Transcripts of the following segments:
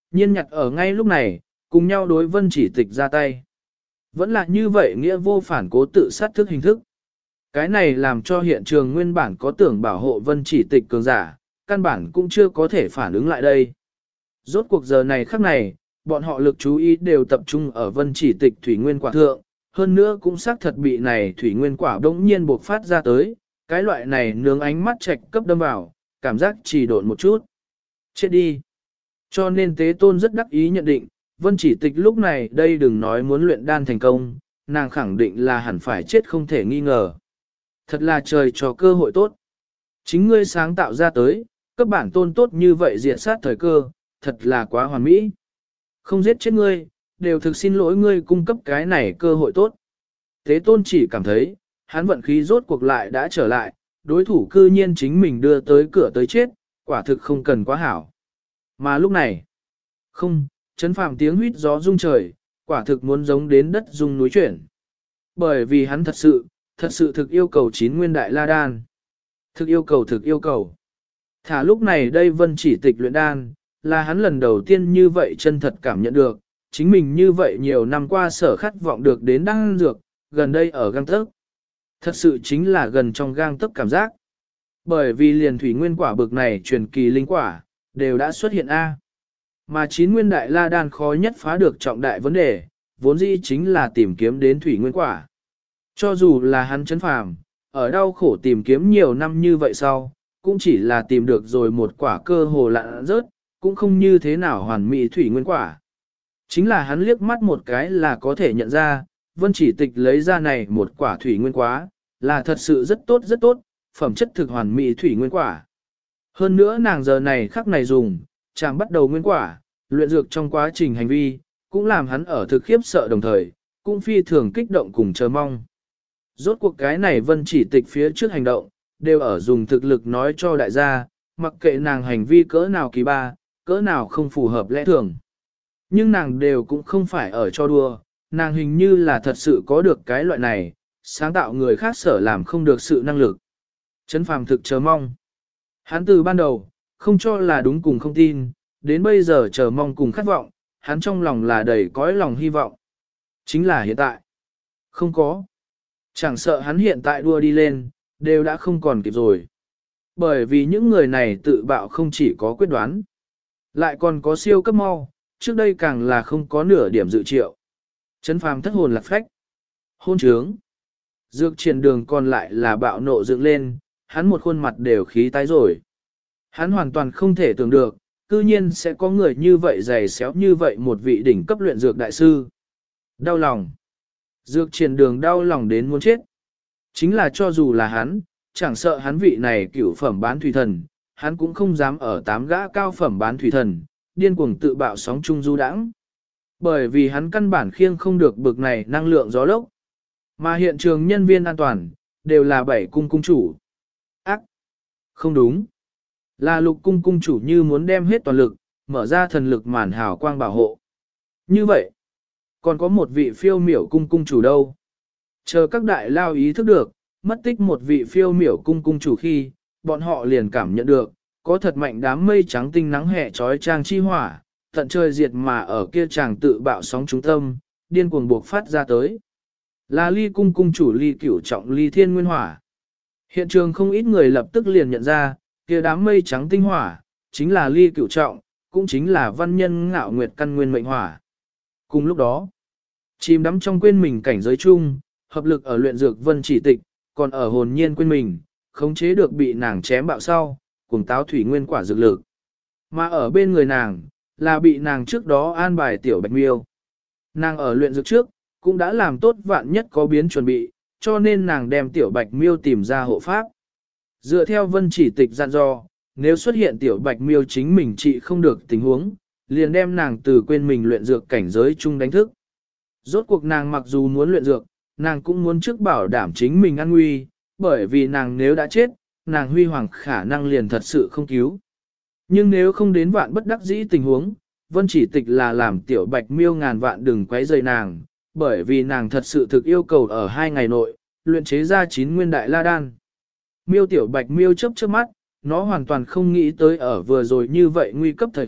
Nhiên nhặt ở ngay lúc này, cùng nhau đối Vân Chỉ Tịch ra tay. Vẫn là như vậy nghĩa vô phản cố tự sát thức hình thức. Cái này làm cho hiện trường nguyên bản có tưởng bảo hộ Vân Chỉ Tịch cường giả, căn bản cũng chưa có thể phản ứng lại đây. Rốt cuộc giờ này khắc này, bọn họ lực chú ý đều tập trung ở Vân Chỉ Tịch thủy nguyên quả thượng, hơn nữa cũng xác thật bị này thủy nguyên quả đống nhiên buộc phát ra tới, cái loại này nướng ánh mắt trạch cấp đâm vào, cảm giác chỉ độn một chút. Chết đi. Cho nên Tế Tôn rất đắc ý nhận định, Vân Chỉ Tịch lúc này đây đừng nói muốn luyện đan thành công, nàng khẳng định là hẳn phải chết không thể nghi ngờ. Thật là trời cho cơ hội tốt. Chính ngươi sáng tạo ra tới, các bản tôn tốt như vậy diệt sát thời cơ, thật là quá hoàn mỹ. Không giết chết ngươi, đều thực xin lỗi ngươi cung cấp cái này cơ hội tốt. Tế Tôn chỉ cảm thấy, hắn vận khí rốt cuộc lại đã trở lại, đối thủ cư nhiên chính mình đưa tới cửa tới chết, quả thực không cần quá hảo. Mà lúc này, không, chấn phàm tiếng huýt gió rung trời, quả thực muốn giống đến đất rung núi chuyển. Bởi vì hắn thật sự thực yêu cầu 9 nguyên đại la đan. Thực yêu cầu. Thả lúc này đây Vân Chỉ Tịch luyện đan, là hắn lần đầu tiên như vậy chân thật cảm nhận được, chính mình như vậy nhiều năm qua sở khát vọng được đến đan dược, gần đây ở gang tấc. Thật sự chính là gần trong gang tấc cảm giác. Bởi vì liền thủy nguyên quả bực này truyền kỳ linh quả, đều đã xuất hiện A. Mà 9 nguyên đại la đan khó nhất phá được trọng đại vấn đề, vốn dĩ chính là tìm kiếm đến thủy nguyên quả. Cho dù là hắn chấn phàm, ở đau khổ tìm kiếm nhiều năm như vậy sau, cũng chỉ là tìm được rồi một quả cơ hồ lạ rớt, cũng không như thế nào hoàn mỹ thủy nguyên quả. Chính là hắn liếc mắt một cái là có thể nhận ra, Vân Chỉ Tịch lấy ra này một quả thủy nguyên quả, là thật sự rất tốt, phẩm chất thực hoàn mỹ thủy nguyên quả. Hơn nữa nàng giờ này khắc này dùng, chàng bắt đầu nguyên quả, luyện dược trong quá trình hành vi, cũng làm hắn ở thực khiếp sợ đồng thời, cũng phi thường kích động cùng chờ mong. Rốt cuộc cái này Vân Chỉ Tịch phía trước hành động, đều ở dùng thực lực nói cho đại gia, mặc kệ nàng hành vi cỡ nào kỳ ba, cỡ nào không phù hợp lẽ thường. Nhưng nàng đều cũng không phải ở cho đùa, nàng hình như là thật sự có được cái loại này, sáng tạo người khác sở làm không được sự năng lực. Chấn phàm thực chờ mong. Hắn từ ban đầu, không cho là đúng cùng không tin, đến bây giờ chờ mong cùng khát vọng, hắn trong lòng là đầy cõi lòng hy vọng. Chính là hiện tại. Không có. Chẳng sợ hắn hiện tại đua đi lên, đều đã không còn kịp rồi. Bởi vì những người này tự bạo không chỉ có quyết đoán, lại còn có siêu cấp mau, trước đây càng là không có nửa điểm dự triệu. Chấn phàm thất hồn lạc phách. Hôn trướng. Dược triển đường còn lại là bạo nộ dựng lên, hắn một khuôn mặt đều khí tái rồi. Hắn hoàn toàn không thể tưởng được, cư nhiên sẽ có người như vậy dày xéo như vậy một vị đỉnh cấp luyện dược đại sư. Đau lòng. Dược triển đường đau lòng đến muốn chết. Chính là cho dù là hắn, chẳng sợ hắn vị này cửu phẩm bán thủy thần, hắn cũng không dám ở 8 gã cao phẩm bán thủy thần, điên cuồng tự bạo sóng trung du đãng. Bởi vì hắn căn bản khiêng không được bực này năng lượng gió lốc. Mà hiện trường nhân viên an toàn, đều là 7 cung cung chủ. Ác! Không đúng. Là Lục cung cung chủ như muốn đem hết toàn lực, mở ra thần lực màn hào quang bảo hộ. Như vậy, còn có một vị phiêu miểu cung cung chủ đâu? Chờ các đại lao ý thức được, mất tích một vị phiêu miểu cung cung chủ khi, bọn họ liền cảm nhận được, có thật mạnh đám mây trắng tinh nắng hè trói trang chi hỏa, tận trời diệt mà ở kia chàng tự bạo sóng trung tâm, điên cuồng buộc phát ra tới. Là Ly cung cung chủ Ly Cửu Trọng Ly Thiên Nguyên Hỏa. Hiện trường không ít người lập tức liền nhận ra, kia đám mây trắng tinh hỏa, chính là Ly Cửu Trọng, cũng chính là văn nhân ngạo nguyệt căn nguyên mệnh hỏa. Cùng lúc đó, chìm đắm trong quên mình cảnh giới chung, hợp lực ở luyện dược Vân Chỉ Tịch, còn ở hồn nhiên quên mình, khống chế được bị nàng chém bạo sau, cùng táo thủy nguyên quả dược lực. Mà ở bên người nàng, là bị nàng trước đó an bài tiểu bạch miêu. Nàng ở luyện dược trước, cũng đã làm tốt vạn nhất có biến chuẩn bị, cho nên nàng đem tiểu bạch miêu tìm ra hộ pháp. Dựa theo Vân Chỉ Tịch dặn dò, nếu xuất hiện tiểu bạch miêu chính mình trị không được tình huống, liền đem nàng từ quên mình luyện dược cảnh giới chung đánh thức. Rốt cuộc nàng mặc dù muốn luyện dược, nàng cũng muốn trước bảo đảm chính mình an nguy, bởi vì nàng nếu đã chết, nàng huy hoàng khả năng liền thật sự không cứu. Nhưng nếu không đến vạn bất đắc dĩ tình huống, Vân Chỉ Tịch là làm tiểu bạch miêu ngàn vạn đừng quấy rầy nàng, bởi vì nàng thật sự thực yêu cầu ở 2 ngày nội, luyện chế ra 9 nguyên đại la đan. Miêu tiểu bạch miêu chớp chớp mắt, nó hoàn toàn không nghĩ tới ở vừa rồi như vậy nguy cấp thời khắc,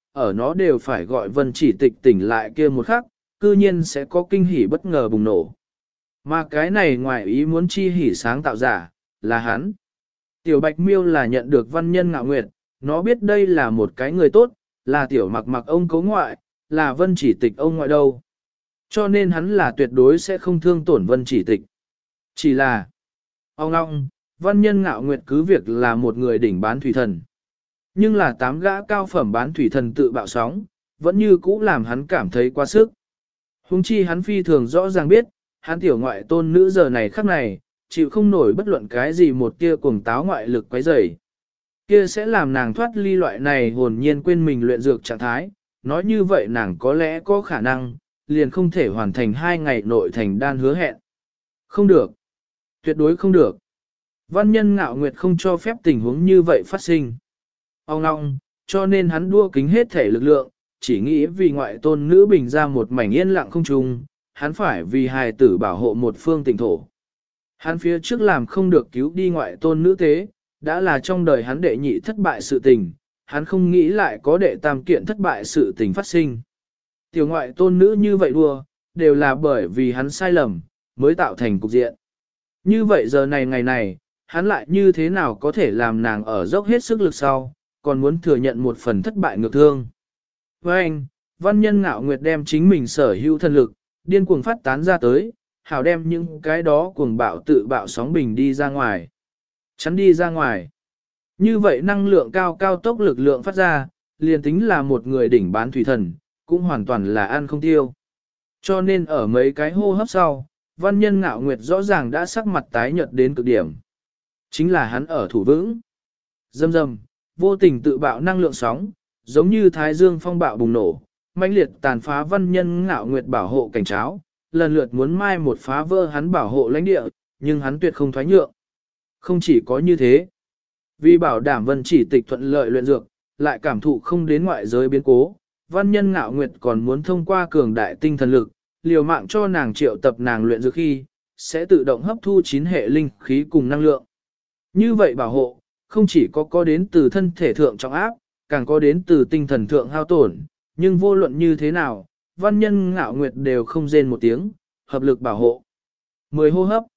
ở nó đều phải gọi vân chỉ tịch tỉnh lại kia một khắc, cư nhiên sẽ có kinh hỉ bất ngờ bùng nổ. Mà cái này ngoài ý muốn chi hỉ sáng tạo giả, là hắn. Tiểu Bạch Miêu là nhận được văn nhân ngạo nguyệt, nó biết đây là một cái người tốt, là tiểu mặc mặc ông cấu ngoại, là vân chỉ tịch ông ngoại đâu. Cho nên hắn là tuyệt đối sẽ không thương tổn vân chỉ tịch. Chỉ là, ông long, văn nhân ngạo nguyệt cứ việc là một người đỉnh bán thủy thần. Nhưng là 8 gã cao phẩm bán thủy thần tự bạo sóng, vẫn như cũ làm hắn cảm thấy quá sức. Hùng chi hắn phi thường rõ ràng biết, hắn tiểu ngoại tôn nữ giờ này khắc này, chịu không nổi bất luận cái gì một tia cuồng táo ngoại lực quấy rầy. Kia sẽ làm nàng thoát ly loại này hồn nhiên quên mình luyện dược trạng thái, nói như vậy nàng có lẽ có khả năng, liền không thể hoàn thành 2 ngày nội thành đan hứa hẹn. Không được. Tuyệt đối không được. Văn nhân ngạo nguyệt không cho phép tình huống như vậy phát sinh. Ông ngong, cho nên hắn đua kính hết thể lực lượng, chỉ nghĩ vì ngoại tôn nữ bình ra một mảnh yên lặng không trùng, hắn phải vì hài tử bảo hộ một phương tỉnh thổ. Hắn phía trước làm không được cứu đi ngoại tôn nữ tế, đã là trong đời hắn đệ nhị thất bại sự tình, hắn không nghĩ lại có đệ tam kiện thất bại sự tình phát sinh. Tiểu ngoại tôn nữ như vậy đua, đều là bởi vì hắn sai lầm, mới tạo thành cục diện. Như vậy giờ này ngày này, hắn lại như thế nào có thể làm nàng ở dốc hết sức lực sau, còn muốn thừa nhận một phần thất bại ngược thương. Với anh, văn nhân ngạo nguyệt đem chính mình sở hữu thần lực, điên cuồng phát tán ra tới, hảo đem những cái đó cuồng bạo tự bạo sóng bình đi ra ngoài. Chắn đi ra ngoài. Như vậy năng lượng cao tốc lực lượng phát ra, liền tính là một người đỉnh bán thủy thần, cũng hoàn toàn là ăn không tiêu. Cho nên ở mấy cái hô hấp sau, văn nhân ngạo nguyệt rõ ràng đã sắc mặt tái nhợt đến cực điểm. Chính là hắn ở thủ vững. Dâm dâm, vô tình tự bạo năng lượng sóng, giống như thái dương phong bạo bùng nổ, mãnh liệt tàn phá văn nhân ngạo nguyệt bảo hộ cảnh tráo, lần lượt muốn mai một phá vỡ hắn bảo hộ lãnh địa, nhưng hắn tuyệt không thoái nhượng. Không chỉ có như thế, vì bảo đảm vân chỉ tịch thuận lợi luyện dược, lại cảm thụ không đến ngoại giới biến cố, văn nhân ngạo nguyệt còn muốn thông qua cường đại tinh thần lực, liều mạng cho nàng triệu tập nàng luyện dược khi, sẽ tự động hấp thu 9 hệ linh khí cùng năng lượng. Như vậy bảo hộ, không chỉ có đến từ thân thể thượng trọng áp, càng có đến từ tinh thần thượng hao tổn, nhưng vô luận như thế nào, văn nhân ngạo nguyệt đều không rên một tiếng, hợp lực bảo hộ. 10 hô hấp,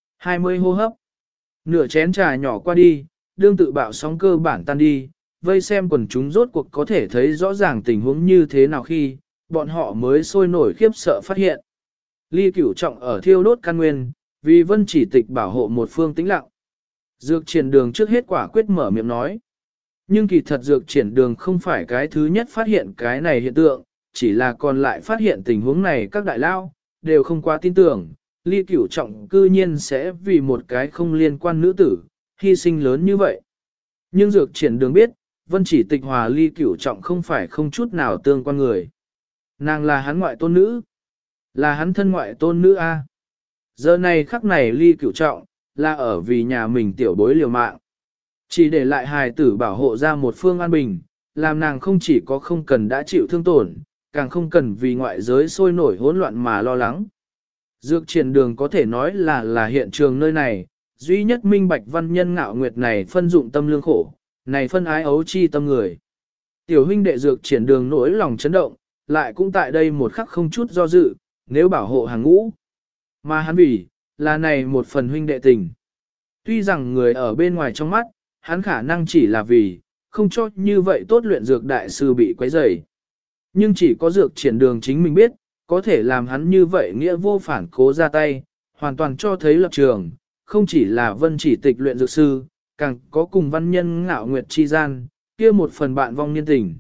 20 hô hấp, nửa chén trà nhỏ qua đi, đương tự bạo sóng cơ bản tan đi, vây xem quần chúng rốt cuộc có thể thấy rõ ràng tình huống như thế nào khi, bọn họ mới sôi nổi khiếp sợ phát hiện. Ly Cửu Trọng ở thiêu đốt căn nguyên, vì vân chỉ tịch bảo hộ một phương tĩnh lặng. Dược triển đường trước hết quả quyết mở miệng nói. Nhưng kỳ thật dược triển đường không phải cái thứ nhất phát hiện cái này hiện tượng, chỉ là còn lại phát hiện tình huống này các đại lao, đều không quá tin tưởng, Ly Cửu Trọng cư nhiên sẽ vì một cái không liên quan nữ tử, hy sinh lớn như vậy. Nhưng dược triển đường biết, vân chỉ tịch hòa Ly Cửu Trọng không phải không chút nào tương quan người. Nàng là hắn ngoại tôn nữ, là hắn thân ngoại tôn nữ A. Giờ này khắc này Ly Cửu Trọng, là ở vì nhà mình tiểu bối liều mạng. Chỉ để lại hài tử bảo hộ ra một phương an bình, làm nàng không chỉ có không cần đã chịu thương tổn, càng không cần vì ngoại giới sôi nổi hỗn loạn mà lo lắng. Dược triển đường có thể nói là hiện trường nơi này, duy nhất minh bạch văn nhân ngạo nguyệt này phân dụng tâm lương khổ, này phân ái ấu chi tâm người. Tiểu huynh đệ dược triển đường nỗi lòng chấn động, lại cũng tại đây một khắc không chút do dự, nếu bảo hộ hàng ngũ. Mà hắn vì, là này một phần huynh đệ tình. Tuy rằng người ở bên ngoài trong mắt, hắn khả năng chỉ là vì, không cho như vậy tốt luyện dược đại sư bị quấy rầy. Nhưng chỉ có dược triển đường chính mình biết, có thể làm hắn như vậy nghĩa vô phản cố ra tay, hoàn toàn cho thấy lập trường, không chỉ là vân chỉ tịch luyện dược sư, càng có cùng văn nhân ngạo nguyệt chi gian, kia một phần bạn vong niên tình.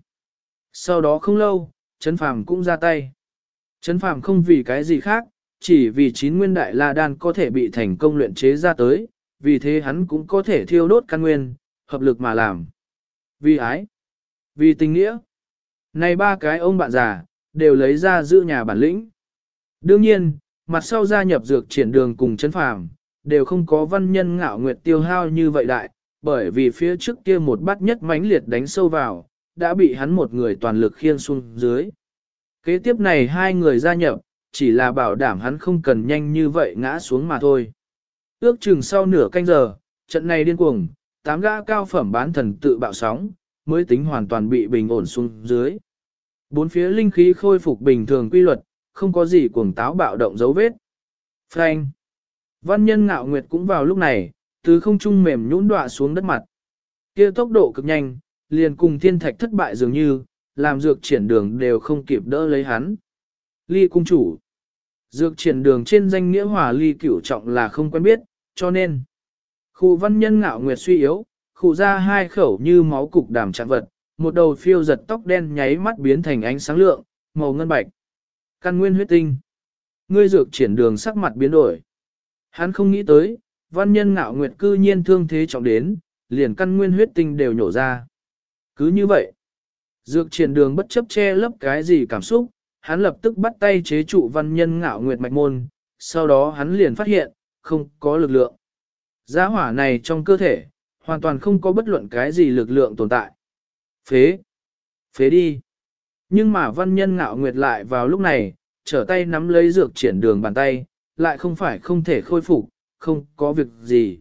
Sau đó không lâu, Trấn Phàm cũng ra tay. Trấn Phàm không vì cái gì khác, chỉ vì 9 nguyên đại la đan có thể bị thành công luyện chế ra tới, vì thế hắn cũng có thể thiêu đốt căn nguyên, hợp lực mà làm. Vì ái, vì tình nghĩa. Này 3 cái ông bạn già, đều lấy ra giữ nhà bản lĩnh. Đương nhiên, mặt sau gia nhập dược triển đường cùng Trấn Phàm, đều không có văn nhân ngạo nguyệt tiêu hao như vậy đại, bởi vì phía trước kia một bát nhất mãnh liệt đánh sâu vào, đã bị hắn một người toàn lực khiêng xuống dưới. Kế tiếp này 2 người gia nhập, chỉ là bảo đảm hắn không cần nhanh như vậy ngã xuống mà thôi. Ước chừng sau nửa canh giờ, trận này điên cuồng, 8 gã cao phẩm bán thần tự bạo sóng, mới tính hoàn toàn bị bình ổn xuống dưới. Bốn phía linh khí khôi phục bình thường quy luật, không có gì cuồng táo bạo động dấu vết. Phanh. Văn Nhân Ngạo Nguyệt cũng vào lúc này, từ không trung mềm nhũn đọa xuống đất mặt. Kia tốc độ cực nhanh, liền cùng thiên thạch thất bại dường như, làm dược triển đường đều không kịp đỡ lấy hắn. Ly cung chủ. Dược triển đường trên danh nghĩa hỏa ly cửu trọng là không quen biết, cho nên. Khu Văn Nhân Ngạo Nguyệt suy yếu, khụ ra hai khẩu như máu cục đàm trạng vật, một đầu phiêu giật tóc đen nháy mắt biến thành ánh sáng lượng, màu ngân bạch. Căn nguyên huyết tinh. Ngươi dược triển đường sắc mặt biến đổi. Hắn không nghĩ tới, Văn Nhân Ngạo Nguyệt cư nhiên thương thế trọng đến, liền căn nguyên huyết tinh đều nhổ ra. Cứ như vậy, dược triển đường bất chấp che lấp cái gì cảm xúc, hắn lập tức bắt tay chế trụ Văn Nhân Ngạo Nguyệt mạch môn, sau đó hắn liền phát hiện, không có lực lượng. Giá hỏa này trong cơ thể, hoàn toàn không có bất luận cái gì lực lượng tồn tại. Phế! Phế đi! Nhưng mà Văn Nhân Ngạo Nguyệt lại vào lúc này, trở tay nắm lấy dược triển đường bàn tay, lại không phải không thể khôi phục, không có việc gì.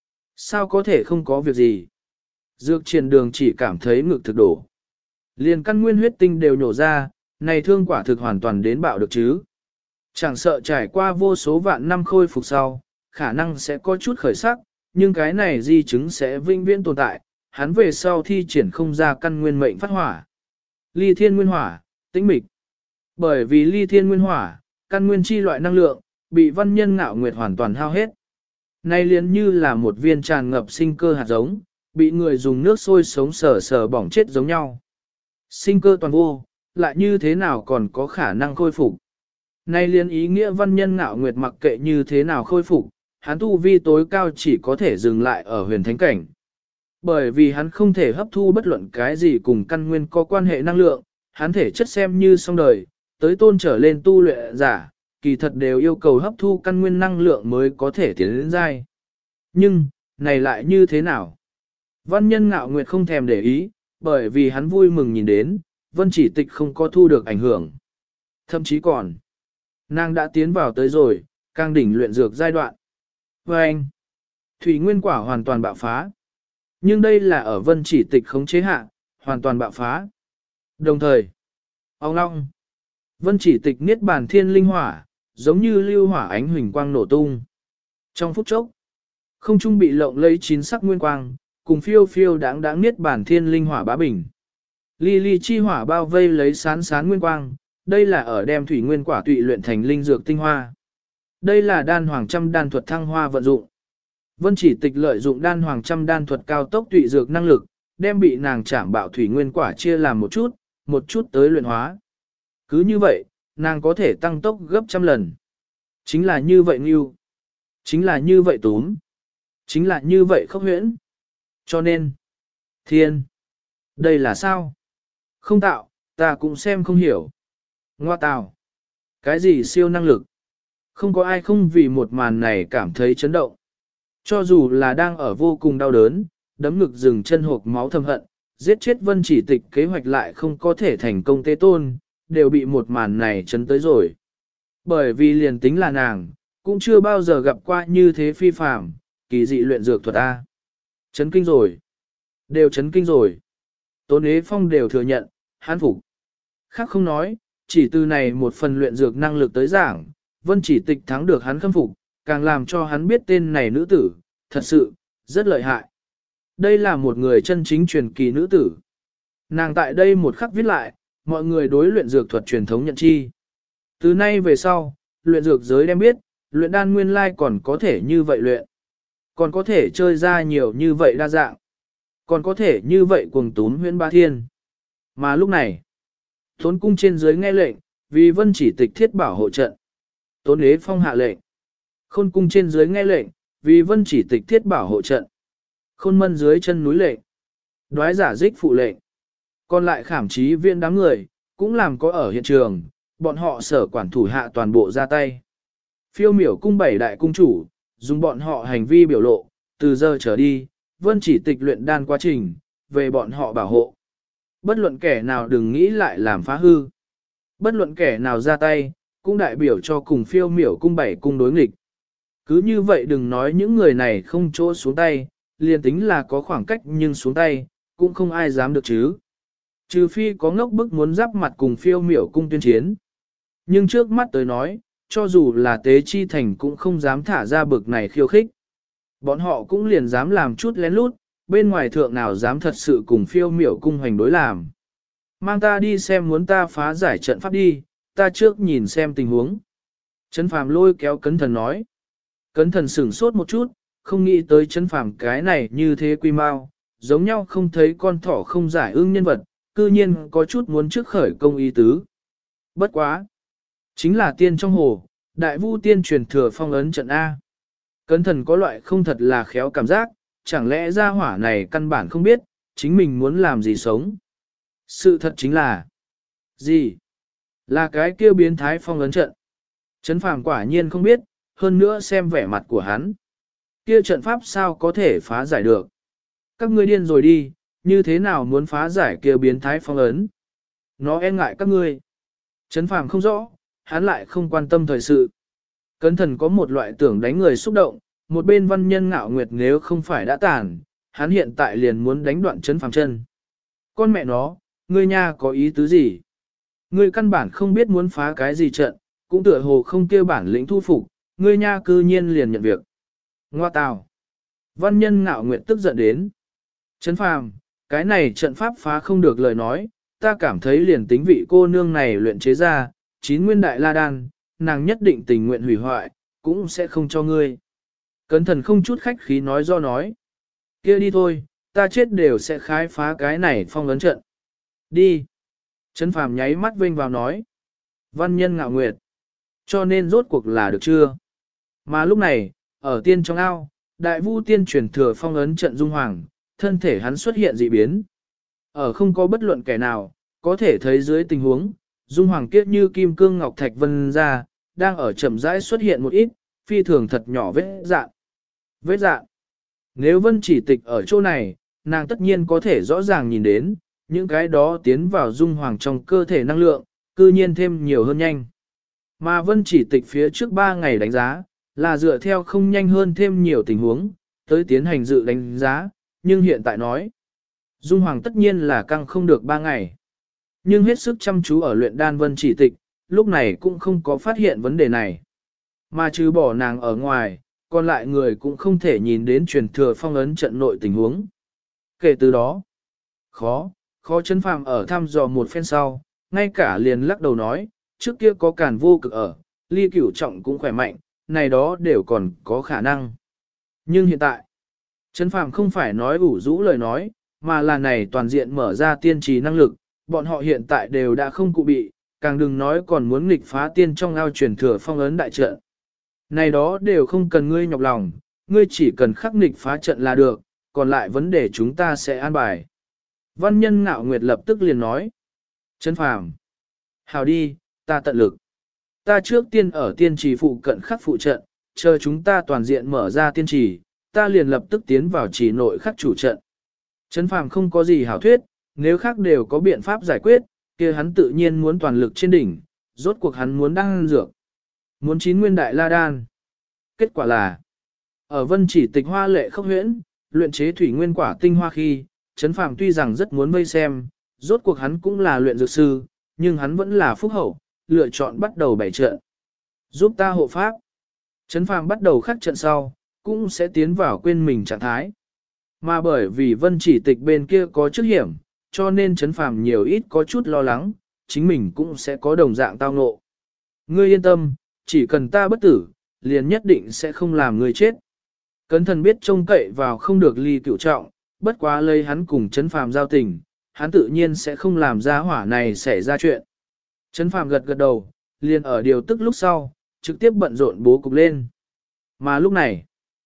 Sao có thể không có việc gì? Dược triển đường chỉ cảm thấy ngực thực đổ. Liền căn nguyên huyết tinh đều nhổ ra, này thương quả thực hoàn toàn đến bạo được chứ. Chẳng sợ trải qua vô số vạn năm khôi phục sau, khả năng sẽ có chút khởi sắc, nhưng cái này di chứng sẽ vinh viễn tồn tại, hắn về sau thi triển không ra căn nguyên mệnh phát hỏa. Ly thiên nguyên hỏa, tĩnh mịch. Bởi vì ly thiên nguyên hỏa, căn nguyên chi loại năng lượng, bị Văn Nhân Ngạo Nguyệt hoàn toàn hao hết. Nay liền như là một viên tràn ngập sinh cơ hạt giống, bị người dùng nước sôi sống sờ sờ bỏng chết giống nhau. Sinh cơ toàn vô, lại như thế nào còn có khả năng khôi phục. Nay liền ý nghĩa Văn Nhân Ngạo Nguyệt mặc kệ như thế nào khôi phục, hắn tu vi tối cao chỉ có thể dừng lại ở huyền thánh cảnh. Bởi vì hắn không thể hấp thu bất luận cái gì cùng căn nguyên có quan hệ năng lượng, hắn thể chất xem như xong đời, tới tôn trở lên tu luyện giả, kỳ thật đều yêu cầu hấp thu căn nguyên năng lượng mới có thể tiến đến giai. Nhưng, này lại như thế nào? Văn Nhân Ngạo Nguyệt không thèm để ý, bởi vì hắn vui mừng nhìn đến, Vân Chỉ Tịch không có thu được ảnh hưởng. Thậm chí còn, nàng đã tiến vào tới rồi, càng đỉnh luyện dược giai đoạn. Và anh, thủy nguyên quả hoàn toàn bạo phá. Nhưng đây là ở Vân Chỉ Tịch khống chế hạ, hoàn toàn bạo phá. Đồng thời, ông long, Vân Chỉ Tịch niết bàn thiên linh hỏa, giống như lưu hỏa ánh huỳnh quang nổ tung. Trong phút chốc, không trung bị lộng lấy chín sắc nguyên quang, cùng phiêu phiêu đáng đáng niết bàn thiên linh hỏa bá bình. Ly ly chi hỏa bao vây lấy sán sán nguyên quang, đây là ở đem thủy nguyên quả tụy luyện thành linh dược tinh hoa. Đây là đan hoàng trăm đan thuật thăng hoa vận dụng. Vân Chỉ Tịch lợi dụng đan hoàng trăm đan thuật cao tốc tụy dược năng lực, đem bị nàng chạm bạo thủy nguyên quả chia làm một chút tới luyện hóa. Cứ như vậy, nàng có thể tăng tốc gấp trăm lần. Chính là như vậy Ngưu. Chính là như vậy Túm. Chính là như vậy Khốc Huyễn. Cho nên, thiên, đây là sao? Không tạo, ta cũng xem không hiểu. Ngoa tào. Cái gì siêu năng lực? Không có ai không vì một màn này cảm thấy chấn động. Cho dù là đang ở vô cùng đau đớn, đấm ngực dừng chân hộp máu thầm hận, giết chết Vân Chỉ Tịch kế hoạch lại không có thể thành công tế tôn, đều bị một màn này chấn tới rồi. Bởi vì liền tính là nàng, cũng chưa bao giờ gặp qua như thế phi phàm, kỳ dị luyện dược thuật A. Chấn kinh rồi. Đều chấn kinh rồi. Tôn Ế Phong đều thừa nhận, hắn phục. Khác không nói, chỉ từ này một phần luyện dược năng lực tới giảng, Vân Chỉ Tịch thắng được hắn khâm phục, càng làm cho hắn biết tên này nữ tử, thật sự, rất lợi hại. Đây là một người chân chính truyền kỳ nữ tử. Nàng tại đây một khắc viết lại, mọi người đối luyện dược thuật truyền thống nhận chi. Từ nay về sau, luyện dược giới đem biết, luyện đan nguyên lai còn có thể như vậy luyện. Còn có thể chơi ra nhiều như vậy đa dạng. Còn có thể như vậy cuồng túm huyễn ba thiên. Mà lúc này, Tốn cung trên dưới nghe lệnh, vì Vân Chỉ Tịch thiết bảo hộ trận. Tốn Ế Phong hạ lệnh. Khôn cung trên dưới nghe lệnh, vì Vân Chỉ Tịch thiết bảo hộ trận. Khôn Mân dưới chân núi lệnh. Đoái giả dích phụ lệnh. Còn lại khảm trí viên đám người, cũng làm có ở hiện trường, bọn họ sở quản thủ hạ toàn bộ ra tay. Phiêu miểu cung bảy đại cung chủ, dùng bọn họ hành vi biểu lộ, từ giờ trở đi, Vân Chỉ Tịch luyện đan quá trình, về bọn họ bảo hộ. Bất luận kẻ nào đừng nghĩ lại làm phá hư. Bất luận kẻ nào ra tay, cũng đại biểu cho cùng phiêu miểu cung bảy cung đối nghịch. Cứ như vậy đừng nói những người này không chỗ xuống tay, liền tính là có khoảng cách nhưng xuống tay, cũng không ai dám được chứ. Trừ phi có ngốc bức muốn giáp mặt cùng phiêu miểu cung tuyên chiến. Nhưng trước mắt tới nói, cho dù là tế chi thành cũng không dám thả ra bực này khiêu khích. Bọn họ cũng liền dám làm chút lén lút, bên ngoài thượng nào dám thật sự cùng phiêu miểu cung hoành đối làm. Mang ta đi xem muốn ta phá giải trận pháp đi, ta trước nhìn xem tình huống. Trấn Phàm lôi kéo Cấn Thần nói. Cấn Thần sửng sốt một chút, không nghĩ tới Trấn Phàm cái này như thế quy mau, giống nhau không thấy con thỏ không giải ương nhân vật, cư nhiên có chút muốn trước khởi công ý tứ. Bất quá. Chính là tiên trong hồ, đại vu tiên truyền thừa phong ấn trận A. Cấn Thần có loại không thật là khéo cảm giác, chẳng lẽ gia hỏa này căn bản không biết, chính mình muốn làm gì sống. Sự thật chính là, gì? Là cái kia biến thái phong ấn trận. Trấn Phàm quả nhiên không biết, hơn nữa xem vẻ mặt của hắn. Kia trận pháp sao có thể phá giải được? Các ngươi điên rồi đi, như thế nào muốn phá giải kia biến thái phong ấn? Nó e ngại các ngươi. Trấn Phàm không rõ, hắn lại không quan tâm thời sự. Cấn Thần có một loại tưởng đánh người xúc động, một bên Văn Nhân Ngạo Nguyệt nếu không phải đã tàn, hắn hiện tại liền muốn đánh đoạn Trấn Phàm chân. Con mẹ nó, ngươi nha có ý tứ gì? Ngươi căn bản không biết muốn phá cái gì trận, cũng tựa hồ không kêu bản lĩnh thu phục, ngươi nha cư nhiên liền nhận việc. Ngoa tào. Văn Nhân Ngạo Nguyệt tức giận đến. Trấn Phàm, cái này trận pháp phá không được lời nói, ta cảm thấy liền tính vị cô nương này luyện chế ra, 9 nguyên đại la đan, nàng nhất định tình nguyện hủy hoại, cũng sẽ không cho ngươi. Cấn Thần không chút khách khí nói do nói. Kia đi thôi, ta chết đều sẽ khai phá cái này phong ấn trận. Đi. Trấn Phàm nháy mắt vinh vào nói. Văn Nhân Ngạo Nguyệt. Cho nên rốt cuộc là được chưa? Mà lúc này, ở tiên trong ao, đại vu tiên truyền thừa phong ấn trận dung hoàng, thân thể hắn xuất hiện dị biến. Ở không có bất luận kẻ nào, có thể thấy dưới tình huống, dung hoàng kiết như kim cương ngọc thạch vân ra, đang ở chậm rãi xuất hiện một ít, phi thường thật nhỏ vết dạn. Vết dạn. Nếu Vân Chỉ Tịch ở chỗ này, nàng tất nhiên có thể rõ ràng nhìn đến, những cái đó tiến vào dung hoàng trong cơ thể năng lượng, cư nhiên thêm nhiều hơn nhanh. Mà Vân Chỉ Tịch phía trước 3 ngày đánh giá, là dựa theo không nhanh hơn thêm nhiều tình huống, tới tiến hành dự đánh giá, nhưng hiện tại nói, dung hoàng tất nhiên là căng không được 3 ngày. Nhưng hết sức chăm chú ở luyện đan Vân Chỉ Tịch, lúc này cũng không có phát hiện vấn đề này. Mà trừ bỏ nàng ở ngoài, còn lại người cũng không thể nhìn đến truyền thừa phong ấn trận nội tình huống. Kể từ đó, khó Trấn Phàm ở thăm dò một phen sau, ngay cả liền lắc đầu nói, trước kia có Càn Vô Cực ở, Ly Cửu Trọng cũng khỏe mạnh, này đó đều còn có khả năng. Nhưng hiện tại, Trấn Phàm không phải nói ủ rũ lời nói, mà là này toàn diện mở ra tiên trì năng lực, bọn họ hiện tại đều đã không cụ bị, càng đừng nói còn muốn nghịch phá tiên trong ao truyền thừa phong ấn đại trận. Này đó đều không cần ngươi nhọc lòng, ngươi chỉ cần khắc nghịch phá trận là được, còn lại vấn đề chúng ta sẽ an bài. Văn Nhân Ngạo Nguyệt lập tức liền nói. Trấn Phàm, hào đi, ta tận lực. Ta trước tiên ở tiên trì phụ cận khắc phụ trận, chờ chúng ta toàn diện mở ra tiên trì, ta liền lập tức tiến vào trì nội khắc chủ trận. Trấn Phàm không có gì hảo thuyết, nếu khác đều có biện pháp giải quyết, kia hắn tự nhiên muốn toàn lực trên đỉnh, rốt cuộc hắn muốn đăng dược. Muốn 9 nguyên đại la đan. Kết quả là, ở Vân Chỉ Tịch hoa lệ khốc huyễn, luyện chế thủy nguyên quả tinh hoa khi, Trấn Phàm tuy rằng rất muốn vây xem, rốt cuộc hắn cũng là luyện dược sư, nhưng hắn vẫn là phúc hậu, lựa chọn bắt đầu bày trận. Giúp ta hộ pháp. Trấn Phàm bắt đầu khắc trận sau, cũng sẽ tiến vào quên mình trạng thái. Mà bởi vì Vân Chỉ Tịch bên kia có chức hiểm, cho nên Trấn Phàm nhiều ít có chút lo lắng, chính mình cũng sẽ có đồng dạng tao ngộ. Ngươi yên tâm, chỉ cần ta bất tử, liền nhất định sẽ không làm ngươi chết. Cấn Thần biết trông cậy vào không được Ly Cửu Trọng, bất quá lấy hắn cùng Trấn Phàm giao tình, hắn tự nhiên sẽ không làm ra hỏa này xảy ra chuyện. Trấn Phàm gật gật đầu, liền ở điều tức lúc sau, trực tiếp bận rộn bố cục lên. Mà lúc này,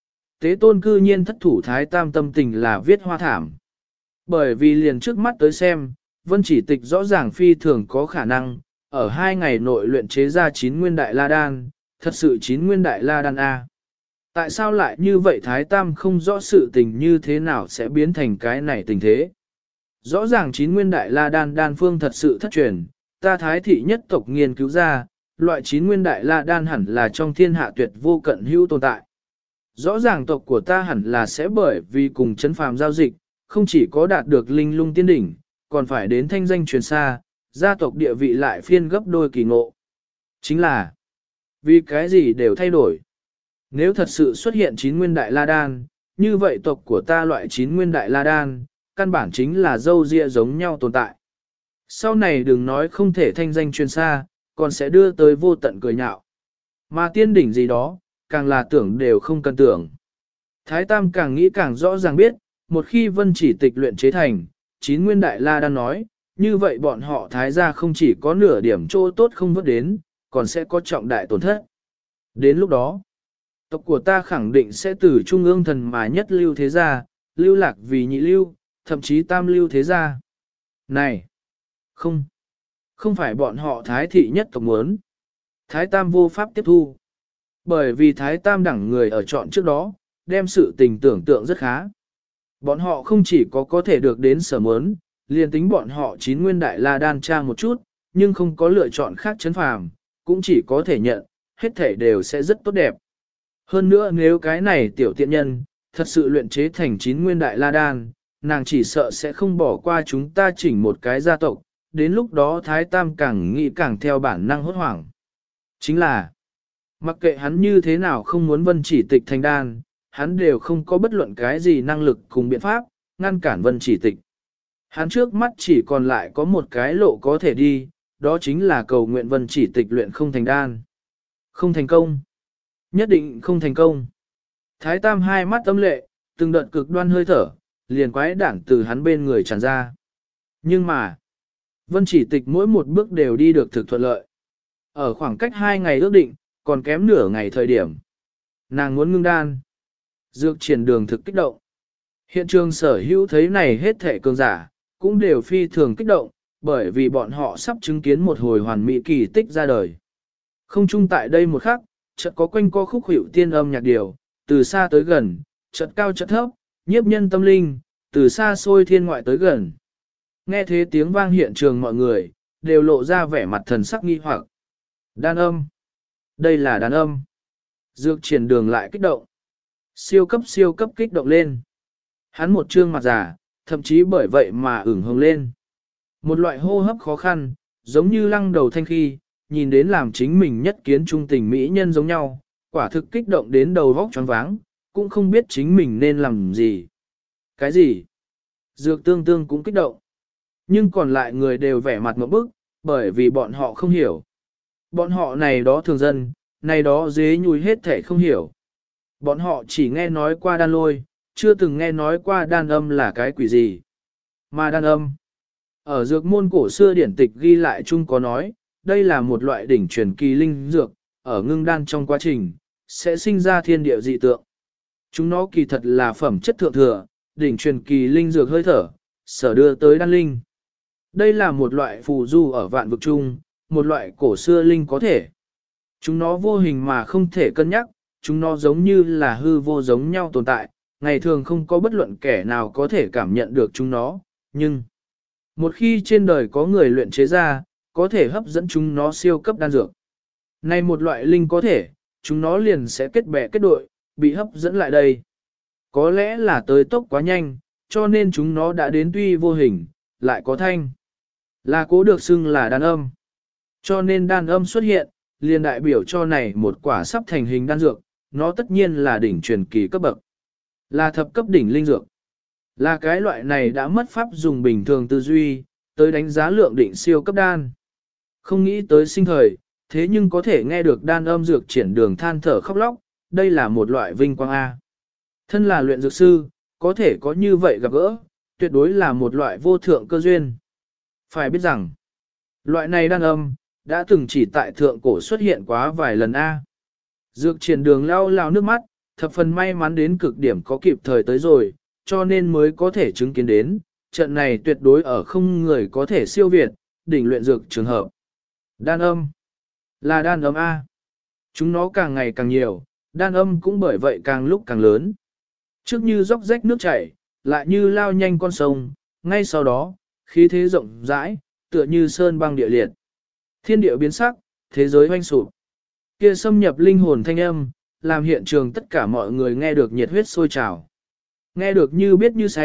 Tế Tôn cư nhiên thất thủ Thái Tam tâm tình là viết hoa thảm. Bởi vì liền trước mắt tới xem, Vân Chỉ Tịch rõ ràng phi thường có khả năng, ở 2 ngày nội luyện chế ra 9 nguyên đại la đan, thật sự 9 nguyên đại la đan A. Tại sao lại như vậy Thái Tam không rõ sự tình như thế nào sẽ biến thành cái này tình thế? Rõ ràng 9 nguyên đại la đan đan phương thật sự thất truyền, ta Thái thị nhất tộc nghiên cứu ra, loại 9 nguyên đại la đan hẳn là trong thiên hạ tuyệt vô cận hữu tồn tại. Rõ ràng tộc của ta hẳn là sẽ bởi vì cùng Trấn Phàm giao dịch, không chỉ có đạt được linh lung tiên đỉnh, còn phải đến thanh danh truyền xa, gia tộc địa vị lại phiên gấp đôi kỳ ngộ. Chính là, vì cái gì đều thay đổi. Nếu thật sự xuất hiện 9 nguyên đại la đan, như vậy tộc của ta loại 9 nguyên đại la đan, căn bản chính là dâu ria giống nhau tồn tại. Sau này đừng nói không thể thanh danh truyền xa, còn sẽ đưa tới vô tận cười nhạo. Mà tiên đỉnh gì đó, càng là tưởng đều không cần tưởng. Thái Tam càng nghĩ càng rõ ràng biết, một khi vân chỉ tịch luyện chế thành, 9 nguyên đại la đan nói, như vậy bọn họ thái gia không chỉ có nửa điểm chỗ tốt không vớt đến, còn sẽ có trọng đại tổn thất. Đến lúc đó, tộc của ta khẳng định sẽ từ trung ương thần mà nhất lưu thế gia, lưu lạc vì nhị lưu, thậm chí tam lưu thế gia. Này! Không phải bọn họ thái thị nhất tộc muốn. Thái Tam vô pháp tiếp thu. Bởi vì Thái Tam đẳng người ở chọn trước đó, đem sự tình tưởng tượng rất khá. Bọn họ không chỉ có thể được đến sở muốn, liền tính bọn họ 9 nguyên đại la đan tra một chút, nhưng không có lựa chọn khác chấn phàm, cũng chỉ có thể nhận, hết thể đều sẽ rất tốt đẹp. Hơn nữa nếu cái này tiểu tiện nhân, thật sự luyện chế thành 9 nguyên đại la đan, nàng chỉ sợ sẽ không bỏ qua chúng ta chỉnh một cái gia tộc, đến lúc đó Thái Tam càng nghĩ càng theo bản năng hốt hoảng. Chính là, mặc kệ hắn như thế nào không muốn vân chỉ tịch thành đan, hắn đều không có bất luận cái gì năng lực cùng biện pháp, ngăn cản vân chỉ tịch. Hắn trước mắt chỉ còn lại có một cái lộ có thể đi, đó chính là cầu nguyện vân chỉ tịch luyện không thành đan. Không thành công. Nhất định không thành công. Thái Tam hai mắt âm lệ, từng đợt cực đoan hơi thở, liền quái đản từ hắn bên người tràn ra. Nhưng mà, vân chỉ tịch mỗi một bước đều đi được thực thuận lợi. Ở khoảng cách 2 ngày ước định, còn kém nửa ngày thời điểm. Nàng muốn ngưng đan. Dược triển đường thực kích động. Hiện trường sở hữu thấy này hết thể cường giả, cũng đều phi thường kích động, bởi vì bọn họ sắp chứng kiến một hồi hoàn mỹ kỳ tích ra đời. Không chung tại đây một khắc, chợt có quanh co khúc hiệu tiên âm nhạc điều, từ xa tới gần, chợt cao chợt thấp, nhiếp nhân tâm linh, từ xa xôi thiên ngoại tới gần. Nghe thế tiếng vang hiện trường mọi người, đều lộ ra vẻ mặt thần sắc nghi hoặc. Đan âm. Đây là đan âm. Dược triển đường lại kích động. Siêu cấp kích động lên. Hắn một trương mặt già, thậm chí bởi vậy mà ửng hồng lên. Một loại hô hấp khó khăn, giống như lăng đầu thanh khi, nhìn đến làm chính mình nhất kiến trung tình mỹ nhân giống nhau, quả thực kích động đến đầu vóc choáng váng, cũng không biết chính mình nên làm gì. Cái gì? Dược tương tương cũng kích động. Nhưng còn lại người đều vẻ mặt ngộp bức, bởi vì bọn họ không hiểu. Bọn họ này đó thường dân, này đó dế nhùi hết thể không hiểu. Bọn họ chỉ nghe nói qua đan lôi, chưa từng nghe nói qua đan âm là cái quỷ gì. Mà đan âm, ở dược môn cổ xưa điển tịch ghi lại chung có nói, đây là một loại đỉnh truyền kỳ linh dược, ở ngưng đan trong quá trình, sẽ sinh ra thiên địa dị tượng. Chúng nó kỳ thật là phẩm chất thượng thừa, đỉnh truyền kỳ linh dược hơi thở, sở đưa tới đan linh. Đây là một loại phù du ở vạn vực chung, một loại cổ xưa linh có thể. Chúng nó vô hình mà không thể cân nhắc, chúng nó giống như là hư vô giống nhau tồn tại, ngày thường không có bất luận kẻ nào có thể cảm nhận được chúng nó, nhưng một khi trên đời có người luyện chế ra, có thể hấp dẫn chúng nó siêu cấp đan dược. Này một loại linh có thể, chúng nó liền sẽ kết bè kết đội, bị hấp dẫn lại đây. Có lẽ là tới tốc quá nhanh, cho nên chúng nó đã đến tuy vô hình, lại có thanh. Là cố được xưng là đan âm. Cho nên đan âm xuất hiện, liền đại biểu cho này một quả sắp thành hình đan dược, nó tất nhiên là đỉnh truyền kỳ cấp bậc. Là thập cấp đỉnh linh dược. Là cái loại này đã mất pháp dùng bình thường tư duy, tới đánh giá lượng định siêu cấp đan. Không nghĩ tới sinh thời, thế nhưng có thể nghe được đan âm dược triển đường than thở khóc lóc, đây là một loại vinh quang A. Thân là luyện dược sư, có thể có như vậy gặp gỡ, tuyệt đối là một loại vô thượng cơ duyên. Phải biết rằng, loại này đan âm, đã từng chỉ tại thượng cổ xuất hiện quá vài lần A. Dược triển đường lau lau nước mắt, thập phần may mắn đến cực điểm có kịp thời tới rồi, cho nên mới có thể chứng kiến đến, trận này tuyệt đối ở không người có thể siêu việt, đỉnh luyện dược trường hợp. Đan âm, là đan âm A. Chúng nó càng ngày càng nhiều, đan âm cũng bởi vậy càng lúc càng lớn. Trước như róc rách nước chảy, lại như lao nhanh con sông, ngay sau đó, khí thế rộng rãi, tựa như sơn băng địa liệt. Thiên địa biến sắc, thế giới hoanh sụp. Kia xâm nhập linh hồn thanh âm, làm hiện trường tất cả mọi người nghe được nhiệt huyết sôi trào. Nghe được như biết như say,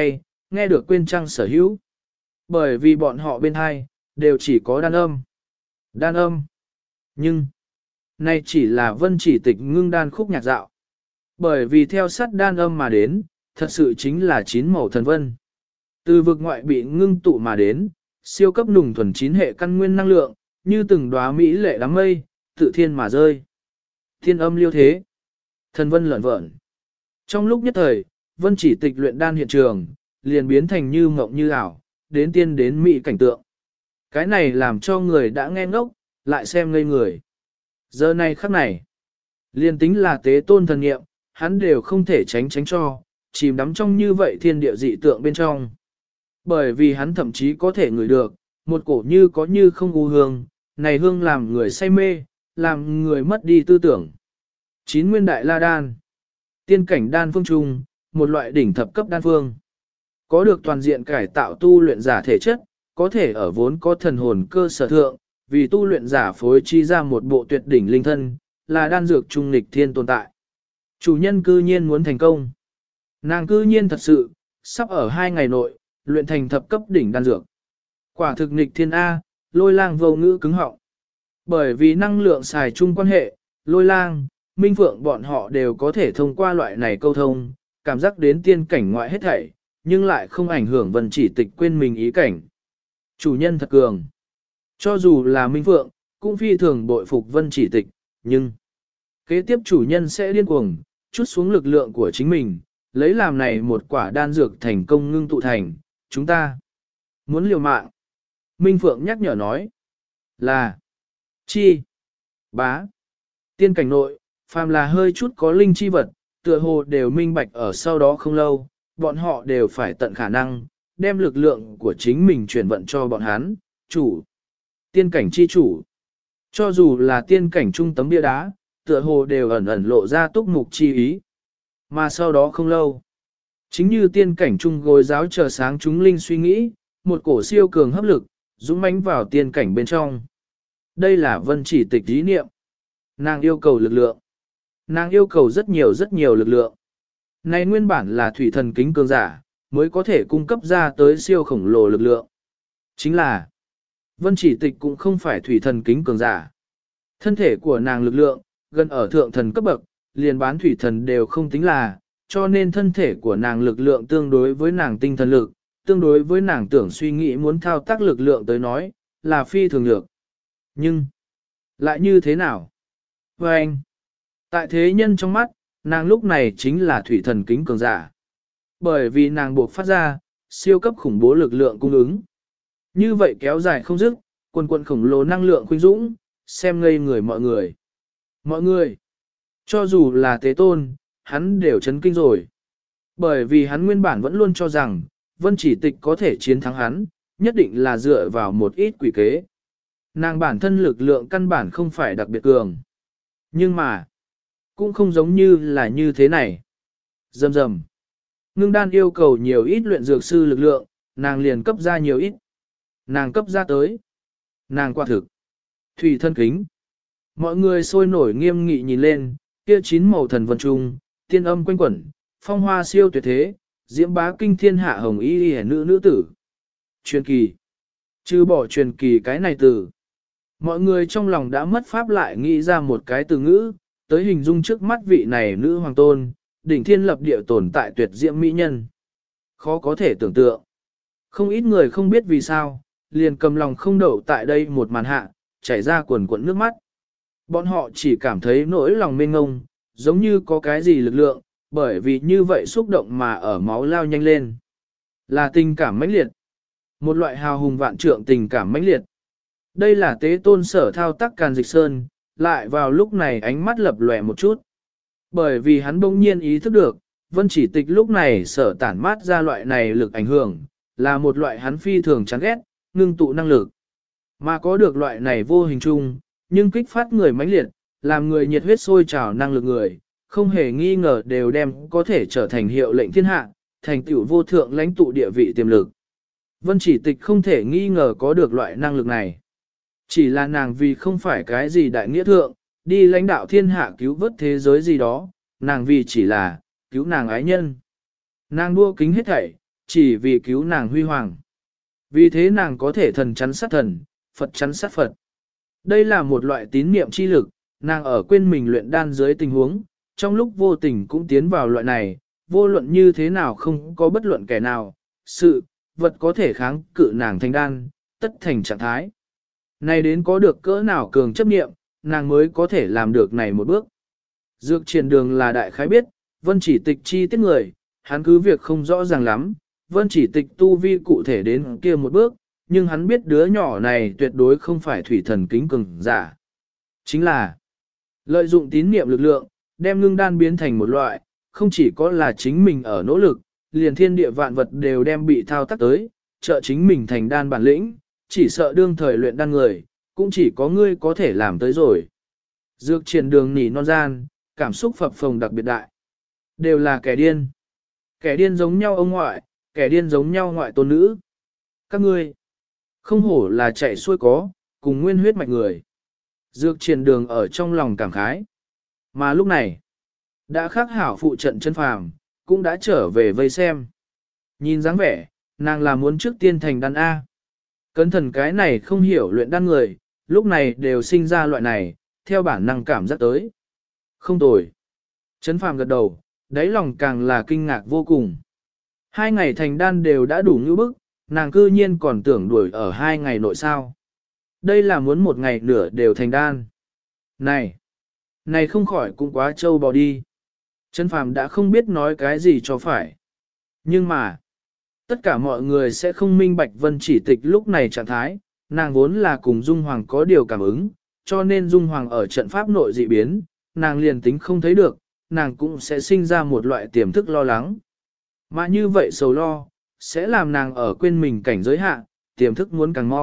nghe được quên trăng sở hữu. Bởi vì bọn họ bên hai, đều chỉ có đan âm. Đan âm. Nhưng, nay chỉ là vân chỉ tịch ngưng đan khúc nhạc dạo. Bởi vì theo sát đan âm mà đến, thật sự chính là chín màu thần vân. Từ vực ngoại bị ngưng tụ mà đến, siêu cấp nùng thuần chín hệ căn nguyên năng lượng, như từng đóa mỹ lệ đám mây, tự thiên mà rơi. Thiên âm liêu thế. Thần vân lợn vợn. Trong lúc nhất thời, vân chỉ tịch luyện đan hiện trường, liền biến thành như mộng như ảo, đến tiên đến mỹ cảnh tượng. Cái này làm cho người đã nghe ngốc, lại xem ngây người. Giờ này khắc này, liền tính là tế tôn thần nghiệm, hắn đều không thể tránh cho, chìm đắm trong như vậy thiên địa dị tượng bên trong. Bởi vì hắn thậm chí có thể ngửi được, một cổ như có như không u hương, này hương làm người say mê, làm người mất đi tư tưởng. Chín nguyên đại la đan, tiên cảnh đan phương trung, một loại đỉnh thập cấp đan phương. Có được toàn diện cải tạo tu luyện giả thể chất, có thể ở vốn có thần hồn cơ sở thượng, vì tu luyện giả phối chi ra một bộ tuyệt đỉnh linh thân, là đan dược trung nghịch thiên tồn tại. Chủ nhân cư nhiên muốn thành công. Nàng cư nhiên thật sự, sắp ở 2 ngày nội, luyện thành thập cấp đỉnh đan dược. Quả thực nghịch thiên A, Lôi Lang vô ngữ cứng họng. Bởi vì năng lượng xài chung quan hệ, Lôi Lang, Minh Phượng bọn họ đều có thể thông qua loại này câu thông, cảm giác đến tiên cảnh ngoại hết thảy, nhưng lại không ảnh hưởng vân chỉ tịch quên mình ý cảnh. Chủ nhân thật cường. Cho dù là Minh Phượng, cũng phi thường bội phục vân chỉ tịch, nhưng kế tiếp chủ nhân sẽ điên cuồng, chút xuống lực lượng của chính mình, lấy làm này một quả đan dược thành công ngưng tụ thành, chúng ta muốn liều mạng. Minh Phượng nhắc nhở nói là chi bá tiên cảnh nội, phàm là hơi chút có linh chi vật, tựa hồ đều minh bạch ở sau đó không lâu, bọn họ đều phải tận khả năng, đem lực lượng của chính mình chuyển vận cho bọn hắn, chủ, tiên cảnh chi chủ. Cho dù là tiên cảnh trung tấm bia đá, tựa hồ đều ẩn ẩn lộ ra túc mục chi ý. Mà sau đó không lâu, chính như tiên cảnh trung gối giáo chờ sáng chúng linh suy nghĩ, một cổ siêu cường hấp lực, dũng mãnh vào tiên cảnh bên trong. Đây là vân chỉ tịch ý niệm. Nàng yêu cầu lực lượng. Nàng yêu cầu rất nhiều lực lượng. Này nguyên bản là thủy thần kính cường giả, mới có thể cung cấp ra tới siêu khổng lồ lực lượng. Chính là, vân chỉ tịch cũng không phải thủy thần kính cường giả. Thân thể của nàng lực lượng, gần ở thượng thần cấp bậc, liền bán thủy thần đều không tính là, cho nên thân thể của nàng lực lượng tương đối với nàng tinh thần lực, tương đối với nàng tưởng suy nghĩ muốn thao tác lực lượng tới nói, là phi thường lược. Nhưng, lại như thế nào? Và anh, tại thế nhân trong mắt, nàng lúc này chính là thủy thần kính cường giả. Bởi vì nàng buộc phát ra, siêu cấp khủng bố lực lượng cung ứng. Như vậy kéo dài không dứt, quần khổng lồ năng lượng khuynh dũng, xem ngây người mọi người. Mọi người, cho dù là tế tôn, hắn đều chấn kinh rồi. Bởi vì hắn nguyên bản vẫn luôn cho rằng, vân chỉ tịch có thể chiến thắng hắn, nhất định là dựa vào một ít quỷ kế. Nàng bản thân lực lượng căn bản không phải đặc biệt cường. Nhưng mà, cũng không giống như là như thế này. Dầm dầm. Ngưng đan yêu cầu nhiều ít luyện dược sư lực lượng, nàng liền cấp ra nhiều ít. Nàng cấp ra tới. Nàng quả thực. Thủy thân kính. Mọi người sôi nổi nghiêm nghị nhìn lên, kia chín màu thần vân trung, tiên âm quanh quẩn, phong hoa siêu tuyệt thế, diễm bá kinh thiên hạ hồng y hẻ nữ tử. Truyền kỳ. Chứ bỏ truyền kỳ cái này từ. Mọi người trong lòng đã mất pháp lại nghĩ ra một cái từ ngữ, tới hình dung trước mắt vị này nữ hoàng tôn, đỉnh thiên lập địa tồn tại tuyệt diễm mỹ nhân. Khó có thể tưởng tượng. Không ít người không biết vì sao, liền cầm lòng không đậu tại đây một màn hạ, chảy ra quần quần nước mắt. Bọn họ chỉ cảm thấy nỗi lòng mênh ngông, giống như có cái gì lực lượng, bởi vì như vậy xúc động mà ở máu lao nhanh lên. Là tình cảm mãnh liệt. Một loại hào hùng vạn trượng tình cảm mãnh liệt. Đây là tế tôn sở thao tác Càn Dịch Sơn, lại vào lúc này ánh mắt lập lòe một chút. Bởi vì hắn bỗng nhiên ý thức được, vân chỉ tịch lúc này sở tản mát ra loại này lực ảnh hưởng, là một loại hắn phi thường chán ghét, ngưng tụ năng lực. Mà có được loại này vô hình chung, nhưng kích phát người mãnh liệt, làm người nhiệt huyết sôi trào năng lực người, không hề nghi ngờ đều đem có thể trở thành hiệu lệnh thiên hạ, thành tựu vô thượng lãnh tụ địa vị tiềm lực. Vân chỉ tịch không thể nghi ngờ có được loại năng lực này. Chỉ là nàng vì không phải cái gì đại nghĩa thượng, đi lãnh đạo thiên hạ cứu vớt thế giới gì đó, nàng vì chỉ là cứu nàng ái nhân. Nàng đua kính hết thảy, chỉ vì cứu nàng huy hoàng. Vì thế nàng có thể thần chắn sát thần, Phật chắn sát Phật. Đây là một loại tín niệm chi lực, nàng ở quên mình luyện đan dưới tình huống, trong lúc vô tình cũng tiến vào loại này, vô luận như thế nào không có bất luận kẻ nào, sự, vật có thể kháng cự nàng thành đan, tất thành trạng thái. Này đến có được cỡ nào cường chấp niệm, nàng mới có thể làm được này một bước. Dược triển đường là đại khái biết, vân chỉ tịch chi tiết người, hắn cứ việc không rõ ràng lắm, vân chỉ tịch tu vi cụ thể đến kia một bước, nhưng hắn biết đứa nhỏ này tuyệt đối không phải thủy thần kính cường giả. Chính là lợi dụng tín niệm lực lượng, đem ngưng đan biến thành một loại, không chỉ có là chính mình ở nỗ lực, liền thiên địa vạn vật đều đem bị thao tác tới, trợ chính mình thành đan bản lĩnh, chỉ sợ đương thời luyện đan người, cũng chỉ có ngươi có thể làm tới rồi. Dược triển đường nỉ non gian, cảm xúc phập phồng đặc biệt đại. Đều là kẻ điên. Kẻ điên giống nhau ông ngoại, kẻ điên giống nhau ngoại tôn nữ. Các ngươi, không hổ là chạy xuôi có, cùng nguyên huyết mạch người. Dược triển đường ở trong lòng cảm khái. Mà lúc này, đã khắc hảo phụ trận chân phàm, cũng đã trở về vây xem. Nhìn dáng vẻ, nàng là muốn trước tiên thành đan A. Cẩn thận cái này không hiểu luyện đan người, lúc này đều sinh ra loại này, theo bản năng cảm giác tới. Không tồi. Trấn phàm gật đầu, đáy lòng càng là kinh ngạc vô cùng. 2 ngày thành đan đều đã đủ như bức, nàng cư nhiên còn tưởng đuổi ở 2 ngày nội sao. Đây là muốn 1 ngày nửa đều thành đan. Này không khỏi cũng quá trâu bò đi. Trấn phàm đã không biết nói cái gì cho phải. Nhưng mà, tất cả mọi người sẽ không minh bạch vân chỉ tịch lúc này trạng thái, nàng vốn là cùng Dung Hoàng có điều cảm ứng, cho nên Dung Hoàng ở trận pháp nội dị biến, nàng liền tính không thấy được, nàng cũng sẽ sinh ra một loại tiềm thức lo lắng. Mà như vậy sầu lo, sẽ làm nàng ở quên mình cảnh giới hạ, tiềm thức muốn càng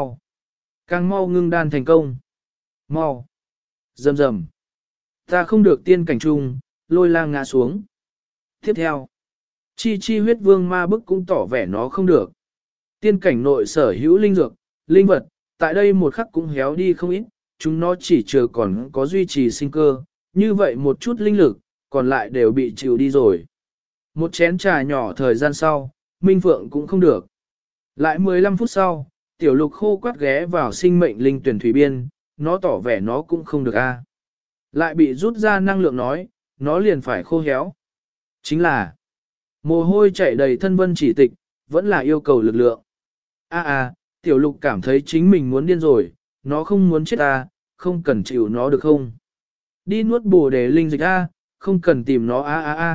mau ngưng đan thành công. Mau. Rầm rầm. Ta không được tiên cảnh trung, lôi lang ngã xuống. Tiếp theo, chi huyết vương ma bức cũng tỏ vẻ nó không được. Tiên cảnh nội sở hữu linh dược, linh vật, tại đây một khắc cũng héo đi không ít, chúng nó chỉ chờ còn có duy trì sinh cơ, như vậy một chút linh lực, còn lại đều bị chịu đi rồi. Một chén trà nhỏ thời gian sau, Minh Phượng cũng không được. Lại 15 phút sau, tiểu lục khô quát ghé vào sinh mệnh linh tuyển thủy biên, nó tỏ vẻ nó cũng không được a. Lại bị rút ra năng lượng nói, nó liền phải khô héo. Chính là, mồ hôi chảy đầy thân vân chỉ tịch, vẫn là yêu cầu lực lượng. Tiểu lục cảm thấy chính mình muốn điên rồi, nó không muốn chết không cần chịu nó được không? Đi nuốt bồ đề linh dịch không cần tìm nó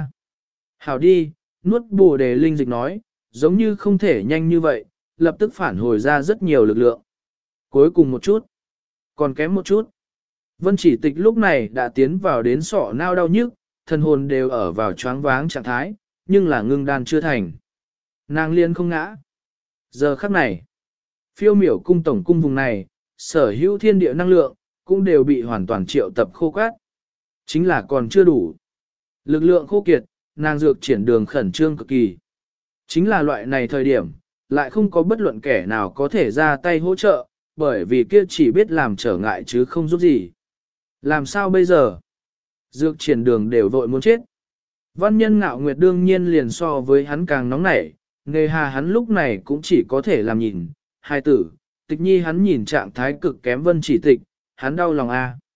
Hảo đi, nuốt bồ đề linh dịch nói, giống như không thể nhanh như vậy, lập tức phản hồi ra rất nhiều lực lượng. Cuối cùng một chút, còn kém một chút. Vân chỉ tịch lúc này đã tiến vào đến sọ nao đau nhức, thần hồn đều ở vào choáng váng trạng thái, nhưng là ngưng đan chưa thành. Nàng liên không ngã. Giờ khắc này, phiêu miểu cung tổng cung vùng này, sở hữu thiên địa năng lượng, cũng đều bị hoàn toàn triệu tập khô quát. Chính là còn chưa đủ. Lực lượng khô kiệt, nàng dược triển đường khẩn trương cực kỳ. Chính là loại này thời điểm, lại không có bất luận kẻ nào có thể ra tay hỗ trợ, bởi vì kia chỉ biết làm trở ngại chứ không giúp gì. Làm sao bây giờ? Dược triển đường đều vội muốn chết. Văn nhân ngạo nguyệt đương nhiên liền so với hắn càng nóng nảy, nghề hà hắn lúc này cũng chỉ có thể làm nhìn. Hai tử, tịch nhi hắn nhìn trạng thái cực kém vân chỉ tịch, hắn đau lòng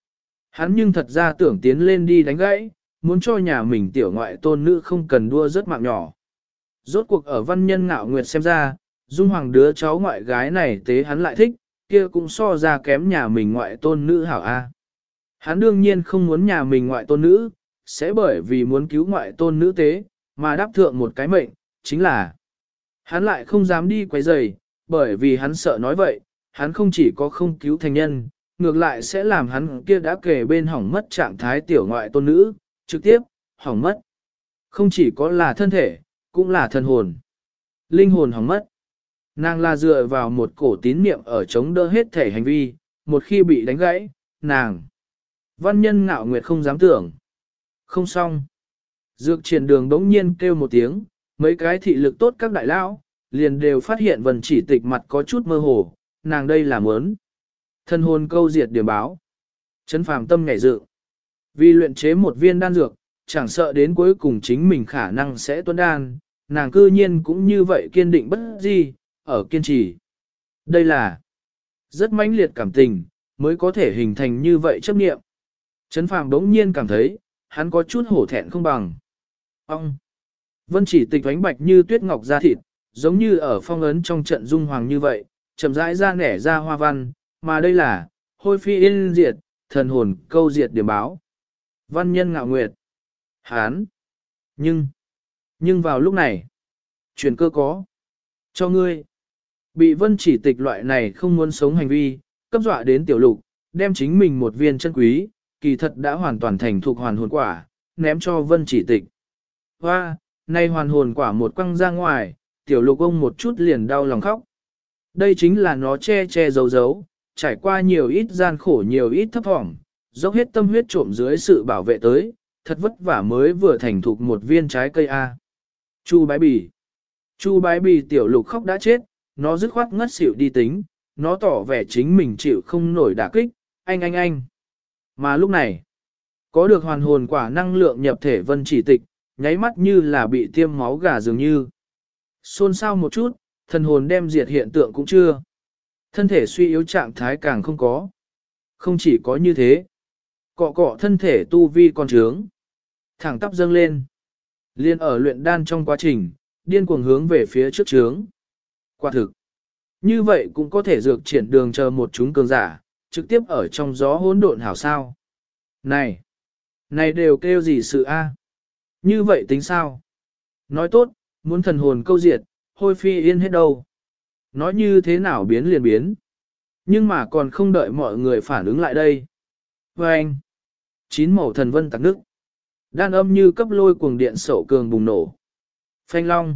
Hắn nhưng thật ra tưởng tiến lên đi đánh gãy, muốn cho nhà mình tiểu ngoại tôn nữ không cần đua rất mạng nhỏ. Rốt cuộc ở văn nhân ngạo nguyệt xem ra, Dung Hoàng đứa cháu ngoại gái này tế hắn lại thích, kia cũng so ra kém nhà mình ngoại tôn nữ hảo Hắn đương nhiên không muốn nhà mình ngoại tôn nữ, sẽ bởi vì muốn cứu ngoại tôn nữ tế, mà đáp thượng một cái mệnh, chính là hắn lại không dám đi quấy rầy, bởi vì hắn sợ nói vậy, hắn không chỉ có không cứu thành nhân, ngược lại sẽ làm hắn kia đã kể bên hỏng mất trạng thái tiểu ngoại tôn nữ, trực tiếp, hỏng mất. Không chỉ có là thân thể, cũng là thân hồn. Linh hồn hỏng mất. Nàng là dựa vào một cổ tín niệm ở chống đỡ hết thể hành vi, một khi bị đánh gãy, nàng. Văn nhân ngạo nguyệt không dám tưởng. Không xong. Dược triển đường đống nhiên kêu một tiếng, mấy cái thị lực tốt các đại lão liền đều phát hiện vần chỉ tịch mặt có chút mơ hồ, nàng đây là muốn. Thân hồn câu diệt điểm báo. Chấn phàm tâm nhảy dự. Vì luyện chế một viên đan dược, chẳng sợ đến cuối cùng chính mình khả năng sẽ tuấn đan, nàng cư nhiên cũng như vậy kiên định bất di, ở kiên trì. Đây là rất mãnh liệt cảm tình, mới có thể hình thành như vậy chấp niệm. Trấn Phàm đống nhiên cảm thấy, hắn có chút hổ thẹn không bằng. Ông! Vân Chỉ Tịch ánh bạch như tuyết ngọc da thịt, giống như ở phong ấn trong trận dung hoàng như vậy, chậm rãi ra nẻ ra hoa văn, mà đây là hôi phi yên diệt, thần hồn câu diệt điểm báo. Văn nhân ngạo nguyệt. Hán! Nhưng vào lúc này, chuyển cơ có. Cho ngươi. Bị Vân Chỉ Tịch loại này không muốn sống hành vi, cấp dọa đến tiểu lục, đem chính mình một viên chân quý, kỳ thật đã hoàn toàn thành thuộc hoàn hồn quả, ném cho Vân Chỉ Tịch. Hoa, nay hoàn hồn quả một quăng ra ngoài, tiểu lục ông một chút liền đau lòng khóc. Đây chính là nó che che giấu giấu, trải qua nhiều ít gian khổ nhiều ít thấp thỏm, dốc hết tâm huyết trộm dưới sự bảo vệ tới, thật vất vả mới vừa thành thục một viên trái cây A. Chu bái bì. Chu bái bì tiểu lục khóc đã chết, nó dứt khoát ngất xỉu đi tính, nó tỏ vẻ chính mình chịu không nổi đả kích, anh. Mà lúc này, có được hoàn hồn quả năng lượng nhập thể Vân Chỉ Tịch, nháy mắt như là bị tiêm máu gà dường như. Xôn xao một chút, thần hồn đem diệt hiện tượng cũng chưa. Thân thể suy yếu trạng thái càng không có. Không chỉ có như thế, cọ thân thể tu vi còn trướng. Thẳng tắp dâng lên. Liên ở luyện đan trong quá trình, điên cuồng hướng về phía trước trướng. Quả thực. Như vậy cũng có thể dược triển đường chờ một chúng cường giả, trực tiếp ở trong gió hỗn độn hảo sao. Này đều kêu gì sự a? Như vậy tính sao? Nói tốt, muốn thần hồn câu diệt, hôi phi yên hết đâu. Nói như thế nào biến liền biến. Nhưng mà còn không đợi mọi người phản ứng lại đây. Và anh, 9 màu thần vân tạc nước. Đan âm như cấp lôi cuồng điện sậu cường bùng nổ. Phanh long.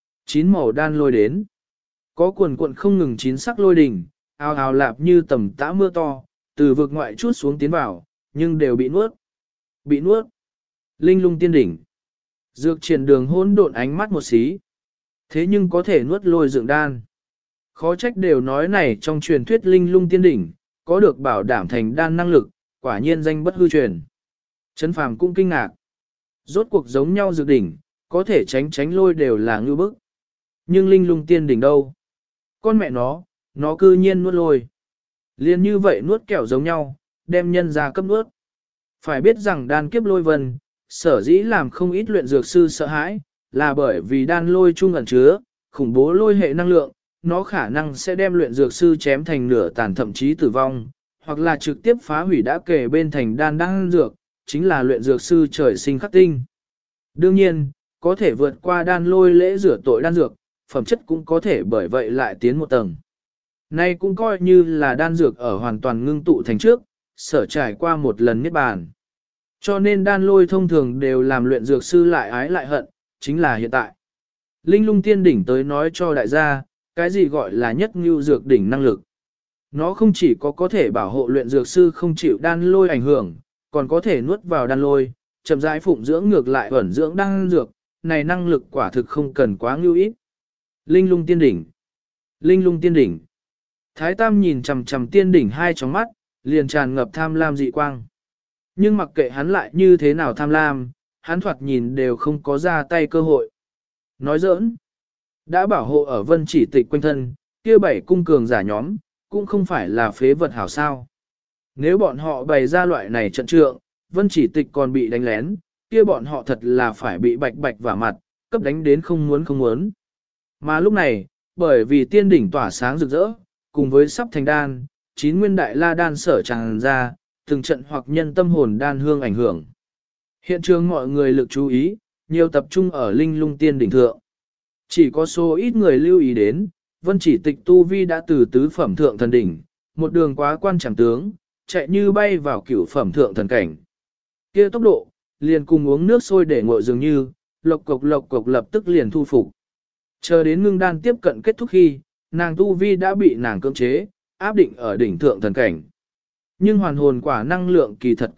9 màu đan lôi đến. Có cuộn không ngừng 9 sắc lôi đỉnh, ào ào lạp như tầm tã mưa to, từ vực ngoại chút xuống tiến vào, nhưng đều bị nuốt. Bị nuốt. Linh lung tiên đỉnh. Dược triển đường hỗn độn ánh mắt một xí. Thế nhưng có thể nuốt lôi dựng đan. Khó trách đều nói này trong truyền thuyết linh lung tiên đỉnh, có được bảo đảm thành đan năng lực, quả nhiên danh bất hư truyền. Trấn Phàm cũng kinh ngạc. Rốt cuộc giống nhau dược đỉnh, có thể tránh lôi đều là ngư bức. Nhưng linh lung tiên đỉnh đâu? Con mẹ nó cư nhiên nuốt lôi. Liên như vậy nuốt kẹo giống nhau, đem nhân ra cấp nuốt. Phải biết rằng đan kiếp lôi vân, sở dĩ làm không ít luyện dược sư sợ hãi, là bởi vì đan lôi chung ẩn chứa, khủng bố lôi hệ năng lượng, nó khả năng sẽ đem luyện dược sư chém thành nửa tàn thậm chí tử vong, hoặc là trực tiếp phá hủy đã kể bên thành đan dược, chính là luyện dược sư trời sinh khắc tinh. Đương nhiên, có thể vượt qua đan lôi lễ rửa tội đan dược, phẩm chất cũng có thể bởi vậy lại tiến một tầng. Nay cũng coi như là đan dược ở hoàn toàn ngưng tụ thành trước, sở trải qua một lần niết bàn. Cho nên đan lôi thông thường đều làm luyện dược sư lại ái lại hận, chính là hiện tại. Linh lung tiên đỉnh tới nói cho đại gia, cái gì gọi là nhất ngưu dược đỉnh năng lực. Nó không chỉ có thể bảo hộ luyện dược sư không chịu đan lôi ảnh hưởng, còn có thể nuốt vào đan lôi, chậm rãi phụng dưỡng ngược lại ẩn dưỡng đan dược, này năng lực quả thực không cần quá ngưu ít. Linh lung tiên đỉnh. Linh lung tiên đỉnh. Thái Tam nhìn chằm chằm tiên đỉnh hai tròng mắt, liền tràn ngập tham lam dị quang. Nhưng mặc kệ hắn lại như thế nào tham lam, hắn thoạt nhìn đều không có ra tay cơ hội. Nói giỡn, đã bảo hộ ở Vân Chỉ Tịch quanh thân, kia 7 cung cường giả nhóm, cũng không phải là phế vật hảo sao. Nếu bọn họ bày ra loại này trận trượng, Vân Chỉ Tịch còn bị đánh lén, kia bọn họ thật là phải bị bạch vả mặt, cấp đánh đến không muốn. Mà lúc này, bởi vì tiên đỉnh tỏa sáng rực rỡ, cùng với sắp thành đan, 9 nguyên đại la đan sở tràn ra, từng trận hoặc nhân tâm hồn đan hương ảnh hưởng. Hiện trường mọi người lực chú ý, nhiều tập trung ở linh lung tiên đỉnh thượng. Chỉ có số ít người lưu ý đến, Vân Chỉ Tịch tu vi đã từ tứ phẩm thượng thần đỉnh, một đường quá quan chẳng tướng, chạy như bay vào cửu phẩm thượng thần cảnh. Kia tốc độ, liền cùng uống nước sôi để nguội dường như, lộc cộc lập tức liền thu phục. Chờ đến ngưng đan tiếp cận kết thúc khi, nàng tu vi đã bị nàng cưỡng chế, áp định ở đỉnh thượng thần cảnh. Nhưng hoàn hồn quả năng lượng kỳ thật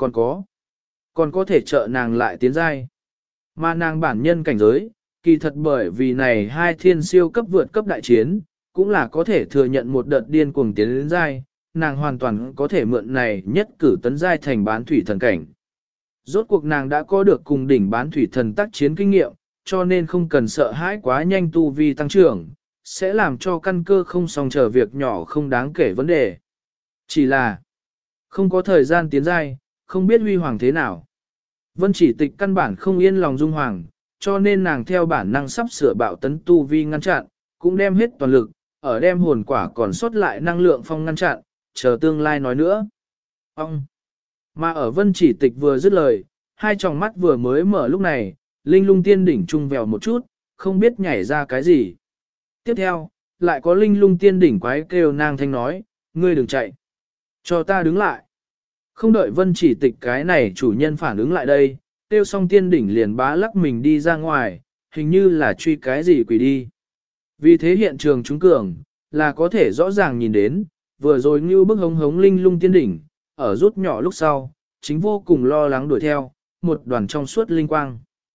còn có thể trợ nàng lại tiến giai. Mà nàng bản nhân cảnh giới, kỳ thật bởi vì này hai thiên siêu cấp vượt cấp đại chiến, cũng là có thể thừa nhận một đợt điên cuồng tiến đến giai, nàng hoàn toàn có thể mượn này nhất cử tấn giai thành bán thủy thần cảnh. Rốt cuộc nàng đã có được cùng đỉnh bán thủy thần tác chiến kinh nghiệm, cho nên không cần sợ hãi quá nhanh tu vi tăng trưởng, sẽ làm cho căn cơ không song trở việc nhỏ không đáng kể vấn đề. Chỉ là không có thời gian tiến giai, không biết huy hoàng thế nào. Vân Chỉ Tịch căn bản không yên lòng dung hoàng, cho nên nàng theo bản năng sắp sửa bạo tấn tu vi ngăn chặn, cũng đem hết toàn lực, ở đem hồn quả còn sót lại năng lượng phong ngăn chặn, chờ tương lai nói nữa. Ông! Mà ở Vân Chỉ Tịch vừa dứt lời, hai tròng mắt vừa mới mở lúc này, linh lung tiên đỉnh trung vèo một chút, không biết nhảy ra cái gì. Tiếp theo, lại có linh lung tiên đỉnh quái kêu nàng thanh nói, ngươi đừng chạy. Cho ta đứng lại. Không đợi Vân Chỉ Tịch cái này chủ nhân phản ứng lại đây, kêu xong tiên đỉnh liền bá lắc mình đi ra ngoài, hình như là truy cái gì quỷ đi. Vì thế hiện trường trúng cường, là có thể rõ ràng nhìn đến, vừa rồi như bức hống hống linh lung tiên đỉnh, ở rút nhỏ lúc sau, chính vô cùng lo lắng đuổi theo, một đoàn trong suốt linh quang.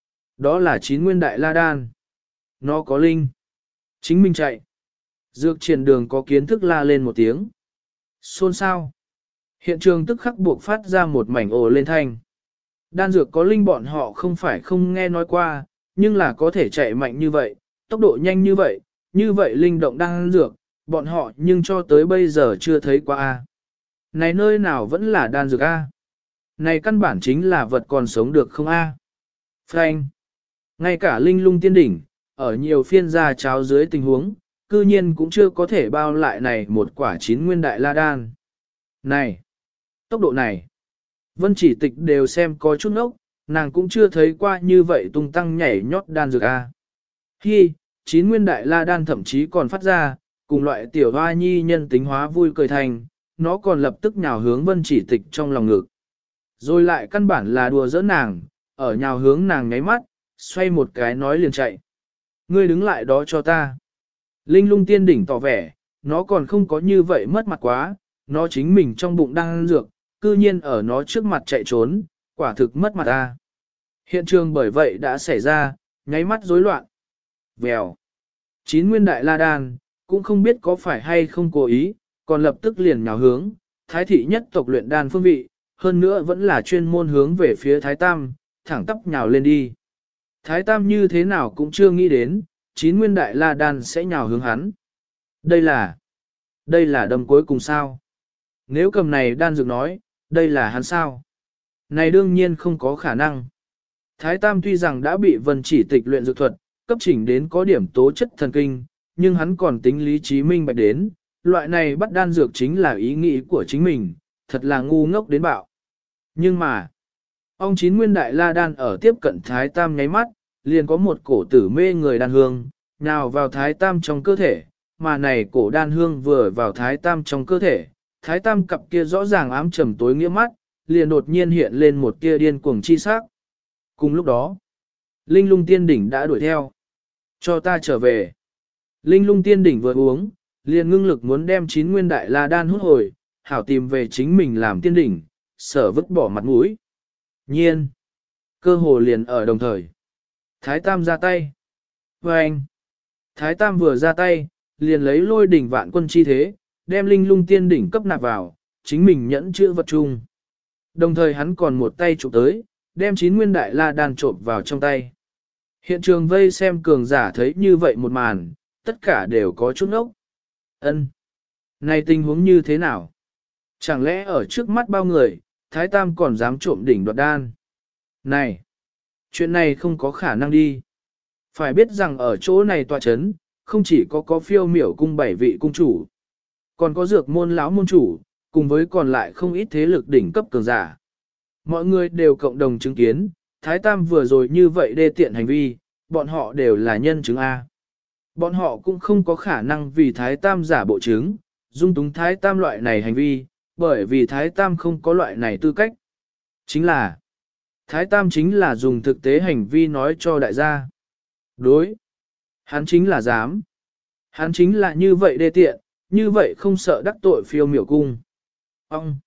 Đó là 9 nguyên đại la đan. Nó có linh. Chính mình chạy. Dược triển đường có kiến thức la lên một tiếng. Xôn xao. Hiện trường tức khắc buộc phát ra một mảnh ồ lên thanh. Đan dược có linh bọn họ không phải không nghe nói qua, nhưng là có thể chạy mạnh như vậy, tốc độ nhanh như vậy linh động đan dược, bọn họ nhưng cho tới bây giờ chưa thấy qua a. Này nơi nào vẫn là đan dược a? Này căn bản chính là vật còn sống được không a? Frank. Ngay cả linh lung tiên đỉnh, ở nhiều phiên gia cháo dưới tình huống, cư nhiên cũng chưa có thể bao lại này một quả 9 nguyên đại la đan. Này! Tốc độ này! Vân Chỉ Tịch đều xem có chút ốc, nàng cũng chưa thấy qua như vậy tung tăng nhảy nhót đan dược a. Hi, 9 nguyên đại la đan thậm chí còn phát ra, cùng loại tiểu hoa nhi nhân tính hóa vui cười thành, nó còn lập tức nhào hướng Vân Chỉ Tịch trong lòng ngực. Rồi lại căn bản là đùa giỡn nàng, ở nhào hướng nàng nháy mắt, xoay một cái nói liền chạy. Ngươi đứng lại đó cho ta. Linh lung tiên đỉnh tỏ vẻ, nó còn không có như vậy mất mặt quá, nó chính mình trong bụng đang ăn dược, cư nhiên ở nó trước mặt chạy trốn, quả thực mất mặt ta. Hiện trường bởi vậy đã xảy ra, nháy mắt rối loạn. Vèo. 9 nguyên đại la đan, cũng không biết có phải hay không cố ý, còn lập tức liền nhào hướng, thái thị nhất tộc luyện đan phương vị, hơn nữa vẫn là chuyên môn hướng về phía thái tam, thẳng tắp nhào lên đi. Thái tam như thế nào cũng chưa nghĩ đến, 9 nguyên đại la đan sẽ nhào hướng hắn. Đây là đâm cuối cùng sao? Nếu cầm này đan dược nói, đây là hắn sao? Này đương nhiên không có khả năng. Thái tam tuy rằng đã bị Vân Chỉ Tịch luyện dược thuật, cấp chỉnh đến có điểm tố chất thần kinh, nhưng hắn còn tính lý trí minh bạch đến, loại này bắt đan dược chính là ý nghĩ của chính mình, thật là ngu ngốc đến bạo. Nhưng mà, ông 9 nguyên đại la đan ở tiếp cận thái tam nháy mắt, liền có một cổ tử mê người đan hương, nào vào thái tam trong cơ thể, mà này cổ đan hương vừa vào thái tam trong cơ thể, thái tam cặp kia rõ ràng ám trầm tối nghĩa mắt, liền đột nhiên hiện lên một tia điên cuồng chi sắc. Cùng lúc đó, linh lung tiên đỉnh đã đuổi theo. Cho ta trở về. Linh lung tiên đỉnh vừa uống, liền ngưng lực muốn đem 9 nguyên đại la đan hút hồi, hảo tìm về chính mình làm tiên đỉnh, sở vứt bỏ mặt mũi. Nhiên, cơ hồ liền ở đồng thời. Thái Tam ra tay. Và anh, Thái Tam vừa ra tay, liền lấy lôi đỉnh vạn quân chi thế, đem linh lung tiên đỉnh cấp nạp vào, chính mình nhẫn chữ vật chung. Đồng thời hắn còn một tay chụp tới, đem 9 nguyên đại la đan trộm vào trong tay. Hiện trường vây xem cường giả thấy như vậy một màn, tất cả đều có chút ốc. Ân, này tình huống như thế nào? Chẳng lẽ ở trước mắt bao người, Thái Tam còn dám trộm đỉnh đoạt đan? Này, chuyện này không có khả năng đi. Phải biết rằng ở chỗ này tọa chấn, không chỉ có phiêu miểu cung 7 vị cung chủ, còn có dược môn lão môn chủ, cùng với còn lại không ít thế lực đỉnh cấp cường giả. Mọi người đều cộng đồng chứng kiến, Thái Tam vừa rồi như vậy đê tiện hành vi, bọn họ đều là nhân chứng A. Bọn họ cũng không có khả năng vì Thái Tam giả bộ chứng, dung túng Thái Tam loại này hành vi, bởi vì Thái Tam không có loại này tư cách. Chính là, Thái Tam chính là dùng thực tế hành vi nói cho đại gia. Đối, hắn chính là dám. Hắn chính là như vậy đê tiện, như vậy không sợ đắc tội phiêu miểu cung. Ông,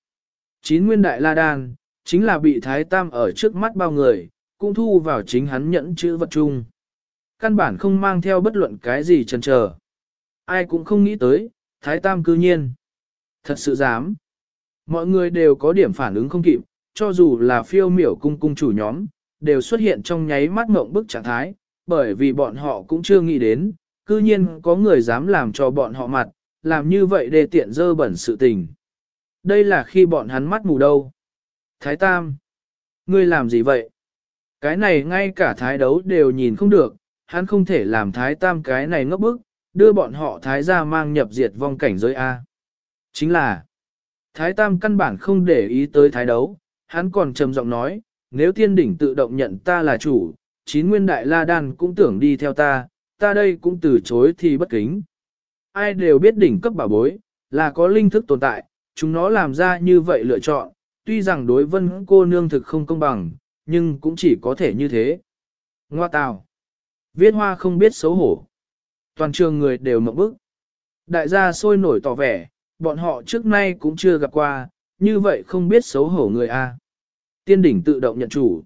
9 nguyên đại la đan, chính là bị Thái Tam ở trước mắt bao người, cũng thu vào chính hắn nhẫn chữ vật chung. Căn bản không mang theo bất luận cái gì chần chờ. Ai cũng không nghĩ tới, Thái Tam cư nhiên. Thật sự dám. Mọi người đều có điểm phản ứng không kịp, cho dù là phiêu miểu cung cung chủ nhóm, đều xuất hiện trong nháy mắt ngộng bức trạng thái, bởi vì bọn họ cũng chưa nghĩ đến, cư nhiên có người dám làm cho bọn họ mặt, làm như vậy để tiện dơ bẩn sự tình. Đây là khi bọn hắn mắt mù đâu. Thái Tam, ngươi làm gì vậy? Cái này ngay cả thái đấu đều nhìn không được, hắn không thể làm Thái Tam cái này ngốc bức, đưa bọn họ Thái gia mang nhập diệt vong cảnh giới A. Chính là, Thái Tam căn bản không để ý tới thái đấu, hắn còn trầm giọng nói, nếu tiên đỉnh tự động nhận ta là chủ, chín nguyên đại la đan cũng tưởng đi theo ta, ta đây cũng từ chối thì bất kính. Ai đều biết đỉnh cấp bảo bối, là có linh thức tồn tại, chúng nó làm ra như vậy lựa chọn, tuy rằng đối vân cô nương thực không công bằng, nhưng cũng chỉ có thể như thế. Ngoa tào, viết hoa không biết xấu hổ. Toàn trường người đều mộng bức. Đại gia sôi nổi tỏ vẻ, bọn họ trước nay cũng chưa gặp qua, như vậy không biết xấu hổ người A. Tiên đỉnh tự động nhận chủ.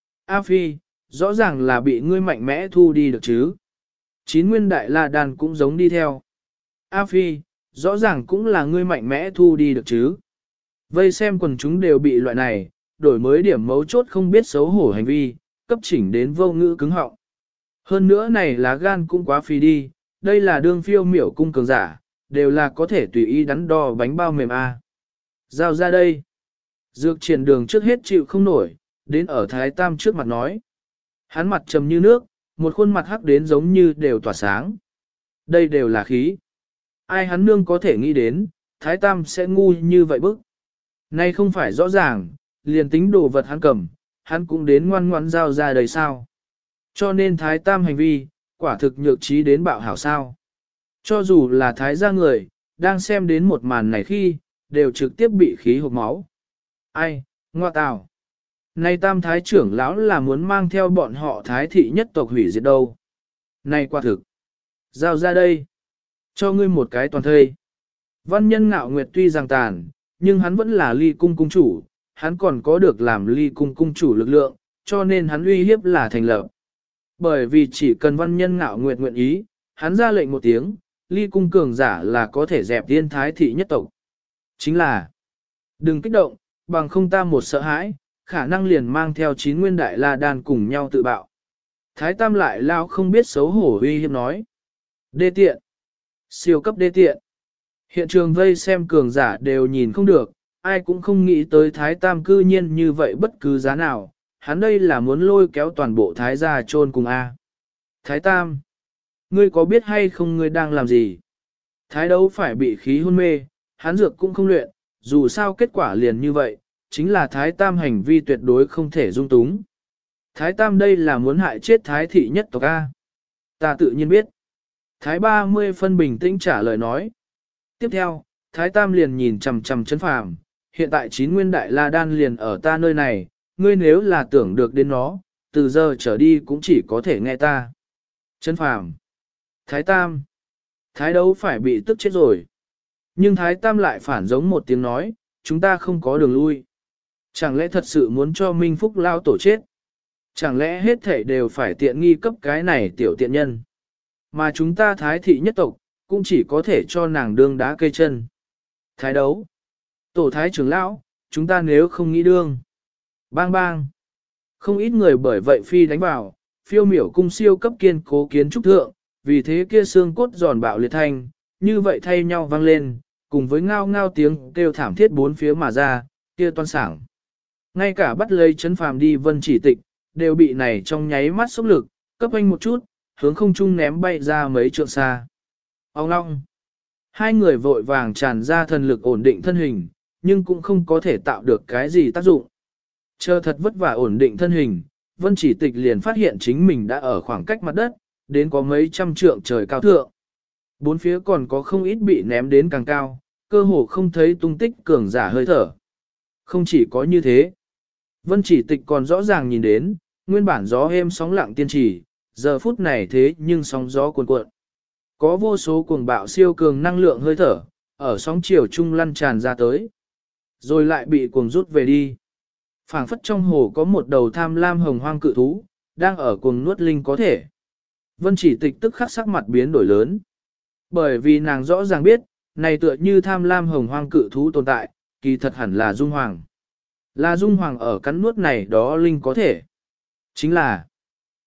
A Phi, rõ ràng là bị ngươi mạnh mẽ thu đi được chứ. Chín nguyên đại la đàn cũng giống đi theo. A Phi, rõ ràng cũng là ngươi mạnh mẽ thu đi được chứ. Vây xem quần chúng đều bị loại này, đổi mới điểm mấu chốt không biết xấu hổ hành vi, cấp chỉnh đến vô ngữ cứng họng. Hơn nữa này lá gan cũng quá phi đi, đây là đương phiêu miểu cung cường giả, đều là có thể tùy ý đắn đo bánh bao mềm A. Giao ra đây. Dược triển đường trước hết chịu không nổi, đến ở Thái Tam trước mặt nói. Hắn mặt trầm như nước, một khuôn mặt hắc đến giống như đều tỏa sáng. Đây đều là khí. Ai hắn nương có thể nghĩ đến, Thái Tam sẽ ngu như vậy bức. Nay không phải rõ ràng, liền tính đồ vật hắn cầm, hắn cũng đến ngoan ngoãn giao ra đời sao. Cho nên Thái Tam hành vi, quả thực nhược trí đến bạo hảo sao. Cho dù là Thái gia người, đang xem đến một màn này khi, đều trực tiếp bị khí hộp máu. Ai, ngoa tào. Này Tam Thái trưởng lão là muốn mang theo bọn họ Thái thị nhất tộc hủy diệt đâu. Này quả thực. Giao ra đây. Cho ngươi một cái toàn thây. Văn nhân ngạo nguyệt tuy rằng tàn, nhưng hắn vẫn là ly cung cung chủ, hắn còn có được làm ly cung cung chủ lực lượng, cho nên hắn uy hiếp là thành lập. Bởi vì chỉ cần văn nhân ngạo nguyệt nguyện ý, hắn ra lệnh một tiếng, ly cung cường giả là có thể dẹp tiên Thái thị nhất tộc. Chính là, đừng kích động, bằng không ta một sợ hãi, khả năng liền mang theo 9 nguyên đại la đan cùng nhau tự bạo. Thái Tam lại lao không biết xấu hổ uy hiếp nói. Đê tiện. Siêu cấp đê tiện. Hiện trường vây xem cường giả đều nhìn không được, ai cũng không nghĩ tới Thái Tam cư nhiên như vậy bất cứ giá nào, hắn đây là muốn lôi kéo toàn bộ Thái gia chôn cùng A. Thái Tam, ngươi có biết hay không ngươi đang làm gì? Thái đấu phải bị khí hôn mê, hắn dược cũng không luyện, dù sao kết quả liền như vậy, chính là Thái Tam hành vi tuyệt đối không thể dung túng. Thái Tam đây là muốn hại chết Thái thị nhất tộc A. Ta tự nhiên biết. Thái 30 phân bình tĩnh trả lời nói. Tiếp theo, Thái Tam liền nhìn chằm chằm Trấn Phàm, hiện tại 9 nguyên đại la đan liền ở ta nơi này, ngươi nếu là tưởng được đến nó, từ giờ trở đi cũng chỉ có thể nghe ta. Trấn Phàm, Thái Tam, Thái đấu phải bị tức chết rồi. Nhưng Thái Tam lại phản giống một tiếng nói, chúng ta không có đường lui. Chẳng lẽ thật sự muốn cho Minh Phúc lao tổ chết? Chẳng lẽ hết thảy đều phải tiện nghi cấp cái này tiểu tiện nhân? Mà chúng ta Thái thị nhất tộc, cũng chỉ có thể cho nàng đương đá cây chân. Thái đấu. Tổ Thái trưởng lão, chúng ta nếu không nghĩ đương. Bang bang. Không ít người bởi vậy phi đánh vào, phiêu miểu cung siêu cấp kiên cố kiến trúc thượng, vì thế kia xương cốt giòn bạo liệt thanh, như vậy thay nhau vang lên, cùng với ngao ngao tiếng kêu thảm thiết bốn phía mà ra, kia toan sảng. Ngay cả bắt lấy Trấn Phàm đi Vân Chỉ Tịch, đều bị này trong nháy mắt sốc lực, cấp anh một chút, hướng không trung ném bay ra mấy trượng xa. Ông long. Hai người vội vàng tràn ra thần lực ổn định thân hình, nhưng cũng không có thể tạo được cái gì tác dụng. Chờ thật vất vả ổn định thân hình, Vân Chỉ Tịch liền phát hiện chính mình đã ở khoảng cách mặt đất, đến có mấy trăm trượng trời cao thượng. Bốn phía còn có không ít bị ném đến càng cao, cơ hồ không thấy tung tích cường giả hơi thở. Không chỉ có như thế, Vân Chỉ Tịch còn rõ ràng nhìn đến, nguyên bản gió êm sóng lặng tiên trì, giờ phút này thế nhưng sóng gió cuồn cuộn. Có vô số cuồng bạo siêu cường năng lượng hơi thở, ở sóng chiều trung lăn tràn ra tới, rồi lại bị cuồng rút về đi. Phảng phất trong hồ có một đầu tham lam hồng hoang cự thú, đang ở cuồng nuốt linh có thể. Vân Chỉ Tịch tức khắc sắc mặt biến đổi lớn. Bởi vì nàng rõ ràng biết, này tựa như tham lam hồng hoang cự thú tồn tại, kỳ thật hẳn là Dung Hoàng. Là Dung Hoàng ở cắn nuốt này đó linh có thể. Chính là,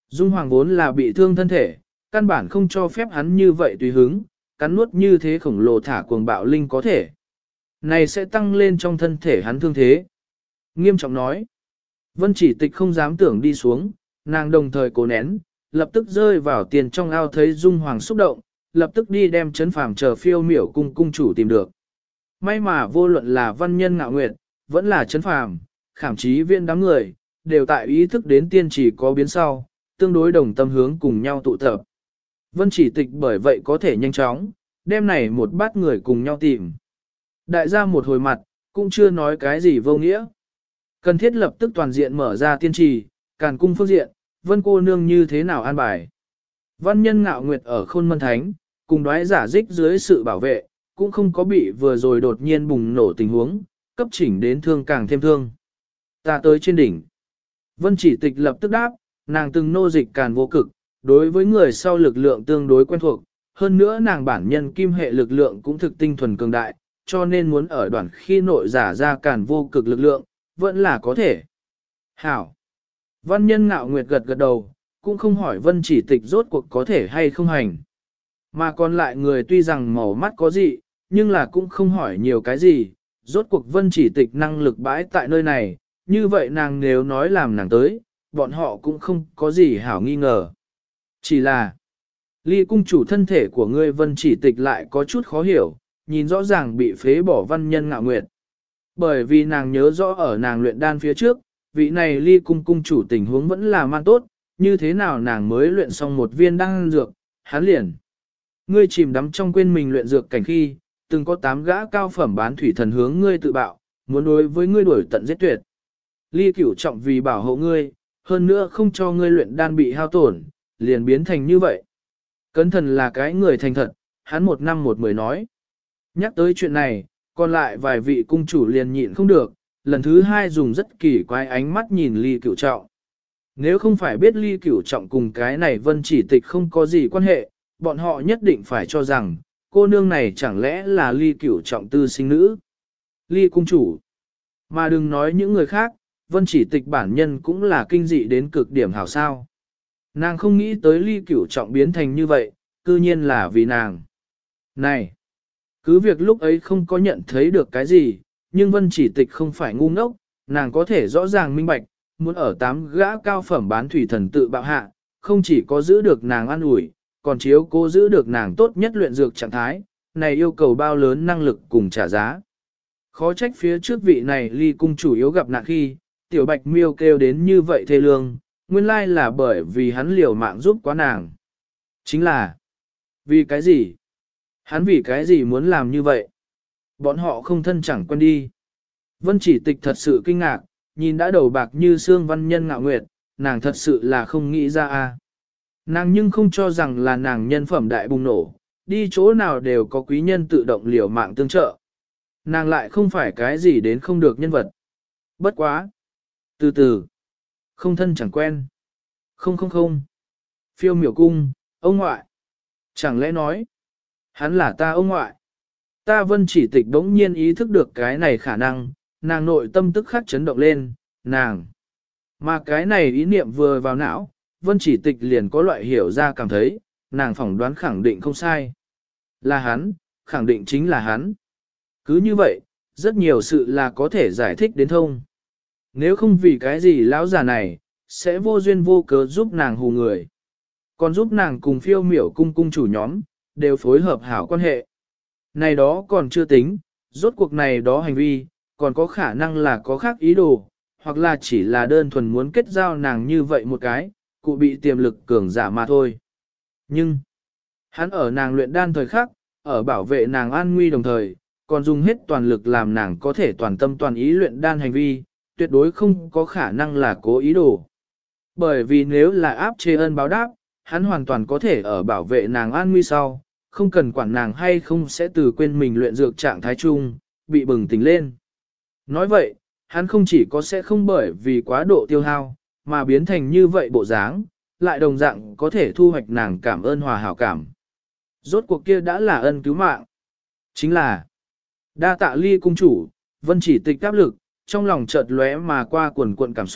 Dung Hoàng vốn là bị thương thân thể, căn bản không cho phép hắn như vậy tùy hứng, cắn nuốt như thế khổng lồ thả cuồng bạo linh có thể. Này sẽ tăng lên trong thân thể hắn thương thế. Nghiêm trọng nói, Vân Chỉ Tịch không dám tưởng đi xuống, nàng đồng thời cố nén, lập tức rơi vào tiền trong ao thấy Dung Hoàng xúc động, lập tức đi đem Trấn Phàm chờ Phiêu Miểu cung chủ tìm được. May mà vô luận là Văn Nhân Ngạo Nguyệt, vẫn là Trấn Phàm, Khảm Chí Viên đám người, đều tại ý thức đến tiên chỉ có biến sau, tương đối đồng tâm hướng cùng nhau tụ tập. Vân Chỉ Tịch bởi vậy có thể nhanh chóng, đem này một bát người cùng nhau tìm. Đại gia một hồi mặt, cũng chưa nói cái gì vô nghĩa. Cần thiết lập tức toàn diện mở ra tiên trì, càn cung phương diện, Vân cô nương như thế nào an bài. Văn Nhân Ngạo Nguyệt ở Khôn Mân Thánh, cùng đoái giả dích dưới sự bảo vệ, cũng không có bị vừa rồi đột nhiên bùng nổ tình huống, cấp chỉnh đến thương càng thêm thương. Ta tới trên đỉnh. Vân Chỉ Tịch lập tức đáp, nàng từng nô dịch càn vô cực, đối với người sau lực lượng tương đối quen thuộc, hơn nữa nàng bản nhân kim hệ lực lượng cũng thực tinh thuần cường đại, cho nên muốn ở đoạn khi nội giả ra càn vô cực lực lượng, vẫn là có thể. Hảo. Văn Nhân Ngạo Nguyệt gật gật đầu, cũng không hỏi Vân Chỉ Tịch rốt cuộc có thể hay không hành. Mà còn lại người tuy rằng màu mắt có gì, nhưng là cũng không hỏi nhiều cái gì, rốt cuộc Vân Chỉ Tịch năng lực bãi tại nơi này, như vậy nàng nếu nói làm nàng tới, bọn họ cũng không có gì hảo nghi ngờ. Chỉ là, Ly cung chủ thân thể của ngươi Vân Chỉ Tịch lại có chút khó hiểu, nhìn rõ ràng bị phế bỏ Văn Nhân Ngạo Nguyệt. Bởi vì nàng nhớ rõ ở nàng luyện đan phía trước, vị này Ly cung chủ tình huống vẫn là man tốt, như thế nào nàng mới luyện xong một viên đan dược, hắn liền. Ngươi chìm đắm trong quên mình luyện dược cảnh khi, từng có 8 gã cao phẩm bán thủy thần hướng ngươi tự bạo, muốn đối với ngươi đuổi tận giết tuyệt. Ly Cửu trọng vì bảo hộ ngươi, hơn nữa không cho ngươi luyện đan bị hao tổn, liền biến thành như vậy. Cẩn thận là cái người thành thật, hắn 1 năm 1 mười nói. Nhắc tới chuyện này, còn lại vài vị cung chủ liền nhịn không được, lần thứ 2 dùng rất kỳ quái ánh mắt nhìn Ly Cửu trọng. Nếu không phải biết Ly Cửu trọng cùng cái này Vân Chỉ Tịch không có gì quan hệ, bọn họ nhất định phải cho rằng, cô nương này chẳng lẽ là Ly Cửu trọng tư sinh nữ. Ly cung chủ. Mà đừng nói những người khác, Vân Chỉ Tịch bản nhân cũng là kinh dị đến cực điểm hảo sao. Nàng không nghĩ tới Ly Cửu trọng biến thành như vậy, cư nhiên là vì nàng. Này! Cứ việc lúc ấy không có nhận thấy được cái gì, nhưng Vân Chỉ Tịch không phải ngu ngốc, nàng có thể rõ ràng minh bạch, muốn ở 8 gã cao phẩm bán thủy thần tự bạo hạ, không chỉ có giữ được nàng an ủi, còn chiếu cố giữ được nàng tốt nhất luyện dược trạng thái, này yêu cầu bao lớn năng lực cùng trả giá. Khó trách phía trước vị này Ly cung chủ yếu gặp nạn khi, tiểu bạch miêu kêu đến như vậy thê lương, nguyên lai là bởi vì hắn liều mạng giúp quá nàng. Chính là, vì cái gì? Hắn vì cái gì muốn làm như vậy? Bọn họ không thân chẳng quen đi. Vân Chỉ Tịch thật sự kinh ngạc, nhìn đã đầu bạc như xương Văn Nhân Ngạo Nguyệt, nàng thật sự là không nghĩ ra a. Nàng nhưng không cho rằng là nàng nhân phẩm đại bùng nổ, đi chỗ nào đều có quý nhân tự động liều mạng tương trợ. Nàng lại không phải cái gì đến không được nhân vật. Bất quá. Từ từ. Không thân chẳng quen. Không. Phiêu Miểu cung, ông ngoại. Chẳng lẽ nói. Hắn là ta ông ngoại. Ta Vân Chỉ Tịch đống nhiên ý thức được cái này khả năng, nàng nội tâm tức khắc chấn động lên, nàng. Mà cái này ý niệm vừa vào não, Vân Chỉ Tịch liền có loại hiểu ra cảm thấy, nàng phỏng đoán khẳng định không sai. Là hắn, khẳng định chính là hắn. Cứ như vậy, rất nhiều sự là có thể giải thích đến thông. Nếu không vì cái gì lão già này, sẽ vô duyên vô cớ giúp nàng hù người. Còn giúp nàng cùng Phiêu Miểu cung chủ nhóm, đều phối hợp hảo quan hệ. Này đó còn chưa tính, rốt cuộc này đó hành vi, còn có khả năng là có khác ý đồ, hoặc là chỉ là đơn thuần muốn kết giao nàng như vậy một cái, cụ bị tiềm lực cường giả mà thôi. Nhưng, hắn ở nàng luyện đan thời khắc, ở bảo vệ nàng an nguy đồng thời, còn dùng hết toàn lực làm nàng có thể toàn tâm toàn ý luyện đan hành vi, tuyệt đối không có khả năng là cố ý đồ. Bởi vì nếu là áp chế ân báo đáp, hắn hoàn toàn có thể ở bảo vệ nàng an nguy sau, không cần quản nàng hay không sẽ từ quên mình luyện dược trạng thái chung, bị bừng tỉnh lên. Nói vậy, hắn không chỉ có sẽ không bởi vì quá độ tiêu hao, mà biến thành như vậy bộ dáng, lại đồng dạng có thể thu hoạch nàng cảm ơn hòa hảo cảm. Rốt cuộc kia đã là ân cứu mạng. Chính là, đa tạ Ly cung chủ, Vân Chỉ Tịch áp lực, trong lòng chợt lóe mà qua quần cuộn cảm xúc,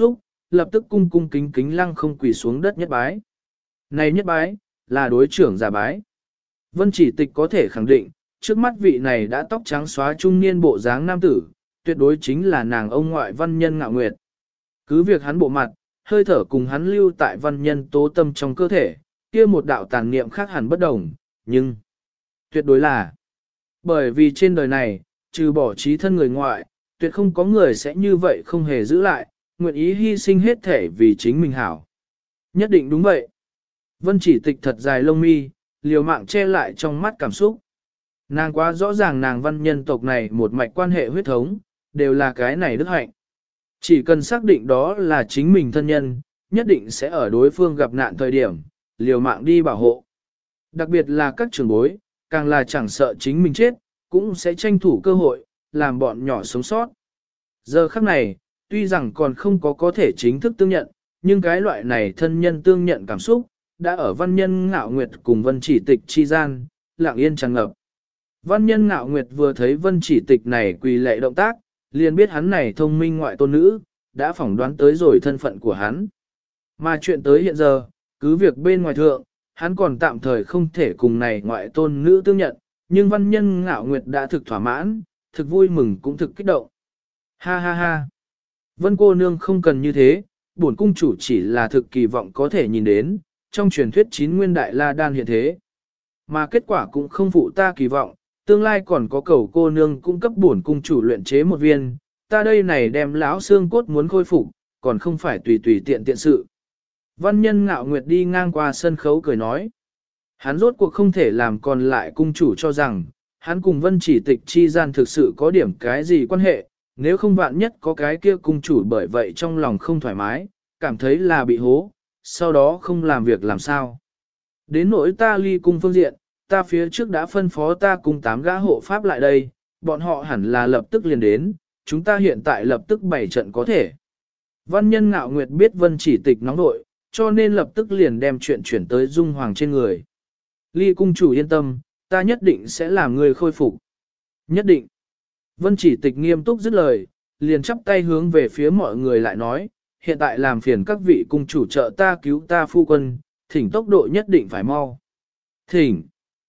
lập tức cung cung kính kính lăng không quỳ xuống đất nhất bái. Này nhất bái, là đối trưởng giả bái. Vân Chỉ Tịch có thể khẳng định, trước mắt vị này đã tóc trắng xóa trung niên bộ dáng nam tử, tuyệt đối chính là nàng ông ngoại Văn Nhân Ngạo Nguyệt. Cứ việc hắn bộ mặt, hơi thở cùng hắn lưu tại Văn Nhân tố tâm trong cơ thể, kia một đạo tàn niệm khác hẳn bất đồng, nhưng tuyệt đối là bởi vì trên đời này, trừ bỏ trí thân người ngoại, tuyệt không có người sẽ như vậy không hề giữ lại, nguyện ý hy sinh hết thể vì chính mình hảo. Nhất định đúng vậy. Vân Chỉ Tịch thật dài lông mi, liều mạng che lại trong mắt cảm xúc. Nàng quá rõ ràng nàng Văn nhân tộc này một mạch quan hệ huyết thống, đều là cái này đức hạnh. Chỉ cần xác định đó là chính mình thân nhân, nhất định sẽ ở đối phương gặp nạn thời điểm, liều mạng đi bảo hộ. Đặc biệt là các trưởng bối, càng là chẳng sợ chính mình chết, cũng sẽ tranh thủ cơ hội, làm bọn nhỏ sống sót. Giờ khắc này, tuy rằng còn không có thể chính thức tương nhận, nhưng cái loại này thân nhân tương nhận cảm xúc, đã ở Văn Nhân Ngạo Nguyệt cùng Vân Chỉ Tịch chi gian, lặng yên tràn ngập. Văn Nhân Ngạo Nguyệt vừa thấy Vân Chỉ Tịch này quỳ lệ động tác, liền biết hắn này thông minh ngoại tôn nữ, đã phỏng đoán tới rồi thân phận của hắn. Mà chuyện tới hiện giờ, cứ việc bên ngoài thượng, hắn còn tạm thời không thể cùng này ngoại tôn nữ tương nhận, nhưng Văn Nhân Ngạo Nguyệt đã thực thỏa mãn, thực vui mừng cũng thực kích động. Ha ha ha! Vân cô nương không cần như thế, bổn cung chủ chỉ là thực kỳ vọng có thể nhìn đến, trong truyền thuyết 9 nguyên đại la đan hiện thế. Mà kết quả cũng không phụ ta kỳ vọng, tương lai còn có cầu cô nương cung cấp bổn cung chủ luyện chế một viên, ta đây này đem lão xương cốt muốn khôi phục, còn không phải tùy tùy tiện tiện sự. Văn Nhân Ngạo Nguyệt đi ngang qua sân khấu cười nói. Hắn rốt cuộc không thể làm còn lại cung chủ cho rằng, hắn cùng Vân Chỉ Tịch chi gian thực sự có điểm cái gì quan hệ, nếu không vạn nhất có cái kia cung chủ bởi vậy trong lòng không thoải mái, cảm thấy là bị hố, sau đó không làm việc làm sao. Đến nỗi ta Ly cung phương diện, ta phía trước đã phân phó ta cùng 8 gã hộ pháp lại đây, bọn họ hẳn là lập tức liền đến, chúng ta hiện tại lập tức bày trận có thể. Văn Nhân Ngạo Nguyệt biết Vân Chỉ Tịch nóng nội, cho nên lập tức liền đem chuyện chuyển tới Dung Hoàng trên người. Ly cung chủ yên tâm, ta nhất định sẽ làm người khôi phục. Nhất định. Vân Chỉ Tịch nghiêm túc dứt lời, liền chắp tay hướng về phía mọi người lại nói, hiện tại làm phiền các vị cung chủ trợ ta cứu ta phu quân, thỉnh tốc độ nhất định phải mau. Thỉnh.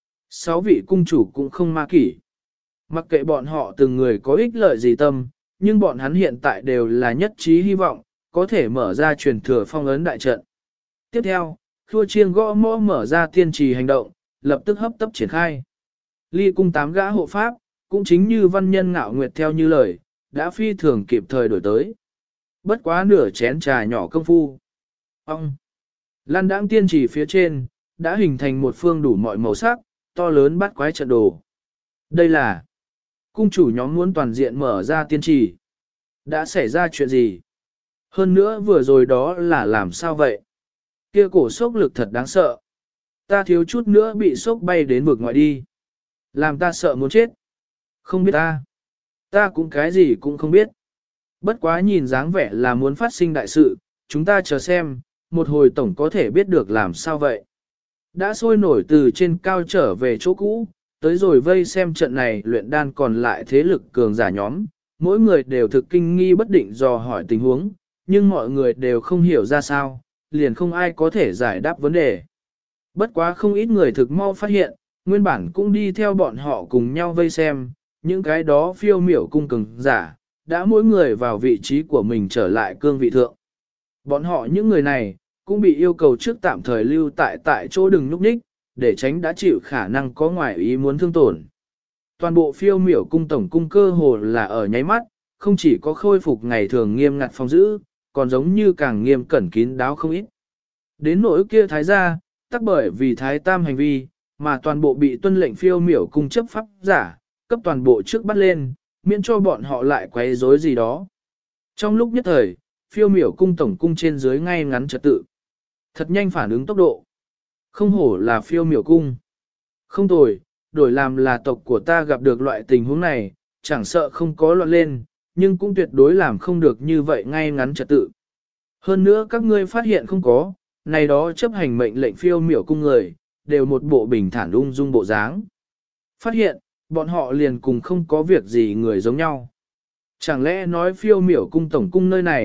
6 vị cung chủ cũng không ma kỷ. Mặc kệ bọn họ từng người có ích lợi gì tâm, nhưng bọn hắn hiện tại đều là nhất trí hy vọng, có thể mở ra truyền thừa phong ấn đại trận. Tiếp theo, khua chiêng gõ mõ mở ra tiên trì hành động, lập tức hấp tấp triển khai. Ly cung 8 gã hộ pháp, cũng chính như Văn Nhân Ngạo Nguyệt theo như lời, đã phi thường kịp thời đổi tới. Bất quá nửa chén trà nhỏ công phu. Ông! Lan đãng tiên trì phía trên, đã hình thành một phương đủ mọi màu sắc, to lớn bắt quái trận đồ. Đây là cung chủ nhóm muốn toàn diện mở ra tiên trì. Đã xảy ra chuyện gì? Hơn nữa vừa rồi đó là làm sao vậy? Kia cổ sốc lực thật đáng sợ. Ta thiếu chút nữa bị sốc bay đến vực ngoại đi. Làm ta sợ muốn chết. Không biết ta. Ta cũng cái gì cũng không biết. Bất quá nhìn dáng vẻ là muốn phát sinh đại sự, chúng ta chờ xem, một hồi tổng có thể biết được làm sao vậy. Đã sôi nổi từ trên cao trở về chỗ cũ, tới rồi vây xem trận này luyện đan còn lại thế lực cường giả nhóm, mỗi người đều thực kinh nghi bất định dò hỏi tình huống, nhưng mọi người đều không hiểu ra sao, liền không ai có thể giải đáp vấn đề. Bất quá không ít người thực mau phát hiện, nguyên bản cũng đi theo bọn họ cùng nhau vây xem, những cái đó phiêu miểu cung cường giả, đã mỗi người vào vị trí của mình trở lại cương vị thượng. Bọn họ những người này, cũng bị yêu cầu trước tạm thời lưu tại chỗ đừng núp ních, để tránh đã chịu khả năng có ngoại ý muốn thương tổn. Toàn bộ phiêu miểu cung tổng cung cơ hồ là ở nháy mắt, không chỉ có khôi phục ngày thường nghiêm ngặt phòng giữ, còn giống như càng nghiêm cẩn kín đáo không ít. Đến nỗi kia thái gia, tắc bởi vì thái tam hành vi, mà toàn bộ bị tuân lệnh phiêu miểu cung chấp pháp giả, cấp toàn bộ trước bắt lên, miễn cho bọn họ lại quấy rối gì đó. Trong lúc nhất thời, phiêu miểu cung tổng cung trên dưới ngay ngắn trật tự. Thật nhanh phản ứng tốc độ. Không hổ là phiêu miểu cung. Không tồi, đổi làm là tộc của ta gặp được loại tình huống này, chẳng sợ không có loạn lên, nhưng cũng tuyệt đối làm không được như vậy ngay ngắn trật tự. Hơn nữa các ngươi phát hiện không có, này đó chấp hành mệnh lệnh phiêu miểu cung người, đều một bộ bình thản ung dung bộ dáng. Phát hiện, bọn họ liền cùng không có việc gì người giống nhau. Chẳng lẽ nói phiêu miểu cung tổng cung nơi này,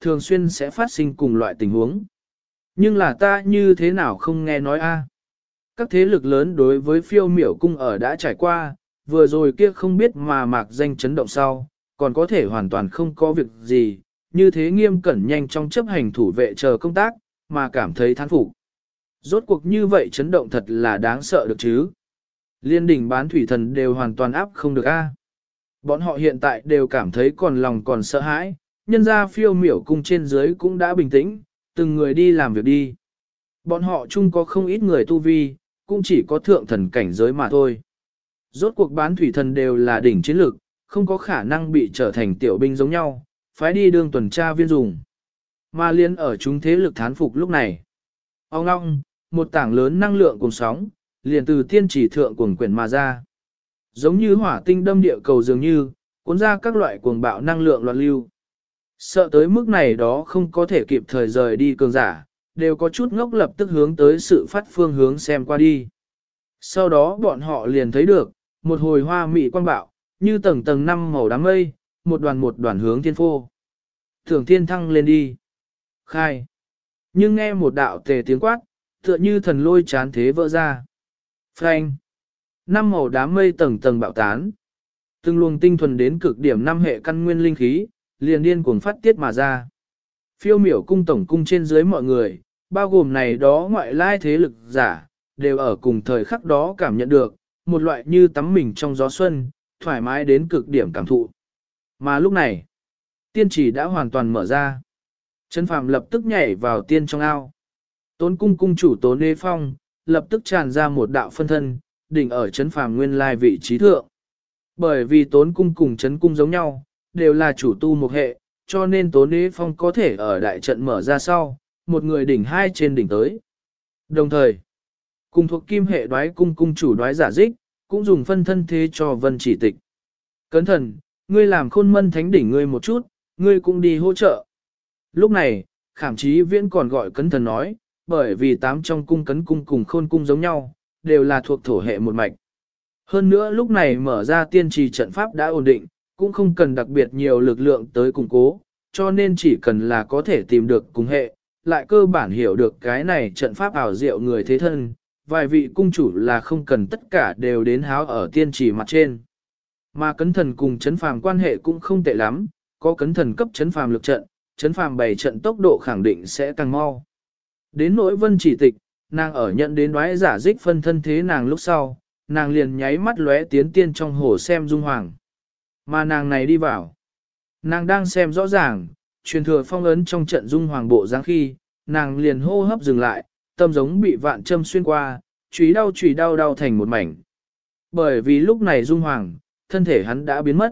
thường xuyên sẽ phát sinh cùng loại tình huống. Nhưng là ta như thế nào không nghe nói a? Các thế lực lớn đối với phiêu miểu cung ở đã trải qua, vừa rồi kia không biết mà mạc danh chấn động sau, còn có thể hoàn toàn không có việc gì, như thế nghiêm cẩn nhanh trong chấp hành thủ vệ chờ công tác, mà cảm thấy thán phục. Rốt cuộc như vậy chấn động thật là đáng sợ được chứ. Liên đỉnh bán thủy thần đều hoàn toàn áp không được a. Bọn họ hiện tại đều cảm thấy còn lòng còn sợ hãi, nhân ra phiêu miểu cung trên dưới cũng đã bình tĩnh, từng người đi làm việc đi. Bọn họ chung có không ít người tu vi, cũng chỉ có thượng thần cảnh giới mà thôi. Rốt cuộc bán thủy thần đều là đỉnh chiến lực, không có khả năng bị trở thành tiểu binh giống nhau, phải đi đương tuần tra viên dùng. Mà liên ở chúng thế lực thán phục lúc này. Ông ngong, một tảng lớn năng lượng cùng sóng, liền từ tiên chỉ thượng cuồng quyển mà ra. Giống như hỏa tinh đâm địa cầu dường như, cuốn ra các loại cuồng bạo năng lượng loạn lưu. Sợ tới mức này đó không có thể kịp thời rời đi cường giả, đều có chút ngốc lập tức hướng tới sự phát phương hướng xem qua đi. Sau đó bọn họ liền thấy được, một hồi hoa mị quang bạo, như tầng tầng năm màu đám mây, một đoàn hướng thiên phô. Thường thiên thăng lên đi. Khai. Nhưng nghe một đạo tề tiếng quát, tựa như thần lôi chán thế vỡ ra. Phanh. Năm màu đám mây tầng tầng bạo tán. Từng luồng tinh thuần đến cực điểm năm hệ căn nguyên linh khí, liền điên cuồng phát tiết mà ra. Phiêu miểu cung tổng cung trên dưới mọi người, bao gồm này đó ngoại lai thế lực giả, đều ở cùng thời khắc đó cảm nhận được, một loại như tắm mình trong gió xuân, thoải mái đến cực điểm cảm thụ. Mà lúc này, tiên chỉ đã hoàn toàn mở ra. Trấn Phàm lập tức nhảy vào tiên trong ao. Tốn cung cung chủ Tốn Đế Phong, lập tức tràn ra một đạo phân thân, đỉnh ở Trấn Phàm nguyên lai vị trí thượng. Bởi vì Tốn cung cùng Trấn cung giống nhau, đều là chủ tu một hệ, cho nên Tốn Đế Phong có thể ở đại trận mở ra sau, một người đỉnh hai trên đỉnh tới. Đồng thời, cùng thuộc kim hệ đoái cung cung chủ đoái giả dích, cũng dùng phân thân thế cho Vân Chỉ Tịch. Cẩn thận, ngươi làm Khôn Mân Thánh đỉnh ngươi một chút, ngươi cũng đi hỗ trợ. Lúc này, Khảm Chí Viễn còn gọi Cẩn thận nói, bởi vì 8 trong cung Cấn cung cùng Khôn cung giống nhau, đều là thuộc thổ hệ một mạch. Hơn nữa lúc này mở ra tiên trì trận pháp đã ổn định, cũng không cần đặc biệt nhiều lực lượng tới củng cố, cho nên chỉ cần là có thể tìm được cùng hệ, lại cơ bản hiểu được cái này trận pháp ảo diệu người thế thân, vài vị cung chủ là không cần tất cả đều đến háo ở tiên trì mặt trên. Mà Cấn Thần cùng Trấn Phàm quan hệ cũng không tệ lắm, có Cấn Thần cấp Trấn Phàm lực trận, Trấn Phàm bày trận tốc độ khẳng định sẽ càng mau. Đến nỗi Vân Chỉ Tịch, nàng ở nhận đến đoái giả dích phân thân thế nàng lúc sau, nàng liền nháy mắt lóe tiến tiên trong hồ xem dung hoàng. Mà nàng này đi vào. Nàng đang xem rõ ràng, truyền thừa phong ấn trong trận dung hoàng bộ dáng khi, nàng liền hô hấp dừng lại, tâm giống bị vạn châm xuyên qua, chùy đau đau thành một mảnh. Bởi vì lúc này dung hoàng, thân thể hắn đã biến mất.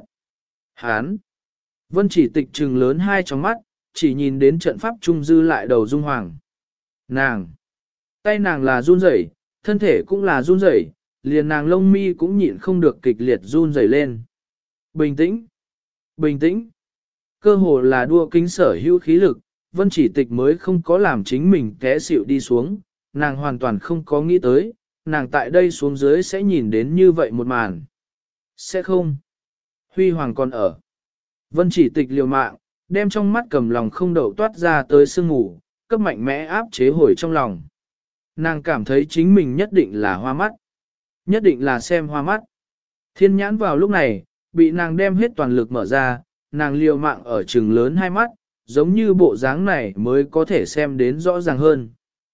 Hắn. Vân Chỉ Tịch trừng lớn hai tròng mắt, chỉ nhìn đến trận pháp trung dư lại đầu dung hoàng. Nàng. Tay nàng là run rẩy, thân thể cũng là run rẩy, liền nàng lông mi cũng nhịn không được kịch liệt run rẩy lên. Bình tĩnh. Bình tĩnh. Cơ hồ là đua kính sở hữu khí lực, Vân Chỉ Tịch mới không có làm chính mình té xỉu đi xuống, nàng hoàn toàn không có nghĩ tới, nàng tại đây xuống dưới sẽ nhìn đến như vậy một màn. Sẽ không. Huy Hoàng còn ở. Vân Chỉ Tịch liều mạng, đem trong mắt cầm lòng không đậu toát ra tới sương ngủ, cấp mạnh mẽ áp chế hồi trong lòng. Nàng cảm thấy chính mình nhất định là hoa mắt. Nhất định là xem hoa mắt. Thiên nhãn vào lúc này, bị nàng đem hết toàn lực mở ra, nàng liều mạng ở trừng lớn hai mắt, giống như bộ dáng này mới có thể xem đến rõ ràng hơn.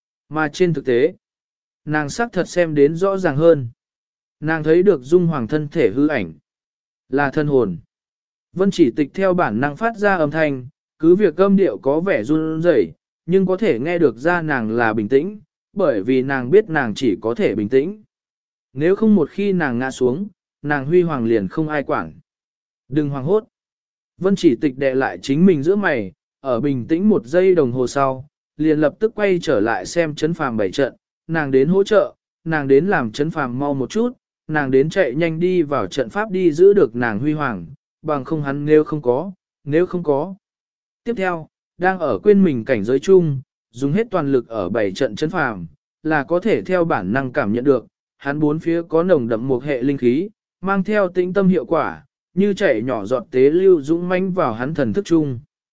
Mà trên thực tế, nàng xác thật xem đến rõ ràng hơn. Nàng thấy được dung hoàng thân thể hư ảnh. Là thân hồn. Vân Chỉ Tịch theo bản năng phát ra âm thanh, cứ việc âm điệu có vẻ run rẩy, nhưng có thể nghe được ra nàng là bình tĩnh, bởi vì nàng biết nàng chỉ có thể bình tĩnh. Nếu không một khi nàng ngã xuống, nàng Huy Hoàng liền không ai quản. Đừng hoảng hốt. Vân Chỉ Tịch đè lại chính mình giữa mày, ở bình tĩnh một giây đồng hồ sau, liền lập tức quay trở lại xem Trấn Phàm bày trận, nàng đến hỗ trợ, nàng đến làm Trấn Phàm mau một chút, nàng đến chạy nhanh đi vào trận pháp đi giữ được nàng Huy Hoàng, bằng không hắn nếu không có. Tiếp theo, đang ở quên mình cảnh giới chung, dùng hết toàn lực ở bảy trận Trấn Phàm, là có thể theo bản năng cảm nhận được, hắn bốn phía có nồng đậm một hệ linh khí, mang theo tĩnh tâm hiệu quả, như chảy nhỏ giọt tế lưu dũng mãnh vào hắn thần thức chung.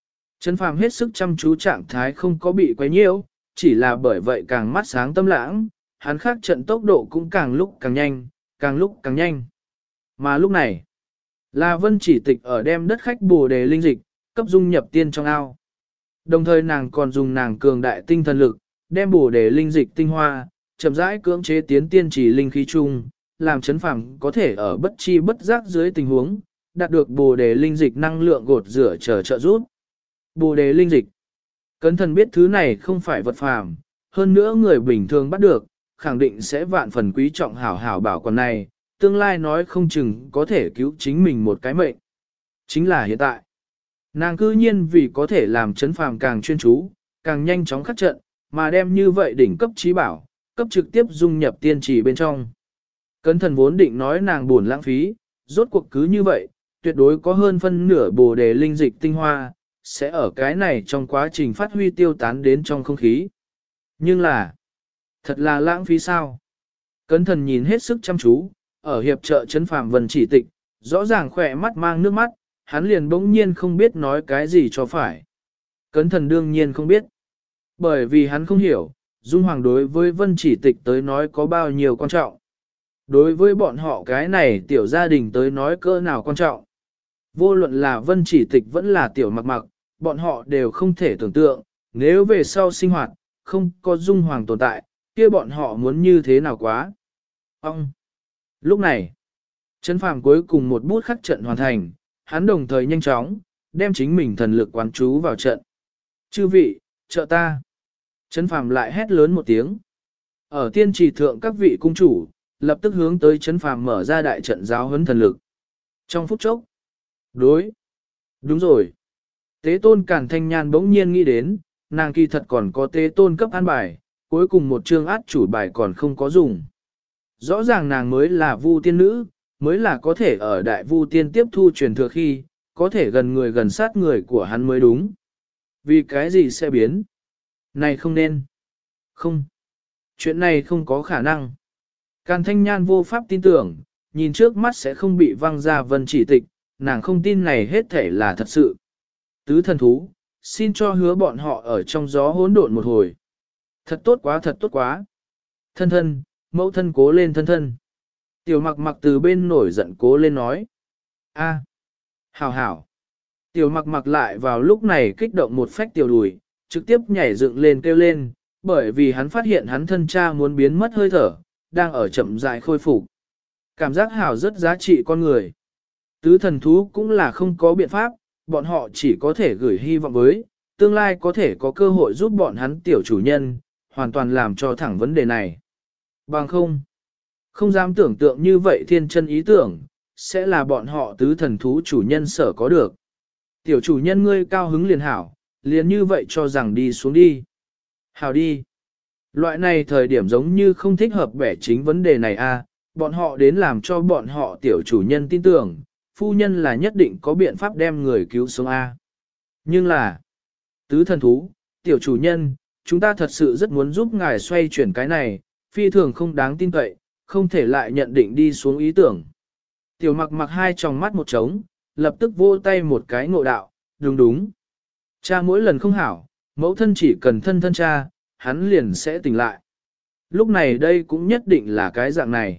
Trấn Phàm hết sức chăm chú trạng thái không có bị quấy nhiễu, chỉ là bởi vậy càng mắt sáng tâm lãng, hắn khác trận tốc độ cũng càng lúc càng nhanh, càng lúc càng nhanh. Mà lúc này, là Vân Chỉ Tịch ở đem đất khách Bồ Đề linh dịch, cấp dung nhập tiên trong ao. Đồng thời nàng còn dùng nàng cường đại tinh thần lực, đem Bồ Đề linh dịch tinh hoa, chậm rãi cưỡng chế tiến tiên chỉ linh khí chung, làm Trấn Phàm có thể ở bất chi bất giác dưới tình huống, đạt được Bồ Đề linh dịch năng lượng gột rửa trợ giúp. Bồ Đề linh dịch. Cẩn thận biết thứ này không phải vật phàm, hơn nữa người bình thường bắt được, khẳng định sẽ vạn phần quý trọng hảo hảo bảo quản này, tương lai nói không chừng có thể cứu chính mình một cái mệnh. Chính là hiện tại. Nàng cư nhiên vì có thể làm Trấn Phàm càng chuyên chú, càng nhanh chóng khắc trận, mà đem như vậy đỉnh cấp trí bảo, cấp trực tiếp dung nhập tiên trì bên trong. Cẩn thận vốn định nói nàng buồn lãng phí, rốt cuộc cứ như vậy, tuyệt đối có hơn phân nửa Bồ Đề linh dịch tinh hoa, sẽ ở cái này trong quá trình phát huy tiêu tán đến trong không khí. Nhưng là, thật là lãng phí sao? Cẩn thận nhìn hết sức chăm chú, ở hiệp trợ Trấn Phàm Vân Chỉ Tịch, rõ ràng khỏe mắt mang nước mắt, hắn liền bỗng nhiên không biết nói cái gì cho phải. Cẩn thận đương nhiên không biết, bởi vì hắn không hiểu, Dung Hoàng đối với Vân Chỉ Tịch tới nói có bao nhiêu quan trọng. Đối với bọn họ cái này tiểu gia đình tới nói cỡ nào quan trọng. Vô luận là Vân Chỉ Tịch vẫn là tiểu mặc mặc, bọn họ đều không thể tưởng tượng, nếu về sau sinh hoạt, không có Dung Hoàng tồn tại, kia bọn họ muốn như thế nào quá. Ông! Lúc này, Trấn Phàm cuối cùng một bút khắc trận hoàn thành, hắn đồng thời nhanh chóng, đem chính mình thần lực quán chú vào trận. Chư vị, trợ ta! Trấn Phàm lại hét lớn một tiếng. Ở tiên trì thượng các vị cung chủ, lập tức hướng tới Trấn Phàm mở ra đại trận giáo huấn thần lực. Trong phút chốc, đúng rồi. Tế tôn Càn Thanh Nhan bỗng nhiên nghĩ đến, nàng kỳ thật còn có tế tôn cấp an bài, cuối cùng một chương át chủ bài còn không có dùng. Rõ ràng nàng mới là vu tiên nữ, mới là có thể ở đại vu tiên tiếp thu truyền thừa khi, có thể gần người gần sát người của hắn mới đúng. Vì cái gì sẽ biến? Này không nên. Không. Chuyện này không có khả năng. Càn Thanh Nhan vô pháp tin tưởng, nhìn trước mắt sẽ không bị văng ra Vân Chỉ Tịch, nàng không tin này hết thể là thật sự. Tứ thần thú, xin cho hứa bọn họ ở trong gió hỗn độn một hồi. Thật tốt quá, thật tốt quá. Thân thân, mẫu thân cố lên thân thân. Tiểu mặc mặc từ bên nổi giận cố lên nói. A, hảo hảo. Tiểu mặc mặc lại vào lúc này kích động một phách tiểu đùi, trực tiếp nhảy dựng lên kêu lên, bởi vì hắn phát hiện hắn thân cha muốn biến mất hơi thở, đang ở chậm rãi khôi phục. Cảm giác hảo rất giá trị con người. Tứ thần thú cũng là không có biện pháp, bọn họ chỉ có thể gửi hy vọng với, tương lai có thể có cơ hội giúp bọn hắn tiểu chủ nhân, hoàn toàn làm cho thẳng vấn đề này. Bằng không dám tưởng tượng như vậy thiên chân ý tưởng, sẽ là bọn họ tứ thần thú chủ nhân sở có được. Tiểu chủ nhân ngươi cao hứng liền hảo, liền như vậy cho rằng đi xuống đi. Hảo đi. Loại này thời điểm giống như không thích hợp bẻ chính vấn đề này a, bọn họ đến làm cho bọn họ tiểu chủ nhân tin tưởng, phu nhân là nhất định có biện pháp đem người cứu sống a. Nhưng là, tứ thần thú, tiểu chủ nhân, chúng ta thật sự rất muốn giúp ngài xoay chuyển cái này, phi thường không đáng tin cậy, không thể lại nhận định đi xuống ý tưởng. Tiểu mặc mặc hai tròng mắt một trống, lập tức vô tay một cái ngộ đạo, đúng. Cha mỗi lần không hảo, mẫu thân chỉ cần thân thân cha, hắn liền sẽ tỉnh lại. Lúc này đây cũng nhất định là cái dạng này.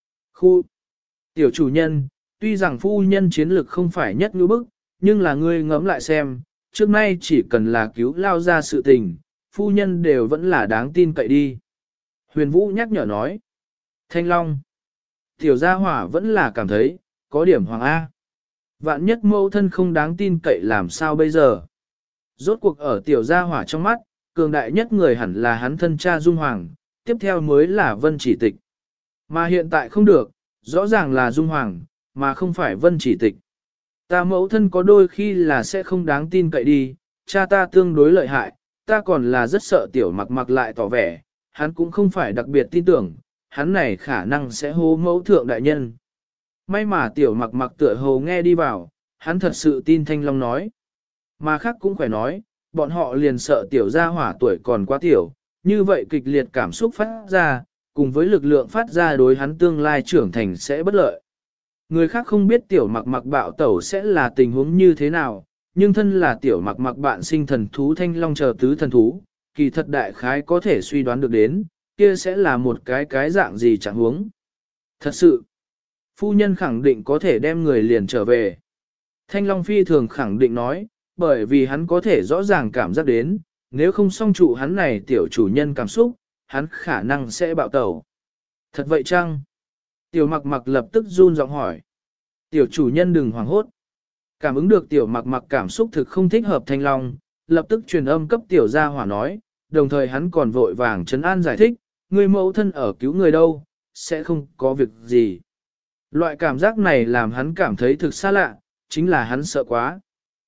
Tiểu chủ nhân, tuy rằng phu nhân chiến lực không phải nhất ngữ bức, nhưng là ngươi ngẫm lại xem, trước nay chỉ cần là cứu lao ra sự tình, phu nhân đều vẫn là đáng tin cậy đi. Huyền Vũ nhắc nhở nói. Thanh Long. Tiểu gia hỏa vẫn là cảm thấy, có điểm hoàng A. Vạn nhất mẫu thân không đáng tin cậy làm sao bây giờ. Rốt cuộc ở tiểu gia hỏa trong mắt, cường đại nhất người hẳn là hắn thân cha Dung Hoàng, tiếp theo mới là Vân Chỉ Tịch. Mà hiện tại không được, rõ ràng là Dung Hoàng, mà không phải Vân Chỉ Tịch. Ta mẫu thân có đôi khi là sẽ không đáng tin cậy đi, cha ta tương đối lợi hại, ta còn là rất sợ tiểu mặc mặc lại tỏ vẻ, hắn cũng không phải đặc biệt tin tưởng, hắn này khả năng sẽ hô mẫu thượng đại nhân. May mà tiểu mặc mặc tựa hồ nghe đi vào, hắn thật sự tin Thanh Long nói. Mà khác cũng phải nói, bọn họ liền sợ tiểu gia hỏa tuổi còn quá tiểu, như vậy kịch liệt cảm xúc phát ra, cùng với lực lượng phát ra đối hắn tương lai trưởng thành sẽ bất lợi. Người khác không biết tiểu mặc mặc bạo tẩu sẽ là tình huống như thế nào, nhưng thân là tiểu mặc mặc bạn sinh thần thú thanh long chờ tứ thần thú, kỳ thật đại khái có thể suy đoán được đến, kia sẽ là một cái dạng gì chẳng huống. Thật sự, phu nhân khẳng định có thể đem người liền trở về. Thanh Long phi thường khẳng định nói, bởi vì hắn có thể rõ ràng cảm giác đến, nếu không song trụ hắn này tiểu chủ nhân cảm xúc, hắn khả năng sẽ bạo tẩu. Thật vậy chăng? Tiểu mặc mặc lập tức run giọng hỏi. Tiểu chủ nhân đừng hoảng hốt. Cảm ứng được tiểu mặc mặc cảm xúc thực không thích hợp Thanh Long, lập tức truyền âm cấp tiểu gia hỏa nói, đồng thời hắn còn vội vàng trấn an giải thích, người mẫu thân ở cứu người đâu, sẽ không có việc gì. Loại cảm giác này làm hắn cảm thấy thực xa lạ, chính là hắn sợ quá.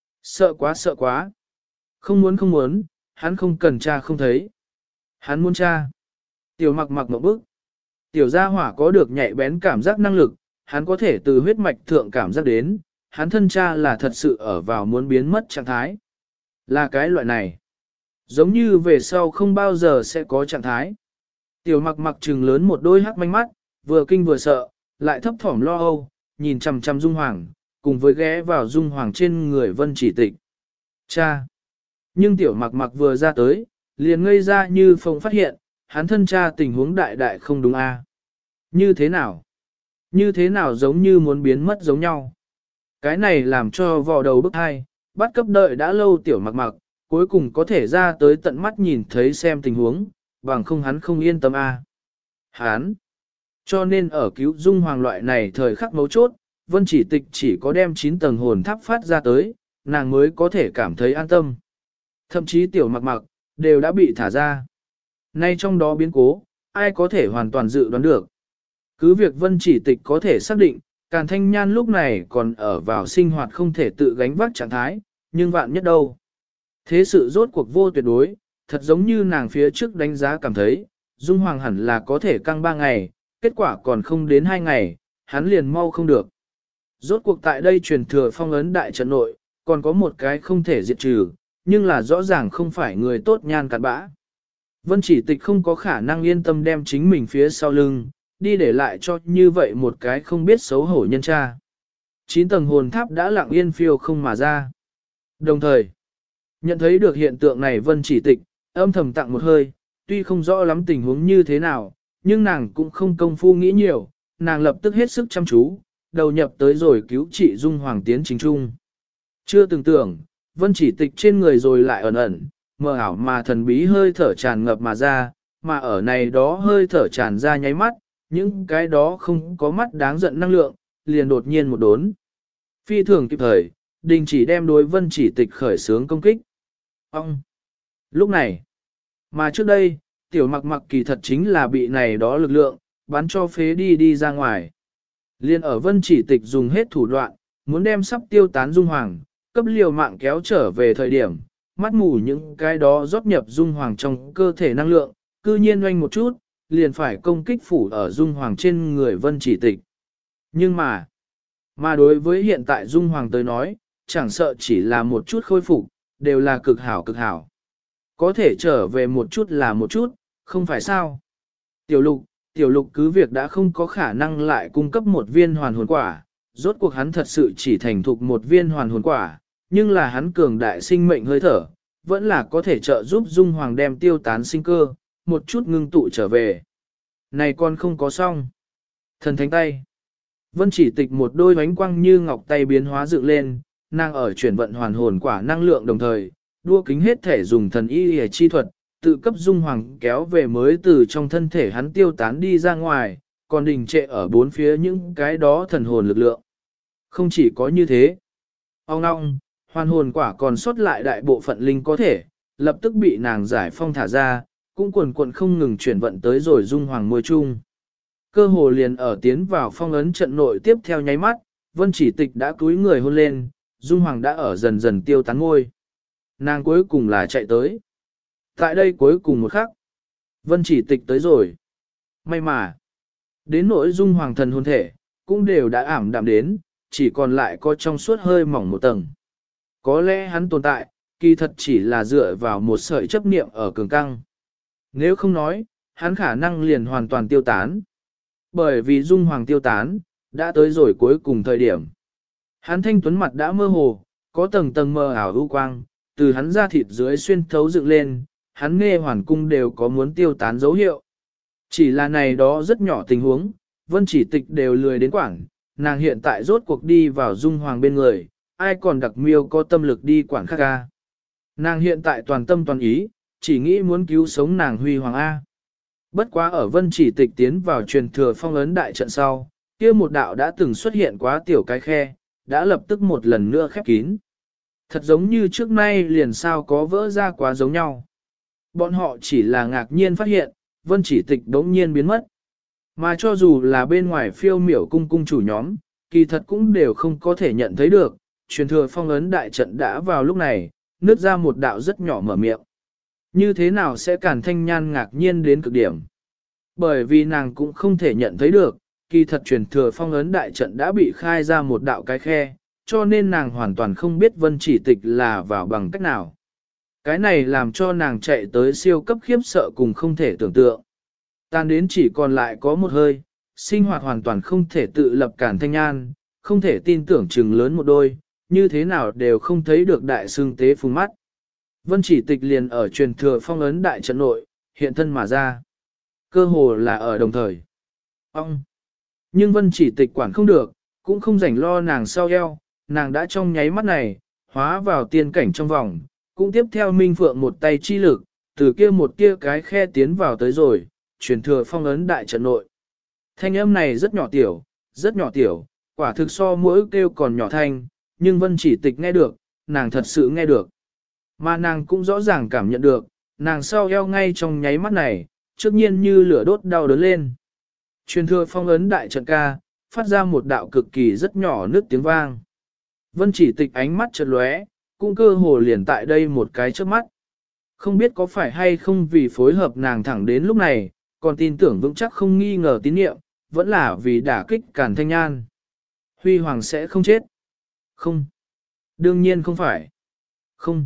Sợ quá sợ quá. Không muốn, hắn không cần cha không thấy. Hắn muốn cha. Tiểu mặc mặc một bước. Tiểu gia hỏa có được nhạy bén cảm giác năng lực, hắn có thể từ huyết mạch thượng cảm giác đến, hắn thân cha là thật sự ở vào muốn biến mất trạng thái. Là cái loại này. Giống như về sau không bao giờ sẽ có trạng thái. Tiểu mặc mặc trừng lớn một đôi hắc manh mắt, vừa kinh vừa sợ, lại thấp thỏm lo âu, nhìn chằm chằm Dung Hoàng, cùng với ghé vào Dung Hoàng trên người Vân Chỉ Tịch. Cha! Nhưng tiểu mặc mặc vừa ra tới, liền ngây ra như phồng phát hiện, hắn thân cha tình huống đại đại không đúng a. Như thế nào? Như thế nào giống như muốn biến mất giống nhau? Cái này làm cho vò đầu bức hai, bắt cấp đợi đã lâu tiểu mặc mặc, cuối cùng có thể ra tới tận mắt nhìn thấy xem tình huống, bằng không hắn không yên tâm a. Hắn! Cho nên ở cứu Dung Hoàng loại này thời khắc mấu chốt, Vân Chỉ Tịch chỉ có đem 9 tầng hồn tháp phát ra tới, nàng mới có thể cảm thấy an tâm. Thậm chí tiểu mặc mặc, đều đã bị thả ra. Nay trong đó biến cố, ai có thể hoàn toàn dự đoán được. Cứ việc Vân Chỉ Tịch có thể xác định, Càn Thanh Nhan lúc này còn ở vào sinh hoạt không thể tự gánh vác trạng thái, nhưng vạn nhất đâu. Thế sự rốt cuộc vô tuyệt đối, thật giống như nàng phía trước đánh giá cảm thấy, Dung Hoàng hẳn là có thể căng 3 ngày, kết quả còn không đến 2 ngày, hắn liền mau không được. Rốt cuộc tại đây truyền thừa phong ấn đại trận nội, còn có một cái không thể diệt trừ, nhưng là rõ ràng không phải người tốt nhan cặn bã. Vân Chỉ Tịch không có khả năng yên tâm đem chính mình phía sau lưng, đi để lại cho như vậy một cái không biết xấu hổ nhân cha. 9 tầng hồn tháp đã lặng yên phiêu không mà ra. Đồng thời, nhận thấy được hiện tượng này Vân Chỉ Tịch, âm thầm tặng một hơi, tuy không rõ lắm tình huống như thế nào, nhưng nàng cũng không công phu nghĩ nhiều, nàng lập tức hết sức chăm chú, đầu nhập tới rồi cứu trị Dung Hoàng tiến chính trung. Chưa từng tưởng, Vân Chỉ Tịch trên người rồi lại ẩn ẩn, mờ ảo mà thần bí hơi thở tràn ngập mà ra, mà ở này đó hơi thở tràn ra nháy mắt, những cái đó không có mắt đáng giận năng lượng, liền đột nhiên một đốn. Phi thường kịp thời, đình chỉ đem đối Vân Chỉ Tịch khởi xướng công kích. Ông! Lúc này, mà trước đây, tiểu mặc mặc kỳ thật chính là bị này đó lực lượng, bắn cho phế đi ra ngoài. Liên ở Vân Chỉ Tịch dùng hết thủ đoạn, muốn đem sắp tiêu tán Dung Hoàng, cấp liều mạng kéo trở về thời điểm, mắt mù những cái đó rót nhập Dung Hoàng trong cơ thể năng lượng, cư nhiên oanh một chút, liền phải công kích phủ ở Dung Hoàng trên người Vân Chỉ Tịch. Nhưng mà đối với hiện tại Dung Hoàng tới nói, chẳng sợ chỉ là một chút khôi phục, đều là cực hảo cực hảo. Có thể trở về một chút là một chút, không phải sao. Tiểu lục cứ việc đã không có khả năng lại cung cấp một viên hoàn hồn quả, rốt cuộc hắn thật sự chỉ thành thục một viên hoàn hồn quả, nhưng là hắn cường đại sinh mệnh hơi thở, vẫn là có thể trợ giúp Dung Hoàng đem tiêu tán sinh cơ, một chút ngưng tụ trở về. Này con không có xong. Thần thánh tay. Vân Chỉ Tịch một đôi bánh quăng như ngọc tay biến hóa dựng lên, nàng ở chuyển vận hoàn hồn quả năng lượng đồng thời, đua kính hết thể dùng thần y y chi thuật, tự cấp Dung Hoàng kéo về mới từ trong thân thể hắn tiêu tán đi ra ngoài, còn đình trệ ở bốn phía những cái đó thần hồn lực lượng. Không chỉ có như thế. Ông ngong, hoàn hồn quả còn sót lại đại bộ phận linh có thể, lập tức bị nàng giải phong thả ra, cũng quần quần không ngừng chuyển vận tới rồi Dung Hoàng môi chung. Cơ hồ liền ở tiến vào phong ấn trận nội tiếp theo nháy mắt, Vân Chỉ Tịch đã cúi người hôn lên, Dung Hoàng đã ở dần dần tiêu tán ngôi. Nàng cuối cùng là chạy tới. Tại đây cuối cùng một khắc, Vân Chỉ Tịch tới rồi. May mà, đến nỗi Dung Hoàng thần hồn thể, cũng đều đã ảm đạm đến, chỉ còn lại có trong suốt hơi mỏng một tầng. Có lẽ hắn tồn tại, kỳ thật chỉ là dựa vào một sợi chấp niệm ở cường căng. Nếu không nói, hắn khả năng liền hoàn toàn tiêu tán. Bởi vì Dung Hoàng tiêu tán, đã tới rồi cuối cùng thời điểm. Hắn thanh tuấn mặt đã mơ hồ, có tầng tầng mờ ảo u quang, từ hắn ra thịt dưới xuyên thấu dựng lên, hắn nghe hoàn cung đều có muốn tiêu tán dấu hiệu. Chỉ là này đó rất nhỏ tình huống, Vân Chỉ Tịch đều lười đến quảng, nàng hiện tại rốt cuộc đi vào Dung Hoàng bên người, ai còn đặc miêu có tâm lực đi quản khác ca. Nàng hiện tại toàn tâm toàn ý, chỉ nghĩ muốn cứu sống nàng Huy Hoàng A. Bất quá ở Vân Chỉ Tịch tiến vào truyền thừa phong ấn đại trận sau, kia một đạo đã từng xuất hiện quá tiểu cái khe, đã lập tức một lần nữa khép kín. Thật giống như trước nay liền sao có vỡ ra quá giống nhau. Bọn họ chỉ là ngạc nhiên phát hiện, Vân Chỉ Tịch đống nhiên biến mất. Mà cho dù là bên ngoài phiêu miểu cung cung chủ nhóm, kỳ thật cũng đều không có thể nhận thấy được, truyền thừa phong ấn đại trận đã vào lúc này, nứt ra một đạo rất nhỏ mở miệng. Như thế nào sẽ Càn Thanh Nhan ngạc nhiên đến cực điểm? Bởi vì nàng cũng không thể nhận thấy được, kỳ thật truyền thừa phong ấn đại trận đã bị khai ra một đạo cái khe, cho nên nàng hoàn toàn không biết Vân Chỉ Tịch là vào bằng cách nào. Cái này làm cho nàng chạy tới siêu cấp khiếp sợ cùng không thể tưởng tượng. Tan đến chỉ còn lại có một hơi, sinh hoạt hoàn toàn không thể tự lập Càn Thanh Nhan, không thể tin tưởng chừng lớn một đôi, như thế nào đều không thấy được đại xương tế phùng mắt. Vân Chỉ Tịch liền ở truyền thừa phong ấn đại trận nội, hiện thân mà ra. Cơ hồ là ở đồng thời. Ông! Nhưng Vân Chỉ Tịch quản không được, cũng không rảnh lo nàng sau eo, nàng đã trong nháy mắt này, hóa vào tiên cảnh trong vòng, cũng tiếp theo Minh Phượng một tay chi lực, từ kia một kia cái khe tiến vào tới rồi, truyền thừa phong ấn đại trận nội. Thanh âm này rất nhỏ tiểu, quả thực so mỗi kêu còn nhỏ thanh, nhưng Vân Chỉ Tịch nghe được, nàng thật sự nghe được. Mà nàng cũng rõ ràng cảm nhận được, nàng sau eo ngay trong nháy mắt này, trước nhiên như lửa đốt đau đớn lên. Truyền thừa phong ấn đại trận ca, phát ra một đạo cực kỳ rất nhỏ nước tiếng vang. Vân Chỉ Tịch ánh mắt chợt lóe, cũng cơ hồ liền tại đây một cái trước mắt. Không biết có phải hay không vì phối hợp nàng thẳng đến lúc này, còn tin tưởng vững chắc không nghi ngờ tín niệm, vẫn là vì đả kích Càn Thanh Nhan. Huy Hoàng sẽ không chết. Không. Đương nhiên không phải. Không.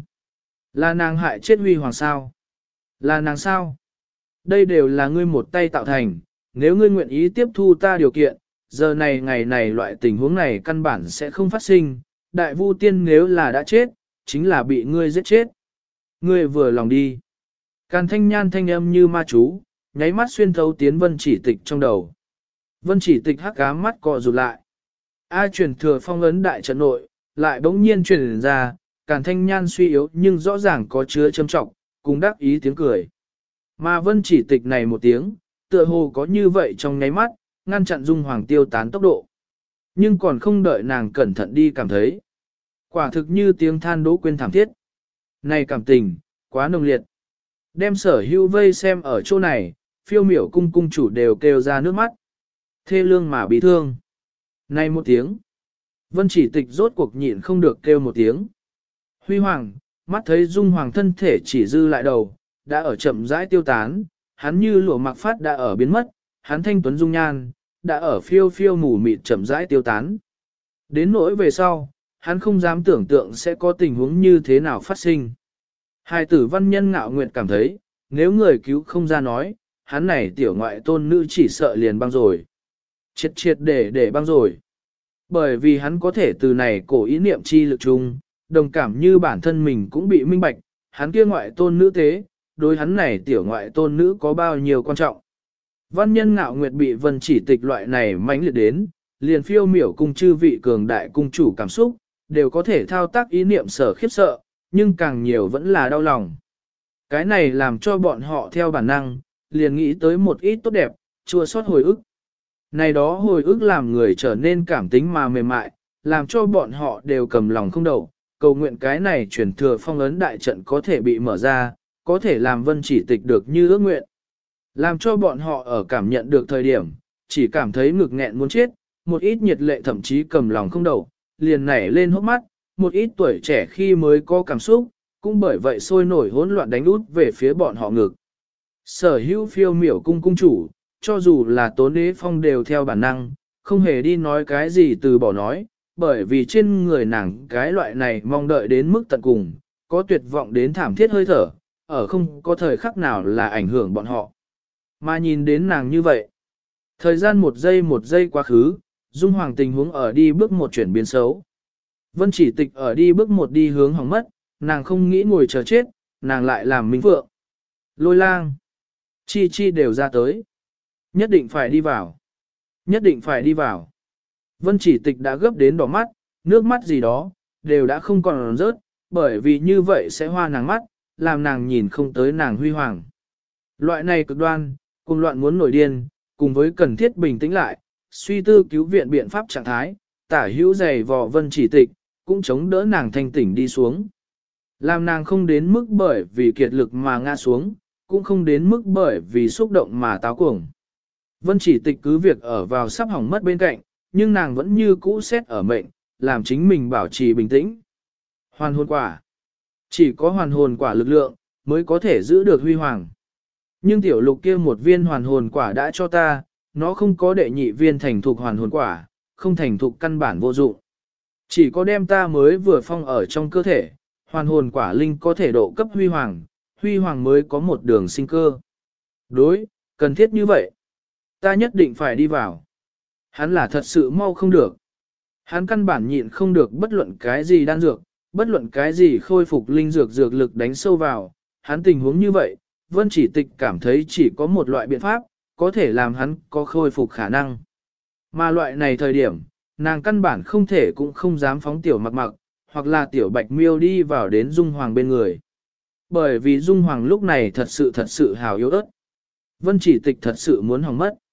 Là nàng hại chết Huy Hoàng sao? Là nàng sao? Đây đều là ngươi một tay tạo thành, nếu ngươi nguyện ý tiếp thu ta điều kiện, giờ này ngày này loại tình huống này căn bản sẽ không phát sinh, đại vu tiên nếu là đã chết, chính là bị ngươi giết chết. Ngươi vừa lòng đi. Càn Thanh Nhan thanh âm như ma chú, nháy mắt xuyên thấu tiến Vân Chỉ Tịch trong đầu. Vân Chỉ Tịch hắc ám mắt cọ rụt lại. Truyền thừa phong ấn đại trận nội, lại bỗng nhiên truyền ra, Càn Thanh Nhan suy yếu nhưng rõ ràng có chứa châm trọng, cùng đắc ý tiếng cười. Mà Vân Chỉ Tịch này một tiếng, tựa hồ có như vậy trong nháy mắt, ngăn chặn Dung Hoàng tiêu tán tốc độ. Nhưng còn không đợi nàng cẩn thận đi cảm thấy. Quả thực như tiếng than đỗ quên thảm thiết. Này cảm tình, quá nồng liệt. Đem Sở Hữu vây xem ở chỗ này, phiêu miểu cung cung chủ đều kêu ra nước mắt. Thê lương mà bị thương. Này một tiếng. Vân Chỉ Tịch rốt cuộc nhịn không được kêu một tiếng. Huy Hoàng, mắt thấy Dung Hoàng thân thể chỉ dư lại đầu, đã ở chậm rãi tiêu tán, hắn như lụa mặc phát đã ở biến mất, hắn thanh tuấn dung nhan, đã ở phiêu phiêu mù mịt chậm rãi tiêu tán. Đến nỗi về sau, hắn không dám tưởng tượng sẽ có tình huống như thế nào phát sinh. Hai tử văn nhân ngạo nguyện cảm thấy, nếu người cứu không ra nói, hắn này tiểu ngoại tôn nữ chỉ sợ liền băng rồi. Triệt để băng rồi. Bởi vì hắn có thể từ này cổ ý niệm chi lực chung, đồng cảm như bản thân mình cũng bị minh bạch, hắn kia ngoại tôn nữ thế, đối hắn này tiểu ngoại tôn nữ có bao nhiêu quan trọng. Văn nhân ngạo nguyệt bị Vân Chỉ Tịch loại này mãnh liệt đến, liền phiêu miểu cung chư vị cường đại cung chủ cảm xúc, đều có thể thao tác ý niệm sở khiếp sợ, nhưng càng nhiều vẫn là đau lòng. Cái này làm cho bọn họ theo bản năng, liền nghĩ tới một ít tốt đẹp, chua xót hồi ức. Này đó hồi ức làm người trở nên cảm tính mà mềm mại, làm cho bọn họ đều cầm lòng không đậu, cầu nguyện cái này truyền thừa phong ấn đại trận có thể bị mở ra, có thể làm Vân Chỉ Tịch được như ước nguyện. Làm cho bọn họ ở cảm nhận được thời điểm, chỉ cảm thấy ngực nghẹn muốn chết, một ít nhiệt lệ thậm chí cầm lòng không đậu, liền nảy lên hốc mắt, một ít tuổi trẻ khi mới có cảm xúc, cũng bởi vậy sôi nổi hỗn loạn đánh út về phía bọn họ ngực. Sở Hữu phiêu miểu cung cung chủ, cho dù là Tốn Đế Phong đều theo bản năng, không hề đi nói cái gì từ bỏ nói, bởi vì trên người nàng cái loại này mong đợi đến mức tận cùng, có tuyệt vọng đến thảm thiết hơi thở, ở không có thời khắc nào là ảnh hưởng bọn họ. Mà nhìn đến nàng như vậy, thời gian một giây quá khứ, Dung Hoàng tình huống ở đi bước một chuyển biến xấu. Vân chỉ tịch ở đi bước một đi hướng hỏng mất, nàng không nghĩ ngồi chờ chết, nàng lại làm minh phượng. Lôi lang, chi chi đều ra tới. Nhất định phải đi vào. Nhất định phải đi vào. Vân chỉ tịch đã gấp đến đỏ mắt, nước mắt gì đó, đều đã không còn rớt, bởi vì như vậy sẽ hoa nàng mắt, làm nàng nhìn không tới nàng huy hoàng. Loại này cực đoan, cùng loạn muốn nổi điên, cùng với cần thiết bình tĩnh lại, suy tư cứu viện biện pháp trạng thái, tả hữu dày vò Vân chỉ tịch, cũng chống đỡ nàng thanh tỉnh đi xuống. Làm nàng không đến mức bởi vì kiệt lực mà ngã xuống, cũng không đến mức bởi vì xúc động mà táo cuồng. Vân chỉ tịch cứ việc ở vào sắp hỏng mất bên cạnh, nhưng nàng vẫn như cũ xét ở mệnh, làm chính mình bảo trì bình tĩnh. Hoàn hồn quả. Chỉ có hoàn hồn quả lực lượng, mới có thể giữ được huy hoàng. Nhưng tiểu lục kia một viên hoàn hồn quả đã cho ta, nó không có đệ nhị viên thành thục hoàn hồn quả, không thành thục căn bản vô dụng. Chỉ có đem ta mới vừa phong ở trong cơ thể, hoàn hồn quả linh có thể độ cấp huy hoàng mới có một đường sinh cơ. Đối, cần thiết như vậy. Ta nhất định phải đi vào. Hắn là thật sự mau không được. Hắn căn bản nhịn không được bất luận cái gì đan dược, bất luận cái gì khôi phục linh dược dược lực đánh sâu vào. Hắn tình huống như vậy, Vân chỉ tịch cảm thấy chỉ có một loại biện pháp, có thể làm hắn có khôi phục khả năng. Mà loại này thời điểm, nàng căn bản không thể cũng không dám phóng tiểu mặc mặc, hoặc là tiểu bạch miêu đi vào đến Dung Hoàng bên người. Bởi vì Dung Hoàng lúc này thật sự hào yếu ớt. Vân chỉ tịch thật sự muốn hỏng mất.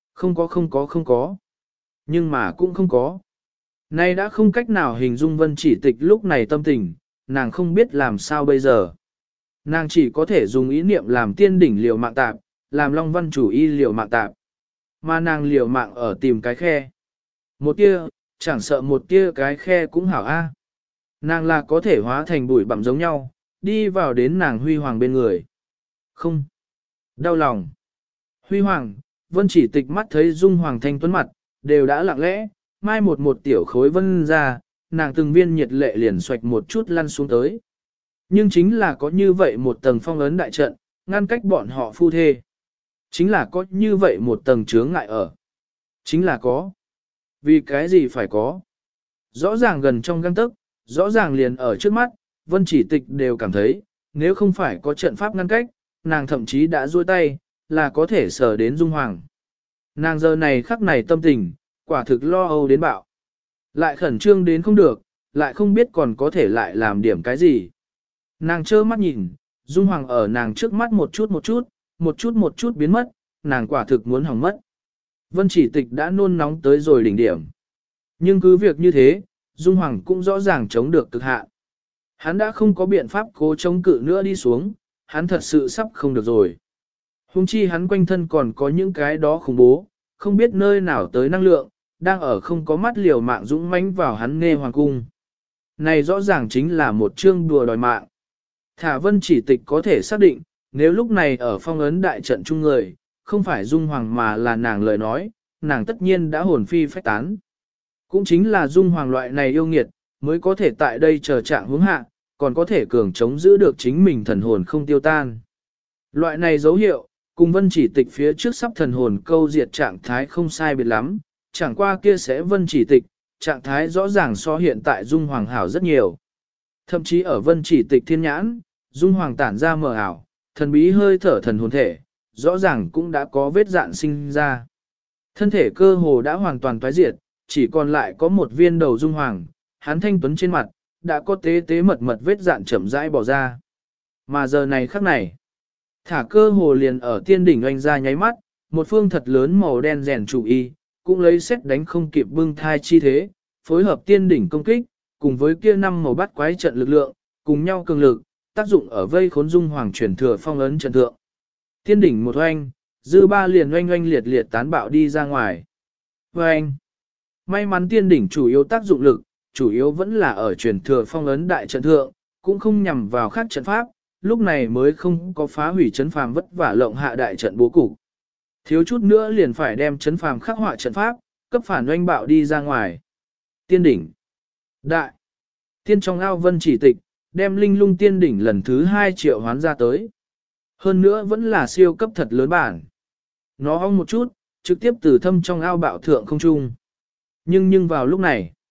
Không có. Nhưng mà cũng không có. Nay đã không cách nào hình dung Vân chỉ tịch lúc này tâm tình, nàng không biết làm sao bây giờ. Nàng chỉ có thể dùng ý niệm làm tiên đỉnh liều mạng tạp, làm Long Văn chủ y liều mạng tạp. Mà nàng liều mạng ở tìm cái khe. Một tia, chẳng sợ một tia cái khe cũng hảo a. Nàng là có thể hóa thành bụi bặm giống nhau, đi vào đến nàng huy hoàng bên người. Không. Đau lòng. Huy hoàng, Vân chỉ tịch mắt thấy Dung Hoàng thanh tuấn mặt, đều đã lặng lẽ, mai một tiểu khối vân ra, nàng từng viên nhiệt lệ liền xoạch một chút lăn xuống tới. Nhưng chính là có như vậy một tầng phong ấn đại trận, ngăn cách bọn họ phu thê. Chính là có như vậy một tầng chướng ngại ở. Chính là có. Vì cái gì phải có? Rõ ràng gần trong gang tấc, rõ ràng liền ở trước mắt, Vân chỉ tịch đều cảm thấy, nếu không phải có trận pháp ngăn cách, nàng thậm chí đã duỗi tay, là có thể sờ đến Dung Hoàng. Nàng giờ này khắc này tâm tình, quả thực lo âu đến bạo. Lại khẩn trương đến không được, lại không biết còn có thể lại làm điểm cái gì. Nàng trơ mắt nhìn, Dung Hoàng ở nàng trước mắt một chút biến mất, nàng quả thực muốn hỏng mất. Vân chỉ tịch đã nôn nóng tới rồi đỉnh điểm. Nhưng cứ việc như thế, Dung Hoàng cũng rõ ràng chống được cực hạn. Hắn đã không có biện pháp cố chống cự nữa đi xuống, hắn thật sự sắp không được rồi. Hùng chi hắn quanh thân còn có những cái đó khủng bố, không biết nơi nào tới năng lượng, đang ở không có mắt liều mạng dũng mãnh vào hắn nghe hoàng cung. Này rõ ràng chính là một chương đùa đòi mạng. Thả Vân chỉ tịch có thể xác định, nếu lúc này ở phong ấn đại trận chung người, không phải Dung Hoàng mà là nàng lời nói, nàng tất nhiên đã hồn phi phách tán. Cũng chính là Dung Hoàng loại này yêu nghiệt, mới có thể tại đây chờ trạng hướng hạ, còn có thể cường chống giữ được chính mình thần hồn không tiêu tan. Loại này dấu hiệu, cùng Vân chỉ tịch phía trước sắp thần hồn câu diệt trạng thái không sai biệt lắm, chẳng qua kia sẽ Vân chỉ tịch, trạng thái rõ ràng so hiện tại Dung Hoàng hảo rất nhiều. Thậm chí ở Vân chỉ tịch thiên nhãn, Dung Hoàng tản ra mờ ảo, thần bí hơi thở thần hồn thể, rõ ràng cũng đã có vết dạn sinh ra. Thân thể cơ hồ đã hoàn toàn toái diệt, chỉ còn lại có một viên đầu Dung Hoàng, hắn thanh tuấn trên mặt, đã có tế tế mật mật vết dạn chậm rãi bỏ ra. Mà giờ này khắc này, thả cơ hồ liền ở tiên đỉnh oanh ra nháy mắt, một phương thật lớn màu đen rèn chủ y, cũng lấy xét đánh không kịp bưng thai chi thế, phối hợp tiên đỉnh công kích, cùng với kia năm màu bắt quái trận lực lượng, cùng nhau cường lực, tác dụng ở vây khốn Dung Hoàng truyền thừa phong ấn trận thượng. Tiên đỉnh một oanh, dư ba liền oanh oanh liệt liệt tán bạo đi ra ngoài. Oanh! May mắn tiên đỉnh chủ yếu tác dụng lực, chủ yếu vẫn là ở truyền thừa phong ấn đại trận thượng, cũng không nhằm vào khác trận pháp, lúc này mới không có phá hủy chấn phàm vất vả lộng hạ đại trận bố cục. Thiếu chút nữa liền phải đem chấn phàm khắc họa trận pháp, cấp phản oanh bạo đi ra ngoài. Tiên đỉnh. Đại. Tiên trong ao Vân chỉ tịch, đem linh lung tiên đỉnh lần thứ 2 triệu hoán ra tới. Hơn nữa vẫn là siêu cấp thật lớn bản. Nó ong một chút, trực tiếp từ thâm trong ao bạo thượng không trung. Nhưng vào lúc này,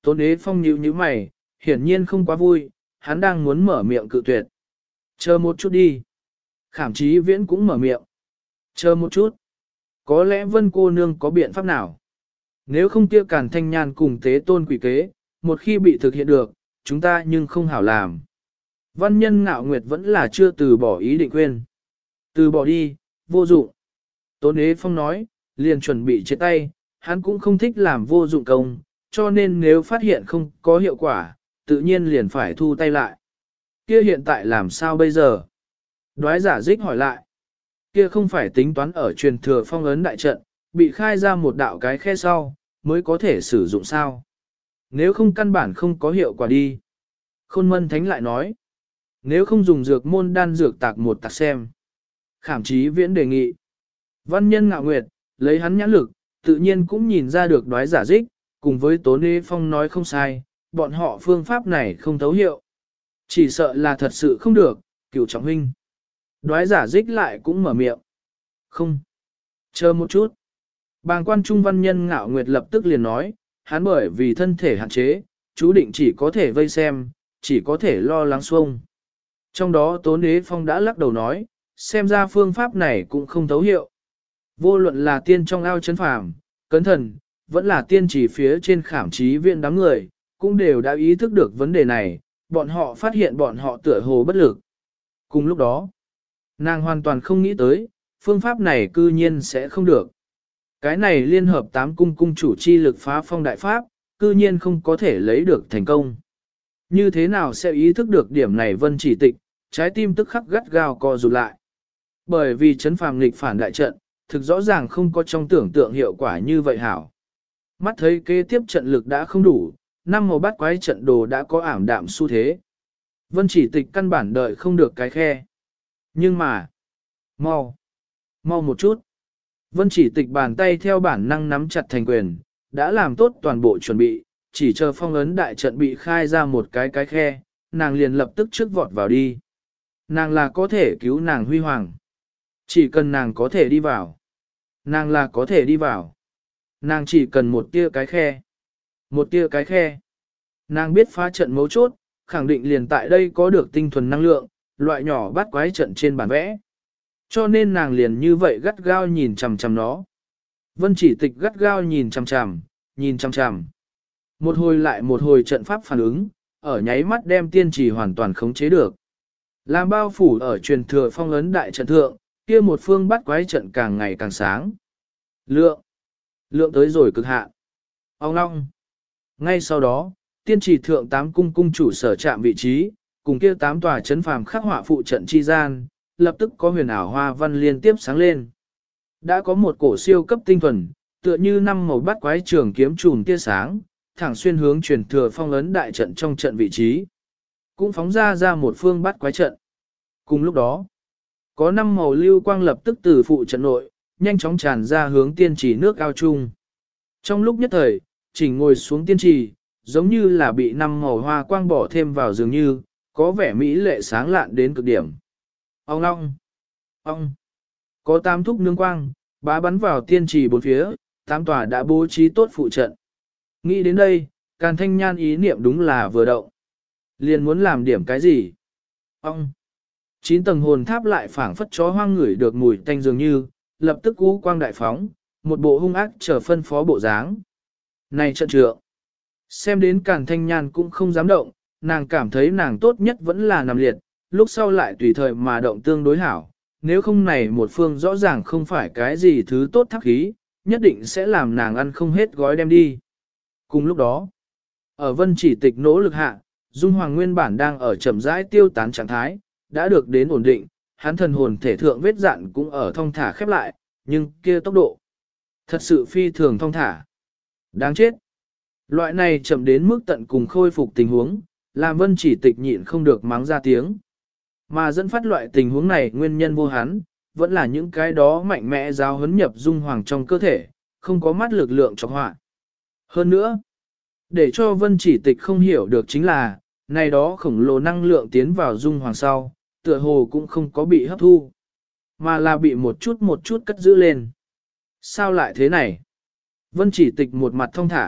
Tôn Đế Phong nhíu nhíu mày, hiển nhiên không quá vui, hắn đang muốn mở miệng cự tuyệt. Chờ một chút đi. Khảm Chí Viễn cũng mở miệng. Chờ một chút. Có lẽ Vân cô nương có biện pháp nào? Nếu không kia Càn Thanh Nhan cùng Tế Tôn quỷ kế, một khi bị thực hiện được, chúng ta nhưng không hảo làm. Văn Nhân Ngạo Nguyệt vẫn là chưa từ bỏ ý định quên. Từ bỏ đi, vô dụng. Tôn Đế Phong nói, liền chuẩn bị chia tay, hắn cũng không thích làm vô dụng công, cho nên nếu phát hiện không có hiệu quả, tự nhiên liền phải thu tay lại. Kia hiện tại làm sao bây giờ? Đoái giả dích hỏi lại. Kia không phải tính toán ở truyền thừa phong ấn đại trận, bị khai ra một đạo cái khe sau, mới có thể sử dụng sao? Nếu không căn bản không có hiệu quả đi. Khôn Mân Thánh lại nói. Nếu không dùng dược môn đan dược tạc một tạc xem. Khảm Chí Viễn đề nghị. Văn Nhân Ngạo Nguyệt, lấy hắn nhãn lực, tự nhiên cũng nhìn ra được đoái giả dích, cùng với Tố Nê Phong nói không sai, bọn họ phương pháp này không thấu hiệu. Chỉ sợ là thật sự không được, Cửu trọng huynh. Đoái giả dích lại cũng mở miệng. Không. Chờ một chút. Bàng quan trung Văn Nhân Ngạo Nguyệt lập tức liền nói, hắn bởi vì thân thể hạn chế, chú định chỉ có thể vây xem, chỉ có thể lo lắng xuông. Trong đó Tố Nê Phong đã lắc đầu nói, xem ra phương pháp này cũng không thấu hiệu. Vô luận là tiên trong ao chấn phàm, cấn thần, vẫn là tiên chỉ phía trên Khảm Chí Viễn đám người, cũng đều đã ý thức được vấn đề này, bọn họ phát hiện bọn họ tựa hồ bất lực. Cùng lúc đó, nàng hoàn toàn không nghĩ tới, phương pháp này cư nhiên sẽ không được. Cái này liên hợp 8 cung cung chủ chi lực phá phong đại pháp, cư nhiên không có thể lấy được thành công. Như thế nào sẽ ý thức được điểm này Vân Chỉ Tịch, trái tim tức khắc gắt gao co rụt lại. Bởi vì chấn phàm nghịch phản đại trận, thực rõ ràng không có trong tưởng tượng hiệu quả như vậy hảo. Mắt thấy kế tiếp trận lực đã không đủ, năm màu bát quái trận đồ đã có ảm đạm xu thế. Vân Chỉ Tịch căn bản đợi không được cái khe. Nhưng mà, mau một chút. Vân Chỉ Tịch bàn tay theo bản năng nắm chặt thành quyền, đã làm tốt toàn bộ chuẩn bị, chỉ chờ phong ấn đại trận bị khai ra một cái khe, nàng liền lập tức trước vọt vào đi. Nàng là có thể cứu nàng huy hoàng. Chỉ cần nàng có thể đi vào. Nàng là có thể đi vào. Nàng chỉ cần một tia cái khe. Một tia cái khe. Nàng biết phá trận mấu chốt, khẳng định liền tại đây có được tinh thuần năng lượng, loại nhỏ bắt quái trận trên bản vẽ. Cho nên nàng liền như vậy gắt gao nhìn chằm chằm nó. Vân Chỉ Tịch gắt gao nhìn chằm chằm, nhìn chằm chằm. Một hồi lại một hồi trận pháp phản ứng, ở nháy mắt đem tiên trì hoàn toàn khống chế được. Làm bao phủ ở truyền thừa phong ấn đại trận thượng, kia một phương bắt quái trận càng ngày càng sáng. Lượng tới rồi cực hạn. Ông long. Ngay sau đó, tiên trì thượng 8 cung cung chủ sở chạm vị trí, cùng kia 8 tòa chấn phàm khắc họa phụ trận chi gian, lập tức có huyền ảo hoa văn liên tiếp sáng lên. Đã có một cổ siêu cấp tinh thuần, tựa như 5 màu bắt quái trường kiếm chùm tia sáng, thẳng xuyên hướng truyền thừa phong ấn đại trận trong trận vị trí. Cũng phóng ra một phương bắt quái trận. Cùng lúc đó, có 5 màu lưu quang lập tức từ phụ trận nội, nhanh chóng tràn ra hướng tiên trì nước ao chung. Trong lúc nhất thời, chỉnh ngồi xuống tiên trì, giống như là bị 5 màu hoa quang bỏ thêm vào dường như, có vẻ mỹ lệ sáng lạn đến cực điểm. Ông long, ông, có 8 thúc nương quang, bá bắn vào tiên trì bốn phía, 8 tòa đã bố trí tốt phụ trận. Nghĩ đến đây, Càn Thanh Nhan ý niệm đúng là vừa động. Liền muốn làm điểm cái gì? Ông, 9 tầng hồn tháp lại phảng phất chó hoang ngửi được mùi tanh dường như, lập tức cú quang đại phóng, một bộ hung ác trở phân phó bộ dáng. Này trận trượng! Xem đến Càn Thanh Nhan cũng không dám động, nàng cảm thấy nàng tốt nhất vẫn là nằm liệt, lúc sau lại tùy thời mà động tương đối hảo, nếu không này một phương rõ ràng không phải cái gì thứ tốt thắc khí, nhất định sẽ làm nàng ăn không hết gói đem đi. Cùng lúc đó, ở Vân Chỉ Tịch nỗ lực hạ, Dung Hoàng nguyên bản đang ở chậm rãi tiêu tán trạng thái, đã được đến ổn định, hắn thần hồn thể thượng vết dạn cũng ở thong thả khép lại, nhưng kia tốc độ thật sự phi thường thong thả. Đáng chết! Loại này chậm đến mức tận cùng khôi phục tình huống, làm Vân Chỉ Tịch nhịn không được mắng ra tiếng. Mà dẫn phát loại tình huống này nguyên nhân vô hắn, vẫn là những cái đó mạnh mẽ giáo huấn nhập Dung Hoàng trong cơ thể, không có mắt lực lượng chọc họa. Hơn nữa, để cho Vân Chỉ Tịch không hiểu được chính là, này đó khổng lồ năng lượng tiến vào Dung Hoàng sau, tựa hồ cũng không có bị hấp thu, mà là bị một chút cất giữ lên. Sao lại thế này? Vân Chỉ Tịch một mặt thông thả,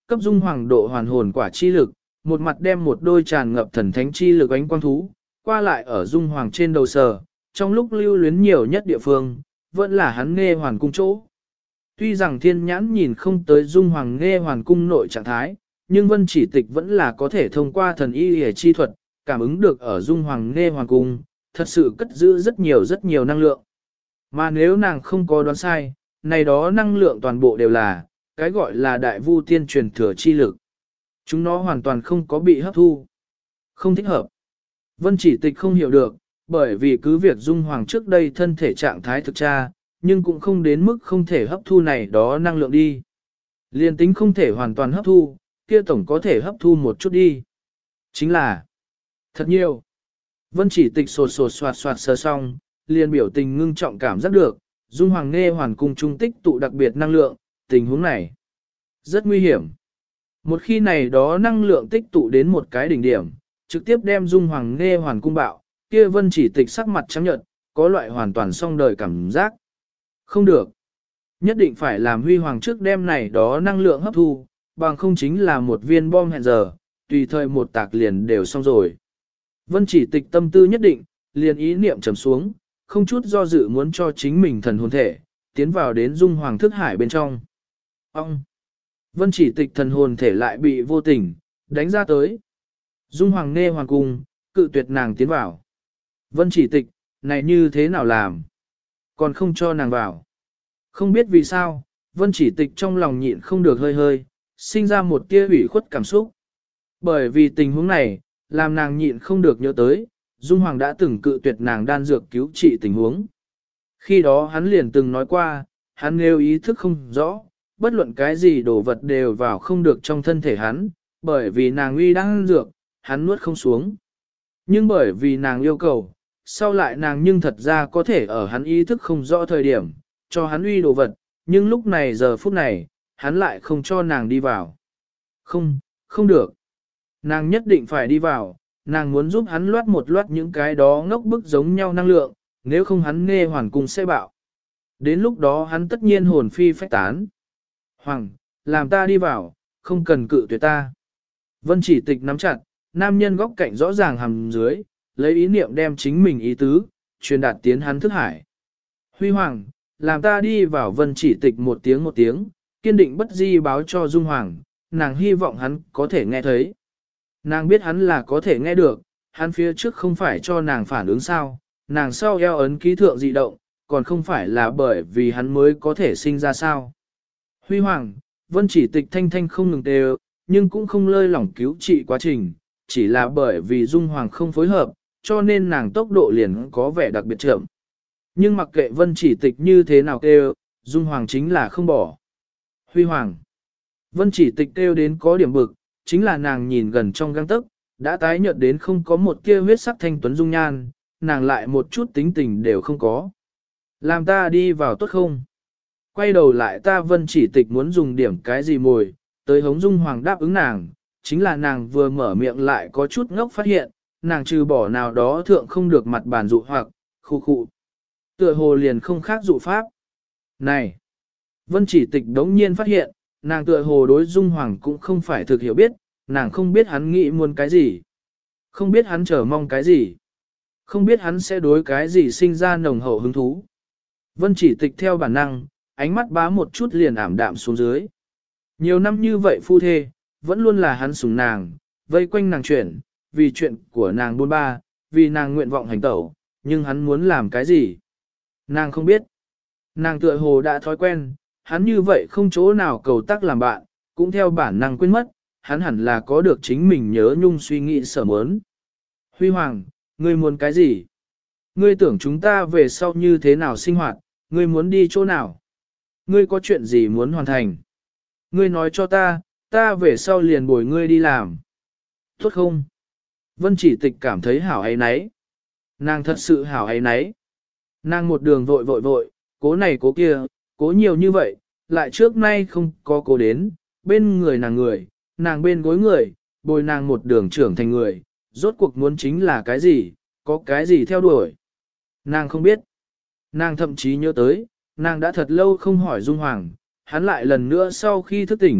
cấp dung hoàng độ hoàn hồn quả chi lực, một mặt đem một đôi tràn ngập thần thánh chi lực ánh quang thú, qua lại ở dung hoàng trên đầu sờ, trong lúc lưu luyến nhiều nhất địa phương, vẫn là hắn nghe hoàn cung chỗ. Tuy rằng thiên nhãn nhìn không tới dung hoàng nghe hoàn cung nội trạng thái, nhưng vân chỉ tịch vẫn là có thể thông qua thần y hề chi thuật, cảm ứng được ở dung hoàng nghe hoàn cung, thật sự cất giữ rất nhiều năng lượng. Mà nếu nàng không có đoán sai, này đó năng lượng toàn bộ đều là, cái gọi là đại vu tiên truyền thừa chi lực. Chúng nó hoàn toàn không có bị hấp thu. Không thích hợp. Vân chỉ tịch không hiểu được, bởi vì cứ việc dung hoàng trước đây thân thể trạng thái thực tra, nhưng cũng không đến mức không thể hấp thu này đó năng lượng đi. Liên tính không thể hoàn toàn hấp thu, kia tổng có thể hấp thu một chút đi. Chính là thật nhiều. Vân chỉ tịch sột soạt sờ xong, liền biểu tình ngưng trọng cảm giác được, dung hoàng nghe hoàn cung trung tích tụ đặc biệt năng lượng, tình huống này rất nguy hiểm. Một khi này đó năng lượng tích tụ đến một cái đỉnh điểm, trực tiếp đem dung hoàng nghe hoàn cung bạo, kia vân chỉ tịch sắc mặt trắng nhợt, có loại hoàn toàn xong đời cảm giác. Không được. Nhất định phải làm huy hoàng trước đem này đó năng lượng hấp thu, bằng không chính là một viên bom hẹn giờ, tùy thời một tạc liền đều xong rồi. Vân chỉ tịch tâm tư nhất định, liền ý niệm trầm xuống, không chút do dự muốn cho chính mình thần hồn thể, tiến vào đến dung hoàng thức hải bên trong. Ông! Vân chỉ tịch thần hồn thể lại bị vô tình, đánh ra tới. Dung hoàng nghe hoàng cung, cự tuyệt nàng tiến vào. Vân chỉ tịch, này như thế nào làm? Còn không cho nàng vào. Không biết vì sao, vân chỉ tịch trong lòng nhịn không được hơi hơi, sinh ra một tia ủy khuất cảm xúc. Bởi vì tình huống này, làm nàng nhịn không được nhớ tới, Dung Hoàng đã từng cự tuyệt nàng đan dược cứu trị tình huống. Khi đó hắn liền từng nói qua, hắn nếu ý thức không rõ, bất luận cái gì đồ vật đều vào không được trong thân thể hắn, bởi vì nàng uy đan dược, hắn nuốt không xuống. Nhưng bởi vì nàng yêu cầu, sau lại nàng nhưng thật ra có thể ở hắn ý thức không rõ thời điểm, cho hắn uy đồ vật, nhưng lúc này giờ phút này, hắn lại không cho nàng đi vào. Không, không được. Nàng nhất định phải đi vào, nàng muốn giúp hắn loát những cái đó ngốc bức giống nhau năng lượng, nếu không hắn nghe hoàn cung sẽ bạo. Đến lúc đó hắn tất nhiên hồn phi phách tán. Hoàng, làm ta đi vào, không cần cự tuyệt ta. Vân chỉ tịch nắm chặt, nam nhân góc cạnh rõ ràng hầm dưới, lấy ý niệm đem chính mình ý tứ, truyền đạt tiến hắn thức hải. Huy Hoàng, làm ta đi vào vân chỉ tịch một tiếng, kiên định bất di báo cho Dung Hoàng, nàng hy vọng hắn có thể nghe thấy. Nàng biết hắn là có thể nghe được, hắn phía trước không phải cho nàng phản ứng sao, nàng sau eo ấn ký thượng dị động, còn không phải là bởi vì hắn mới có thể sinh ra sao. Huy Hoàng, vân chỉ tịch thanh thanh không ngừng đều, nhưng cũng không lơi lỏng cứu trị quá trình, chỉ là bởi vì Dung Hoàng không phối hợp, cho nên nàng tốc độ liền có vẻ đặc biệt chậm. Nhưng mặc kệ vân chỉ tịch như thế nào kêu, Dung Hoàng chính là không bỏ. Huy Hoàng, vân chỉ tịch kêu đến có điểm bực, chính là nàng nhìn gần trong găng tức, đã tái nhợt đến không có một tia huyết sắc thanh tuấn dung nhan, nàng lại một chút tính tình đều không có. Làm ta đi vào tốt không? Quay đầu lại ta vân chỉ tịch muốn dùng điểm cái gì mồi, tới hống Dung Hoàng đáp ứng nàng, chính là nàng vừa mở miệng lại có chút ngốc phát hiện, nàng trừ bỏ nào đó thượng không được mặt bàn dụ hoặc, khu khụ. Tựa hồ liền không khác dụ pháp. Này! Vân chỉ tịch đống nhiên phát hiện, nàng tựa hồ đối Dung Hoàng cũng không phải thực hiểu biết, nàng không biết hắn nghĩ muốn cái gì. Không biết hắn chờ mong cái gì. Không biết hắn sẽ đối cái gì sinh ra nồng hậu hứng thú. Vân chỉ tịch theo bản năng, ánh mắt bá một chút liền ảm đạm xuống dưới. Nhiều năm như vậy phu thê, vẫn luôn là hắn sủng nàng, vây quanh nàng chuyển, vì chuyện của nàng buôn ba, vì nàng nguyện vọng hành tẩu, nhưng hắn muốn làm cái gì? Nàng không biết. Nàng tựa hồ đã thói quen, hắn như vậy không chỗ nào cầu tác làm bạn, cũng theo bản năng quên mất, hắn hẳn là có được chính mình nhớ nhung suy nghĩ sở mớn. Huy Hoàng, ngươi muốn cái gì? Ngươi tưởng chúng ta về sau như thế nào sinh hoạt, ngươi muốn đi chỗ nào? Ngươi có chuyện gì muốn hoàn thành? Ngươi nói cho ta về sau liền bồi ngươi đi làm. Tốt không? Vân chỉ tịch cảm thấy hảo ấy nấy. Nàng thật sự hảo ấy nấy. Nàng một đường vội, cố này cố kia, cố nhiều như vậy, lại trước nay không có cố đến, bên người, nàng bên gối người, bồi nàng một đường trưởng thành người, rốt cuộc muốn chính là cái gì, có cái gì theo đuổi. Nàng không biết. Nàng thậm chí nhớ tới, nàng đã thật lâu không hỏi Dung Hoàng, hắn lại lần nữa sau khi thức tỉnh,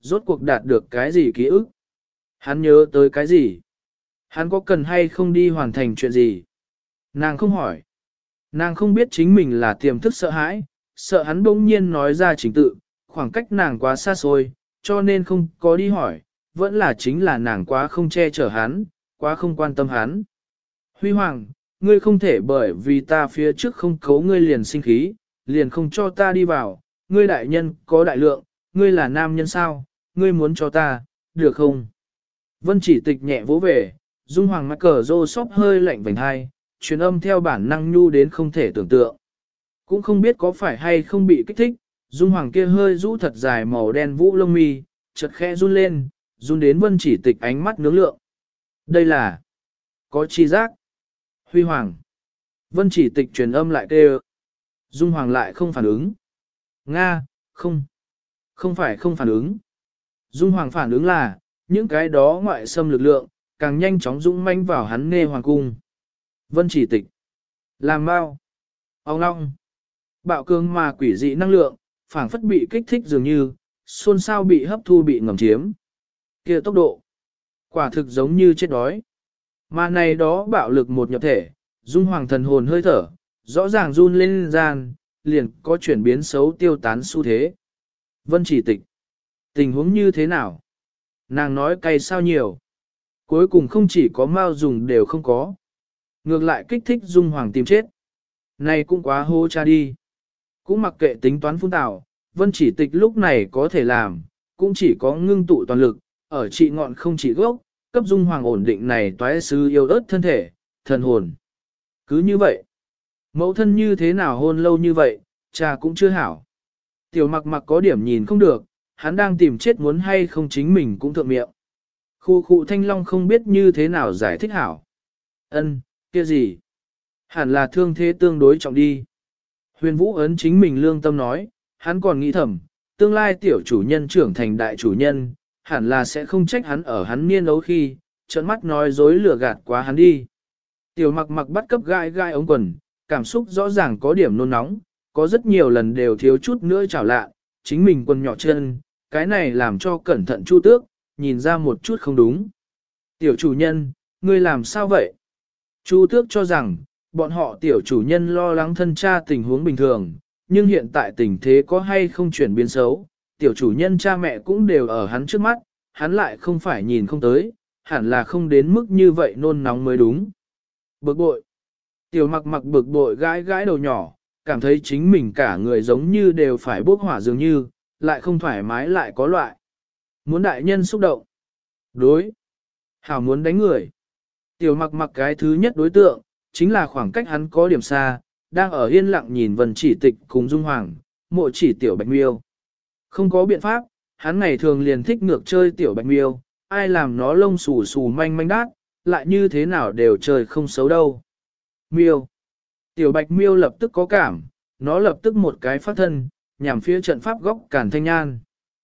rốt cuộc đạt được cái gì ký ức. Hắn nhớ tới cái gì? Hắn có cần hay không đi hoàn thành chuyện gì? Nàng không hỏi. Nàng không biết chính mình là tiềm thức sợ hãi, sợ hắn bỗng nhiên nói ra chính tự, khoảng cách nàng quá xa xôi, cho nên không có đi hỏi, vẫn là chính là nàng quá không che chở hắn, quá không quan tâm hắn. Huy Hoàng, ngươi không thể bởi vì ta phía trước không cấu ngươi liền sinh khí, liền không cho ta đi vào, ngươi đại nhân có đại lượng, ngươi là nam nhân sao, ngươi muốn cho ta, được không? Vân Chỉ Tịch nhẹ vỗ về, Dung Hoàng mắc cờ rô sóc hơi lạnh vành hai, truyền âm theo bản năng nhu đến không thể tưởng tượng. Cũng không biết có phải hay không bị kích thích, Dung Hoàng kia hơi rũ thật dài màu đen vũ lông mi, chợt khẽ run lên, run đến Vân Chỉ Tịch ánh mắt nướng lượng. Đây là có chi giác. Huy Hoàng. Vân Chỉ Tịch truyền âm lại kêu. Dung Hoàng lại không phản ứng. Nga, không phải không phản ứng. Dung Hoàng phản ứng là, những cái đó ngoại xâm lực lượng, càng nhanh chóng dũng manh vào hắn nghe hoàng cung. Vân Chỉ Tịch. Làm mau. Ông long. Bạo cương mà quỷ dị năng lượng, phảng phất bị kích thích dường như, xôn xao bị hấp thu bị ngầm chiếm. Kia tốc độ. Quả thực giống như chết đói. Mà này đó bạo lực một nhập thể, Dung Hoàng thần hồn hơi thở, rõ ràng run lên gian, liền có chuyển biến xấu tiêu tán xu thế. Vân Chỉ Tịch. Tình huống như thế nào? Nàng nói cay sao nhiều. Cuối cùng không chỉ có mao dùng đều không có. Ngược lại kích thích Dung Hoàng tìm chết. Này cũng quá hô cha đi. Cũng mặc kệ tính toán phun tạo, Vân Chỉ Tịch lúc này có thể làm, cũng chỉ có ngưng tụ toàn lực, ở trị ngọn không trị gốc, cấp Dung Hoàng ổn định này toái sư yêu ớt thân thể, thần hồn. Cứ như vậy, mẫu thân như thế nào hôn lâu như vậy, cha cũng chưa hảo. Tiểu mặc mặc có điểm nhìn không được, hắn đang tìm chết muốn hay không chính mình cũng thượng miệng. Khu khu thanh long không biết như thế nào giải thích hảo. Ân, kia gì? Hẳn là thương thế tương đối trọng đi. Huyền Vũ ấn chính mình lương tâm nói, hắn còn nghĩ thầm, tương lai tiểu chủ nhân trưởng thành đại chủ nhân, hẳn là sẽ không trách hắn ở hắn niên ấu khi, trợn mắt nói dối lừa gạt quá hắn đi. Tiểu mặc mặc bắt cấp gai gai ống quần, cảm xúc rõ ràng có điểm nôn nóng, có rất nhiều lần đều thiếu chút nữa chảo lạ, chính mình quần nhỏ chân, cái này làm cho cẩn thận chu tước, nhìn ra một chút không đúng. Tiểu chủ nhân, ngươi làm sao vậy? Chu tước cho rằng, bọn họ tiểu chủ nhân lo lắng thân cha tình huống bình thường, nhưng hiện tại tình thế có hay không chuyển biến xấu, tiểu chủ nhân cha mẹ cũng đều ở hắn trước mắt, hắn lại không phải nhìn không tới, hẳn là không đến mức như vậy nôn nóng mới đúng. Bực bội. Tiểu mặc mặc bực bội gãi gãi đầu nhỏ, cảm thấy chính mình cả người giống như đều phải bốc hỏa dường như, lại không thoải mái lại có loại. Muốn đại nhân xúc động. Đối. Hảo muốn đánh người. Tiểu mặc mặc cái thứ nhất đối tượng, chính là khoảng cách hắn có điểm xa, đang ở yên lặng nhìn Vân Chỉ Tịch cùng Dung Hoàng, mộ chỉ tiểu bạch miêu. Không có biện pháp, hắn ngày thường liền thích ngược chơi tiểu bạch miêu, ai làm nó lông xù xù manh manh đát, lại như thế nào đều trời không xấu đâu. Miêu. Tiểu bạch miêu lập tức có cảm, nó lập tức một cái phát thân, nhằm phía trận pháp góc Càn Thanh Nhan.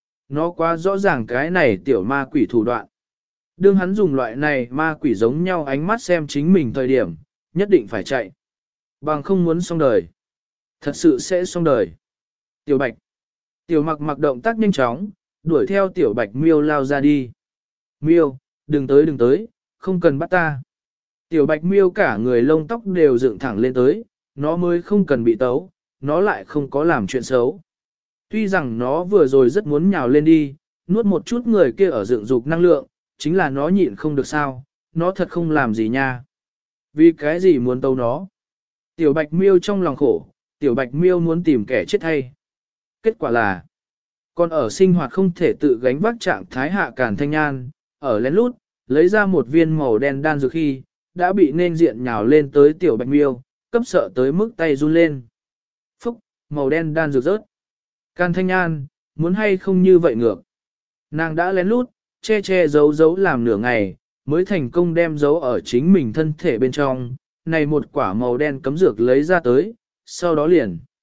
Nó quá rõ ràng cái này tiểu ma quỷ thủ đoạn. Đương hắn dùng loại này ma quỷ giống nhau ánh mắt xem chính mình thời điểm, nhất định phải chạy. Bằng không muốn xong đời. Thật sự sẽ xong đời. Tiểu bạch. Tiểu mặc mặc động tác nhanh chóng, đuổi theo tiểu bạch miêu lao ra đi. Miêu, đừng tới, không cần bắt ta. Tiểu bạch miêu cả người lông tóc đều dựng thẳng lên tới, nó mới không cần bị tấu, nó lại không có làm chuyện xấu. Tuy rằng nó vừa rồi rất muốn nhào lên đi, nuốt một chút người kia ở dựng dục năng lượng, chính là nó nhịn không được sao, nó thật không làm gì nha. Vì cái gì muốn tấu nó? Tiểu bạch miêu trong lòng khổ, tiểu bạch miêu muốn tìm kẻ chết thay. Kết quả là, còn ở sinh hoạt không thể tự gánh vác trạng thái hạ Càn Thanh Nhan, ở lén lút, lấy ra một viên màu đen đan dược khi, đã bị nên diện nhào lên tới tiểu bạch miêu, cấp sợ tới mức tay run lên. Phúc, màu đen đan dược rớt. Càn Thanh Nhan, muốn hay không như vậy ngược. Nàng đã lén lút, che giấu làm nửa ngày, mới thành công đem giấu ở chính mình thân thể bên trong, này một quả màu đen cấm dược lấy ra tới, sau đó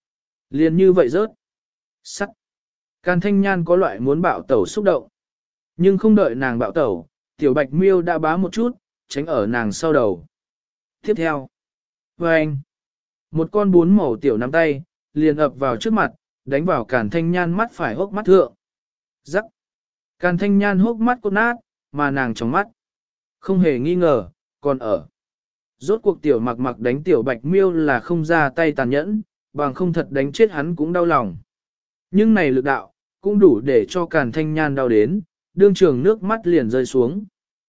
liền như vậy rớt. Sắt. Càn Thanh Nhan có loại muốn bạo tẩu xúc động. Nhưng không đợi nàng bạo tẩu, tiểu bạch miêu đã bá một chút, tránh ở nàng sau đầu. Tiếp theo. Vâng. Một con 4 màu tiểu nắm tay, liền ập vào trước mặt, đánh vào Càn Thanh Nhan mắt phải hốc mắt thượng. Rắc. Càn Thanh Nhan hốc mắt cốt nát, mà nàng trong mắt. Không hề nghi ngờ, còn ở. Rốt cuộc tiểu mặc mặc đánh tiểu bạch miêu là không ra tay tàn nhẫn, bằng không thật đánh chết hắn cũng đau lòng. Nhưng này lực đạo, cũng đủ để cho Càn Thanh Nhan đau đến, đương trường nước mắt liền rơi xuống.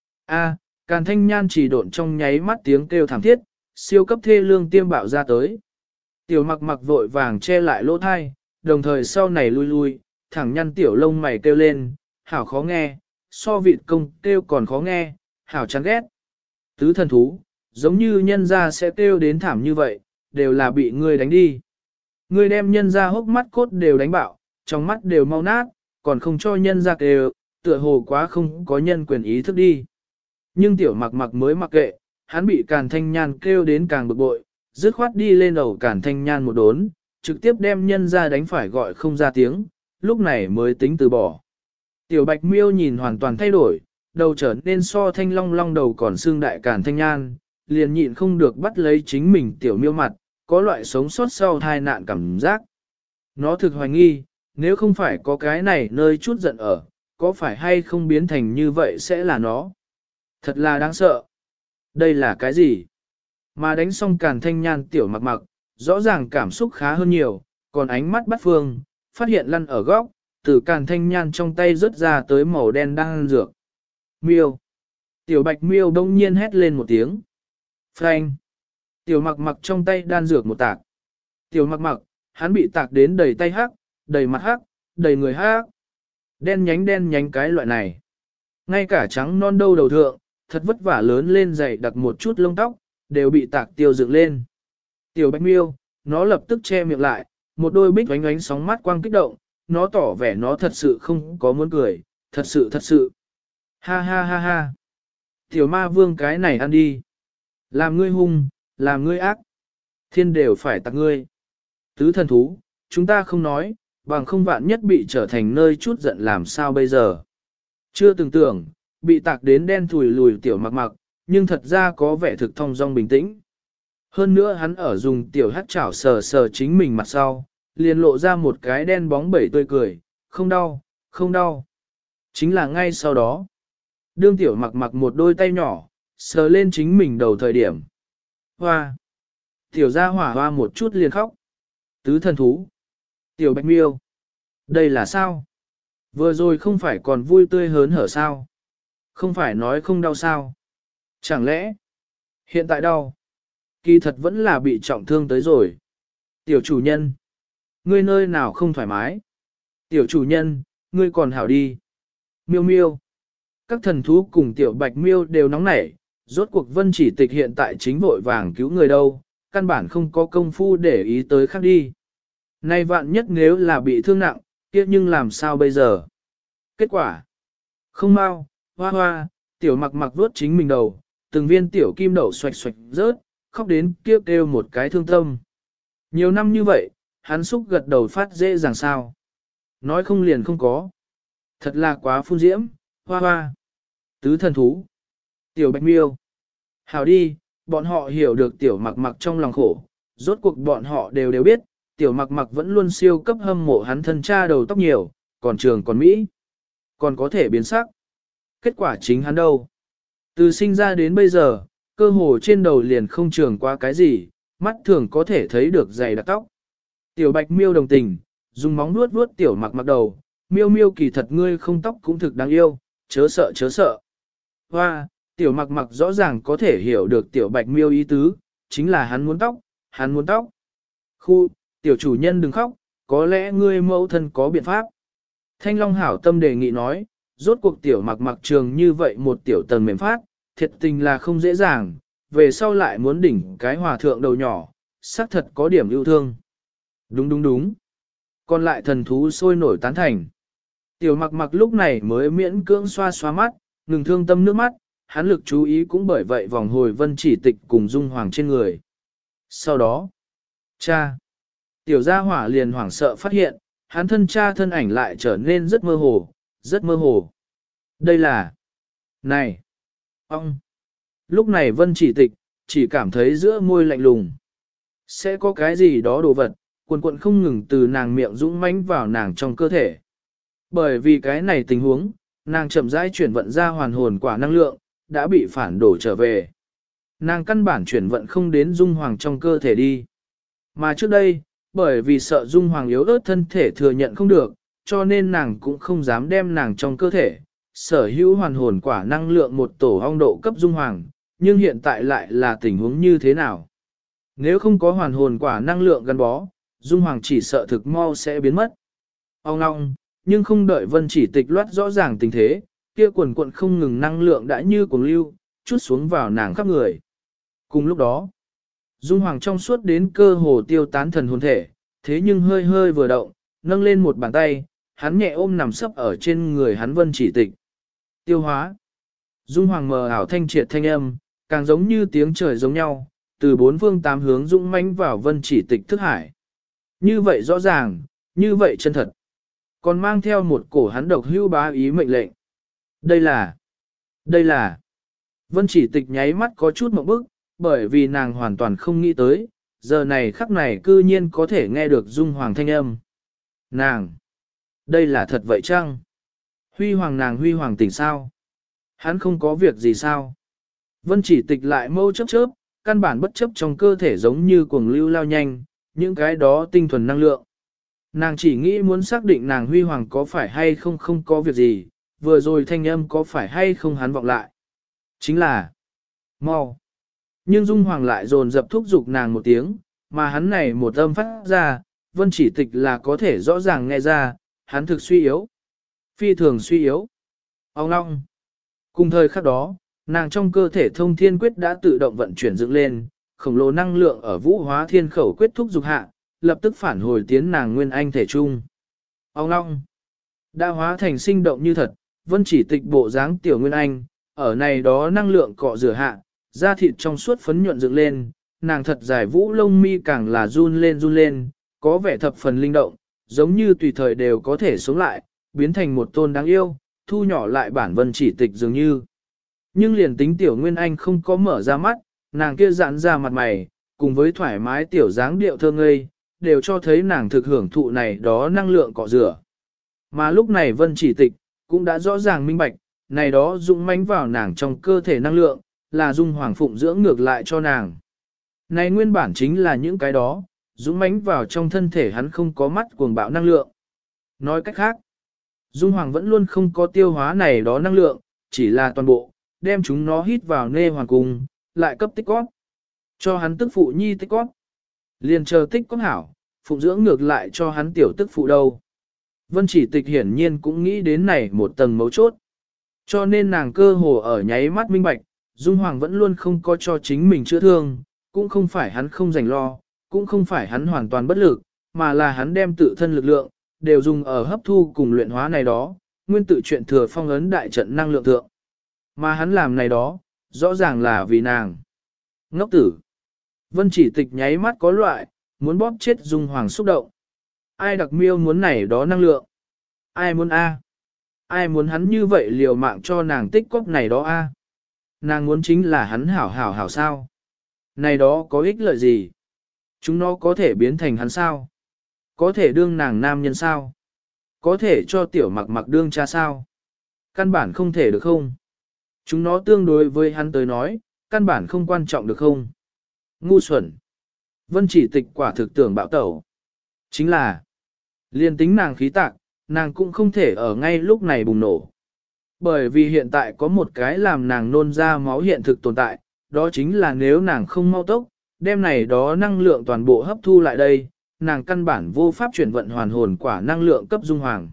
Càn Thanh Nhan chỉ độn trong nháy mắt tiếng kêu thảm thiết, siêu cấp thê lương tiêm bạo ra tới. Tiểu mặc mặc vội vàng che lại lỗ thai, đồng thời sau này lui lui, thẳng nhăn tiểu lông mày kêu lên, hảo khó nghe, so vịt công kêu còn khó nghe, hảo chán ghét. Tứ thần thú, giống như nhân gia sẽ kêu đến thảm như vậy, đều là bị ngươi đánh đi. Ngươi đem nhân gia hốc mắt cốt đều đánh bạo, trong mắt đều mau nát, còn không cho nhân gia kêu, tựa hồ quá không có nhân quyền ý thức đi. Nhưng tiểu mặc mặc mới mặc kệ, hắn bị Càn Thanh Nhan kêu đến càng bực bội, dứt khoát đi lên đầu Càn Thanh Nhan một đốn, trực tiếp đem nhân gia đánh phải gọi không ra tiếng, lúc này mới tính từ bỏ. Tiểu Bạch Miêu nhìn hoàn toàn thay đổi, đầu trở nên so thanh long long đầu còn xương đại Càn Thanh Nhan, liền nhịn không được bắt lấy chính mình tiểu miêu mặt, có loại sống sót sau tai nạn cảm giác. Nó thực hoài nghi, nếu không phải có cái này nơi chút giận ở, có phải hay không biến thành như vậy sẽ là nó. Thật là đáng sợ. Đây là cái gì? Mà đánh xong Càn Thanh Nhan tiểu mặc mặc, rõ ràng cảm xúc khá hơn nhiều, còn ánh mắt bắt phương, phát hiện lăn ở góc, từ Càn Thanh Nhan trong tay rớt ra tới màu đen đang ăn dược. Miêu. Tiểu Bạch Miêu đông nhiên hét lên một tiếng. Phanh. Tiểu mặc mặc trong tay đan dược một tạc. Tiểu mặc mặc, hắn bị tạc đến đầy tay hắc, đầy mặt hắc, đầy người hắc. Đen nhánh cái loại này. Ngay cả trắng non đâu đầu thượng, thật vất vả lớn lên dày đặc một chút lông tóc, đều bị tạc tiêu dựng lên. Tiểu Bạch Miêu, nó lập tức che miệng lại, một đôi bích ánh ánh sóng mắt quang kích động, nó tỏ vẻ nó thật sự không có muốn cười, thật sự. Ha ha ha ha. Tiểu ma vương cái này ăn đi. Làm ngươi hung, làm ngươi ác. Thiên đều phải tặng ngươi. Tứ thần thú, chúng ta không nói, bằng không vạn nhất bị trở thành nơi chút giận làm sao bây giờ. Chưa từng tưởng, bị tạc đến đen thùi lùi tiểu mặc mặc, nhưng thật ra có vẻ thực thong dong bình tĩnh. Hơn nữa hắn ở dùng tiểu hắc chảo sờ sờ chính mình mặt sau, liền lộ ra một cái đen bóng bẩy tươi cười, không đau, không đau. Chính là ngay sau đó, đương tiểu mặc mặc một đôi tay nhỏ, sờ lên chính mình đầu thời điểm. Hoa! Tiểu gia hỏa hoa một chút liền khóc. Tứ thần thú! Tiểu Bạch Miêu! Đây là sao? Vừa rồi không phải còn vui tươi hớn hở sao? Không phải nói không đau sao? Chẳng lẽ, hiện tại đau? Kỳ thật vẫn là bị trọng thương tới rồi. Tiểu chủ nhân! Ngươi nơi nào không thoải mái? Tiểu chủ nhân, ngươi còn hảo đi. Miêu miêu! Các thần thú cùng tiểu Bạch Miêu đều nóng nảy, rốt cuộc Vân Chỉ Tịch hiện tại chính vội vàng cứu người đâu, căn bản không có công phu để ý tới khác đi. Nay vạn nhất nếu là bị thương nặng, kia nhưng làm sao bây giờ? Kết quả? Không mau, hoa hoa, tiểu mặc mặc vuốt chính mình đầu, từng viên tiểu kim đậu xoạch xoạch rớt, khóc đến kêu kêu một cái thương tâm. Nhiều năm như vậy, hắn xúc gật đầu phát dễ dàng sao? Nói không liền không có. Thật là quá phun diễm, hoa hoa. Tứ thần thú. Tiểu Bạch Miêu. Hảo đi, bọn họ hiểu được tiểu mặc mặc trong lòng khổ, rốt cuộc bọn họ đều biết, tiểu mặc mặc vẫn luôn siêu cấp hâm mộ hắn thân cha đầu tóc nhiều, còn trường còn Mỹ, còn có thể biến sắc. Kết quả chính hắn đâu? Từ sinh ra đến bây giờ, cơ hồ trên đầu liền không trường qua cái gì, mắt thường có thể thấy được dày đặc tóc. Tiểu Bạch Miêu đồng tình, dùng móng vuốt vuốt tiểu mặc mặc đầu, miêu miêu kỳ thật ngươi không tóc cũng thực đáng yêu, chớ sợ. Hoa, tiểu mặc mặc rõ ràng có thể hiểu được tiểu Bạch Miêu ý tứ, chính là hắn muốn tóc. Khu, tiểu chủ nhân đừng khóc, có lẽ ngươi mẫu thân có biện pháp. Thanh Long hảo tâm đề nghị nói, rốt cuộc tiểu mặc mặc trường như vậy một tiểu tầng mềm phát, thiệt tình là không dễ dàng, về sau lại muốn đỉnh cái hòa thượng đầu nhỏ, xác thật có điểm yêu thương. Đúng. Còn lại thần thú sôi nổi tán thành. Tiểu mặc mặc lúc này mới miễn cưỡng xoa mắt, ngừng thương tâm nước mắt, hắn lực chú ý cũng bởi vậy vòng hồi Vân Chỉ Tịch cùng Dung Hoàng trên người. Sau đó, cha, tiểu gia hỏa liền hoảng sợ phát hiện, hắn thân cha thân ảnh lại trở nên rất mơ hồ. Đây là, này, ông. Lúc này Vân Chỉ Tịch, chỉ cảm thấy giữa môi lạnh lùng. Sẽ có cái gì đó đồ vật, cuộn không ngừng từ nàng miệng dũng mãnh vào nàng trong cơ thể. Bởi vì cái này tình huống, nàng chậm rãi chuyển vận ra hoàn hồn quả năng lượng, đã bị phản đổ trở về. Nàng căn bản chuyển vận không đến Dung Hoàng trong cơ thể đi. Mà trước đây, bởi vì sợ Dung Hoàng yếu ớt thân thể thừa nhận không được, cho nên nàng cũng không dám đem nàng trong cơ thể, sở hữu hoàn hồn quả năng lượng một tổ ong độ cấp Dung Hoàng, nhưng hiện tại lại là tình huống như thế nào? Nếu không có hoàn hồn quả năng lượng gắn bó, Dung Hoàng chỉ sợ thực mau sẽ biến mất. Ong ong, nhưng không đợi Vân Chỉ Tịch loát rõ ràng tình thế, kia quần quận không ngừng năng lượng đã như cuồng lưu, chút xuống vào nàng khắp người. Cùng lúc đó, Dung Hoàng trong suốt đến cơ hồ tiêu tán thần hồn thể, thế nhưng hơi hơi vừa động, nâng lên một bàn tay, hắn nhẹ ôm nằm sấp ở trên người hắn Vân Chỉ Tịch. Tiêu hóa. Dung Hoàng mờ ảo thanh triệt thanh âm, càng giống như tiếng trời giống nhau, từ bốn phương tám hướng dũng mãnh vào Vân Chỉ Tịch thức hải. Như vậy rõ ràng, như vậy chân thật. Còn mang theo một cổ hắn độc hưu bá ý mệnh lệnh. Đây là. Vân Chỉ Tịch nháy mắt có chút một bức, bởi vì nàng hoàn toàn không nghĩ tới, giờ này khắc này cư nhiên có thể nghe được Dung Hoàng thanh âm. Nàng. Đây là thật vậy chăng? Huy Hoàng tỉnh sao? Hắn không có việc gì sao? Vân Chỉ Tịch lại mâu chớp chớp, căn bản bất chấp trong cơ thể giống như cuồng lưu lao nhanh, những cái đó tinh thuần năng lượng. Nàng chỉ nghĩ muốn xác định nàng Huy Hoàng có phải hay không có việc gì, vừa rồi thanh âm có phải hay không hắn vọng lại. Chính là mau. Nhưng Dung Hoàng lại dồn dập thúc giục nàng một tiếng, mà hắn này một âm phát ra, Vân Chỉ Tịch là có thể rõ ràng nghe ra, hắn thực suy yếu. Phi thường suy yếu. Ông long. Cùng thời khắc đó, nàng trong cơ thể thông thiên quyết đã tự động vận chuyển dựng lên, khổng lồ năng lượng ở vũ hóa thiên khẩu quyết thúc dục hạ, lập tức phản hồi tiến nàng nguyên anh thể trung. Ông long. Đã hóa thành sinh động như thật, Vân Chỉ Tịch bộ dáng tiểu nguyên anh, ở này đó năng lượng cọ rửa hạ, da thịt trong suốt phấn nhuận dựng lên, nàng thật dài vũ lông mi càng là run lên, có vẻ thập phần linh động, giống như tùy thời đều có thể sống lại, biến thành một tôn đáng yêu, thu nhỏ lại bản Vân Chỉ Tịch dường như. Nhưng liền tính tiểu nguyên anh không có mở ra mắt, nàng kia giãn ra mặt mày, cùng với thoải mái tiểu dáng điệu thơ ngây, đều cho thấy nàng thực hưởng thụ này đó năng lượng cọ rửa. Mà lúc này Vân Chỉ Tịch cũng đã rõ ràng minh bạch, này đó dũng mãnh vào nàng trong cơ thể năng lượng, là Dung Hoàng phụng dưỡng ngược lại cho nàng. Này nguyên bản chính là những cái đó, dũng mãnh vào trong thân thể hắn không có mắt cuồng bạo năng lượng. Nói cách khác, Dung Hoàng vẫn luôn không có tiêu hóa này đó năng lượng, chỉ là toàn bộ, đem chúng nó hít vào nê hoàng cung, lại cấp tích cóp. Cho hắn tức phụ nhi tích cóp. Liền chờ tích cóp hảo, phụng dưỡng ngược lại cho hắn tiểu tức phụ đâu. Vân Chỉ Tịch hiển nhiên cũng nghĩ đến này một tầng mấu chốt. Cho nên nàng cơ hồ ở nháy mắt minh bạch, Dung Hoàng vẫn luôn không có cho chính mình chữa thương, cũng không phải hắn không rảnh lo, cũng không phải hắn hoàn toàn bất lực, mà là hắn đem tự thân lực lượng, đều dùng ở hấp thu cùng luyện hóa này đó, nguyên tự chuyện thừa phong ấn đại trận năng lượng thượng. Mà hắn làm này đó, rõ ràng là vì nàng. Ngốc tử. Vân Chỉ Tịch nháy mắt có loại, muốn bóp chết Dung Hoàng xúc động. Ai đặc miêu muốn này đó năng lượng? Ai muốn A? Ai muốn hắn như vậy liều mạng cho nàng tích cóp này đó A? Nàng muốn chính là hắn hảo sao? Này đó có ích lợi gì? Chúng nó có thể biến thành hắn sao? Có thể đương nàng nam nhân sao? Có thể cho tiểu mặc đương cha sao? Căn bản không thể được không? Chúng nó tương đối với hắn tới nói, căn bản không quan trọng được không? Ngu xuẩn. Vân Chỉ Tịch quả thực tưởng bạo tẩu. Chính là, liên tính nàng khí tạc, nàng cũng không thể ở ngay lúc này bùng nổ. Bởi vì hiện tại có một cái làm nàng nôn ra máu hiện thực tồn tại, đó chính là nếu nàng không mau tốc, đem này đó năng lượng toàn bộ hấp thu lại đây, nàng căn bản vô pháp chuyển vận hoàn hồn quả năng lượng cấp Dung Hoàng.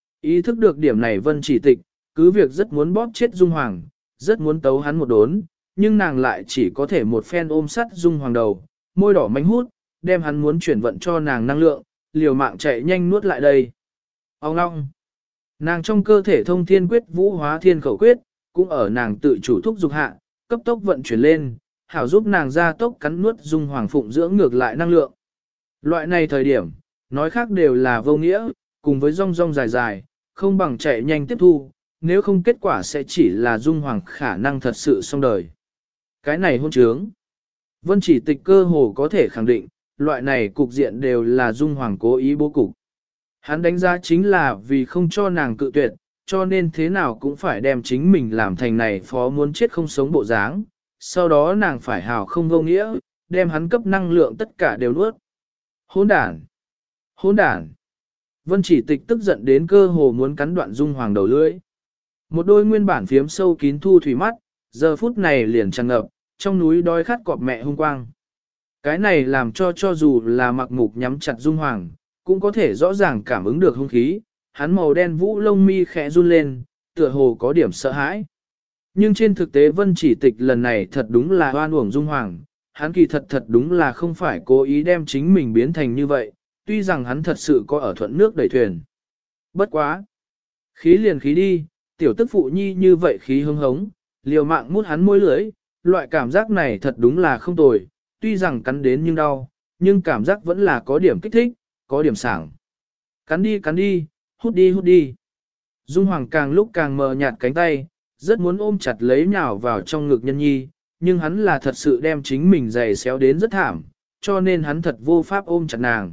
Ý thức được điểm này Vân Chỉ Tịch, cứ việc rất muốn bóp chết Dung Hoàng, rất muốn tấu hắn một đốn, nhưng nàng lại chỉ có thể một phen ôm sắt Dung Hoàng đầu, môi đỏ mánh hút, đem hắn muốn chuyển vận cho nàng năng lượng, liều mạng chạy nhanh nuốt lại đây. Ông long. Nàng trong cơ thể thông thiên quyết vũ hóa thiên khẩu quyết, cũng ở nàng tự chủ thúc dục hạ, cấp tốc vận chuyển lên, hảo giúp nàng ra tốc cắn nuốt Dung Hoàng phụng dưỡng ngược lại năng lượng. Loại này thời điểm, nói khác đều là vô nghĩa, cùng với rong rong dài dài, không bằng chạy nhanh tiếp thu, nếu không kết quả sẽ chỉ là Dung Hoàng khả năng thật sự xong đời. Cái này hôn trướng. Vân Chỉ Tịch cơ hồ có thể khẳng định, loại này cục diện đều là Dung Hoàng cố ý bố cục. Hắn đánh giá chính là vì không cho nàng cự tuyệt, cho nên thế nào cũng phải đem chính mình làm thành này phó muốn chết không sống bộ dáng, sau đó nàng phải hào không vô nghĩa, đem hắn cấp năng lượng tất cả đều nuốt. Hỗn đản! Hỗn đản! Vân Chỉ Tịch tức giận đến cơ hồ muốn cắn đoạn Dung Hoàng đầu lưỡi. Một đôi nguyên bản phiếm sâu kín thu thủy mắt, giờ phút này liền tràn ngập, trong núi đói khát cọp mẹ hung quang. Cái này làm cho dù là mặc mục nhắm chặt Dung Hoàng, cũng có thể rõ ràng cảm ứng được hung khí, hắn màu đen vũ lông mi khẽ run lên, tựa hồ có điểm sợ hãi. Nhưng trên thực tế Vân Chỉ Tịch lần này thật đúng là oan uổng Dung Hoàng, hắn kỳ thật đúng là không phải cố ý đem chính mình biến thành như vậy, tuy rằng hắn thật sự có ở thuận nước đẩy thuyền. Bất quá! Khí liền khí đi, tiểu tức phụ nhi như vậy khí hứng hống, liều mạng mút hắn môi lưỡi, loại cảm giác này thật đúng là không tồi, tuy rằng cắn đến nhưng đau, nhưng cảm giác vẫn là có điểm kích thích, có điểm sảng. Cắn đi, hút đi. Dung Hoàng càng lúc càng mờ nhạt cánh tay, rất muốn ôm chặt lấy nhào vào trong ngực nhân nhi, nhưng hắn là thật sự đem chính mình giày xéo đến rất thảm, cho nên hắn thật vô pháp ôm chặt nàng.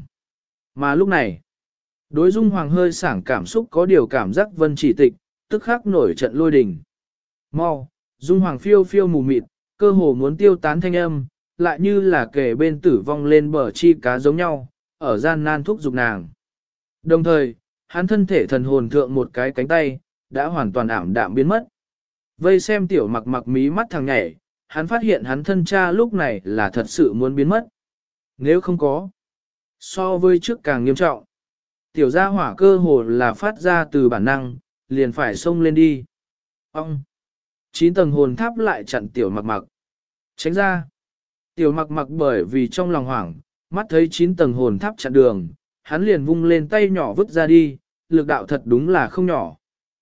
Mà lúc này, đối Dung Hoàng hơi sảng cảm xúc có điều cảm giác Vân Chỉ Tịch, tức khắc nổi trận lôi đình. Mau, Dung Hoàng phiêu phiêu mù mịt, cơ hồ muốn tiêu tán thanh âm, lại như là kể bên tử vong lên bờ chi cá giống nhau, ở gian nan thúc giục nàng. Đồng thời, hắn thân thể thần hồn thượng một cái cánh tay, đã hoàn toàn ảm đạm biến mất. Vây xem tiểu mặc mặc mí mắt thằng nhảy, hắn phát hiện hắn thân cha lúc này là thật sự muốn biến mất. Nếu không có, so với trước càng nghiêm trọng. Tiểu gia hỏa cơ hồ là phát ra từ bản năng, liền phải xông lên đi. Ông! 9 tầng hồn tháp lại chặn tiểu mặc mặc. Tránh ra! Tiểu mặc mặc bởi vì trong lòng hoảng, mắt thấy 9 tầng hồn tháp chặn đường, hắn liền vung lên tay nhỏ vứt ra đi, lực đạo thật đúng là không nhỏ.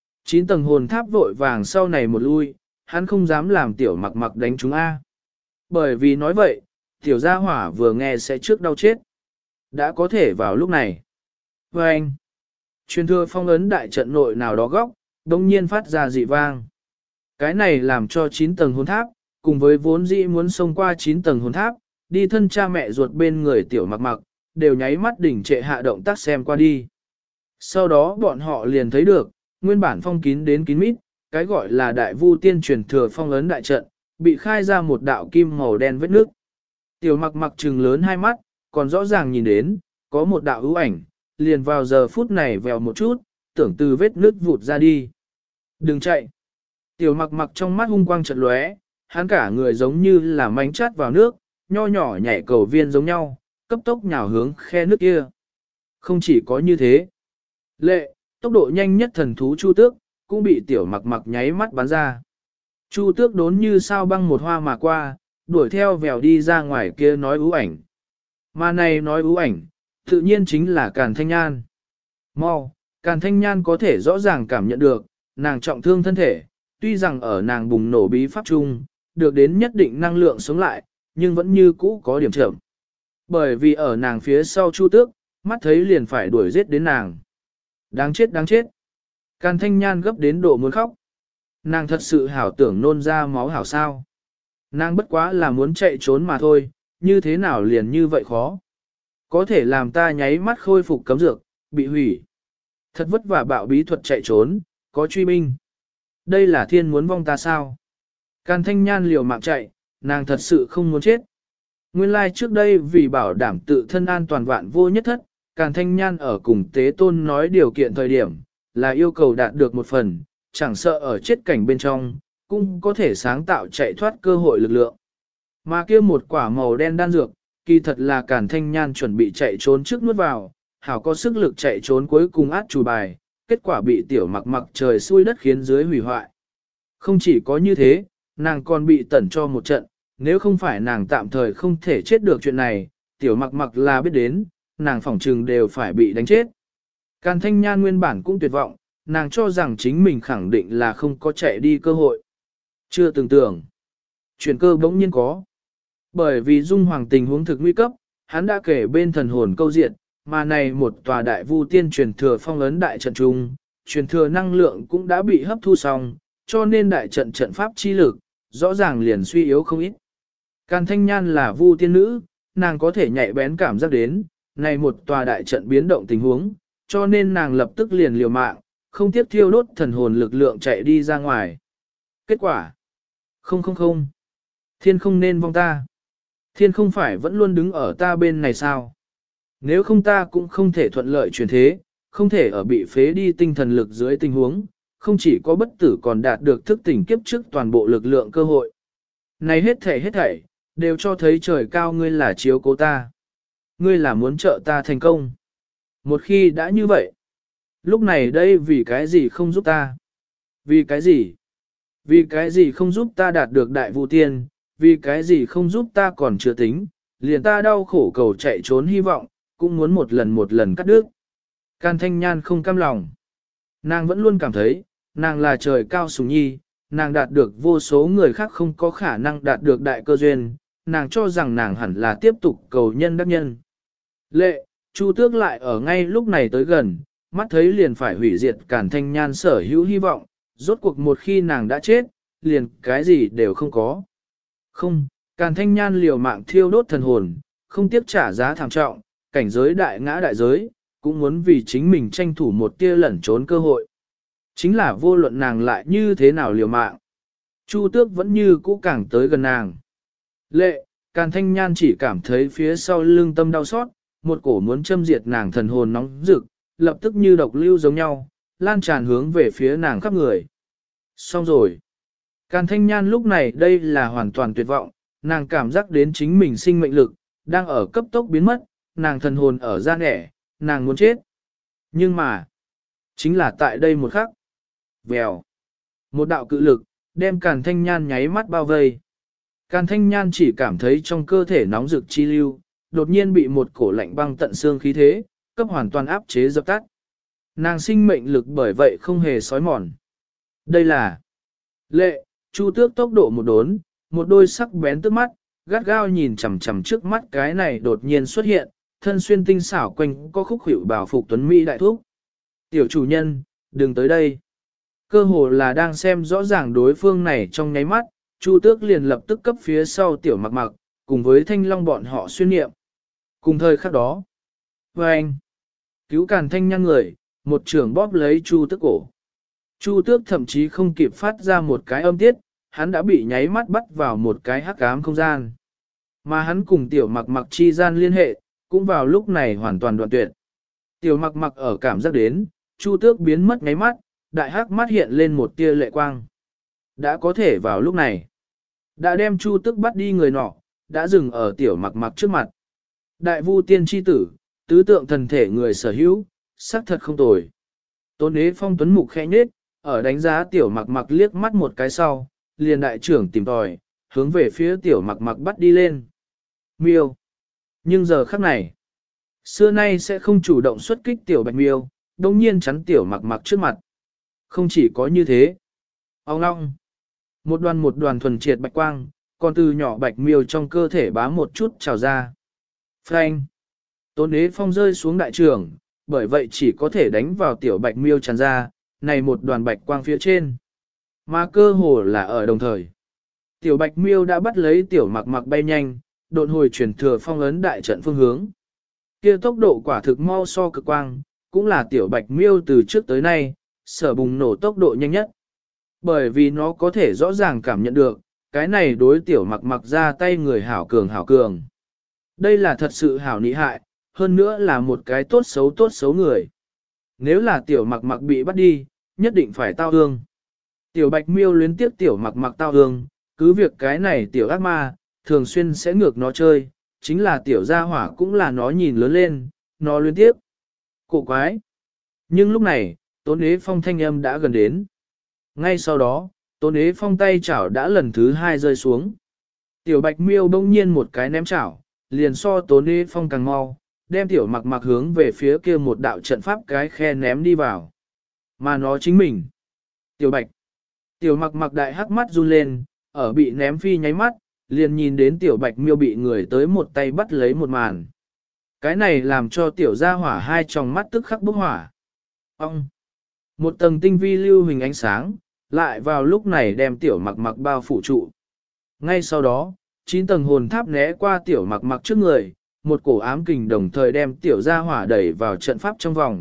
9 tầng hồn tháp vội vàng sau này một lui, hắn không dám làm tiểu mặc mặc đánh chúng A. Bởi vì nói vậy, tiểu gia hỏa vừa nghe sẽ trước đau chết. Đã có thể vào lúc này. Và anh, truyền thừa phong ấn đại trận nội nào đó góc, đông nhiên phát ra dị vang. Cái này làm cho 9 tầng hồn tháp, cùng với vốn dĩ muốn xông qua 9 tầng hồn tháp, đi thân cha mẹ ruột bên người tiểu mặc mặc, đều nháy mắt đỉnh trệ hạ động tác xem qua đi. Sau đó bọn họ liền thấy được, nguyên bản phong kín đến kín mít, cái gọi là đại vu tiên truyền thừa phong ấn đại trận, bị khai ra một đạo kim màu đen vết nước. Tiểu mặc mặc trừng lớn hai mắt, còn rõ ràng nhìn đến, có một đạo ưu ảnh, liền vào giờ phút này vèo một chút, tưởng từ vết nước vụt ra đi. Đừng chạy! Tiểu mặc mặc trong mắt hung quang chợt lóe, hắn cả người giống như là mánh chát vào nước, nho nhỏ nhảy cầu viên giống nhau, cấp tốc nhào hướng khe nước kia. Không chỉ có như thế. Lệ, tốc độ nhanh nhất thần thú Chu Tước, cũng bị tiểu mặc mặc nháy mắt bắn ra. Chu Tước đốn như sao băng một hoa mà qua, đuổi theo vèo đi ra ngoài kia nói ưu ảnh. Mà này nói ưu ảnh, tự nhiên chính là Càn Thanh Nhan. Mau, Càn Thanh Nhan có thể rõ ràng cảm nhận được, nàng trọng thương thân thể, tuy rằng ở nàng bùng nổ bí pháp chung, được đến nhất định năng lượng sống lại, nhưng vẫn như cũ có điểm chậm. Bởi vì ở nàng phía sau Chu Tước, mắt thấy liền phải đuổi giết đến nàng. Đáng chết đáng chết. Càn Thanh Nhan gấp đến độ muốn khóc. Nàng thật sự hảo tưởng nôn ra máu hảo sao. Nàng bất quá là muốn chạy trốn mà thôi, như thế nào liền như vậy khó. Có thể làm ta nháy mắt khôi phục cấm dược, bị hủy. Thật vất vả bạo bí thuật chạy trốn, có truy binh. Đây là thiên muốn vong ta sao? Càn Thanh Nhan liều mạng chạy, nàng thật sự không muốn chết. Nguyên lai trước đây vì bảo đảm tự thân an toàn vạn vô nhất thất, Càn Thanh Nhan ở cùng Tế Tôn nói điều kiện thời điểm, là yêu cầu đạt được một phần, chẳng sợ ở chết cảnh bên trong, cũng có thể sáng tạo chạy thoát cơ hội lực lượng. Mà kia một quả màu đen đan dược, kỳ thật là Càn Thanh Nhan chuẩn bị chạy trốn trước nuốt vào, hảo có sức lực chạy trốn cuối cùng át chủ bài, kết quả bị tiểu mặc mặc trời xui đất khiến dưới hủy hoại. Không chỉ có như thế, nàng còn bị tẩn cho một trận, nếu không phải nàng tạm thời không thể chết được chuyện này, tiểu mặc mặc là biết đến, nàng phỏng trừng đều phải bị đánh chết. Càn Thanh Nhan nguyên bản cũng tuyệt vọng, nàng cho rằng chính mình khẳng định là không có chạy đi cơ hội. Chưa từng tưởng. Chuyển cơ bỗng nhiên có. Bởi vì Dung Hoàng tình huống thực nguy cấp, hắn đã kể bên thần hồn câu diện, mà này một tòa đại vu tiên truyền thừa phong ấn đại trận trung, truyền thừa năng lượng cũng đã bị hấp thu xong, cho nên đại trận trận pháp chi lực, rõ ràng liền suy yếu không ít. Càn Thanh Nhan là vu tiên nữ, nàng có thể nhạy bén cảm giác đến, này một tòa đại trận biến động tình huống, cho nên nàng lập tức liền liều mạng, không tiếp thiêu đốt thần hồn lực lượng chạy đi ra ngoài. Kết quả? Không. Thiên không nên vong ta. Thiên không phải vẫn luôn đứng ở ta bên này sao? Nếu không ta cũng không thể thuận lợi chuyển thế, không thể ở bị phế đi tinh thần lực dưới tình huống, không chỉ có bất tử còn đạt được thức tỉnh kiếp trước toàn bộ lực lượng cơ hội. Này hết thảy, đều cho thấy trời cao ngươi là chiếu cố ta. Ngươi là muốn trợ ta thành công. Một khi đã như vậy, lúc này đây vì cái gì không giúp ta? Vì cái gì? Vì cái gì không giúp ta đạt được đại vụ tiên? Vì cái gì không giúp ta còn chưa tính? Liền ta đau khổ cầu chạy trốn hy vọng, cũng muốn một lần cắt đứt. Can Thanh Nhan không cam lòng. Nàng vẫn luôn cảm thấy, nàng là trời cao sủng nhi, nàng đạt được vô số người khác không có khả năng đạt được đại cơ duyên, nàng cho rằng nàng hẳn là tiếp tục cầu nhân đắc nhân. Lệ, Chu Tước lại ở ngay lúc này tới gần, mắt thấy liền phải hủy diệt Càn Thanh Nhan sở hữu hy vọng, rốt cuộc một khi nàng đã chết, liền cái gì đều không có. Không, Càn Thanh Nhan liều mạng thiêu đốt thần hồn, không tiếc trả giá thảm trọng, cảnh giới đại ngã đại giới, cũng muốn vì chính mình tranh thủ một tia lẩn trốn cơ hội. Chính là vô luận nàng lại như thế nào liều mạng. Chu Tước vẫn như cũ càng tới gần nàng. Lệ, Càn Thanh Nhan chỉ cảm thấy phía sau lưng tâm đau xót, một cổ muốn châm diệt nàng thần hồn nóng rực, lập tức như độc lưu giống nhau, lan tràn hướng về phía nàng khắp người. Xong rồi. Càn Thanh Nhan lúc này đây là hoàn toàn tuyệt vọng, nàng cảm giác đến chính mình sinh mệnh lực, đang ở cấp tốc biến mất, nàng thần hồn ở ra nẻ, nàng muốn chết. Nhưng mà, chính là tại đây một khắc. Vèo. Một đạo cự lực, đem Càn Thanh Nhan nháy mắt bao vây. Càn Thanh Nhan chỉ cảm thấy trong cơ thể nóng rực chi lưu, đột nhiên bị một cổ lạnh băng tận xương khí thế, cấp hoàn toàn áp chế dập tắt. Nàng sinh mệnh lực bởi vậy không hề sói mòn. Đây là Lệ, Chu Tước tốc độ một đốn, một đôi sắc bén tức mắt, gắt gao nhìn chằm chằm trước mắt cái này đột nhiên xuất hiện, thân xuyên tinh xảo quanh có khúc hiệu bảo phục tuấn mỹ đại thúc. Tiểu chủ nhân, đừng tới đây. Cơ hồ là đang xem rõ ràng đối phương này trong nháy mắt, Chu Tước liền lập tức cấp phía sau tiểu mặc mặc, cùng với thanh long bọn họ xuyên niệm. Cùng thời khắc đó, và anh, cứu Càn Thanh Nhan người, một trưởng bóp lấy Chu Tước cổ. Chu Tước thậm chí không kịp phát ra một cái âm tiết, hắn đã bị nháy mắt bắt vào một cái hắc ám không gian. Mà hắn cùng tiểu mặc mặc chi gian liên hệ, cũng vào lúc này hoàn toàn đoạn tuyệt. Tiểu mặc mặc ở cảm giác đến, Chu Tước biến mất nháy mắt, đại hắc mắt hiện lên một tia lệ quang. Đã có thể vào lúc này, đã đem Chu Tước bắt đi người nọ, đã dừng ở tiểu mặc mặc trước mặt. Đại vu tiên tri tử, tứ tượng thần thể người sở hữu, xác thật không tồi. Tôn Ế Phong tuấn mục khẽ nhếch, ở đánh giá tiểu mặc mặc liếc mắt một cái sau, liền đại trưởng tìm tòi, hướng về phía tiểu mặc mặc bắt đi lên. Miêu. Nhưng giờ khắc này, xưa nay sẽ không chủ động xuất kích tiểu bạch miêu, đồng nhiên chắn tiểu mặc mặc trước mặt. Không chỉ có như thế. Ông long. Một đoàn thuần triệt bạch quang, còn từ nhỏ bạch miêu trong cơ thể bá một chút trào ra. Phanh. Tôn Ế Phong rơi xuống đại trường, bởi vậy chỉ có thể đánh vào tiểu bạch miêu tràn ra, này một đoàn bạch quang phía trên. Mà cơ hồ là ở đồng thời. Tiểu bạch miêu đã bắt lấy tiểu mặc mặc bay nhanh, độn hồi chuyển thừa phong ấn đại trận phương hướng. Kia tốc độ quả thực mau so cực quang, cũng là tiểu bạch miêu từ trước tới nay, sở bùng nổ tốc độ nhanh nhất. Bởi vì nó có thể rõ ràng cảm nhận được, cái này đối tiểu mặc mặc ra tay người hảo cường. Đây là thật sự hảo nị hại, hơn nữa là một cái tốt xấu người. Nếu là tiểu mặc mặc bị bắt đi, nhất định phải tao hương. Tiểu bạch miêu luyến tiếp tiểu mặc mặc tao hương, cứ việc cái này tiểu ác ma, thường xuyên sẽ ngược nó chơi, chính là tiểu gia hỏa cũng là nó nhìn lớn lên, nó luyến tiếp. Cổ quái. Nhưng lúc này, Tôn Ế Phong thanh âm đã gần đến. Ngay sau đó, Tôn Ế Phong tay chảo đã lần thứ hai rơi xuống. Tiểu bạch miêu bỗng nhiên một cái ném chảo, liền so Tôn Ế Phong càng mau, đem tiểu mặc mặc hướng về phía kia một đạo trận pháp cái khe ném đi vào. Mà nó chính mình. Tiểu bạch. Tiểu mặc mặc đại hắc mắt run lên, ở bị ném phi nháy mắt, liền nhìn đến tiểu bạch miêu bị người tới một tay bắt lấy một màn. Cái này làm cho tiểu gia hỏa hai tròng mắt tức khắc bốc hỏa. Ông! Một tầng tinh vi lưu hình ánh sáng, lại vào lúc này đem tiểu mặc mặc bao phủ trụ. Ngay sau đó, 9 tầng hồn tháp né qua tiểu mặc mặc trước người, một cổ ám kình đồng thời đem tiểu gia hỏa đẩy vào trận pháp trong vòng,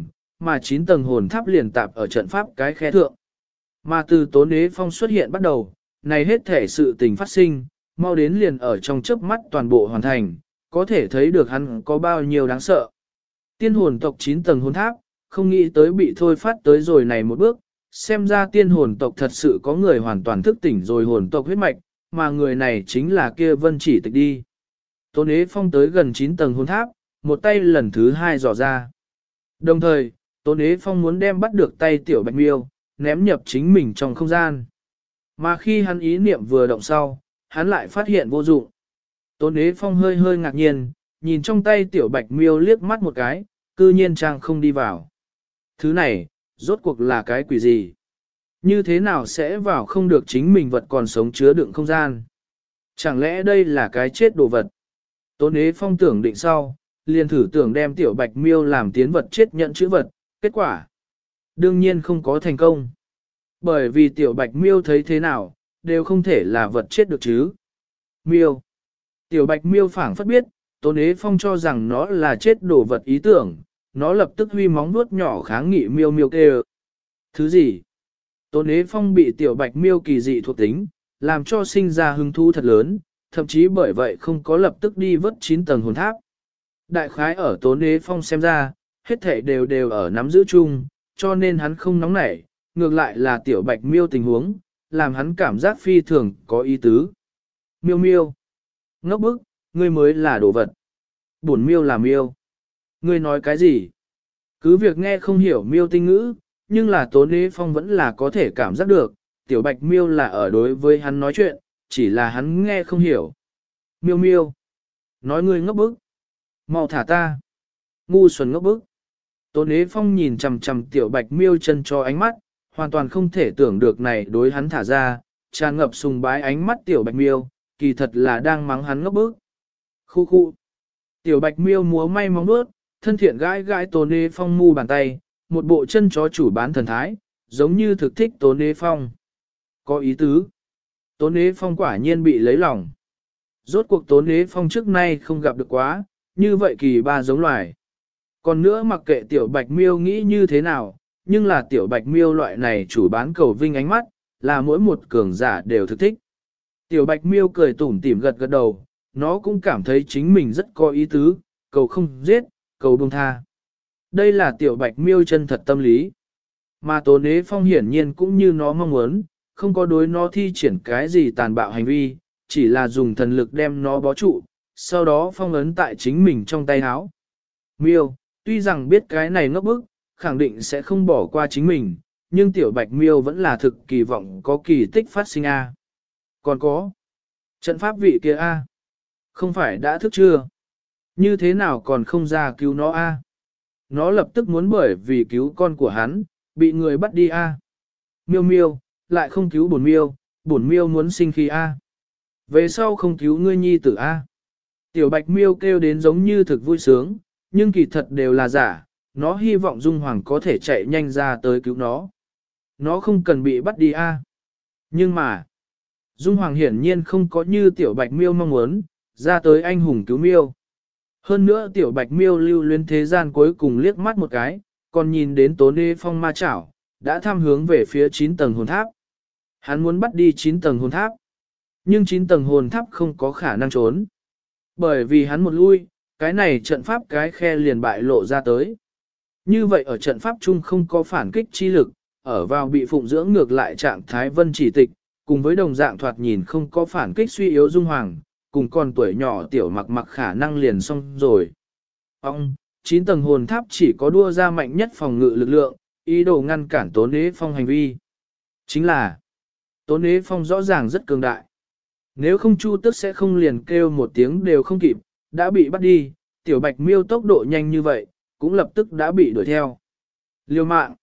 mà 9 tầng hồn tháp liền tạp ở trận pháp cái khe thượng. Mà từ Tốn Ế Phong xuất hiện bắt đầu, này hết thể sự tình phát sinh, mau đến liền ở trong chớp mắt toàn bộ hoàn thành, có thể thấy được hắn có bao nhiêu đáng sợ. Tiên hồn tộc 9 tầng hồn tháp, không nghĩ tới bị thôi phát tới rồi này một bước, xem ra tiên hồn tộc thật sự có người hoàn toàn thức tỉnh rồi hồn tộc huyết mạch, mà người này chính là kia Vân Chỉ Tịch đi. Tôn Ế Phong tới gần 9 tầng hồn tháp, một tay lần thứ hai dò ra. Đồng thời, Tôn Ế Phong muốn đem bắt được tay tiểu bạch miêu, ném nhập chính mình trong không gian. Mà khi hắn ý niệm vừa động sau, hắn lại phát hiện vô dụng. Tôn Ế Phong hơi hơi ngạc nhiên, nhìn trong tay tiểu bạch miêu liếc mắt một cái, cư nhiên trang không đi vào. Thứ này, rốt cuộc là cái quỷ gì? Như thế nào sẽ vào không được chính mình vật còn sống chứa đựng không gian? Chẳng lẽ đây là cái chết đồ vật? Tôn Ế Phong tưởng định sau, liền thử tưởng đem tiểu bạch miêu làm tiến vật chết nhận chữ vật, kết quả đương nhiên không có thành công. Bởi vì tiểu bạch miêu thấy thế nào, đều không thể là vật chết được chứ. Miêu. Tiểu bạch miêu phảng phất biết, Tôn Ế Phong cho rằng nó là chết đồ vật ý tưởng, nó lập tức huy móng vuốt nhỏ kháng nghị miêu miêu kêu. Thứ gì? Tôn Ế Phong bị tiểu bạch miêu kỳ dị thuộc tính, làm cho sinh ra hứng thú thật lớn, thậm chí bởi vậy không có lập tức đi vớt 9 tầng hồn tháp. Đại khái ở Tôn Ế Phong xem ra, hết thể đều ở nắm giữ chung, cho nên hắn không nóng nảy, ngược lại là tiểu bạch miêu tình huống, làm hắn cảm giác phi thường có ý tứ. Miêu miêu. Ngốc bức, ngươi mới là đồ vật. Bổn miêu là miêu. Ngươi nói cái gì? Cứ việc nghe không hiểu miêu tinh ngữ, nhưng là Tôn Ế Phong vẫn là có thể cảm giác được, tiểu bạch miêu là ở đối với hắn nói chuyện, chỉ là hắn nghe không hiểu. Miêu miêu. Nói ngươi ngốc bức. Mau thả ta. Ngu xuẩn ngốc bức. Tôn Ế Phong nhìn chằm chằm tiểu bạch miêu chân cho ánh mắt, hoàn toàn không thể tưởng được này đối hắn thả ra, tràn ngập sùng bái ánh mắt tiểu bạch miêu, kỳ thật là đang mắng hắn ngốc bức. Khu khu. Tiểu bạch miêu múa may móng vuốt, thân thiện gãi gãi Tôn Ế Phong mu bàn tay, một bộ chân chó chủ bán thần thái, giống như thực thích Tôn Ế Phong. Có ý tứ. Tôn Ế Phong quả nhiên bị lấy lòng. Rốt cuộc Tôn Ế Phong trước nay không gặp được quá, như vậy kỳ ba giống loài. Còn nữa mặc kệ tiểu bạch miêu nghĩ như thế nào, nhưng là tiểu bạch miêu loại này chủ bán cầu vinh ánh mắt, là mỗi một cường giả đều thực thích. Tiểu bạch miêu cười tủm tỉm gật gật đầu, nó cũng cảm thấy chính mình rất có ý tứ, cầu không giết, cầu buông tha. Đây là tiểu bạch miêu chân thật tâm lý. Mà Tôn Ế Phong hiển nhiên cũng như nó mong muốn, không có đối nó thi triển cái gì tàn bạo hành vi, chỉ là dùng thần lực đem nó bó trụ, sau đó phong ấn tại chính mình trong tay áo. Miêu, tuy rằng biết cái này ngốc bức, khẳng định sẽ không bỏ qua chính mình, nhưng tiểu bạch miêu vẫn là thực kỳ vọng có kỳ tích phát sinh a. Còn có, trận pháp vị kia a, không phải đã thức chưa? Như thế nào còn không ra cứu nó a? Nó lập tức muốn bởi vì cứu con của hắn, bị người bắt đi a. Miêu miêu, lại không cứu bổn miêu muốn sinh khí a. Về sau không cứu ngươi nhi tử a. Tiểu bạch miêu kêu đến giống như thực vui sướng, nhưng kỳ thật đều là giả, nó hy vọng Dung Hoàng có thể chạy nhanh ra tới cứu nó. Nó không cần bị bắt đi a. Nhưng mà, Dung Hoàng hiển nhiên không có như tiểu bạch miêu mong muốn, ra tới anh hùng cứu miêu. Hơn nữa tiểu bạch miêu lưu luyến thế gian cuối cùng liếc mắt một cái, còn nhìn đến Tôn Ế Phong ma chảo, đã tham hướng về phía 9 tầng hồn tháp. Hắn muốn bắt đi 9 tầng hồn tháp. Nhưng 9 tầng hồn tháp không có khả năng trốn. Bởi vì hắn một lui, cái này trận pháp cái khe liền bại lộ ra tới. Như vậy ở trận pháp chung không có phản kích chi lực, ở vào bị phụng dưỡng ngược lại trạng thái Vân Chỉ Tịch, cùng với đồng dạng thoạt nhìn không có phản kích suy yếu Dung Hoàng, cùng con tuổi nhỏ tiểu mặc mặc khả năng liền xong rồi. Ông, 9 tầng hồn tháp chỉ có đua ra mạnh nhất phòng ngự lực lượng, ý đồ ngăn cản Tôn Ế Phong hành vi. Chính là, Tôn Ế Phong rõ ràng rất cường đại. Nếu không Chu Tức sẽ không liền kêu một tiếng đều không kịp, đã bị bắt đi, tiểu bạch miêu tốc độ nhanh như vậy, cũng lập tức đã bị đuổi theo. Liêu mạng,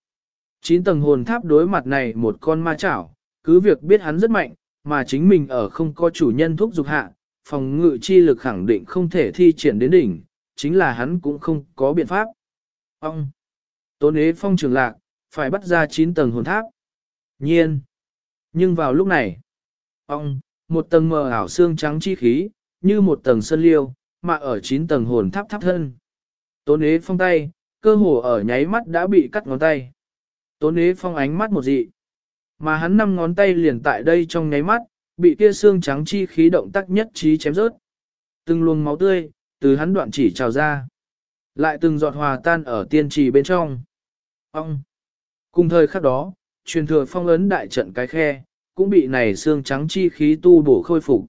9 tầng hồn tháp đối mặt này một con ma chảo, cứ việc biết hắn rất mạnh, mà chính mình ở không có chủ nhân thúc dục hạ, phòng ngự chi lực khẳng định không thể thi triển đến đỉnh, chính là hắn cũng không có biện pháp. Ông, Tôn Ế Phong trường lạc, phải bắt ra 9 tầng hồn tháp. Nhiên, nhưng vào lúc này, ông, một tầng mờ ảo xương trắng chi khí, như một tầng sơn liêu, mà ở 9 tầng hồn tháp tháp thân. Tôn Ế Phong tay, cơ hồ ở nháy mắt đã bị cắt ngón tay. Tốn Ế Phong ánh mắt một dị. Mà hắn 5 ngón tay liền tại đây trong nháy mắt, bị kia xương trắng chi khí động tác nhất trí chém rớt. Từng luồng máu tươi, từ hắn đoạn chỉ trào ra. Lại từng giọt hòa tan ở tiên trì bên trong. Ông! Cùng thời khắc đó, truyền thừa phong ấn đại trận cái khe, cũng bị này xương trắng chi khí tu bổ khôi phục.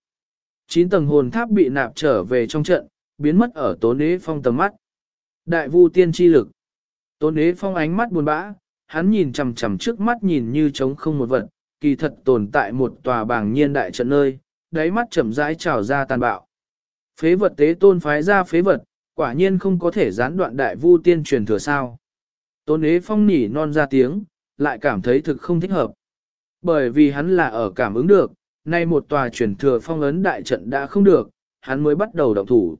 9 tầng hồn tháp bị nạp trở về trong trận, biến mất ở Tốn Ế Phong tầm mắt. Đại vu tiên chi lực. Tốn Ế Phong ánh mắt buồn bã, hắn nhìn chằm chằm trước mắt nhìn như trống không một vật, kỳ thật tồn tại một tòa bảng nhiên đại trận nơi, đáy mắt chậm rãi trào ra tàn bạo. Phế vật tế tôn phái ra phế vật, quả nhiên không có thể gián đoạn đại vu tiên truyền thừa sao. Tốn Ế Phong nỉ non ra tiếng, lại cảm thấy thực không thích hợp. Bởi vì hắn là ở cảm ứng được, nay một tòa truyền thừa phong ấn đại trận đã không được, hắn mới bắt đầu động thủ.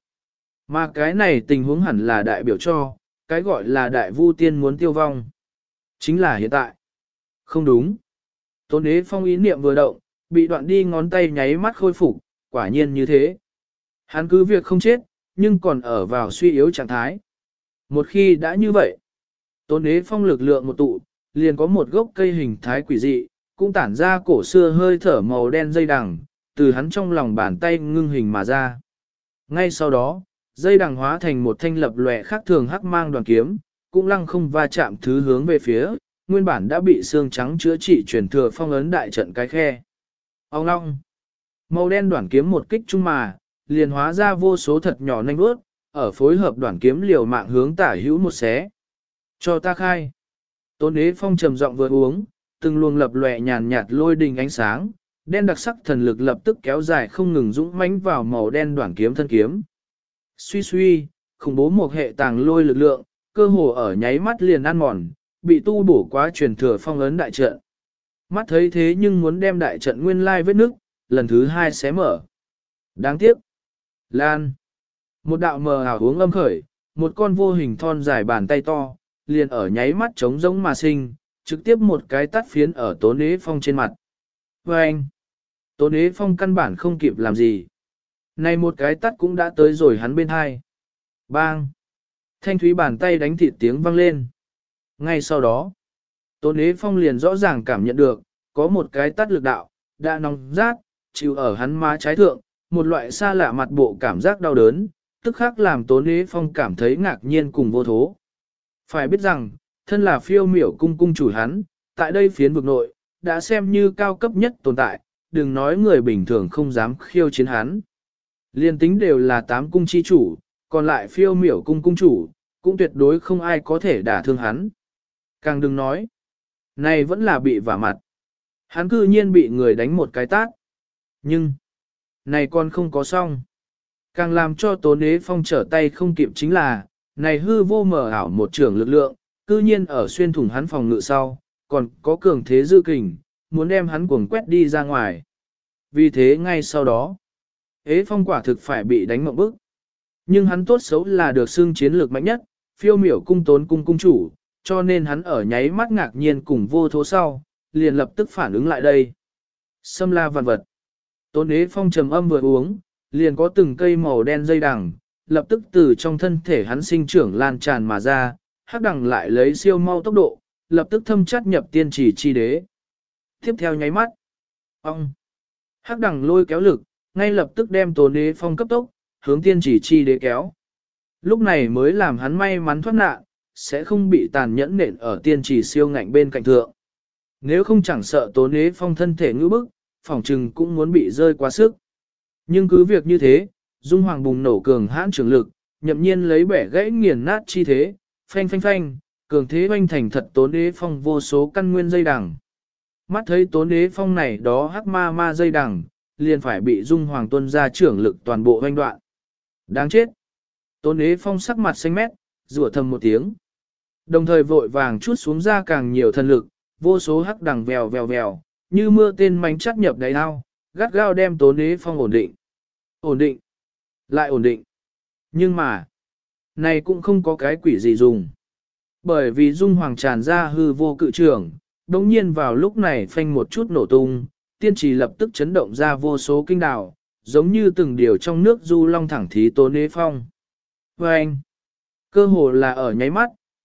Mà cái này tình huống hẳn là đại biểu cho, cái gọi là đại vu tiên muốn tiêu vong. Chính là hiện tại. Không đúng. Tốn Ế Phong ý niệm vừa động, bị đoạn đi ngón tay nháy mắt khôi phục, quả nhiên như thế. Hắn cứ việc không chết, nhưng còn ở vào suy yếu trạng thái. Một khi đã như vậy, Tốn Ế Phong lực lượng một tụ, liền có một gốc cây hình thái quỷ dị, cũng tản ra cổ xưa hơi thở màu đen dây đằng, từ hắn trong lòng bàn tay ngưng hình mà ra. Ngay sau đó, dây đằng hóa thành một thanh lập lòe khác thường hắc mang đoàn kiếm, cũng lăng không va chạm thứ hướng về phía, nguyên bản đã bị xương trắng chữa trị truyền thừa phong ấn đại trận cái khe. Ông long, màu đen đoàn kiếm một kích chung mà, liền hóa ra vô số thật nhỏ nhanh bước, ở phối hợp đoàn kiếm liều mạng hướng tả hữu một xé. Cho ta khai. Tôn Ế Phong trầm giọng vừa uống, từng luồng lập lòe nhàn nhạt lôi đình ánh sáng, đen đặc sắc thần lực lập tức kéo dài không ngừng dũng mãnh vào màu đen đoàn kiếm thân kiếm. Suy suy, khủng bố một hệ tàng lôi lực lượng, cơ hồ ở nháy mắt liền ăn mòn, bị tu bổ quá truyền thừa phong ấn đại trận. Mắt thấy thế nhưng muốn đem đại trận nguyên lai vết nước, lần thứ 2 xé mở. Đáng tiếc. Lan. Một đạo mờ ảo hướng âm khởi, một con vô hình thon dài bàn tay to, liền ở nháy mắt trống rỗng mà sinh, trực tiếp một cái tát phiến ở Tốn Ế Phong trên mặt. Và anh, Tốn Ế Phong căn bản không kịp làm gì. Này một cái tát cũng đã tới rồi hắn bên hai. Bang! Thanh thúy bàn tay đánh thịt tiếng vang lên. Ngay sau đó, Tốn Ế Phong liền rõ ràng cảm nhận được, có một cái tát lực đạo, đã nóng rát, chịu ở hắn má trái thượng, một loại xa lạ mặt bộ cảm giác đau đớn, tức khắc làm Tốn Ế Phong cảm thấy ngạc nhiên cùng vô thố. Phải biết rằng, thân là phiêu miểu cung cung chủ hắn, tại đây phiến vực nội, đã xem như cao cấp nhất tồn tại, đừng nói người bình thường không dám khiêu chiến hắn. Liên tính đều là 8 cung chi chủ, còn lại phiêu miểu cung cung chủ, cũng tuyệt đối không ai có thể đả thương hắn. Càng đừng nói, này vẫn là bị vả mặt. Hắn cư nhiên bị người đánh một cái tát. Nhưng, này còn không có xong. Càng làm cho Tốn Ế Phong trở tay không kịp chính là, này hư vô mở ảo một trưởng lực lượng, cư nhiên ở xuyên thủng hắn phòng ngự sau, còn có cường thế dư kình, muốn đem hắn cuồng quét đi ra ngoài. Vì thế ngay sau đó, Ế Phong quả thực phải bị đánh mộng bức. Nhưng hắn tốt xấu là được xưng chiến lược mạnh nhất, phiêu miểu cung Tốn cung cung chủ, cho nên hắn ở nháy mắt ngạc nhiên cùng vô thố sau, liền lập tức phản ứng lại đây. Xâm la vạn vật. Tốn Ế Phong trầm âm vừa uống, liền có từng cây màu đen dây đằng, lập tức từ trong thân thể hắn sinh trưởng lan tràn mà ra, hắc đằng lại lấy siêu mau tốc độ, lập tức thâm chắt nhập tiên chỉ chi đế. Tiếp theo nháy mắt, ông, hắc đằng lôi kéo lực, ngay lập tức đem Tốn Ế Phong cấp tốc, hướng tiên chỉ chi đế kéo. Lúc này mới làm hắn may mắn thoát nạn, sẽ không bị tàn nhẫn nện ở tiên chỉ siêu ngạnh bên cạnh thượng. Nếu không chẳng sợ Tốn Ế Phong thân thể ngữ bức, phỏng trừng cũng muốn bị rơi quá sức. Nhưng cứ việc như thế, Dung Hoàng bùng nổ cường hãn trường lực, nhậm nhiên lấy bẻ gãy nghiền nát chi thế, phanh phanh phanh, cường thế oanh thành thật Tốn Ế Phong vô số căn nguyên dây đằng. Mắt thấy Tốn Ế Phong này đó hắc ma ma dây đằng, liền phải bị Dung Hoàng tuân ra trưởng lực toàn bộ oanh đoạn. Đáng chết! Tốn Ế Phong sắc mặt xanh mét, rủa thầm một tiếng. Đồng thời vội vàng chút xuống ra càng nhiều thần lực, vô số hắc đằng vèo vèo vèo, như mưa tên mảnh chắt nhập đáy ao, gắt gao đem Tốn Ế Phong ổn định. Ổn định! Lại ổn định! Nhưng mà, này cũng không có cái quỷ gì dùng. Bởi vì Dung Hoàng tràn ra hư vô cự trường, đồng nhiên vào lúc này phanh một chút nổ tung, tiên trì lập tức chấn động ra vô số kinh đảo, giống như từng điều trong nước du long thẳng thí Tốn Ế Phong. Và anh, cơ hồ là ở nháy mắt,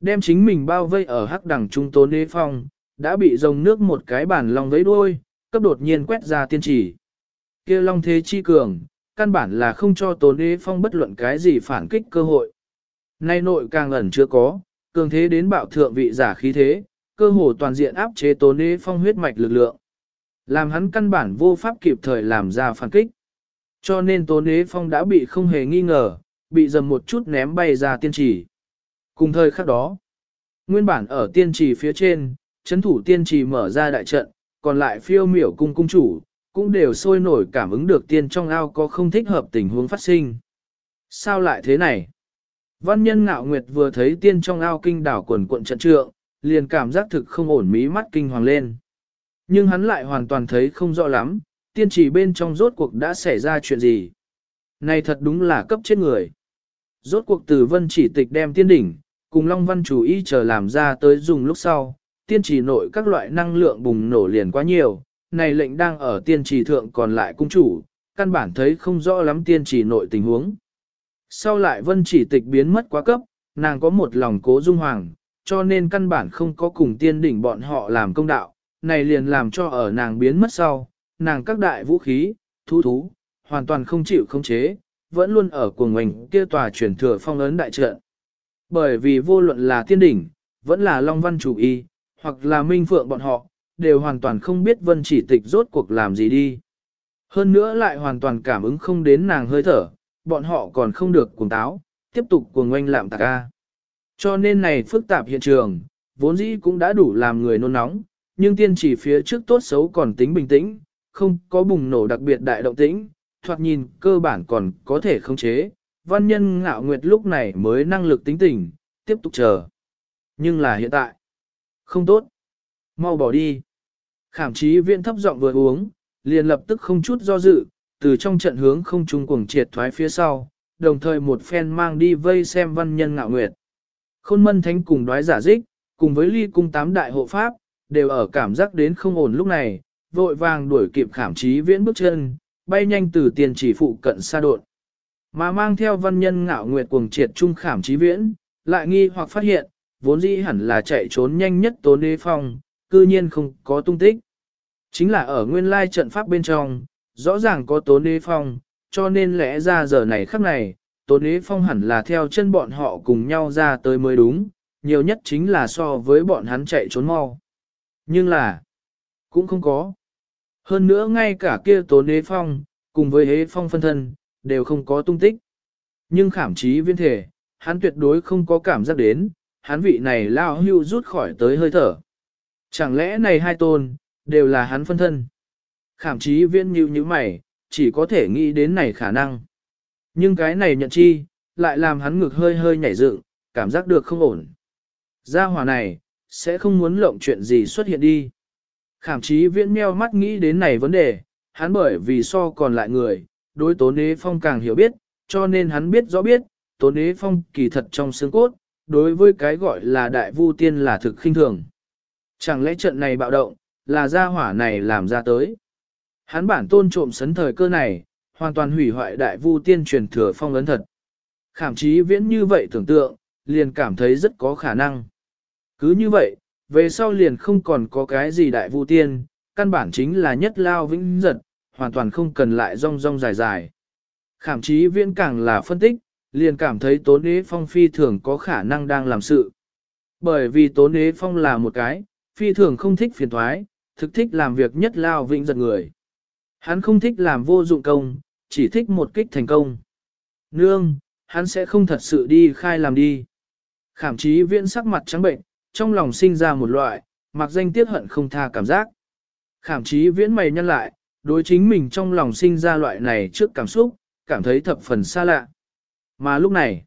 đem chính mình bao vây ở hắc đẳng trung Tốn Đế Phong, đã bị dòng nước một cái bản long vấy đuôi, cấp đột nhiên quét ra tiên chỉ. Kia long thế chi cường, căn bản là không cho Tốn Đế Phong bất luận cái gì phản kích cơ hội. Nay nội càng ẩn chưa có, cường thế đến bạo thượng vị giả khí thế, cơ hồ toàn diện áp chế Tốn Đế Phong huyết mạch lực lượng. Làm hắn căn bản vô pháp kịp thời làm ra phản kích. Cho nên Tốn Đế Phong đã bị không hề nghi ngờ, bị dầm một chút ném bay ra tiên trì. Cùng thời khắc đó, nguyên bản ở tiên trì phía trên, chấn thủ tiên trì mở ra đại trận, còn lại phiêu miểu cung cung chủ, cũng đều sôi nổi cảm ứng được tiên trong ao có không thích hợp tình huống phát sinh. Sao lại thế này? Văn nhân Ngạo Nguyệt vừa thấy tiên trong ao kinh đảo quần quận trận trượng, liền cảm giác thực không ổn, mí mắt kinh hoàng lên. Nhưng hắn lại hoàn toàn thấy không rõ lắm, tiên trì bên trong rốt cuộc đã xảy ra chuyện gì. Này thật đúng là cấp chết người. Rốt cuộc từ Vân Chỉ Tịch đem tiên đỉnh, cùng Long Văn chủ y chờ làm ra tới dùng lúc sau, tiên trì nội các loại năng lượng bùng nổ liền quá nhiều, này lệnh đang ở tiên trì thượng còn lại cung chủ, căn bản thấy không rõ lắm tiên trì nội tình huống. Sau lại Vân Chỉ Tịch biến mất quá cấp, nàng có một lòng cố dung hoàng, cho nên căn bản không có cùng tiên đỉnh bọn họ làm công đạo, này liền làm cho ở nàng biến mất sau, nàng các đại vũ khí, thú, hoàn toàn không chịu khống chế, vẫn luôn ở cuồng ngoành kia tòa chuyển thừa phong ấn đại trận. Bởi vì vô luận là tiên đỉnh, vẫn là Long Văn chủ y, hoặc là Minh Phượng bọn họ, đều hoàn toàn không biết Vân Chỉ Tịch rốt cuộc làm gì đi. Hơn nữa lại hoàn toàn cảm ứng không đến nàng hơi thở, bọn họ còn không được cuồng táo, tiếp tục cuồng ngoanh lạm tạc ca. Cho nên này phức tạp hiện trường, vốn dĩ cũng đã đủ làm người nôn nóng, nhưng tiên chỉ phía trước tốt xấu còn tính bình tĩnh, không có bùng nổ đặc biệt đại động tĩnh, thoạt nhìn cơ bản còn có thể khống chế. Văn nhân Ngạo Nguyệt lúc này mới năng lực tính tình, tiếp tục chờ. Nhưng là hiện tại, không tốt. Mau bỏ đi. Khảm Chí Viễn thấp giọng vừa uống, liền lập tức không chút do dự, từ trong trận hướng không trung cuồng triệt thoái phía sau, đồng thời một phen mang đi vây xem văn nhân Ngạo Nguyệt. Khôn Mân Thánh cùng Đoái Giả Dích, cùng với Ly Cung 8 đại hộ pháp, đều ở cảm giác đến không ổn lúc này, vội vàng đuổi kịp Khảm Chí Viễn bước chân, bay nhanh từ tiền chỉ phụ cận xa đột. Mà mang theo văn nhân Ngạo Nguyệt cuồng triệt trung Khảm Chí Viễn, lại nghi hoặc phát hiện, vốn dĩ hẳn là chạy trốn nhanh nhất Tốn Đế Phong, cư nhiên không có tung tích. Chính là ở nguyên lai trận pháp bên trong, rõ ràng có Tốn Đế Phong, cho nên lẽ ra giờ này khắc này, Tốn Đế Phong hẳn là theo chân bọn họ cùng nhau ra tới mới đúng, nhiều nhất chính là so với bọn hắn chạy trốn mau. Nhưng là, cũng không có. Hơn nữa ngay cả kia Tốn Đế Phong, cùng với Hế Phong phân thân, đều không có tung tích. Nhưng Khảm Chí Viễn thể, hắn tuyệt đối không có cảm giác đến, hắn vị này lao hưu rút khỏi tới hơi thở. Chẳng lẽ này hai tôn, đều là hắn phân thân? Khảm Chí Viễn như mày, chỉ có thể nghĩ đến này khả năng. Nhưng cái này nhận chi, lại làm hắn ngực hơi hơi nhảy dựng, cảm giác được không ổn. Gia hỏa này, sẽ không muốn lộng chuyện gì xuất hiện đi. Khảm Chí Viễn meo mắt nghĩ đến này vấn đề, hắn bởi vì so còn lại người, đối Tốn Đế Phong càng hiểu biết, cho nên hắn biết rõ biết, Tốn Đế Phong kỳ thật trong xương cốt, đối với cái gọi là đại vu tiên là thực khinh thường. Chẳng lẽ trận này bạo động, là gia hỏa này làm ra tới. Hắn bản tôn trộm sấn thời cơ này, hoàn toàn hủy hoại đại vu tiên truyền thừa phong ấn thật. Khảm Chí Viễn như vậy tưởng tượng, liền cảm thấy rất có khả năng. Cứ như vậy, về sau liền không còn có cái gì đại vu tiên, căn bản chính là nhất lao vĩnh giật, hoàn toàn không cần lại rong rong dài dài. Khảm Chí Viễn càng là phân tích, liền cảm thấy Tốn Đế Phong phi thường có khả năng đang làm sự. Bởi vì Tốn Đế Phong là một cái, phi thường không thích phiền thoái, thực thích làm việc nhất lao vĩnh giật người. Hắn không thích làm vô dụng công, chỉ thích một kích thành công. Nương, hắn sẽ không thật sự đi khai làm đi. Khảm Chí Viễn sắc mặt trắng bệnh, trong lòng sinh ra một loại, mặc danh tiếc hận không tha cảm giác. Khảm Chí Viễn mày nhăn lại, đối chính mình trong lòng sinh ra loại này trước cảm xúc, cảm thấy thập phần xa lạ. Mà lúc này,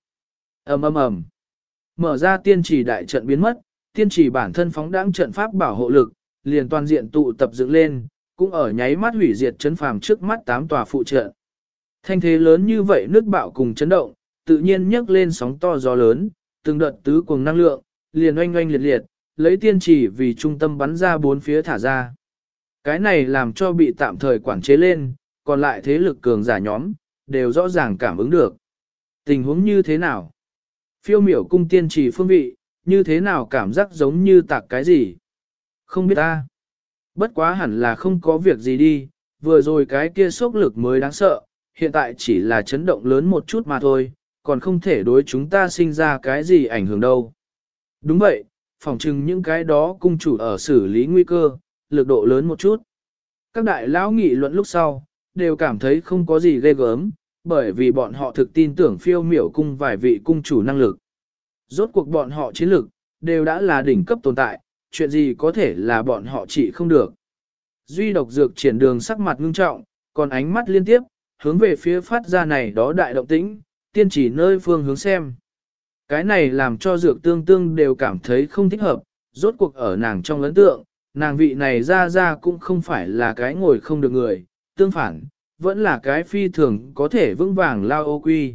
ầm, mở ra tiên chỉ đại trận biến mất, tiên chỉ bản thân phóng đãng trận pháp bảo hộ lực, liền toàn diện tụ tập dựng lên, cũng ở nháy mắt hủy diệt chấn phàm trước mắt 8 tòa phụ trận. Thanh thế lớn như vậy nước bạo cùng chấn động, tự nhiên nhấc lên sóng to gió lớn, từng đợt tứ cuồng năng lượng, liền oanh oanh liệt liệt, lấy tiên chỉ vì trung tâm bắn ra bốn phía thả ra. Cái này làm cho bị tạm thời quản chế lên, còn lại thế lực cường giả nhóm, đều rõ ràng cảm ứng được. Tình huống như thế nào? Phiêu miểu cung tiên chỉ phương vị, như thế nào cảm giác giống như tạc cái gì? Không biết ta. Bất quá hẳn là không có việc gì đi, vừa rồi cái kia sốc lực mới đáng sợ, hiện tại chỉ là chấn động lớn một chút mà thôi, còn không thể đối chúng ta sinh ra cái gì ảnh hưởng đâu. Đúng vậy, phỏng chừng những cái đó cung chủ ở xử lý nguy cơ, lực độ lớn một chút. Các đại lão nghị luận lúc sau, đều cảm thấy không có gì ghê gớm, bởi vì bọn họ thực tin tưởng phiêu miểu cung vài vị cung chủ năng lực. Rốt cuộc bọn họ chiến lực, đều đã là đỉnh cấp tồn tại, chuyện gì có thể là bọn họ trị không được. Duy độc dược triển đường sắc mặt ngưng trọng, còn ánh mắt liên tiếp, hướng về phía phát ra này đó đại động tĩnh, tiên chỉ nơi phương hướng xem. Cái này làm cho dược tương tương đều cảm thấy không thích hợp, rốt cuộc ở nàng trong ấn tượng, nàng vị này ra cũng không phải là cái ngồi không được người, tương phản, vẫn là cái phi thường có thể vững vàng lao ô quy.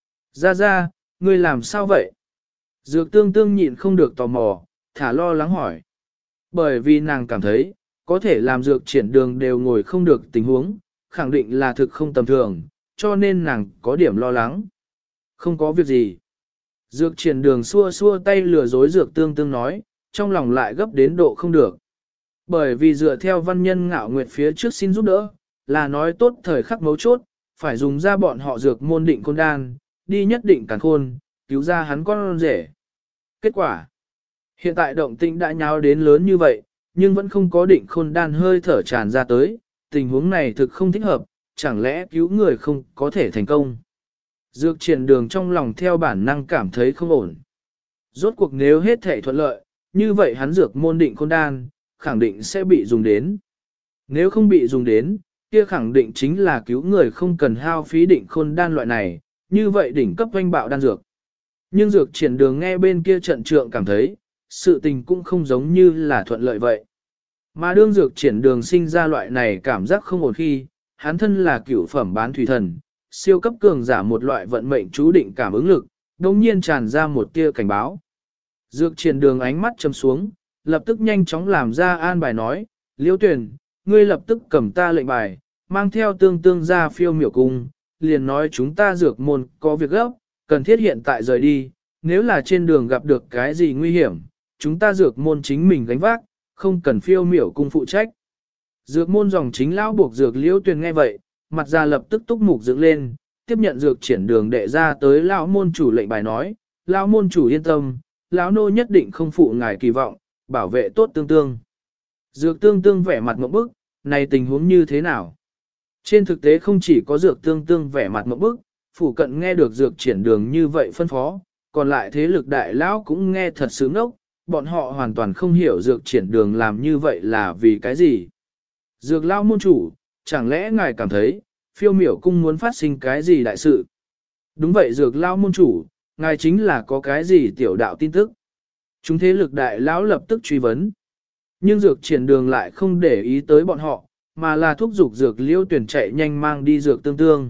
Ra, ngươi làm sao vậy? Dược tương tương nhịn không được tò mò, thả lo lắng hỏi. Bởi vì nàng cảm thấy, có thể làm dược triển đường đều ngồi không được tình huống, khẳng định là thực không tầm thường, cho nên nàng có điểm lo lắng. Không có việc gì. Dược triển đường xua xua tay lừa dối dược tương tương nói, trong lòng lại gấp đến độ không được. Bởi vì dựa theo văn nhân ngạo nguyệt phía trước xin giúp đỡ, là nói tốt thời khắc mấu chốt, phải dùng ra bọn họ dược môn định khôn đan, đi nhất định càn khôn, cứu ra hắn con rể. Kết quả, hiện tại động tĩnh đã nháo đến lớn như vậy, nhưng vẫn không có định khôn đan hơi thở tràn ra tới, tình huống này thực không thích hợp, chẳng lẽ cứu người không có thể thành công. Dược triển đường trong lòng theo bản năng cảm thấy không ổn. Rốt cuộc nếu hết thể thuận lợi, như vậy hắn dược môn định khôn đan, khẳng định sẽ bị dùng đến. Nếu không bị dùng đến, kia khẳng định chính là cứu người không cần hao phí định khôn đan loại này, như vậy đỉnh cấp doanh bạo đan dược. Nhưng dược triển đường nghe bên kia trận trượng cảm thấy, sự tình cũng không giống như là thuận lợi vậy. Mà đương dược triển đường sinh ra loại này cảm giác không ổn khi, hắn thân là cửu phẩm bán thủy thần, siêu cấp cường giả một loại vận mệnh chú định cảm ứng lực, đồng nhiên tràn ra một tia cảnh báo. Dược triển đường ánh mắt châm xuống, lập tức nhanh chóng làm ra an bài nói, Liễu Tuyền, ngươi lập tức cầm ta lệnh bài, mang theo tương tương ra phiêu miểu cung, liền nói chúng ta dược môn có việc gấp, cần thiết hiện tại rời đi, nếu là trên đường gặp được cái gì nguy hiểm, chúng ta dược môn chính mình gánh vác, không cần phiêu miểu cung phụ trách. Dược môn dòng chính lão buộc dược Liễu Tuyền nghe vậy, mặt ra lập tức túc mục dựng lên, tiếp nhận dược triển đường đệ ra tới lão môn chủ lệnh bài nói, lão môn chủ yên tâm, lão nô nhất định không phụ ngài kỳ vọng, bảo vệ tốt tương tương. Dược tương tương vẻ mặt ngộp bức, này tình huống như thế nào? Trên thực tế không chỉ có dược tương tương vẻ mặt ngộp bức, phủ cận nghe được dược triển đường như vậy phân phó, còn lại thế lực đại lão cũng nghe thật sướng ngốc, bọn họ hoàn toàn không hiểu dược triển đường làm như vậy là vì cái gì. Dược lão môn chủ, chẳng lẽ ngài cảm thấy, phiêu miểu cung muốn phát sinh cái gì đại sự? Đúng vậy dược lão môn chủ, ngài chính là có cái gì tiểu đạo tin tức. Chúng thế lực đại lão lập tức truy vấn. Nhưng dược triển đường lại không để ý tới bọn họ, mà là thúc giục dược Liễu Tuyền chạy nhanh mang đi dược tương tương.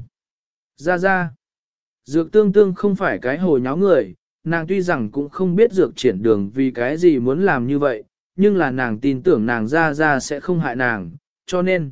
Ra. Dược tương tương không phải cái hồ nháo người, nàng tuy rằng cũng không biết dược triển đường vì cái gì muốn làm như vậy, nhưng là nàng tin tưởng nàng ra sẽ không hại nàng, cho nên.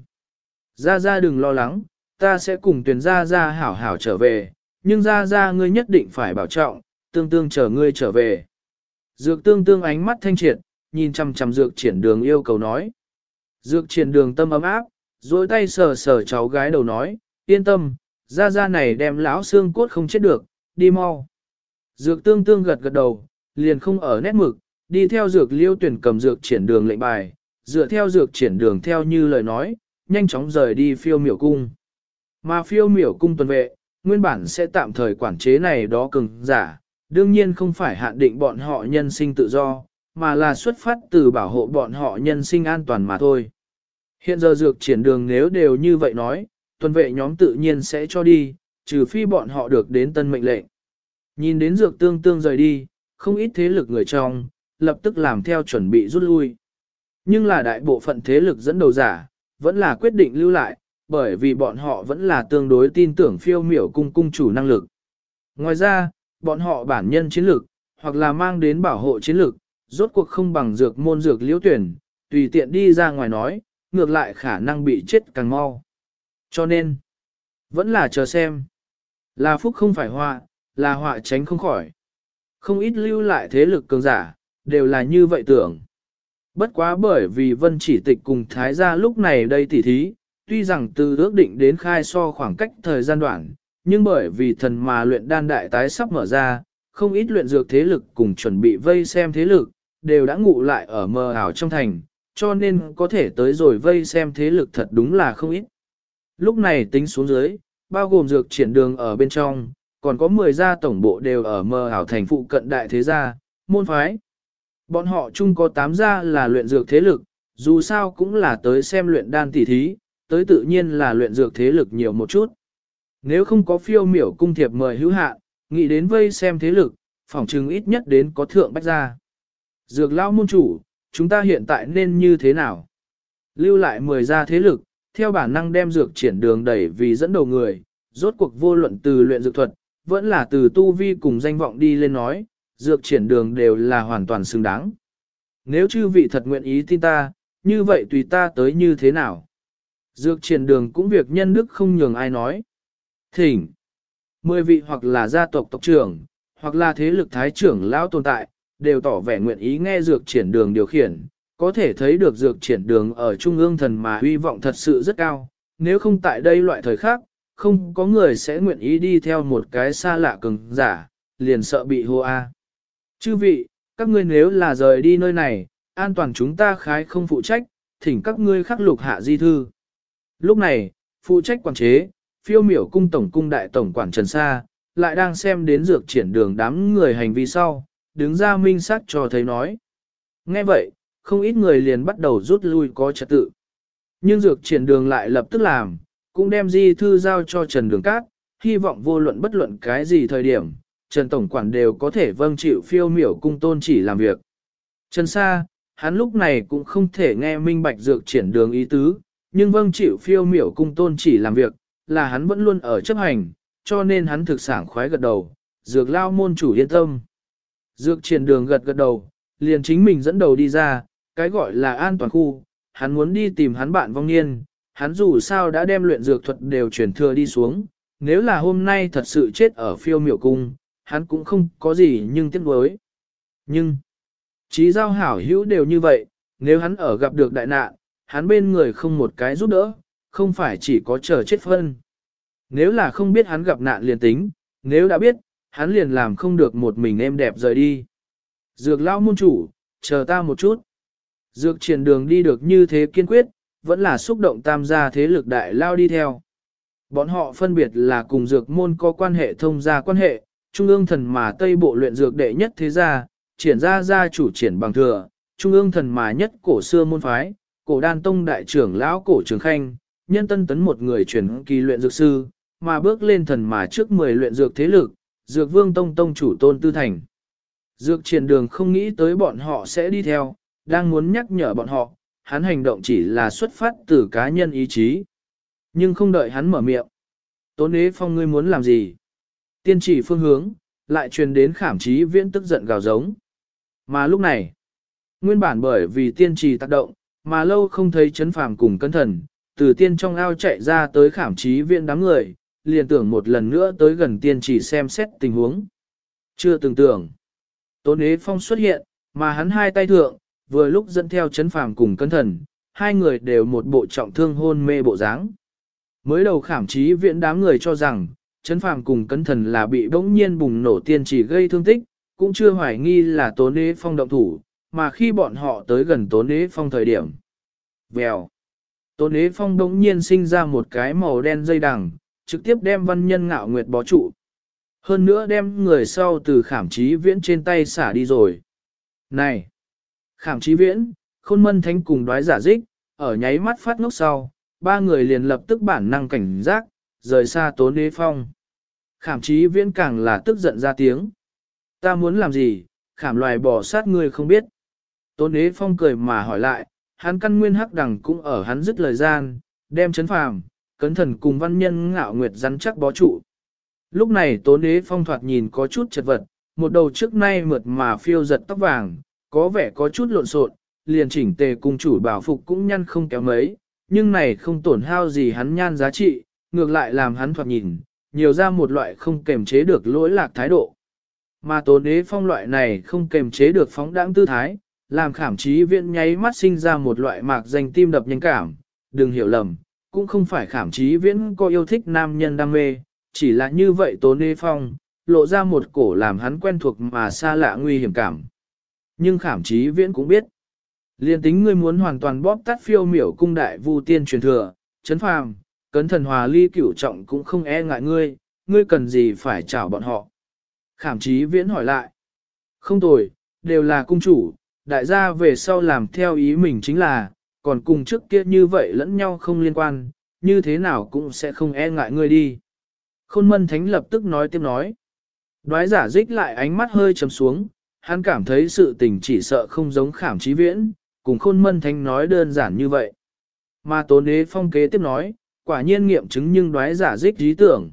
Ra đừng lo lắng, ta sẽ cùng Tuyền ra hảo hảo trở về, nhưng ra ngươi nhất định phải bảo trọng, tương tương chờ ngươi trở về. Dược tương tương ánh mắt thanh triệt, nhìn chằm chằm dược triển đường yêu cầu nói. Dược triển đường tâm ấm áp, dối tay sờ sờ cháu gái đầu nói, yên tâm, ra này đem lão xương cốt không chết được, đi mau. Dược tương tương gật gật đầu, liền không ở nét mực, đi theo dược Liễu Tuyền cầm dược triển đường lệnh bài, dựa theo dược triển đường theo như lời nói, nhanh chóng rời đi phiêu miểu cung. Mà phiêu miểu cung tuần vệ, nguyên bản sẽ tạm thời quản chế này đó cường giả, đương nhiên không phải hạn định bọn họ nhân sinh tự do, mà là xuất phát từ bảo hộ bọn họ nhân sinh an toàn mà thôi. Hiện giờ dược triển đường nếu đều như vậy nói, tuần vệ nhóm tự nhiên sẽ cho đi, trừ phi bọn họ được đến tân mệnh lệnh. Nhìn đến dược tương tương rời đi, không ít thế lực người trong, lập tức làm theo chuẩn bị rút lui. Nhưng là đại bộ phận thế lực dẫn đầu giả, vẫn là quyết định lưu lại, bởi vì bọn họ vẫn là tương đối tin tưởng phiêu miểu cung cung chủ năng lực. Ngoài ra, bọn họ bản nhân chiến lực, hoặc là mang đến bảo hộ chiến lực, rốt cuộc không bằng dược môn dược Liễu Tuyền, tùy tiện đi ra ngoài nói, ngược lại khả năng bị chết càng mau. Cho nên, vẫn là chờ xem. Là phúc không phải họa, là họa tránh không khỏi. Không ít lưu lại thế lực cường giả, đều là như vậy tưởng. Bất quá bởi vì Vân Chỉ Tịch cùng Thái gia lúc này đây tỉ thí, tuy rằng từ ước định đến khai so khoảng cách thời gian đoạn, nhưng bởi vì thần mà luyện đan đại tái sắp mở ra, không ít luyện dược thế lực cùng chuẩn bị vây xem thế lực, đều đã ngụ lại ở mờ ảo trong thành, cho nên có thể tới rồi vây xem thế lực thật đúng là không ít. Lúc này tính xuống dưới, bao gồm dược triển đường ở bên trong, còn có 10 gia tổng bộ đều ở mờ ảo thành phụ cận đại thế gia, môn phái. Bọn họ chung có 8 gia là luyện dược thế lực, dù sao cũng là tới xem luyện đan tỉ thí, tới tự nhiên là luyện dược thế lực nhiều một chút. Nếu không có phiêu miểu cung thiệp mời hữu hạ, nghĩ đến vây xem thế lực, phỏng chừng ít nhất đến có thượng bách gia. Dược lao môn chủ, chúng ta hiện tại nên như thế nào? Lưu lại 10 gia thế lực, theo bản năng đem dược triển đường đẩy vì dẫn đầu người, rốt cuộc vô luận từ luyện dược thuật, vẫn là từ tu vi cùng danh vọng đi lên nói, dược triển đường đều là hoàn toàn xứng đáng. Nếu chư vị thật nguyện ý tin ta, như vậy tùy ta tới như thế nào? Dược triển đường cũng việc nhân đức không nhường ai nói. Thỉnh, 10 vị hoặc là gia tộc tộc trưởng, hoặc là thế lực thái trưởng lão tồn tại, đều tỏ vẻ nguyện ý nghe dược triển đường điều khiển, có thể thấy được dược triển đường ở trung ương thần mà uy vọng thật sự rất cao, nếu không tại đây loại thời khác, không có người sẽ nguyện ý đi theo một cái xa lạ cường giả, liền sợ bị hô a. Chư vị, các ngươi nếu là rời đi nơi này, an toàn chúng ta khái không phụ trách, thỉnh các ngươi khắc lục hạ di thư. Lúc này, phụ trách quản chế, phiêu miểu cung tổng cung đại tổng quản Trần Sa, lại đang xem đến dược triển đường đám người hành vi sau, đứng ra minh xác cho thấy nói. Nghe vậy, không ít người liền bắt đầu rút lui có trật tự. Nhưng dược triển đường lại lập tức làm, cũng đem di thư giao cho Trần Đường Cát, hy vọng vô luận bất luận cái gì thời điểm, Trần Tổng Quản đều có thể vâng chịu phiêu miểu cung tôn chỉ làm việc. Trần Sa, hắn lúc này cũng không thể nghe minh bạch dược triển đường ý tứ, nhưng vâng chịu phiêu miểu cung tôn chỉ làm việc, là hắn vẫn luôn ở chấp hành, cho nên hắn thực sảng khoái gật đầu, dược lao môn chủ yên tâm. Dược triển đường gật gật đầu, liền chính mình dẫn đầu đi ra, cái gọi là an toàn khu, hắn muốn đi tìm hắn bạn vong niên, hắn dù sao đã đem luyện dược thuật đều truyền thừa đi xuống, nếu là hôm nay thật sự chết ở phiêu miểu cung, hắn cũng không có gì nhưng tiếc nuối. Nhưng, trí giao hảo hữu đều như vậy, nếu hắn ở gặp được đại nạn, hắn bên người không một cái giúp đỡ, không phải chỉ có chờ chết phân. Nếu là không biết hắn gặp nạn liền tính, nếu đã biết, hắn liền làm không được một mình êm đẹp rời đi. Dược lao môn chủ, chờ ta một chút. Dược triển đường đi được như thế kiên quyết, vẫn là xúc động tam gia thế lực đại lao đi theo. Bọn họ phân biệt là cùng dược môn có quan hệ thông gia quan hệ, trung ương thần mà tây bộ luyện dược đệ nhất thế gia, triển gia chủ triển bằng thừa, trung ương thần mà nhất cổ xưa môn phái, cổ đan tông đại trưởng lão cổ trường khanh, nhân tân tấn một người truyền kỳ luyện dược sư, mà bước lên thần mà trước 10 luyện dược thế lực, dược vương tông tông chủ tôn tư thành. Dược triển đường không nghĩ tới bọn họ sẽ đi theo, đang muốn nhắc nhở bọn họ, hắn hành động chỉ là xuất phát từ cá nhân ý chí. Nhưng không đợi hắn mở miệng. Tốn Ế Phong ngươi muốn làm gì? Tiên chỉ phương hướng, lại truyền đến Khảm Chí Viễn tức giận gào giống. Mà lúc này, nguyên bản bởi vì tiên trì tác động, mà lâu không thấy chấn phàm cùng cân thần, từ tiên trong ao chạy ra tới Khảm Chí Viễn đám người, liền tưởng một lần nữa tới gần tiên trì xem xét tình huống. Chưa từng tưởng. Tốn Ế Phong xuất hiện, mà hắn hai tay thượng, vừa lúc dẫn theo chấn phàm cùng cân thần, hai người đều một bộ trọng thương hôn mê bộ dáng. Mới đầu Khảm Chí Viễn đám người cho rằng, chấn phàm cùng cân thần là bị bỗng nhiên bùng nổ tiên chỉ gây thương tích, cũng chưa hoài nghi là Tốn Ế Phong động thủ, mà khi bọn họ tới gần Tốn Ế Phong thời điểm. Vèo. Tốn Ế Phong bỗng nhiên sinh ra một cái màu đen dây đằng, trực tiếp đem Văn Nhân Ngạo Nguyệt bó trụ. Hơn nữa đem người sau từ Khảm Chí Viễn trên tay xả đi rồi. Này! Khảm Chí Viễn, Khôn Mân Thánh cùng Đoái Giả Dích, ở nháy mắt phát ngốc sau, ba người liền lập tức bản năng cảnh giác, rời xa Tốn Ế Phong. Khảm Chí Viễn càng là tức giận ra tiếng. Ta muốn làm gì, Khảm loài bỏ sát ngươi không biết. Tốn Ế Phong cười mà hỏi lại, hắn căn nguyên hắc đằng cũng ở hắn dứt lời gian, đem chấn phàm, cấn thần cùng Văn Nhân Ngạo Nguyệt rắn chắc bó trụ. Lúc này Tốn Ế Phong thoạt nhìn có chút chật vật, một đầu trước nay mượt mà phiêu giật tóc vàng, có vẻ có chút lộn xộn, liền chỉnh tề cung chủ bảo phục cũng nhăn không kéo mấy, nhưng này không tổn hao gì hắn nhan giá trị, ngược lại làm hắn thoạt nhìn, nhiều ra một loại không kềm chế được lỗi lạc thái độ. Mà Tốn Đế Phong loại này không kềm chế được phóng đãng tư thái, làm Khảm Chí Viễn nháy mắt sinh ra một loại mạc danh tim đập nhanh cảm, đừng hiểu lầm, cũng không phải Khảm Chí Viễn có yêu thích nam nhân đam mê, chỉ là như vậy Tốn Đế Phong, lộ ra một cổ làm hắn quen thuộc mà xa lạ nguy hiểm cảm. Nhưng Khảm Chí Viễn cũng biết, liên tính ngươi muốn hoàn toàn bóp tắt Phiêu Miểu cung đại vu tiên truyền thừa, Trấn Phàm, Cấn Thần Hòa Ly Cửu Trọng cũng không e ngại ngươi, ngươi cần gì phải chảo bọn họ. Khảm Chí Viễn hỏi lại. Không tồi, đều là cung chủ, đại gia về sau làm theo ý mình chính là, còn cùng trước kia như vậy lẫn nhau không liên quan, như thế nào cũng sẽ không e ngại ngươi đi. Khôn Mân Thánh lập tức nói tiếp nói. Đoái giả dích lại ánh mắt hơi trầm xuống, hắn cảm thấy sự tình chỉ sợ không giống Khảm Chí Viễn, cùng Khôn Mân Thánh nói đơn giản như vậy. Mà Tốn Đế Phong kế tiếp nói, quả nhiên nghiệm chứng nhưng đoái giả dích ý tưởng.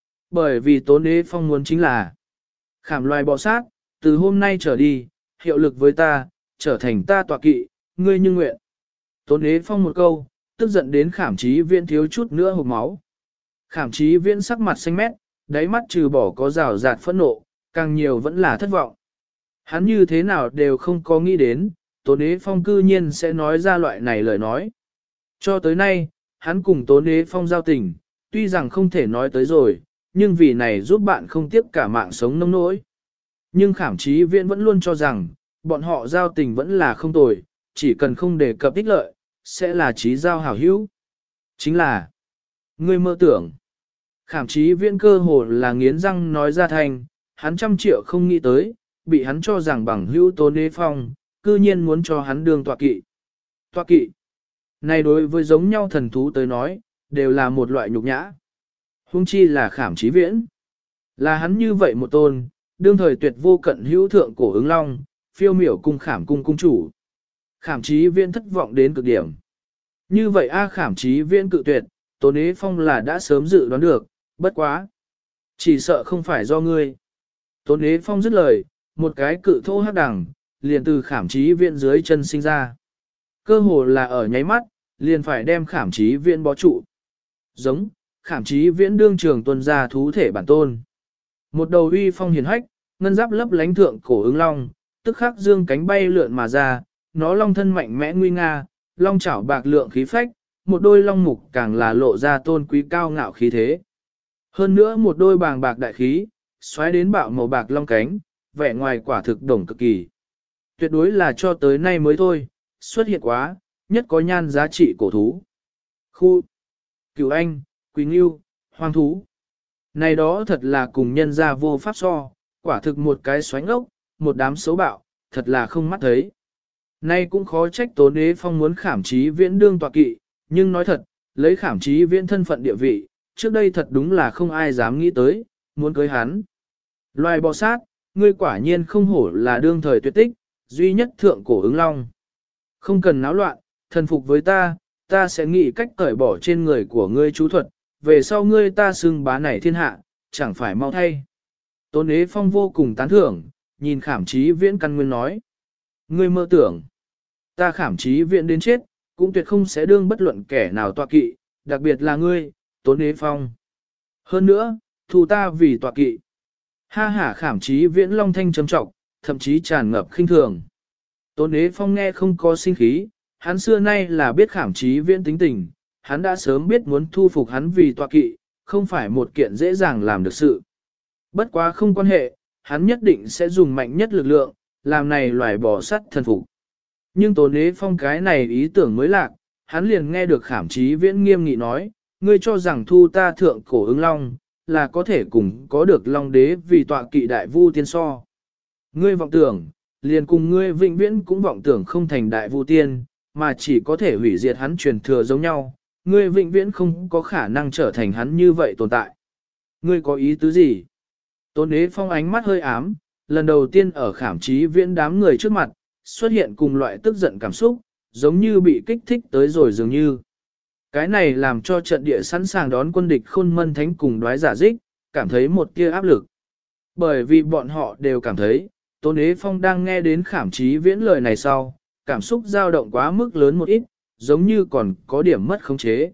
Bởi vì Tốn Đế Phong muốn chính là Khảm loài bọ sát, từ hôm nay trở đi, hiệu lực với ta, trở thành ta tọa kỵ, ngươi như nguyện. Tốn Đế Phong một câu, tức giận đến Khảm Chí Viễn thiếu chút nữa hộc máu. Khảm Chí Viễn sắc mặt xanh mét, đáy mắt trừ bỏ có rào rạt phẫn nộ, càng nhiều vẫn là thất vọng. Hắn như thế nào đều không có nghĩ đến, Tốn Đế Phong cư nhiên sẽ nói ra loại này lời nói. Cho tới nay, hắn cùng Tốn Đế Phong giao tình, tuy rằng không thể nói tới rồi, nhưng vì này giúp bạn không tiếc cả mạng sống nông nỗi. Nhưng Khảm Chí Viễn vẫn luôn cho rằng, bọn họ giao tình vẫn là không tồi, chỉ cần không đề cập ích lợi, sẽ là chí giao hảo hữu. Chính là, ngươi mơ tưởng. Khảm Chí Viễn cơ hồ là nghiến răng nói ra thành, hắn 100 triệu không nghĩ tới, bị hắn cho rằng bằng hữu Tốn Đế Phong, cư nhiên muốn cho hắn đương tọa kỵ. Tọa kỵ. Này đối với giống nhau thần thú tới nói, đều là một loại nhục nhã. Hung chi là Khảm Chí Viễn. Là hắn như vậy một tôn, đương thời tuyệt vô cận hữu thượng cổ ứng long, Phiêu Miểu cung Khảm cung cung chủ. Khảm Chí Viễn thất vọng đến cực điểm. Như vậy Khảm Chí Viễn cự tuyệt, Tốn Đế Phong là đã sớm dự đoán được, bất quá. Chỉ sợ không phải do ngươi. Tốn Đế Phong dứt lời, một cái cự thô hắc đằng, liền từ Khảm Chí Viễn dưới chân sinh ra. Cơ hồ là ở nháy mắt, liền phải đem Khảm Chí Viễn bó trụ. Giống, Khảm Chí Viễn đương trường tuân ra thú thể bản tôn. Một đầu uy phong hiền hách, ngân giáp lấp lánh thượng cổ ứng long, tức khắc dương cánh bay lượn mà ra, nó long thân mạnh mẽ nguy nga, long chảo bạc lượng khí phách, một đôi long mục càng là lộ ra tôn quý cao ngạo khí thế. Hơn nữa một đôi bàng bạc đại khí, xoáy đến bạo màu bạc long cánh, vẻ ngoài quả thực đồng cực kỳ. Tuyệt đối là cho tới nay mới thôi, xuất hiện quá, nhất có nhan giá trị cổ thú. Khu, Cửu Anh, Quý Ngưu, Hoang thú. Này đó thật là cùng nhân gia vô pháp so, quả thực một cái xoánh ốc, một đám xấu bạo, thật là không mắt thấy. Nay cũng khó trách Tốn Đế Phong muốn Khảm Chí Viễn đương tọa kỵ, nhưng nói thật, lấy Khảm Chí Viễn thân phận địa vị, trước đây thật đúng là không ai dám nghĩ tới, muốn cưới hắn. Loài bò sát, ngươi quả nhiên không hổ là đương thời tuyệt tích, duy nhất thượng cổ ứng long. Không cần náo loạn, thần phục với ta, ta sẽ nghĩ cách cởi bỏ trên người của ngươi chú thuật, về sau ngươi ta xưng bá này thiên hạ, chẳng phải mau thay. Tốn Đế Phong vô cùng tán thưởng, nhìn Khảm Chí Viễn căn nguyên nói. Ngươi mơ tưởng, ta Khảm Chí Viễn đến chết, cũng tuyệt không sẽ đương bất luận kẻ nào tọa kỵ, đặc biệt là ngươi, Tốn Đế Phong. Hơn nữa, thù ta vì tọa kỵ. Ha hả Khảm Chí Viễn long thanh châm trọng, thậm chí tràn ngập khinh thường. Tốn Đế Phong nghe không có sinh khí, hắn xưa nay là biết Khảm Chí Viễn tính tình, hắn đã sớm biết muốn thu phục hắn vì tọa kỵ, không phải một kiện dễ dàng làm được sự. Bất quá không quan hệ, hắn nhất định sẽ dùng mạnh nhất lực lượng, làm này loài bò sắt thần phục. Nhưng Tốn Đế Phong cái này ý tưởng mới lạc, hắn liền nghe được Khảm Chí Viễn nghiêm nghị nói, ngươi cho rằng thu ta thượng cổ ứng long, là có thể cùng có được long đế vì tọa kỵ đại vu tiên so. Ngươi vọng tưởng, liền cùng ngươi vĩnh viễn cũng vọng tưởng không thành đại vu tiên, mà chỉ có thể hủy diệt hắn truyền thừa giống nhau, ngươi vĩnh viễn không có khả năng trở thành hắn như vậy tồn tại. Ngươi có ý tứ gì? Tốn Đế Phong ánh mắt hơi ám, lần đầu tiên ở Khảm Chí Viễn đám người trước mặt, xuất hiện cùng loại tức giận cảm xúc, giống như bị kích thích tới rồi dường như. Cái này làm cho trận địa sẵn sàng đón quân địch Khôn Mân Thánh cùng Đoái Giả Dích, cảm thấy một tia áp lực. Bởi vì bọn họ đều cảm thấy, Tốn Đế Phong đang nghe đến Khảm Chí Viễn lời này sau, cảm xúc dao động quá mức lớn một ít, giống như còn có điểm mất khống chế.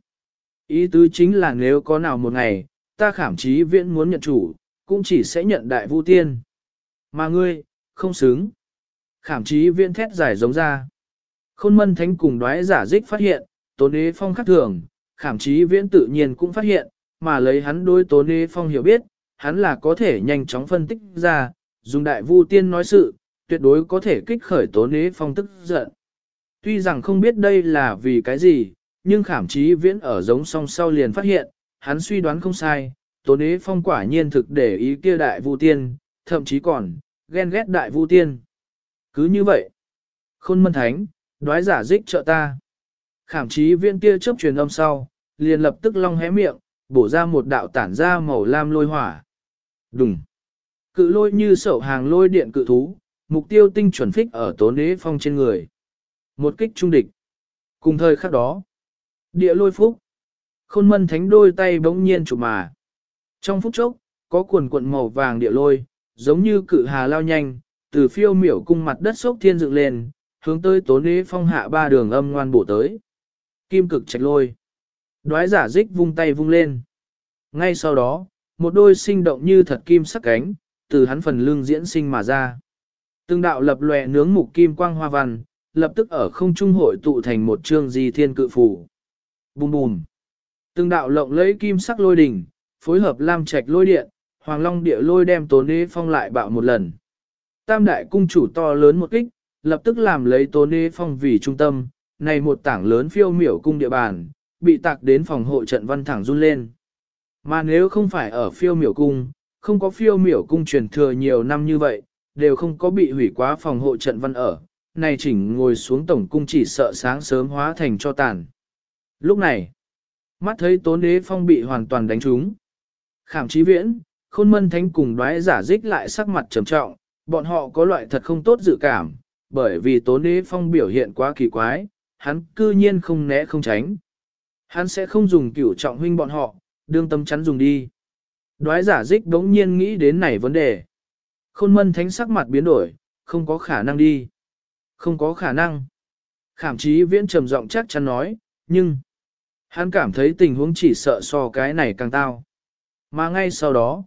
Ý tứ chính là nếu có nào một ngày, ta Khảm Chí Viễn muốn nhận chủ, cũng chỉ sẽ nhận đại vu tiên. Mà ngươi, không xứng. Khảm Chí Viễn thét giải giống ra. Khôn Mân Thánh cùng Đoái Giả Dích phát hiện, Tố Nế Phong khác thường, Khảm Chí Viễn tự nhiên cũng phát hiện, mà lấy hắn đối Tố Nế Phong hiểu biết, hắn là có thể nhanh chóng phân tích ra, dùng đại vu tiên nói sự, tuyệt đối có thể kích khởi Tố Nế Phong tức giận. Tuy rằng không biết đây là vì cái gì, nhưng Khảm Chí Viễn ở giống song sau liền phát hiện, hắn suy đoán không sai, Tố Nế Phong quả nhiên thực để ý kia đại vu tiên, thậm chí còn ghen ghét đại vu tiên. Cứ như vậy, Khôn Mân Thánh, Đoái Giả Dích trợ ta. Khảm Chí Viễn kia chớp truyền âm sau, liền lập tức long hé miệng, bổ ra một đạo tản ra màu lam lôi hỏa. Đùng. Cự lôi như sậu hàng lôi điện cự thú, mục tiêu tinh chuẩn phích ở Tố Nế Phong trên người. Một kích trung địch. Cùng thời khắc đó, địa lôi phúc. Khôn Mân Thánh đôi tay bỗng nhiên chụp mà. Trong phút chốc, có cuộn cuộn màu vàng địa lôi, giống như cự hà lao nhanh, từ phiêu miểu cung mặt đất sốc thiên dựng lên, hướng tới Tố Nế Phong hạ ba đường âm ngoan bổ tới. Kim cực trạch lôi. Đoái Giả Dích vung tay vung lên. Ngay sau đó, một đôi sinh động như thật kim sắc cánh, từ hắn phần lưng diễn sinh mà ra. Từng đạo lập lòe nướng mục kim quang hoa văn, lập tức ở không trung hội tụ thành một chương di thiên cự phủ. Bùm bùm. Từng đạo lộng lẫy kim sắc lôi đỉnh, phối hợp lam trạch lôi điện, hoàng long địa lôi đem Tố Nế Phong lại bạo một lần. Tam đại cung chủ to lớn một kích, lập tức làm lấy Tố Nế Phong vì trung tâm, này một tảng lớn phiêu miểu cung địa bàn, bị tạc đến phòng hộ trận văn thẳng run lên. Mà nếu không phải ở phiêu miểu cung, không có phiêu miểu cung truyền thừa nhiều năm như vậy, đều không có bị hủy quá phòng hộ trận văn ở, này chỉnh ngồi xuống tổng cung chỉ sợ sáng sớm hóa thành cho tàn. Lúc này, mắt thấy Tố Nế Phong bị hoàn toàn đánh trúng. Khảm Chí Viễn, Khôn Mân Thánh cùng Đoái Giả Dích lại sắc mặt trầm trọng, bọn họ có loại thật không tốt dự cảm, bởi vì Tố Nế Phong biểu hiện quá kỳ quái, hắn cư nhiên không né không tránh. Hắn sẽ không dùng cửu trọng huynh bọn họ, đương tâm chắn dùng đi. Đoái Giả Dích đống nhiên nghĩ đến này vấn đề. Khôn Mân Thánh sắc mặt biến đổi, không có khả năng đi. Không có khả năng. Khảm Chí Viễn trầm giọng chắc chắn nói, nhưng hắn cảm thấy tình huống chỉ sợ so cái này càng tao. Mà ngay sau đó,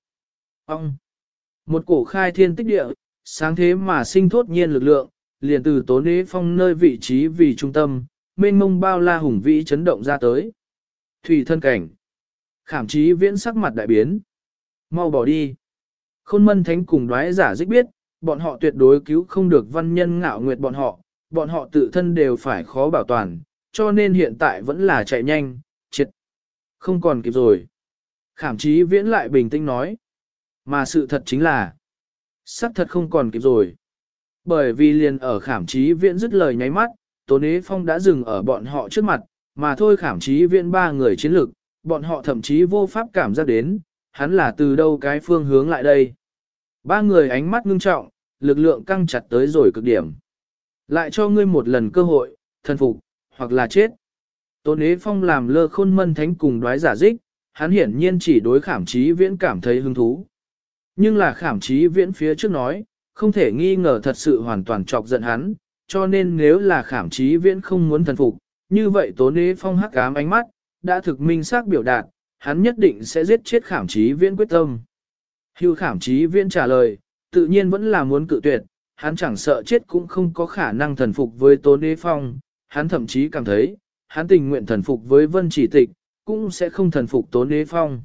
một cổ khai thiên tích địa, sáng thế mà sinh thốt nhiên lực lượng, liền từ Tố Nế Phong nơi vị trí vì trung tâm, mênh mông bao la hùng vĩ chấn động ra tới. Thủy thân cảnh. Khảm Chí Viễn sắc mặt đại biến. Mau bỏ đi. Khôn Mân Thánh cùng Đoái Giả Dích biết, bọn họ tuyệt đối cứu không được Văn Nhân Ngạo Nguyệt bọn họ tự thân đều phải khó bảo toàn, cho nên hiện tại vẫn là chạy nhanh, triệt. Không còn kịp rồi. Khảm Chí Viễn lại bình tĩnh nói. Mà sự thật chính là, sắp thật không còn kịp rồi. Bởi vì liền ở Khảm Chí Viễn dứt lời nháy mắt, Tố Nế Phong đã dừng ở bọn họ trước mặt, mà thôi Khảm Chí Viễn ba người chiến lực, bọn họ thậm chí vô pháp cảm giác đến, hắn là từ đâu cái phương hướng lại đây. Ba người ánh mắt ngưng trọng, lực lượng căng chặt tới rồi cực điểm. Lại cho ngươi một lần cơ hội, thần phục, hoặc là chết. Tố Nế Phong làm lơ Khôn Mân Thánh cùng Đoái Giả Dích, hắn hiển nhiên chỉ đối Khảm Chí Viễn cảm thấy hứng thú. Nhưng là Khảm Chí Viễn phía trước nói, không thể nghi ngờ thật sự hoàn toàn chọc giận hắn, cho nên nếu là Khảm Chí Viễn không muốn thần phục, như vậy Tố Nế Phong hắc ám ánh mắt, đã thực minh xác biểu đạt, hắn nhất định sẽ giết chết Khảm Chí Viễn quyết tâm. Hưu Khảm Chí Viễn trả lời, tự nhiên vẫn là muốn cự tuyệt, hắn chẳng sợ chết cũng không có khả năng thần phục với Tố Nế Phong, hắn thậm chí cảm thấy, hắn tình nguyện thần phục với Vân Chỉ Tịch, cũng sẽ không thần phục Tố Nế Phong.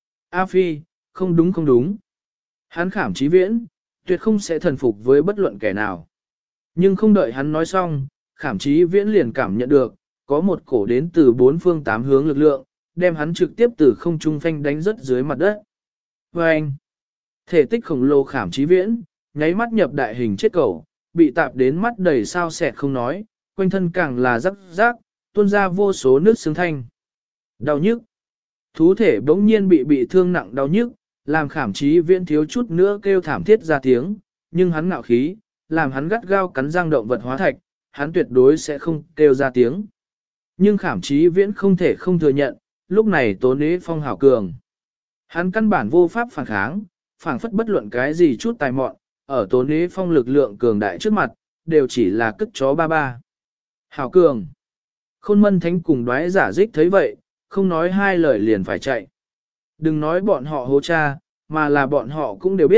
A Phi, không đúng không đúng. Hắn Khảm Chí Viễn, tuyệt không sẽ thần phục với bất luận kẻ nào. Nhưng không đợi hắn nói xong, Khảm Chí Viễn liền cảm nhận được, có một cổ đến từ bốn phương tám hướng lực lượng, đem hắn trực tiếp từ không trung phanh đánh rất dưới mặt đất. Và anh, thể tích khổng lồ Khảm Chí Viễn, nháy mắt nhập đại hình chết cẩu, bị tạp đến mắt đầy sao sẹt không nói, quanh thân càng là rắc rác, tuôn ra vô số nước xương thanh. Đau nhức. Thú thể bỗng nhiên bị thương nặng đau nhức, làm Khảm Chí Viễn thiếu chút nữa kêu thảm thiết ra tiếng, nhưng hắn ngạo khí, làm hắn gắt gao cắn răng động vật hóa thạch, hắn tuyệt đối sẽ không kêu ra tiếng. Nhưng Khảm Chí Viễn không thể không thừa nhận, lúc này Tố Nế Phong hảo cường. Hắn căn bản vô pháp phản kháng, phản phất bất luận cái gì chút tài mọn, ở Tố Nế Phong lực lượng cường đại trước mặt, đều chỉ là cất chó ba ba. Hảo cường. Khôn Mân Thánh cùng Đoái Giả Dích thấy vậy, không nói hai lời liền phải chạy. Đừng nói bọn họ hô cha, mà là bọn họ cũng đều biết,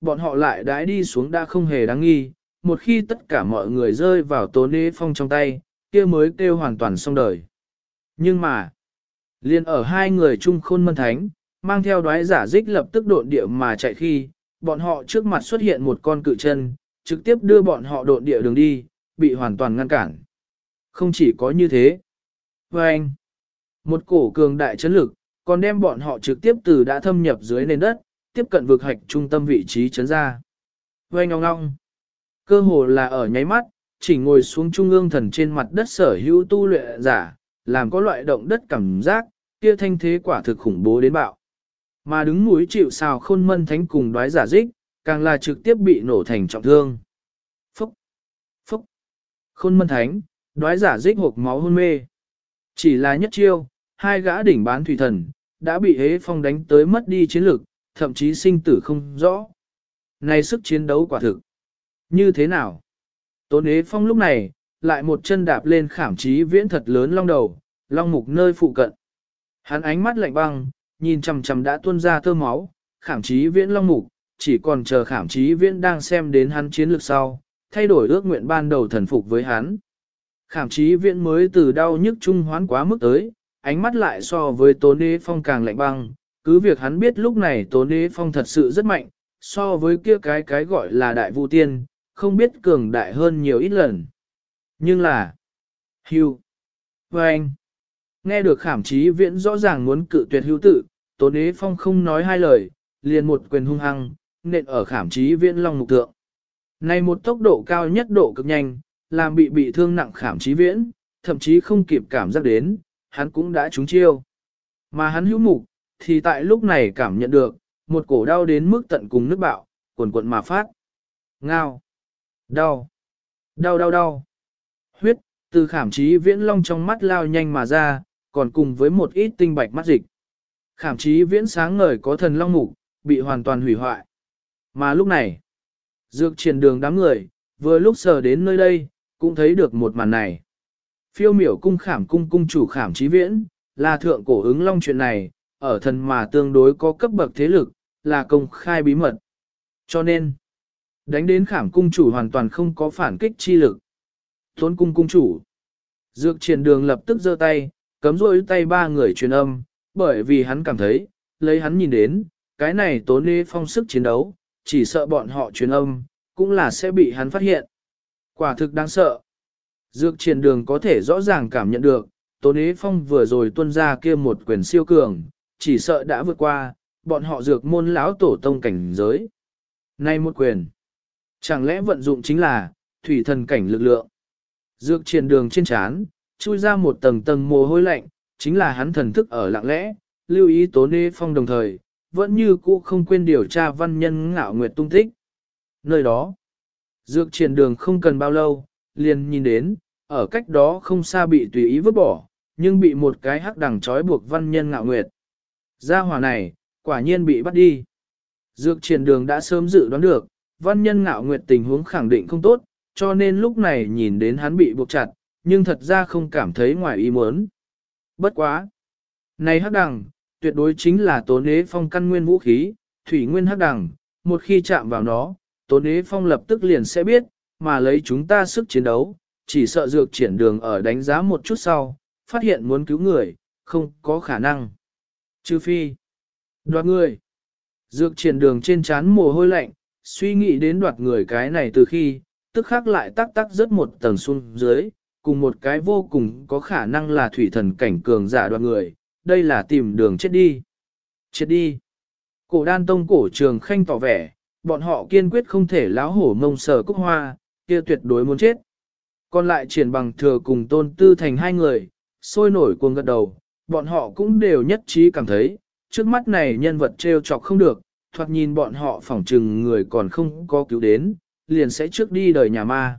bọn họ lại đãi đi xuống đã không hề đáng nghi, một khi tất cả mọi người rơi vào Tố Nê Phong trong tay, kia mới kêu hoàn toàn xong đời. Nhưng mà, liền ở hai người chung Khôn Mân Thánh, mang theo đoái giả dích lập tức độn địa mà chạy khi, bọn họ trước mặt xuất hiện một con cự chân, trực tiếp đưa bọn họ độn địa đường đi, bị hoàn toàn ngăn cản. Không chỉ có như thế. Và anh, một cổ cường đại chấn lực, còn đem bọn họ trực tiếp từ đã thâm nhập dưới nền đất, tiếp cận vực hạch trung tâm vị trí chấn ra. Và anh ngong, cơ hồ là ở nháy mắt, chỉ ngồi xuống trung ương thần trên mặt đất sở hữu tu luyện giả, làm có loại động đất cảm giác, kia thanh thế quả thực khủng bố đến bạo. Mà đứng núi chịu sào Khôn Mân Thánh cùng đoái giả dích, càng là trực tiếp bị nổ thành trọng thương. Phúc! Phúc! Khôn Mân Thánh, đoái giả dích hộc máu hôn mê. Chỉ là nhất chiêu, hai gã đỉnh bán thủy thần, đã bị hế phong đánh tới mất đi chiến lực, thậm chí sinh tử không rõ. Này sức chiến đấu quả thực. Như thế nào? Tốn hế phong lúc này, lại một chân đạp lên Khảm Chí Viễn thật lớn long đầu, long mục nơi phụ cận. Hắn ánh mắt lạnh băng, nhìn chằm chằm đã tuôn ra tơ máu, Khảm Chí Viễn long mục, chỉ còn chờ Khảm Chí Viễn đang xem đến hắn chiến lược sau, thay đổi ước nguyện ban đầu thần phục với hắn. Khảm Chí Viễn mới từ đau nhức trung hoán quá mức tới, ánh mắt lại so với Tốn Đế Phong càng lạnh băng, cứ việc hắn biết lúc này Tốn Đế Phong thật sự rất mạnh, so với kia cái gọi là đại vu tiên, không biết cường đại hơn nhiều ít lần. Nhưng là, hưu, và anh, nghe được Khảm Chí Viễn rõ ràng muốn cự tuyệt hưu tự, Tốn Đế Phong không nói hai lời, liền một quyền hung hăng, nện ở Khảm Chí Viễn long mục thượng. Này một tốc độ cao nhất độ cực nhanh, làm bị thương nặng Khảm Chí Viễn, thậm chí không kịp cảm giác đến, hắn cũng đã trúng chiêu. Mà hắn hữu mục, thì tại lúc này cảm nhận được, một cổ đau đến mức tận cùng nước bạo, cuồn cuộn mà phát. Ngao. Đau. Đau đau đau. Huyết, từ Khảm Chí Viễn long trong mắt lao nhanh mà ra, còn cùng với một ít tinh bạch mắt dịch. Khảm Chí Viễn sáng ngời có thần long mục, bị hoàn toàn hủy hoại. Mà lúc này, dược triển đường đám người, vừa lúc sờ đến nơi đây, cũng thấy được một màn này. Phiêu miểu cung Khảm cung cung chủ Khảm Chí Viễn, là thượng cổ ứng long chuyện này, ở thần mà tương đối có cấp bậc thế lực, là công khai bí mật. Cho nên, đánh đến Khảm cung chủ hoàn toàn không có phản kích chi lực. Thốn cung cung chủ, dược triển đường lập tức giơ tay, cấm rôi tay ba người truyền âm, bởi vì hắn cảm thấy, lấy hắn nhìn đến, cái này Tốn Đế Phong sức chiến đấu, chỉ sợ bọn họ truyền âm, cũng là sẽ bị hắn phát hiện. Quả thực đáng sợ. Dược triển đường có thể rõ ràng cảm nhận được, Tốn Đế Phong vừa rồi tuôn ra kia một quyền siêu cường, chỉ sợ đã vượt qua, bọn họ dược môn lão tổ tông cảnh giới. Nay một quyền, chẳng lẽ vận dụng chính là, thủy thần cảnh lực lượng. Dược triển đường trên chán, chui ra một tầng tầng mồ hôi lạnh, chính là hắn thần thức ở lặng lẽ, lưu ý Tốn Đế Phong đồng thời, vẫn như cũ không quên điều tra văn nhân ngạo nguyệt tung tích. Nơi đó, dược triển đường không cần bao lâu, liền nhìn đến, ở cách đó không xa bị tùy ý vứt bỏ, nhưng bị một cái hắc đằng trói buộc văn nhân ngạo nguyệt. Gia hỏa này, quả nhiên bị bắt đi. Dược triển đường đã sớm dự đoán được, văn nhân ngạo nguyệt tình huống khẳng định không tốt, cho nên lúc này nhìn đến hắn bị buộc chặt, nhưng thật ra không cảm thấy ngoài ý muốn. Bất quá. Này hắc đằng, tuyệt đối chính là Tốn Đế Phong căn nguyên vũ khí, thủy nguyên hắc đằng, một khi chạm vào nó, Tốn Đế Phong lập tức liền sẽ biết, mà lấy chúng ta sức chiến đấu, chỉ sợ dược triển đường ở đánh giá một chút sau, phát hiện muốn cứu người, không có khả năng. Trừ phi, đoạt người. Dược triển đường trên trán mồ hôi lạnh, suy nghĩ đến đoạt người cái này từ khi, tức khắc lại tắc rất một tầng xuống dưới, cùng một cái vô cùng có khả năng là thủy thần cảnh cường giả đoạt người, đây là tìm đường chết đi. Chết đi. Cổ đan tông cổ trường khanh tỏ vẻ, bọn họ kiên quyết không thể láo hổ mông sở cúc hoa, kia tuyệt đối muốn chết. Còn lại triển bằng thừa cùng tôn tư thành hai người, sôi nổi cuồng gật đầu, bọn họ cũng đều nhất trí cảm thấy, trước mắt này nhân vật trêu chọc không được, thoạt nhìn bọn họ phỏng trừng người còn không có cứu đến, liền sẽ trước đi đời nhà ma.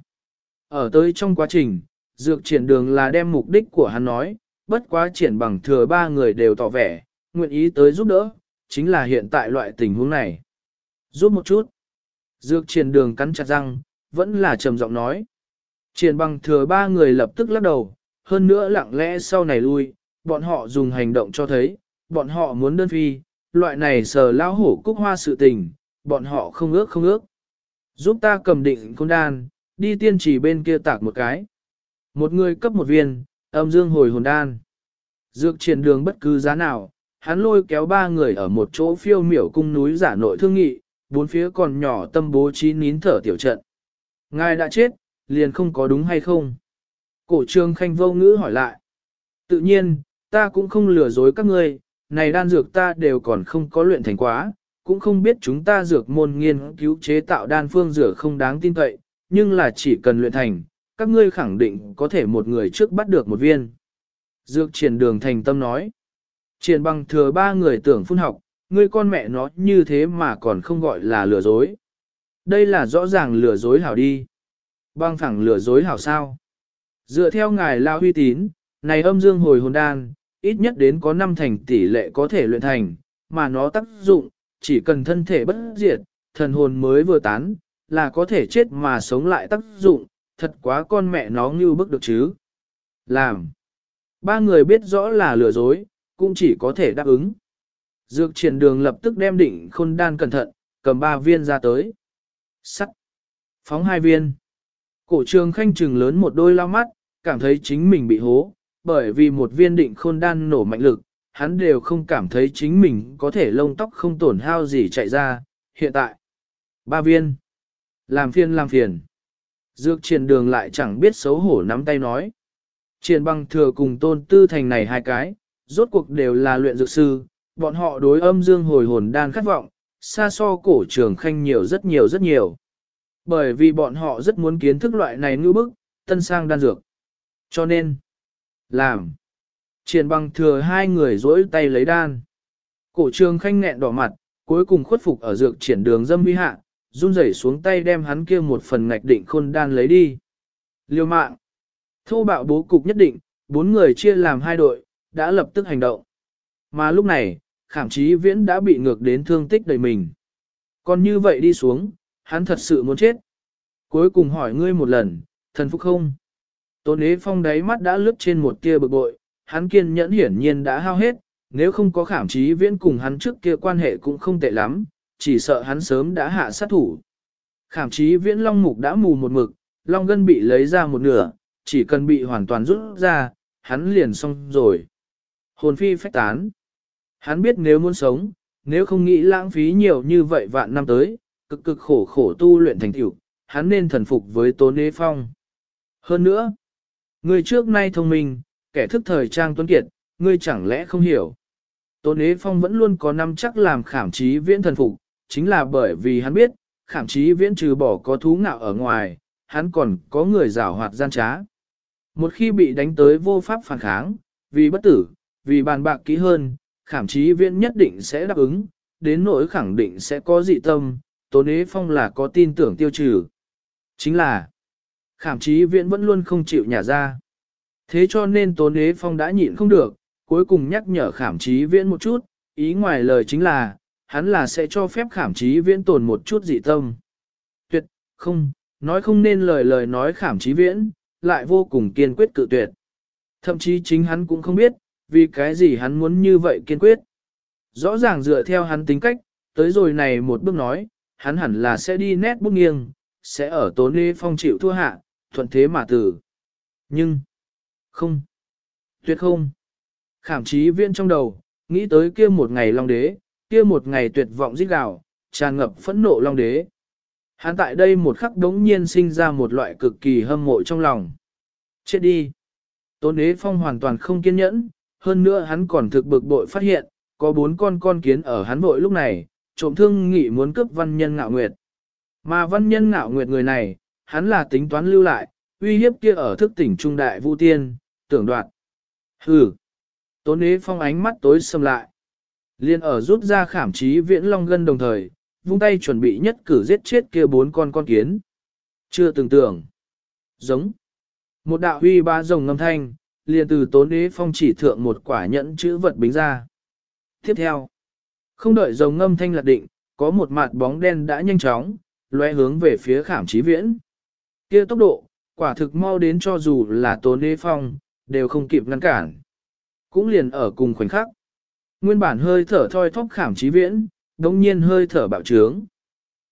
Ở tới trong quá trình, dược triển đường là đem mục đích của hắn nói, bất quá triển bằng thừa ba người đều tỏ vẻ, nguyện ý tới giúp đỡ, chính là hiện tại loại tình huống này. Giúp một chút. Dược triển đường cắn chặt răng, vẫn là trầm giọng nói. Triển bằng thừa ba người lập tức lắc đầu, hơn nữa lặng lẽ sau này lui, bọn họ dùng hành động cho thấy, bọn họ muốn đơn phi, loại này sờ lao hổ cúc hoa sự tình, bọn họ không ước. Giúp ta cầm định khôn đan, đi tiên trì bên kia tạc một cái. Một người cấp một viên, âm dương hồi hồn đan. Dược triển đường bất cứ giá nào, hắn lôi kéo ba người ở một chỗ phiêu miểu cung núi giả nội thương nghị, bốn phía còn nhỏ tâm bố trí nín thở tiểu trận. Ngài đã chết, liền không có đúng hay không? Cổ Trường Khanh vô ngữ hỏi lại. Tự nhiên, ta cũng không lừa dối các ngươi, này đan dược ta đều còn không có luyện thành quá, cũng không biết chúng ta dược môn nghiên cứu chế tạo đan phương dược không đáng tin cậy, nhưng là chỉ cần luyện thành, các ngươi khẳng định có thể một người trước bắt được một viên. Dược triển đường thành tâm nói. Triển bằng thừa ba người tưởng phun học, ngươi con mẹ nó như thế mà còn không gọi là lừa dối. Đây là rõ ràng lừa dối hảo đi. Băng phẳng lừa dối hảo sao. Dựa theo ngài lao uy tín, này âm dương hồi hồn đan, ít nhất đến có 5 thành tỷ lệ có thể luyện thành, mà nó tác dụng, chỉ cần thân thể bất diệt, thần hồn mới vừa tán, là có thể chết mà sống lại tác dụng, thật quá con mẹ nó ngưu bức được chứ. Làm. Ba người biết rõ là lừa dối, cũng chỉ có thể đáp ứng. Dược triển đường lập tức đem định khôn đan cẩn thận, cầm 3 viên ra tới. Sắt. Phóng 2 viên. Cổ Trường Khanh trừng lớn một đôi lao mắt, cảm thấy chính mình bị hố, bởi vì một viên định khôn đan nổ mạnh lực, hắn đều không cảm thấy chính mình có thể lông tóc không tổn hao gì chạy ra, hiện tại. 3 viên. Làm phiền. Dược triển đường lại chẳng biết xấu hổ nắm tay nói. Triển bằng thừa cùng Tôn Tư Thành này hai cái, rốt cuộc đều là luyện dược sư, bọn họ đối âm dương hồi hồn đan khát vọng, xa so Cổ Trường Khanh nhiều rất nhiều. Bởi vì bọn họ rất muốn kiến thức loại này ngư bức, tân sang đan dược. Cho nên, làm. Triển bằng thừa hai người dỗi tay lấy đan. Cổ Trường Khanh nghẹn đỏ mặt, cuối cùng khuất phục ở dược triển đường dâm uy hạ, run rẩy xuống tay đem hắn kia một phần ngạch định khôn đan lấy đi. Liêu mạng. Thô bạo bố cục nhất định, 4 người chia làm 2 đội, đã lập tức hành động. Mà lúc này, Khảm Chí Viễn đã bị ngược đến thương tích đầy mình. Còn như vậy đi xuống, hắn thật sự muốn chết. Cuối cùng hỏi ngươi một lần, thần phục không? Tôn Ế Phong đáy mắt đã lướt trên một tia bực bội, hắn kiên nhẫn hiển nhiên đã hao hết, nếu không có Khảm Chí Viễn cùng hắn trước kia quan hệ cũng không tệ lắm, chỉ sợ hắn sớm đã hạ sát thủ. Khảm Chí Viễn long mục đã mù một mực, long gân bị lấy ra một nửa, chỉ cần bị hoàn toàn rút ra, hắn liền xong rồi. Hồn phi phách tán. Hắn biết nếu muốn sống, nếu không nghĩ lãng phí nhiều như vậy vạn năm tới, cực khổ tu luyện thành tựu, hắn nên thần phục với Tôn Ế Phong. Hơn nữa, người trước nay thông minh, kẻ thức thời trang tuấn kiệt, ngươi chẳng lẽ không hiểu. Tôn Ế Phong vẫn luôn có năm chắc làm Khảm Chí Viễn thần phục, chính là bởi vì hắn biết, Khảm Chí Viễn trừ bỏ có thú ngạo ở ngoài, hắn còn có người giảo hoạt gian trá. Một khi bị đánh tới vô pháp phản kháng, vì bất tử, vì bàn bạc kỹ hơn, Khảm Chí Viễn nhất định sẽ đáp ứng, đến nỗi khẳng định sẽ có dị tâm, Tôn Ế Phong là có tin tưởng tiêu trừ. Chính là, Khảm Chí Viễn vẫn luôn không chịu nhả ra. Thế cho nên Tôn Ế Phong đã nhịn không được, cuối cùng nhắc nhở Khảm Chí Viễn một chút, ý ngoài lời chính là, hắn là sẽ cho phép Khảm Chí Viễn tồn một chút dị tâm. Tuyệt, không, nói không nên lời nói Khảm Chí Viễn, lại vô cùng kiên quyết cự tuyệt. Thậm chí chính hắn cũng không biết, vì cái gì hắn muốn như vậy kiên quyết. Rõ ràng dựa theo hắn tính cách, tới rồi này một bước nói, hắn hẳn là sẽ đi nét bút nghiêng, sẽ ở Tôn Ế Phong chịu thua hạ, thuận thế mà tử. Nhưng, không, tuyệt không. Khảm Chí Viễn trong đầu, nghĩ tới kia một ngày Long Đế, kia một ngày tuyệt vọng rít gào, tràn ngập phẫn nộ Long Đế. Hắn tại đây một khắc đống nhiên sinh ra một loại cực kỳ hâm mộ trong lòng. Chết đi. Tôn Ế Phong hoàn toàn không kiên nhẫn, hơn nữa hắn còn thực bực bội phát hiện, có 4 con kiến ở hắn vội lúc này, trộm thương nghị muốn cướp Văn Nhân Ngạo Nguyệt. Mà Văn Nhân Ngạo Nguyệt người này, hắn là tính toán lưu lại, uy hiếp kia ở thức tỉnh trung đại Vu Tiên, tưởng đoạt. Hừ. Tôn Ế Phong ánh mắt tối sầm lại. Liên ở rút ra Khảm Chí Viễn long gân đồng thời, vung tay chuẩn bị nhất cử giết chết kia 4 con kiến. Chưa từng tưởng. Giống. Một đạo huy ba rồng ngâm thanh, liền từ Tôn Ế Phong chỉ thượng một quả nhẫn chữ vật bính ra. Tiếp theo. Không đợi rồng ngâm thanh lạc định, có một mặt bóng đen đã nhanh chóng, lóe hướng về phía Khảm Chí Viễn. Kia tốc độ, quả thực mau đến cho dù là Tôn Ế Phong, đều không kịp ngăn cản. Cũng liền ở cùng khoảnh khắc. Nguyên bản hơi thở thoi thóp Khảm Chí Viễn, đống nhiên hơi thở bạo trướng.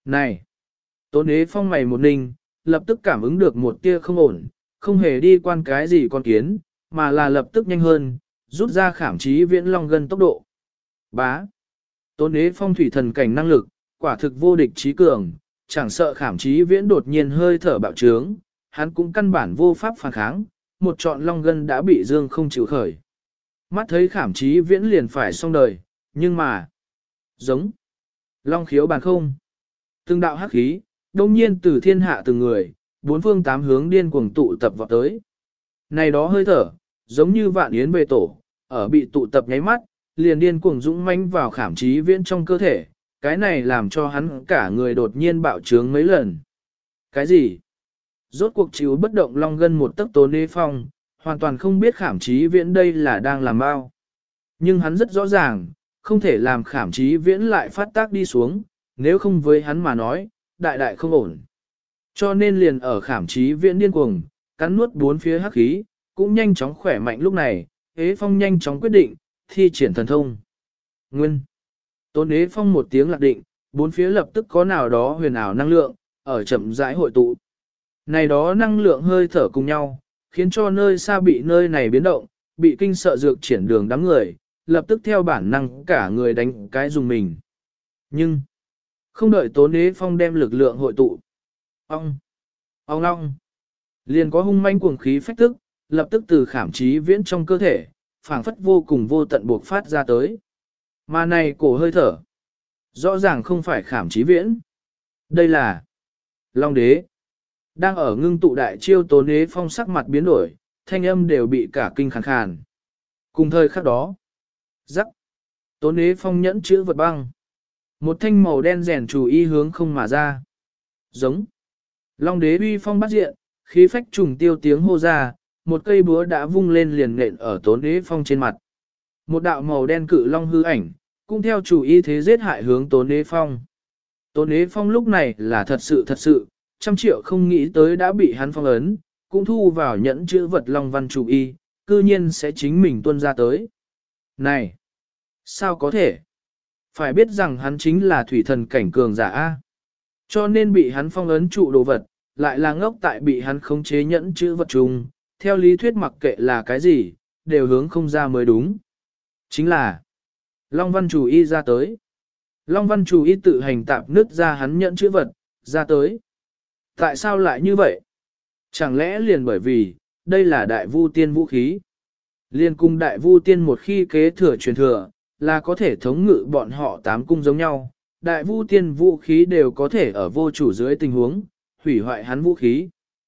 Này! Tốn ế phong mày một ninh, lập tức cảm ứng được một tia không ổn, không hề đi quan cái gì con kiến, mà là lập tức nhanh hơn, rút ra khảm trí viễn long gân tốc độ. Bá! Tốn ế phong thủy thần cảnh năng lực, quả thực vô địch trí cường, chẳng sợ khảm trí viễn đột nhiên hơi thở bạo trướng, hắn cũng căn bản vô pháp phản kháng, một trọn long gân đã bị dương không chịu khởi. Mắt thấy khảm trí viễn liền phải xong đời, nhưng mà... Giống! Long khiếu bàn không! Từng đạo hắc khí, đông nhiên từ thiên hạ từng người, bốn phương tám hướng điên cuồng tụ tập vào tới. Này đó hơi thở, giống như vạn yến về tổ, ở bị tụ tập nháy mắt, liền điên cuồng dũng mãnh vào khảm trí viễn trong cơ thể, cái này làm cho hắn cả người đột nhiên bạo trướng mấy lần. Cái gì? Rốt cuộc chịu bất động long gân một tấc Tốn Ế Phong, hoàn toàn không biết khảm trí viễn đây là đang làm bao. Nhưng hắn rất rõ ràng, không thể làm khảm trí viễn lại phát tác đi xuống, nếu không với hắn mà nói, đại đại không ổn. Cho nên liền ở khảm trí viễn điên cuồng, cắn nuốt bốn phía hắc khí, cũng nhanh chóng khỏe mạnh lúc này, Ế Phong nhanh chóng quyết định, thi triển thần thông. Nguyên. Tốn Ế Phong một tiếng lạc định, bốn phía lập tức có nào đó huyền ảo năng lượng, ở chậm rãi hội tụ. Này đó năng lượng hơi thở cùng nhau, khiến cho nơi xa bị nơi này biến động, bị kinh sợ dược triển đường đám người, lập tức theo bản năng cả người đánh cái dùng mình. Nhưng, không đợi Tốn Ế Phong đem lực lượng hội tụ. Ông long, liền có hung manh cuồng khí phách tức, lập tức từ khảm trí viễn trong cơ thể, phảng phất vô cùng vô tận buộc phát ra tới. Mà này cổ hơi thở, rõ ràng không phải khảm trí viễn. Đây là Long Đế. Đang ở ngưng tụ đại chiêu Tốn Ế Phong sắc mặt biến đổi, thanh âm đều bị cả kinh khàn khàn. Cùng thời khắc đó, rắc, Tốn Ế Phong nhẫn chữ vật băng. Một thanh màu đen rèn chủ y hướng không mà ra. Giống. Long Đế uy phong bắt diện, khí phách trùng tiêu tiếng hô ra, một cây búa đã vung lên liền nện ở Tốn Ế Phong trên mặt. Một đạo màu đen cự long hư ảnh, cũng theo chủ y thế giết hại hướng Tốn Ế Phong. Tốn Ế Phong lúc này là thật sự, trăm triệu không nghĩ tới đã bị hắn phong ấn, cũng thu vào nhẫn chữ vật long văn chủ y, cư nhiên sẽ chính mình tuân ra tới. Này! Sao có thể? Phải biết rằng hắn chính là thủy thần cảnh cường giả A. Cho nên bị hắn phong ấn trụ đồ vật, lại là ngốc tại bị hắn khống chế nhẫn chữ vật chung, theo lý thuyết mặc kệ là cái gì, đều hướng không ra mới đúng. Chính là Long Văn Chủ Y ra tới. Long Văn Chủ Y tự hành tạp nứt ra hắn nhẫn chữ vật, ra tới. Tại sao lại như vậy? Chẳng lẽ liền bởi vì, đây là đại vu tiên vũ khí? Liên cung đại vu tiên một khi kế thừa truyền thừa, là có thể thống ngự bọn họ tám cung giống nhau. Đại vu tiên vũ khí đều có thể ở vô chủ dưới tình huống, hủy hoại hắn vũ khí.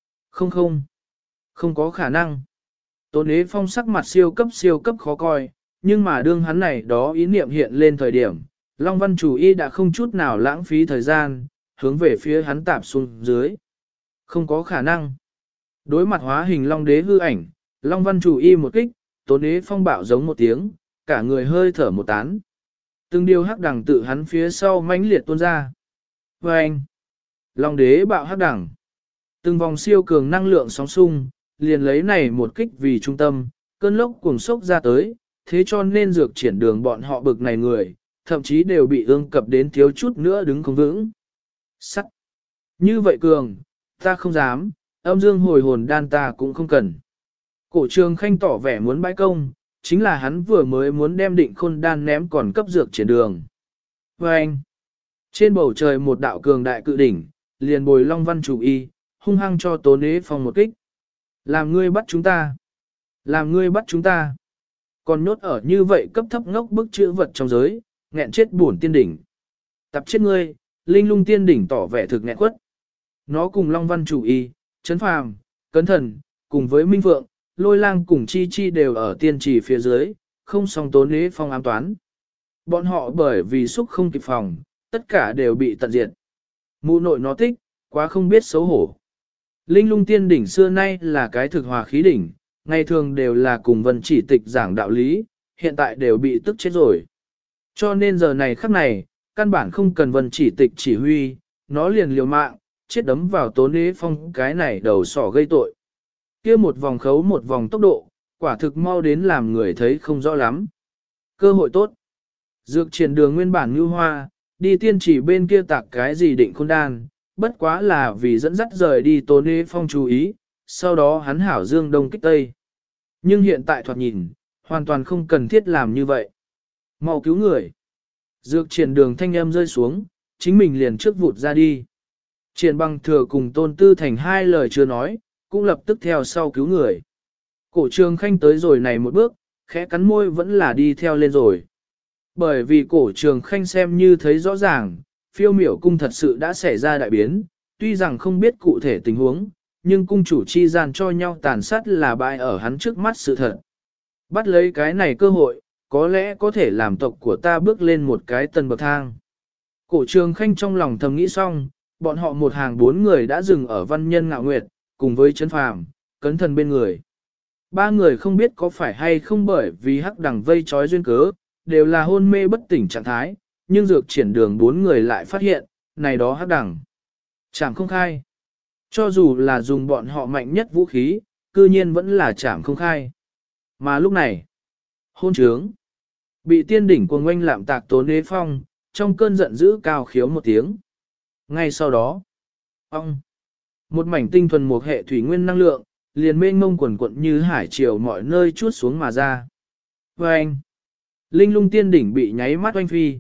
Không có khả năng. Tốn Ế Phong sắc mặt siêu cấp khó coi, nhưng mà đương hắn này đó ý niệm hiện lên thời điểm, Long Văn Chủ Y đã không chút nào lãng phí thời gian, hướng về phía hắn tạp xuống dưới. Không có khả năng. Đối mặt hóa hình Long Đế hư ảnh, Long Văn Chủ Y một kích, Tốn Ế Phong bạo giống một tiếng, cả người hơi thở một tán. Từng điều hắc đằng tự hắn phía sau mãnh liệt tuôn ra. Và anh, Long Đế bạo hắc đằng. Từng vòng siêu cường năng lượng sóng xung, liền lấy này một kích vì trung tâm, cơn lốc cuồng sốc ra tới, thế cho nên dược triển đường bọn họ bực này người, thậm chí đều bị ương cập đến thiếu chút nữa đứng không vững. Sắt. Như vậy cường, ta không dám, âm dương hồi hồn đan ta cũng không cần. Cổ Trường Khanh tỏ vẻ muốn bãi công, chính là hắn vừa mới muốn đem định khôn đan ném còn cấp dược triển đường. Và anh, trên bầu trời một đạo cường đại cự đỉnh, liền bồi Long Văn Chủ Y, hung hăng cho Tốn Ế Phong một kích. Làm ngươi bắt chúng ta. Làm ngươi bắt chúng ta. Còn nhốt ở như vậy cấp thấp ngốc bức chữ vật trong giới, nghẹn chết bổn tiên đỉnh. Tập chết ngươi, Linh Lung tiên đỉnh tỏ vẻ thực nghẹn quất. Nó cùng Long Văn Chủ Y, Trấn Phàm, Cấn Thần, cùng với Minh Phượng, Lôi Lang cùng Chi Chi đều ở tiên trì phía dưới, không song Tốn Ế Phong ám toán. Bọn họ bởi vì xúc không kịp phòng, tất cả đều bị tận diệt. Mụ nội nó thích, quá không biết xấu hổ. Linh Lung tiên đỉnh xưa nay là cái thực hòa khí đỉnh, ngày thường đều là cùng Vân Chỉ Tịch giảng đạo lý, hiện tại đều bị tức chết rồi. Cho nên giờ này khắc này, căn bản không cần Vân Chỉ Tịch chỉ huy, nó liền liều mạng, chết đấm vào Tốn Ế Phong cái này đầu sỏ gây tội. Kia một vòng khấu một vòng tốc độ, quả thực mau đến làm người thấy không rõ lắm. Cơ hội tốt. Dược triển đường nguyên bản như hoa, đi tiên chỉ bên kia tạc cái gì định khôn đan, bất quá là vì dẫn dắt rời đi Tôn Ế Phong chú ý, sau đó hắn hảo dương đông kích tây. Nhưng hiện tại thoạt nhìn, hoàn toàn không cần thiết làm như vậy. Mau cứu người. Dược triển đường thanh âm rơi xuống, chính mình liền trước vụt ra đi. Triển Bằng Thừa cùng Tôn Tư Thành hai lời chưa nói, cũng lập tức theo sau cứu người. Cổ Trường Khanh tới rồi này một bước, khẽ cắn môi vẫn là đi theo lên rồi. Bởi vì Cổ Trường Khanh xem như thấy rõ ràng, phiêu miểu cung thật sự đã xảy ra đại biến, tuy rằng không biết cụ thể tình huống, nhưng cung chủ chi gian cho nhau tàn sát là bại ở hắn trước mắt sự thật. Bắt lấy cái này cơ hội, có lẽ có thể làm tộc của ta bước lên một cái tầng bậc thang. Cổ Trường Khanh trong lòng thầm nghĩ xong, bọn họ một hàng 4 người đã dừng ở Văn Nhân Ngạo Nguyệt, cùng với Trấn Phàm, Cấn Thần bên người. 3 người không biết có phải hay không bởi vì hắc đằng vây trói duyên cớ, đều là hôn mê bất tỉnh trạng thái, nhưng dược triển đường 4 người lại phát hiện, này đó hắc đằng. Chảm không khai. Cho dù là dùng bọn họ mạnh nhất vũ khí, cư nhiên vẫn là chảm không khai. Mà lúc này, hôn trướng, bị tiên đỉnh cuồng oanh lạm tạc Tôn Ế Phong, trong cơn giận dữ cao khiếu một tiếng. Ngay sau đó, một mảnh tinh thuần một hệ thủy nguyên năng lượng, liền mênh mông quần quận như hải triều mọi nơi chuốt xuống mà ra. Và anh, linh lung tiên đỉnh bị nháy mắt oanh phi.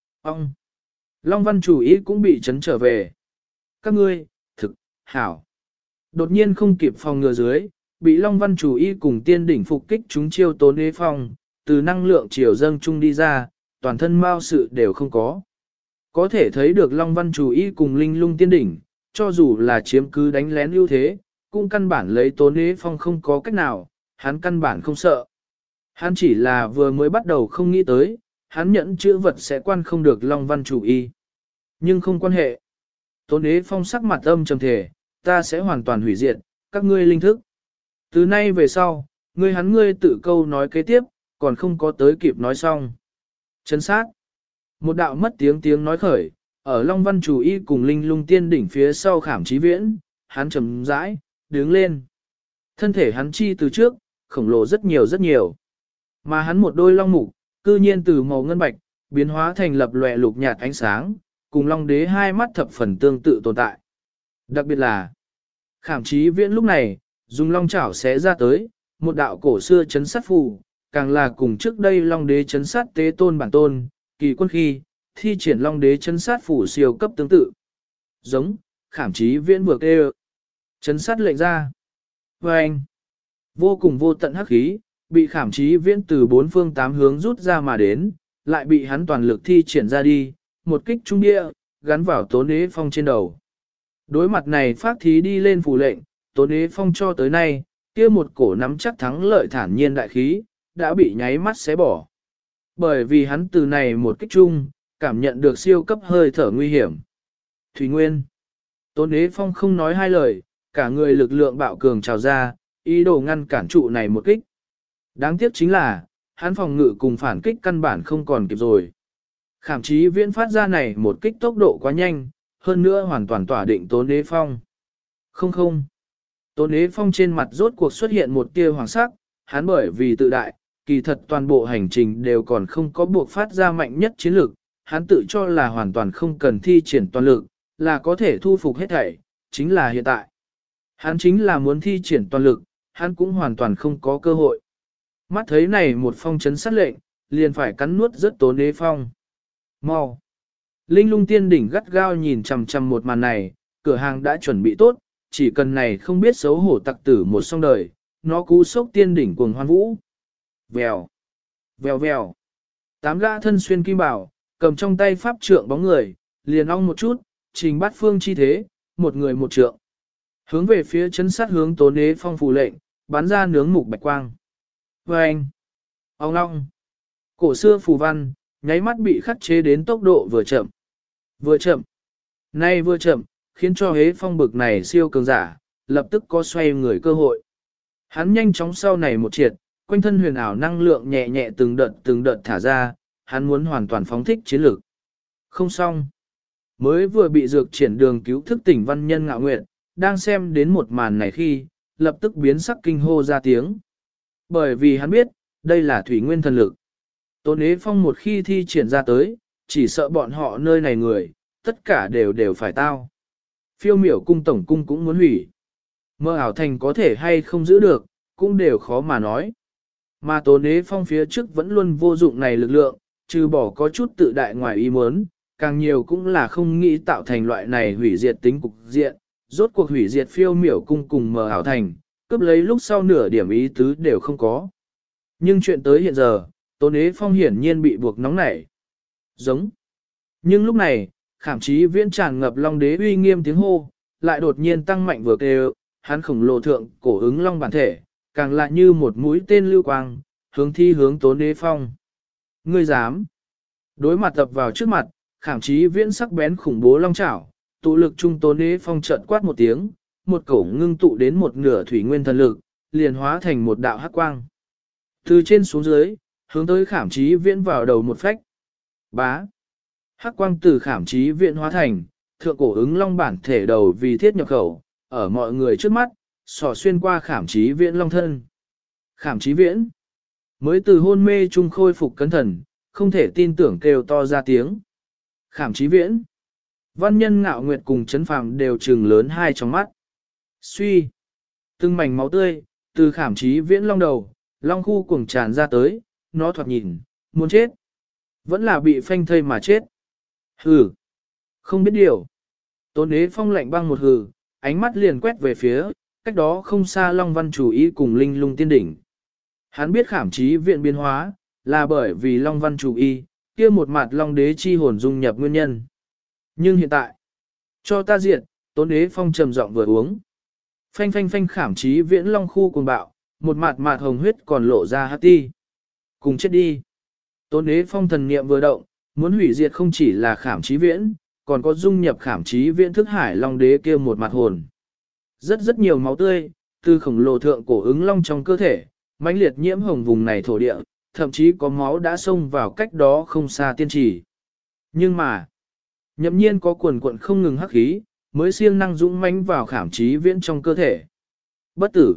Long văn chủ ý cũng bị chấn trở về. Các ngươi, thực, hảo. Đột nhiên không kịp phòng ngừa dưới, bị Long văn chủ ý cùng tiên đỉnh phục kích chúng chiêu Tôn Ế Phong, từ năng lượng chiều dâng chung đi ra, toàn thân mau sự đều không có. Có thể thấy được Long văn chủ ý cùng linh lung tiên đỉnh, cho dù là chiếm cứ đánh lén ưu thế, cũng căn bản lấy Tôn Ế Phong không có cách nào, hắn căn bản không sợ. Hắn chỉ là vừa mới bắt đầu không nghĩ tới, hắn nhận chữ vật sẽ quan không được Long văn chủ y. Nhưng không quan hệ. Tôn Ế Phong sắc mặt âm trầm thể, ta sẽ hoàn toàn hủy diệt, các ngươi linh thức. Từ nay về sau, ngươi tự câu nói kế tiếp, còn không có tới kịp nói xong. Chấn sát. Một đạo mất tiếng nói khởi, ở Long văn chủ y cùng linh lung tiên đỉnh phía sau Khảm Chí Viễn, hắn chầm rãi, đứng lên. Thân thể hắn chi từ trước, khổng lồ rất nhiều. Mà hắn một đôi long mục, cư nhiên từ màu ngân bạch, biến hóa thành lập lòe lục nhạt ánh sáng, cùng long đế hai mắt thập phần tương tự tồn tại. Đặc biệt là, Khảm Chí Viễn lúc này, dùng long chảo xé ra tới, một đạo cổ xưa chấn sát phù, càng là cùng trước đây long đế chấn sát tế tôn bản tôn, kỳ quân khi, thi triển long đế chấn sát phù siêu cấp tương tự. Giống, Khảm Chí Viễn vừa kêu. Chấn sát lệnh ra. Và anh, vô cùng vô tận hắc khí, bị Khảm Chí Viễn từ 4 phương 8 hướng rút ra mà đến, lại bị hắn toàn lực thi triển ra đi, một kích trung địa, gắn vào Tôn Ế Phong trên đầu. Đối mặt này phát thí đi lên phù lệnh, Tôn Ế Phong cho tới nay, kia một cổ nắm chắc thắng lợi thản nhiên đại khí, đã bị nháy mắt xé bỏ. Bởi vì hắn từ này một kích chung, cảm nhận được siêu cấp hơi thở nguy hiểm. Thủy Nguyên. Tôn Ế Phong không nói hai lời, cả người lực lượng bạo cường trào ra, ý đồ ngăn cản trụ này một kích. Đáng tiếc chính là, hắn phòng ngự cùng phản kích căn bản không còn kịp rồi. Khảm Chí Viễn phát ra này một kích tốc độ quá nhanh, hơn nữa hoàn toàn tỏa định Tôn Ế Phong. Không. Tôn Ế Phong trên mặt rốt cuộc xuất hiện một tia hoàng sắc, hắn bởi vì tự đại, kỳ thật toàn bộ hành trình đều còn không có buộc phát ra mạnh nhất chiến lực, hắn tự cho là hoàn toàn không cần thi triển toàn lực, là có thể thu phục hết thảy, chính là hiện tại. Hắn chính là muốn thi triển toàn lực, hắn cũng hoàn toàn không có cơ hội. Mắt thấy này một phong chấn sát lệnh, liền phải cắn nuốt rất Tôn Ế Phong. Mau! Linh lung tiên đỉnh gắt gao nhìn chằm chằm một màn này, cửa hàng đã chuẩn bị tốt, chỉ cần này không biết xấu hổ tặc tử một song đời, nó cú sốc tiên đỉnh cuồng hoan vũ. Vèo! Vèo! 8 gã thân xuyên kim bảo, cầm trong tay pháp trượng bóng người, liền ong một chút, trình bát phương chi thế, một người một trượng. Hướng về phía chấn sát hướng Tôn Ế Phong phù lệnh, bắn ra nướng mục bạch quang. Vâng! Ông long! Cổ xưa phù văn, nháy mắt bị khắc chế đến tốc độ vừa chậm. Nay vừa chậm, khiến cho Ế Phong bực này siêu cường giả, lập tức có xoay người cơ hội. Hắn nhanh chóng sau này một triệt, quanh thân huyền ảo năng lượng nhẹ nhẹ từng đợt thả ra, hắn muốn hoàn toàn phóng thích chiến lược. Không xong. Mới vừa bị dược triển đường cứu thức tỉnh Văn Nhân Ngạo Nguyệt, đang xem đến một màn này khi, lập tức biến sắc kinh hô ra tiếng. Bởi vì hắn biết, đây là thủy nguyên thần lực. Tôn Ế Phong một khi thi triển ra tới, chỉ sợ bọn họ nơi này người, tất cả đều phải tao. Phiêu miểu cung tổng cung cũng muốn hủy. Mơ ảo thành có thể hay không giữ được, cũng đều khó mà nói. Mà Tố Nế Phong phía trước vẫn luôn vô dụng này lực lượng, trừ bỏ có chút tự đại ngoài ý muốn, càng nhiều cũng là không nghĩ tạo thành loại này hủy diệt tính cục diện, rốt cuộc hủy diệt phiêu miểu cung cùng mờ ảo thành, cướp lấy lúc sau nửa điểm ý tứ đều không có. Nhưng chuyện tới hiện giờ, Tố Nế Phong hiển nhiên bị buộc nóng nảy. Giống. Nhưng lúc này, khảm chí viễn tràn ngập long đế uy nghiêm tiếng hô, lại đột nhiên tăng mạnh vừa kêu, hắn khổng lồ thượng cổ ứng long bản thể, càng lại như một mũi tên lưu quang, hướng Tố Nế Phong. Ngươi dám? Đối mặt tập vào trước mặt, khảm chí viễn sắc bén khủng bố long chảo, tụ lực trung Tố Nế Phong chợt quát một tiếng, một cổ ngưng tụ đến một nửa thủy nguyên thần lực, liền hóa thành một đạo hắc quang. Từ trên xuống dưới, hướng tới khảm chí viễn vào đầu một phách. Bá. Hắc quang từ khảm chí viễn hóa thành, thượng cổ ứng long bản thể đầu vì thiết nhập khẩu, ở mọi người trước mắt, sỏ xuyên qua khảm chí viễn long thân. Khảm chí viễn. Mới từ hôn mê trung khôi phục cẩn thận, không thể tin tưởng kêu to ra tiếng. Khảm chí viễn. Văn nhân ngạo nguyệt cùng chấn phàm đều trừng lớn hai trong mắt. Suy. Từng mảnh máu tươi, từ khảm chí viễn long đầu, long khu cuồng tràn ra tới, nó thoạt nhìn, muốn chết. Vẫn là bị phanh thây mà chết. Hừ. Không biết điều. Tố Nế Phong lạnh băng một hừ, ánh mắt liền quét về phía, cách đó không xa Long Văn Chủ Ý cùng Linh Lung Tiên Đỉnh. Hắn biết khảm chí viện biến hóa, là bởi vì Long Văn Chủ Y, kia một mặt Long Đế chi hồn dung nhập nguyên nhân. Nhưng hiện tại, cho ta diệt, Tố Nế Phong trầm giọng vừa uống. Phanh phanh phanh khảm chí viễn Long khu cuồng bạo, một mặt hồng huyết còn lộ ra hắc ti. Cùng chết đi. Tố Nế Phong thần niệm vừa động, muốn hủy diệt không chỉ là khảm chí viễn, còn có dung nhập khảm chí viễn thức hải Long Đế kia một mặt hồn. Rất nhiều máu tươi, từ khổng lồ thượng cổ ứng long trong cơ thể, mãnh liệt nhiễm hồng vùng này thổ địa, thậm chí có máu đã xông vào cách đó không xa tiên trì. Nhưng mà, nhậm nhiên có quần quận không ngừng hắc khí, mới siêng năng dũng mãnh vào khảm chí viễn trong cơ thể. Bất tử.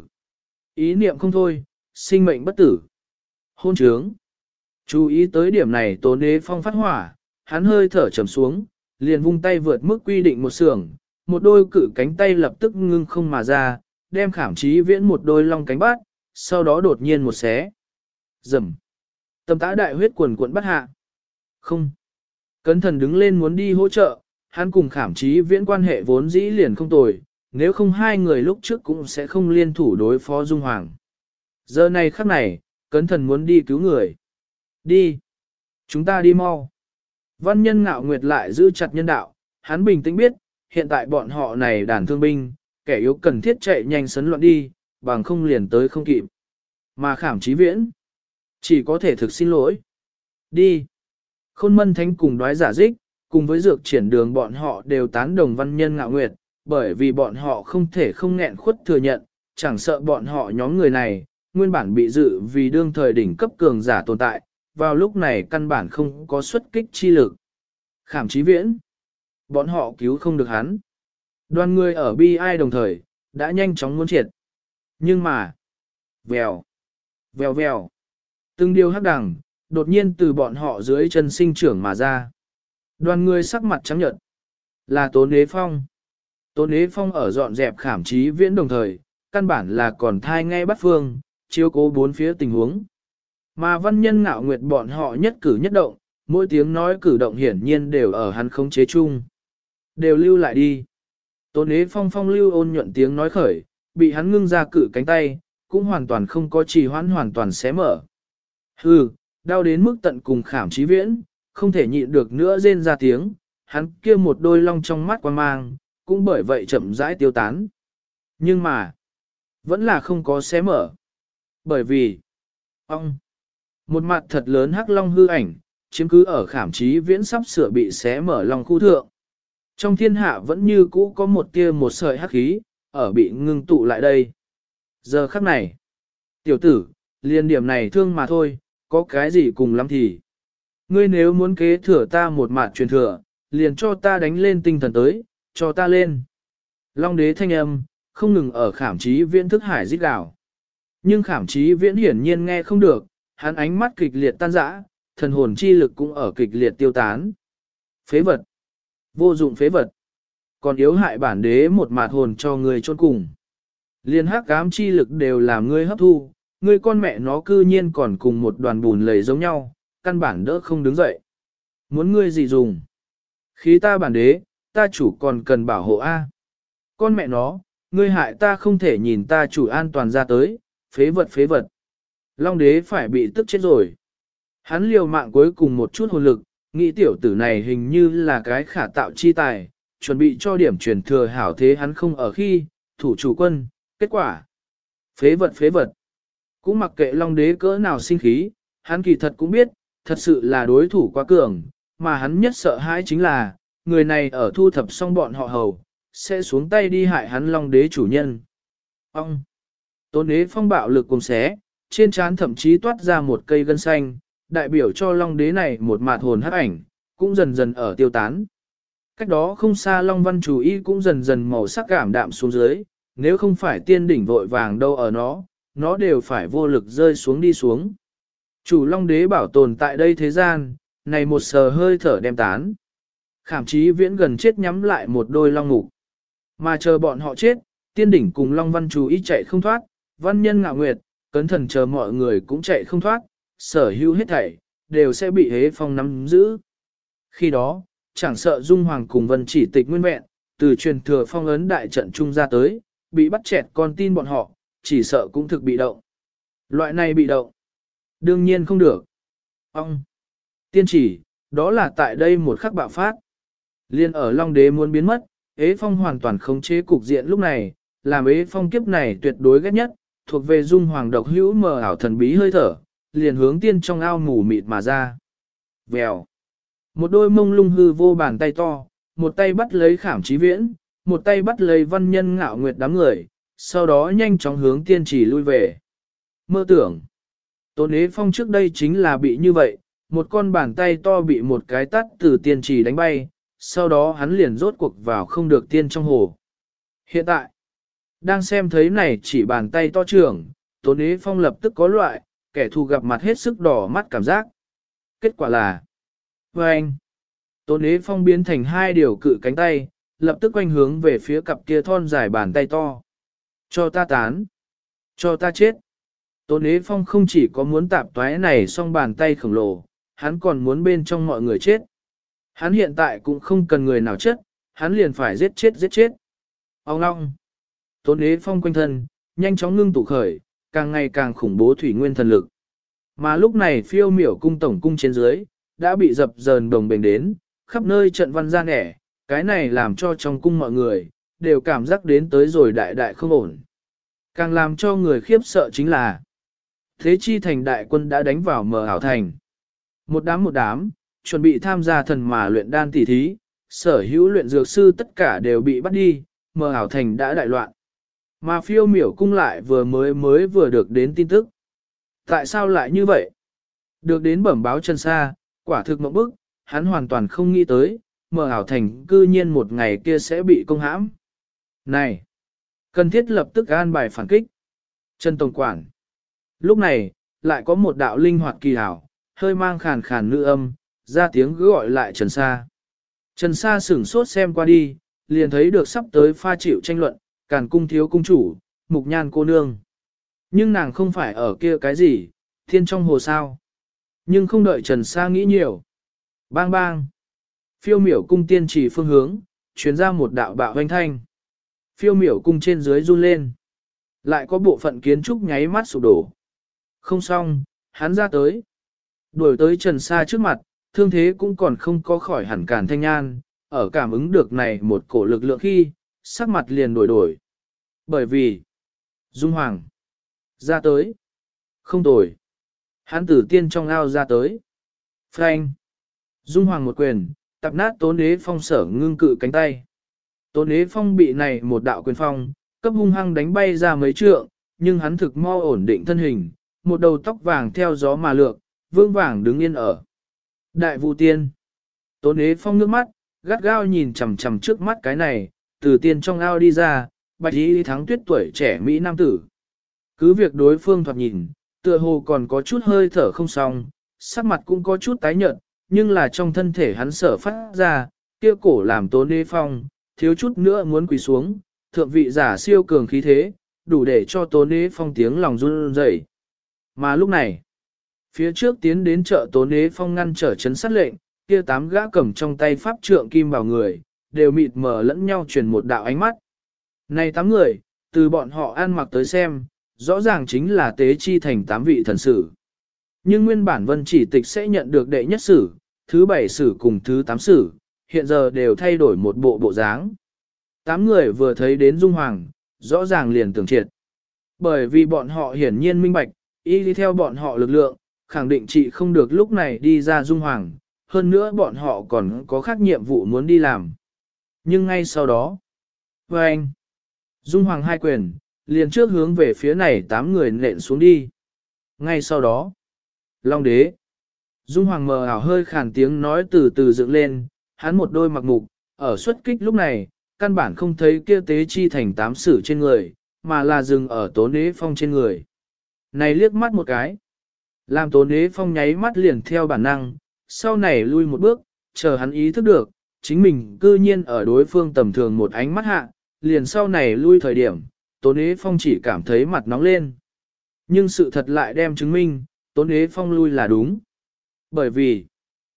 Ý niệm không thôi, sinh mệnh bất tử. Hôn trướng. Chú ý tới điểm này Tố Nế Phong phát hỏa, hắn hơi thở trầm xuống, liền vung tay vượt mức quy định một sưởng, một đôi cự cánh tay lập tức ngưng không mà ra, đem khảm chí viễn một đôi long cánh bát, sau đó đột nhiên một xé. Rầm. Tầm tã đại huyết quần cuộn bắt hạ. Không. Cẩn thận đứng lên muốn đi hỗ trợ, hắn cùng khảm chí viễn quan hệ vốn dĩ liền không tồi, nếu không hai người lúc trước cũng sẽ không liên thủ đối phó Dung Hoàng. Giờ này khắc này, Cẩn thận muốn đi cứu người. Đi. Chúng ta đi mau. Văn nhân ngạo nguyệt lại giữ chặt nhân đạo, hắn bình tĩnh biết, hiện tại bọn họ này đàn thương binh, kẻ yếu cần thiết chạy nhanh sấn loạn đi, bằng không liền tới không kịp. Mà khảm chí viễn, chỉ có thể thực xin lỗi. Đi. Khôn Mân Thánh cùng đoái giả dích, cùng với dược triển đường bọn họ đều tán đồng văn nhân ngạo nguyệt, bởi vì bọn họ không thể không nghẹn khuất thừa nhận, chẳng sợ bọn họ nhóm người này, nguyên bản bị dự vì đương thời đỉnh cấp cường giả tồn tại, vào lúc này căn bản không có xuất kích chi lực. Khảm chí viễn, bọn họ cứu không được hắn. Đoàn người ở bi ai đồng thời, đã nhanh chóng muốn triệt. Nhưng mà, vèo, vèo vèo, từng điều hắc đằng, đột nhiên từ bọn họ dưới chân sinh trưởng mà ra. Đoàn người sắc mặt trắng nhợt, là Tố Nế Phong. Tố Nế Phong ở dọn dẹp khảm chí viễn đồng thời, căn bản là còn thai ngay bắt phương, chiếu cố bốn phía tình huống. Mà văn nhân ngạo nguyệt bọn họ nhất cử nhất động, mỗi tiếng nói cử động hiển nhiên đều ở hắn khống chế chung. Đều lưu lại đi. Tố Nế Phong phong lưu ôn nhuận tiếng nói khởi, bị hắn ngưng ra cử cánh tay, cũng hoàn toàn không có trì hoãn hoàn toàn xé mở. Hừ, đau đến mức tận cùng khảm chí viễn, không thể nhịn được nữa rên ra tiếng, hắn kia một đôi long trong mắt quan mang, cũng bởi vậy chậm rãi tiêu tán. Nhưng mà, vẫn là không có xé mở. Bởi vì, một mặt thật lớn hắc long hư ảnh, chiếm cứ ở khảm chí viễn sắp sửa bị xé mở long khu thượng. Trong thiên hạ vẫn như cũ có một tia một sợi hắc khí, ở bị ngưng tụ lại đây. Giờ khắc này, tiểu tử, liên điểm này thương mà thôi, có cái gì cùng lắm thì. Ngươi nếu muốn kế thừa ta một mặt truyền thừa, liền cho ta đánh lên tinh thần tới, cho ta lên. Long đế thanh âm, không ngừng ở khảm chí viễn thức hải rít gào. Nhưng khảm chí viễn hiển nhiên nghe không được, hắn ánh mắt kịch liệt tan rã, thần hồn chi lực cũng ở kịch liệt tiêu tán. Phế vật. Vô dụng phế vật. Còn yếu hại bản đế một mạt hồn cho người chôn cùng. Liên hắc ám chi lực đều làm ngươi hấp thu, ngươi con mẹ nó cư nhiên còn cùng một đoàn bùn lầy giống nhau, căn bản đỡ không đứng dậy. Muốn ngươi gì dùng? Khí ta bản đế, ta chủ còn cần bảo hộ A. Con mẹ nó, ngươi hại ta không thể nhìn ta chủ an toàn ra tới, phế vật phế vật. Long đế phải bị tức chết rồi. Hắn liều mạng cuối cùng một chút hồn lực, nghĩ tiểu tử này hình như là cái khả tạo chi tài, chuẩn bị cho điểm truyền thừa hảo thế hắn không ở khi, thủ chủ quân, kết quả. Phế vật phế vật. Cũng mặc kệ Long đế cỡ nào sinh khí, hắn kỳ thật cũng biết, thật sự là đối thủ quá cường, mà hắn nhất sợ hãi chính là, người này ở thu thập xong bọn họ hầu, sẽ xuống tay đi hại hắn Long đế chủ nhân. Ông! Tôn đế phong bạo lực cùng xé, trên trán thậm chí toát ra một cây gân xanh, đại biểu cho Long đế này một mạt hồn hắc ảnh, cũng dần dần ở tiêu tán. Cách đó không xa Long văn chủ y cũng dần dần màu sắc cảm đạm xuống dưới, nếu không phải tiên đỉnh vội vàng đâu ở nó đều phải vô lực rơi xuống đi xuống. Chủ Long đế bảo tồn tại đây thế gian, này một sờ hơi thở đem tán. Khảm chí viễn gần chết nhắm lại một đôi long ngục. Mà chờ bọn họ chết, tiên đỉnh cùng Long văn chú ý chạy không thoát, văn nhân ngạo nguyệt, cấn thần chờ mọi người cũng chạy không thoát, sở hữu hết thảy, đều sẽ bị hế phong nắm giữ. Khi đó, chẳng sợ Dung Hoàng cùng Vân Chỉ Tịch nguyên vẹn, từ truyền thừa phong ấn đại trận trung ra tới, bị bắt chẹt con tin bọn họ, chỉ sợ cũng thực bị động. Loại này bị động, đương nhiên không được. Ông, tiên chỉ, đó là tại đây một khắc bạo phát. Liên ở Long đế muốn biến mất, ế phong hoàn toàn khống chế cục diện lúc này, làm ế phong kiếp này tuyệt đối ghét nhất, thuộc về Dung Hoàng độc hữu mờ ảo thần bí hơi thở, liền hướng tiên trong ao mù mịt mà ra. Vèo. Một đôi mông lung hư vô bàn tay to, một tay bắt lấy khảm chí viễn, một tay bắt lấy văn nhân ngạo nguyệt đám người, sau đó nhanh chóng hướng tiên chỉ lui về. Mơ tưởng. Tôn ế phong trước đây chính là bị như vậy, một con bàn tay to bị một cái tát từ tiên chỉ đánh bay, sau đó hắn liền rốt cuộc vào không được tiên trong hồ. Hiện tại, đang xem thấy này chỉ bàn tay to trưởng, Tôn ế phong lập tức có loại, kẻ thù gặp mặt hết sức đỏ mắt cảm giác. Kết quả là, anh, Tôn ế phong biến thành hai điều cự cánh tay, lập tức quanh hướng về phía cặp kia thon dài bàn tay to. Cho ta tán, cho ta chết. Tôn ế phong không chỉ có muốn tạp toái này song bàn tay khổng lồ, hắn còn muốn bên trong mọi người chết. Hắn hiện tại cũng không cần người nào chết, hắn liền phải giết chết. Ông long. Tôn ế phong quanh thân, nhanh chóng ngưng tụ khởi, càng ngày càng khủng bố thủy nguyên thần lực. Mà lúc này phiêu miểu cung tổng cung trên dưới, đã bị dập dờn đồng bền đến, khắp nơi trận văn ra nẻ, cái này làm cho trong cung mọi người, đều cảm giác đến tới rồi đại đại không ổn. Càng làm cho người khiếp sợ chính là, Thế Chi thành đại quân đã đánh vào Mờ Ảo thành. Một đám, chuẩn bị tham gia thần mà luyện đan tỉ thí, sở hữu luyện dược sư tất cả đều bị bắt đi, Mờ Ảo thành đã đại loạn. Mà phiêu miểu cung lại mới vừa được đến tin tức. Tại sao lại như vậy? Được đến bẩm báo chân xa, quả thực mộng bức, hắn hoàn toàn không nghĩ tới, Mờ Ảo thành cư nhiên một ngày kia sẽ bị công hãm. Này! Cần thiết lập tức an bài phản kích. Trần Tổng Quản. Lúc này, lại có một đạo linh hoạt kỳ hảo, hơi mang khàn khàn nữ âm, ra tiếng gọi lại Trần Sa. Trần Sa sửng sốt xem qua đi, liền thấy được sắp tới pha chịu tranh luận, Càn cung thiếu cung chủ, Mục Nhan cô nương. Nhưng nàng không phải ở kia cái gì, thiên trong hồ sao. Nhưng không đợi Trần Sa nghĩ nhiều. Bang bang. Phiêu miểu cung tiên chỉ phương hướng, truyền ra một đạo bạo hoanh thanh. Phiêu miểu cung trên dưới run lên. Lại có bộ phận kiến trúc nháy mắt sụp đổ. Không xong, hắn ra tới. Đuổi tới Trần Sa trước mặt, thương thế cũng còn không có khỏi hẳn Càn Thanh Nhan, ở cảm ứng được này một cổ lực lượng khi, sắc mặt liền đổi. Bởi vì, Dung Hoàng ra tới. Không tồi. Hắn tử tiên trong ao ra tới. Phanh. Dung Hoàng một quyền, tạp nát Tốn Đế Phong sở ngưng cự cánh tay. Tốn Đế Phong bị này một đạo quyền phong, cấp hung hăng đánh bay ra mấy trượng, nhưng hắn thực mo ổn định thân hình, một đầu tóc vàng theo gió mà lược, vương vàng đứng yên ở. Đại Vu Tiên. Tốn Đế Phong nước mắt, gắt gao nhìn chằm chằm trước mắt cái này, từ tiên trong ao đi ra, bạch y thắng tuyết tuổi trẻ Mỹ nam tử. Cứ việc đối phương thoạt nhìn, tựa hồ còn có chút hơi thở không xong, sắc mặt cũng có chút tái nhợt, nhưng là trong thân thể hắn sở phát ra, kia cổ làm Tốn Đế Phong, thiếu chút nữa muốn quỳ xuống, thượng vị giả siêu cường khí thế, đủ để cho Tốn Đế Phong tiếng lòng run rẩy. Mà lúc này, phía trước tiến đến chợ Tốn Đế Phong ngăn trở chấn sát lệnh, kia 8 gã cầm trong tay pháp trượng kim bảo người, đều mịt mờ lẫn nhau truyền một đạo ánh mắt. Này 8 người, từ bọn họ ăn mặc tới xem, rõ ràng chính là tế chi thành 8 vị thần sử. Nhưng nguyên bản Vân Chỉ Tịch sẽ nhận được đệ nhất sử, thứ 7 sử cùng thứ 8 sử, hiện giờ đều thay đổi một bộ dáng. 8 người vừa thấy đến Dung Hoàng, rõ ràng liền tưởng triệt. Bởi vì bọn họ hiển nhiên minh bạch, y đi theo bọn họ lực lượng, khẳng định trị không được lúc này đi ra Dung Hoàng, hơn nữa bọn họ còn có khác nhiệm vụ muốn đi làm. Nhưng ngay sau đó, anh, Dung Hoàng hai quyền, liền trước hướng về phía này 8 người nện xuống đi. Ngay sau đó, Long Đế, Dung Hoàng mờ ảo hơi khàn tiếng nói từ từ dựng lên, hắn một đôi mặc mục, ở xuất kích lúc này, căn bản không thấy kia tế chi thành 8 sử trên người, mà là dừng ở Tốn Đế Phong trên người. Này liếc mắt một cái, làm Tốn Đế Phong nháy mắt liền theo bản năng, sau này lui một bước, chờ hắn ý thức được, chính mình cư nhiên ở đối phương tầm thường một ánh mắt hạ, liền sau này lui thời điểm, Tốn Đế Phong chỉ cảm thấy mặt nóng lên. Nhưng sự thật lại đem chứng minh, Tốn Đế Phong lui là đúng. Bởi vì,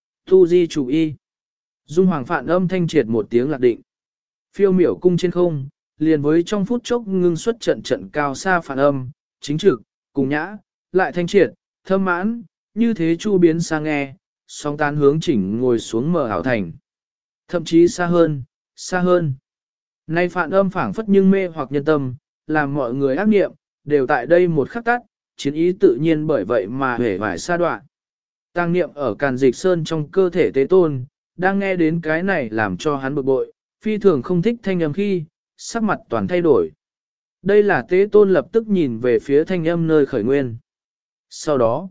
tu di chủ y, Dung Hoàng phạn âm thanh triệt một tiếng lạc định. Phiêu miểu cung trên không, liền với trong phút chốc ngưng xuất trận trận cao xa phản âm, chính trực, cùng nhã, lại thanh triệt, thâm mãn, như thế chu biến sang nghe, song tán hướng chỉnh ngồi xuống mở ảo thành. Thậm chí xa hơn, xa hơn. Nay phản âm phảng phất nhưng mê hoặc nhân tâm, làm mọi người ác nghiệm, đều tại đây một khắc tắt, chiến ý tự nhiên bởi vậy mà hể vải xa đoạn. Tăng niệm ở Càn Dịch Sơn trong cơ thể Tế Tôn, đang nghe đến cái này làm cho hắn bực bội, phi thường không thích thanh âm khi, sắc mặt toàn thay đổi. Đây là Tế Tôn lập tức nhìn về phía thanh âm nơi khởi nguyên. Sau đó,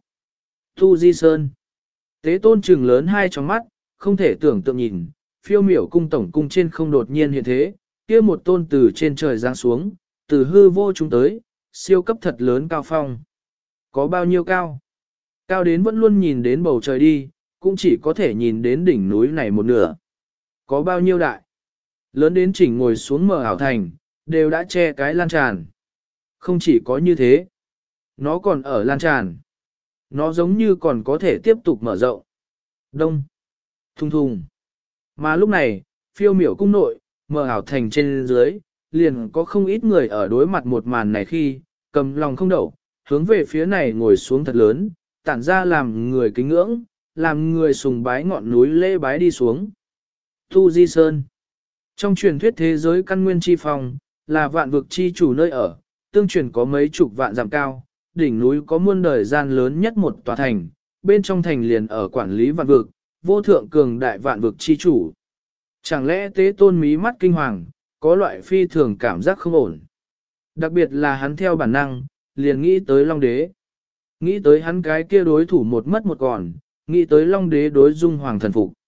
Tu Di Sơn. Tế Tôn trừng lớn hai tròng mắt, không thể tưởng tượng nhìn, phiêu miểu cung tổng cung trên không đột nhiên hiện thế, kia một tôn từ trên trời giáng xuống, từ hư vô chúng tới, siêu cấp thật lớn cao phong. Có bao nhiêu cao? Cao đến vẫn luôn nhìn đến bầu trời đi, cũng chỉ có thể nhìn đến đỉnh núi này một nửa. Có bao nhiêu đại? Lớn đến chỉnh ngồi xuống mở ảo thành, đều đã che cái lan tràn. Không chỉ có như thế, nó còn ở lan tràn. Nó giống như còn có thể tiếp tục mở rộng. Đông, thùng thùng. Mà lúc này, phiêu miểu cung nội, mở ảo thành trên dưới, liền có không ít người ở đối mặt một màn này khi, cầm lòng không đậu, hướng về phía này ngồi xuống thật lớn, tản ra làm người kính ngưỡng, làm người sùng bái ngọn núi lễ bái đi xuống. Tu Di Sơn. Trong truyền thuyết thế giới căn nguyên chi phòng, là vạn vực chi chủ nơi ở, tương truyền có mấy chục vạn dặm cao, đỉnh núi có muôn đời gian lớn nhất một tòa thành, bên trong thành liền ở quản lý vạn vực, vô thượng cường đại vạn vực chi chủ. Chẳng lẽ Tế Tôn mí mắt kinh hoàng, có loại phi thường cảm giác không ổn. Đặc biệt là hắn theo bản năng, liền nghĩ tới Long Đế. Nghĩ tới hắn cái kia đối thủ một mất một còn, nghĩ tới Long Đế đối Dung Hoàng thần phục.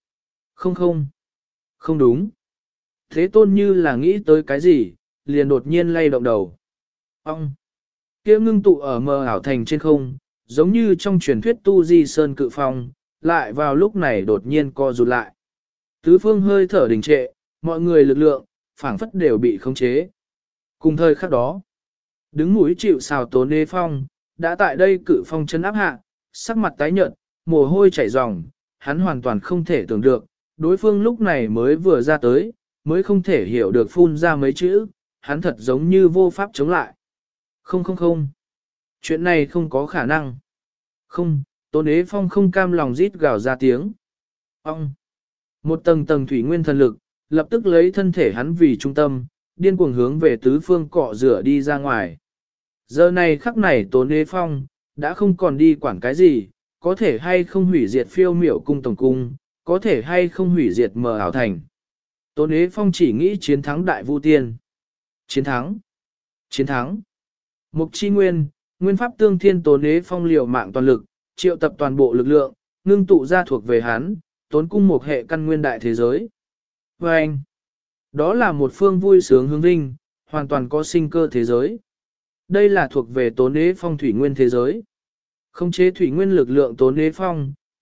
Không đúng. Thế Tôn như là nghĩ tới cái gì, liền đột nhiên lay động đầu. Ông! Kia ngưng tụ ở mờ ảo thành trên không, giống như trong truyền thuyết Tu Di Sơn cự phong, lại vào lúc này đột nhiên co rụt lại. Tứ phương hơi thở đình trệ, mọi người lực lượng, phảng phất đều bị khống chế. Cùng thời khắc đó, đứng mũi chịu sào Tốn Đế Phong, đã tại đây cự phong chân áp hạ, sắc mặt tái nhợt, mồ hôi chảy ròng, hắn hoàn toàn không thể tưởng được, đối phương lúc này mới vừa ra tới, mới không thể hiểu được phun ra mấy chữ, hắn thật giống như vô pháp chống lại. Không. Chuyện này không có khả năng. Không, Tốn Đế Phong không cam lòng rít gào ra tiếng. Ông! Một tầng tầng thủy nguyên thần lực, lập tức lấy thân thể hắn vì trung tâm, điên cuồng hướng về tứ phương cọ rửa đi ra ngoài. Giờ này khắc này Tốn Đế Phong, đã không còn đi quản cái gì, có thể hay không hủy diệt phiêu miểu cung tổng cung, có thể hay không hủy diệt mờ ảo thành. Tốn Đế Phong chỉ nghĩ chiến thắng đại vu tiên. Chiến thắng. Mục chi nguyên, nguyên pháp tương thiên Tốn Đế Phong liều mạng toàn lực, triệu tập toàn bộ lực lượng, ngưng tụ ra thuộc về hắn, tốn cung một hệ căn nguyên đại thế giới. Và anh, đó là một phương vui sướng hướng vinh, hoàn toàn có sinh cơ thế giới. Đây là thuộc về Tốn Đế Phong thủy nguyên thế giới. Không chế thủy nguyên lực lượng Tốn Đế Phong,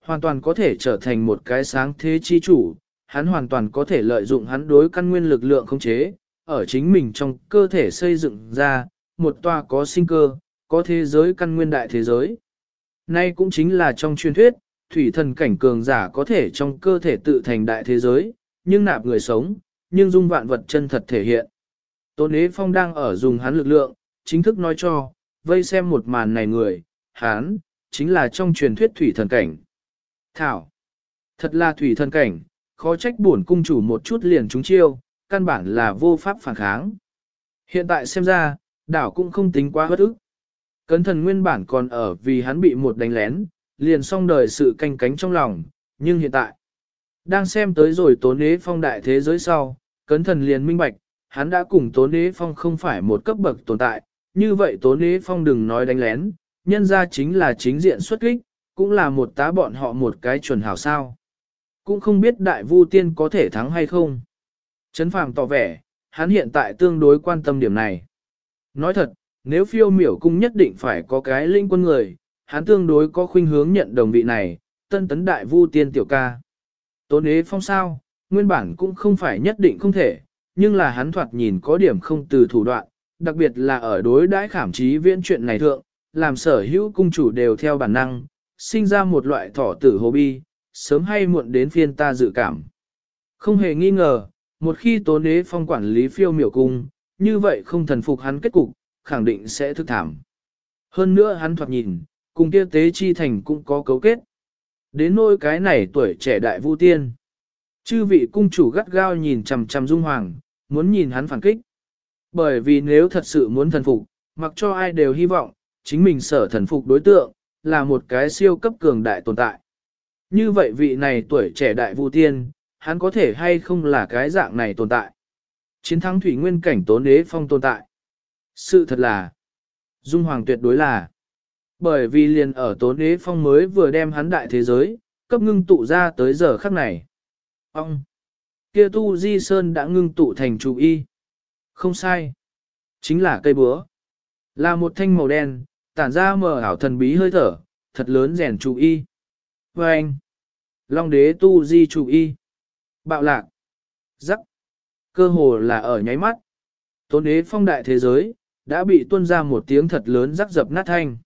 hoàn toàn có thể trở thành một cái sáng thế chi chủ, hắn hoàn toàn có thể lợi dụng hắn đối căn nguyên lực lượng khống chế, ở chính mình trong cơ thể xây dựng ra, một tòa có sinh cơ, có thế giới căn nguyên đại thế giới. Nay cũng chính là trong truyền thuyết, thủy thần cảnh cường giả có thể trong cơ thể tự thành đại thế giới, nhưng nạp người sống, nhưng dung vạn vật chân thật thể hiện. Tôn Ế Phong đang ở dùng hắn lực lượng, chính thức nói cho, vây xem một màn này người, hắn, chính là trong truyền thuyết thủy thần cảnh. Thảo, thật là thủy thần cảnh, khó trách bổn cung chủ một chút liền trúng chiêu, căn bản là vô pháp phản kháng. Hiện tại xem ra, đảo cũng không tính quá bất ức. Cấn thần nguyên bản còn ở vì hắn bị một đánh lén, liền xong đời sự canh cánh trong lòng, nhưng hiện tại, đang xem tới rồi Tốn Ế Phong đại thế giới sau, cấn thần liền minh bạch, hắn đã cùng Tốn Ế Phong không phải một cấp bậc tồn tại, như vậy Tốn Ế Phong đừng nói đánh lén, nhân ra chính là chính diện xuất kích, cũng là một tá bọn họ một cái chuẩn hảo sao. Cũng không biết đại vu tiên có thể thắng hay không. Trấn Phàm tỏ vẻ, hắn hiện tại tương đối quan tâm điểm này. Nói thật, nếu phiêu miểu cung nhất định phải có cái linh quân người, hắn tương đối có khuynh hướng nhận đồng vị này, tân tấn đại vu tiên tiểu ca. Tốn Ế Phong sao, nguyên bản cũng không phải nhất định không thể, nhưng là hắn thoạt nhìn có điểm không từ thủ đoạn, đặc biệt là ở đối đãi khảm trí viễn chuyện này thượng, làm sở hữu cung chủ đều theo bản năng, sinh ra một loại thỏ tử hồ bi, sớm hay muộn đến phiên ta dự cảm. Không hề nghi ngờ, một khi Tốn Ế Phong quản lý phiêu miểu cung, như vậy không thần phục hắn kết cục, khẳng định sẽ thức thảm. Hơn nữa hắn thoạt nhìn, cùng kia tế chi thành cũng có cấu kết. Đến nỗi cái này tuổi trẻ đại vu tiên. Chư vị cung chủ gắt gao nhìn chằm chằm Dung Hoàng, muốn nhìn hắn phản kích. Bởi vì nếu thật sự muốn thần phục, mặc cho ai đều hy vọng, chính mình sở thần phục đối tượng, là một cái siêu cấp cường đại tồn tại. Như vậy vị này tuổi trẻ đại vu tiên, hắn có thể hay không là cái dạng này tồn tại. Chiến thắng thủy nguyên cảnh Tốn Ế Phong tồn tại. Sự thật là, Dung Hoàng tuyệt đối là, bởi vì liền ở Tốn Ế Phong mới vừa đem hắn đại thế giới, cấp ngưng tụ ra tới giờ khắc này. Ông, kia tu di sơn đã ngưng tụ thành trụ y. Không sai, chính là cây búa. Là một thanh màu đen, tản ra mờ ảo thần bí hơi thở, thật lớn rèn trụ y. Và anh, Long đế tu di trụ y. Bạo lạc, rắc, cơ hồ là ở nháy mắt. Tốn Ế Phong đại thế giới, đã bị tuôn ra một tiếng thật lớn rắc dập nát thanh.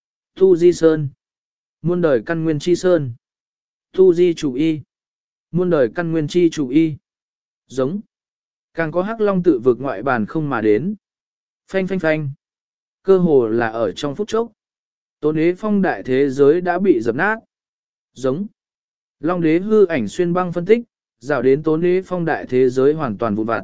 Tu Di Sơn, muôn đời căn nguyên chi sơn. Tu Di chủ y, muôn đời căn nguyên chi chủ y. Giống, càng có hắc long tự vực ngoại bàn không mà đến. Phanh phanh phanh, cơ hồ là ở trong phút chốc. Tốn Ế Phong đại thế giới đã bị dập nát. Giống, Long đế hư ảnh xuyên băng phân tích, rào đến Tốn Ế Phong đại thế giới hoàn toàn vụn vặt.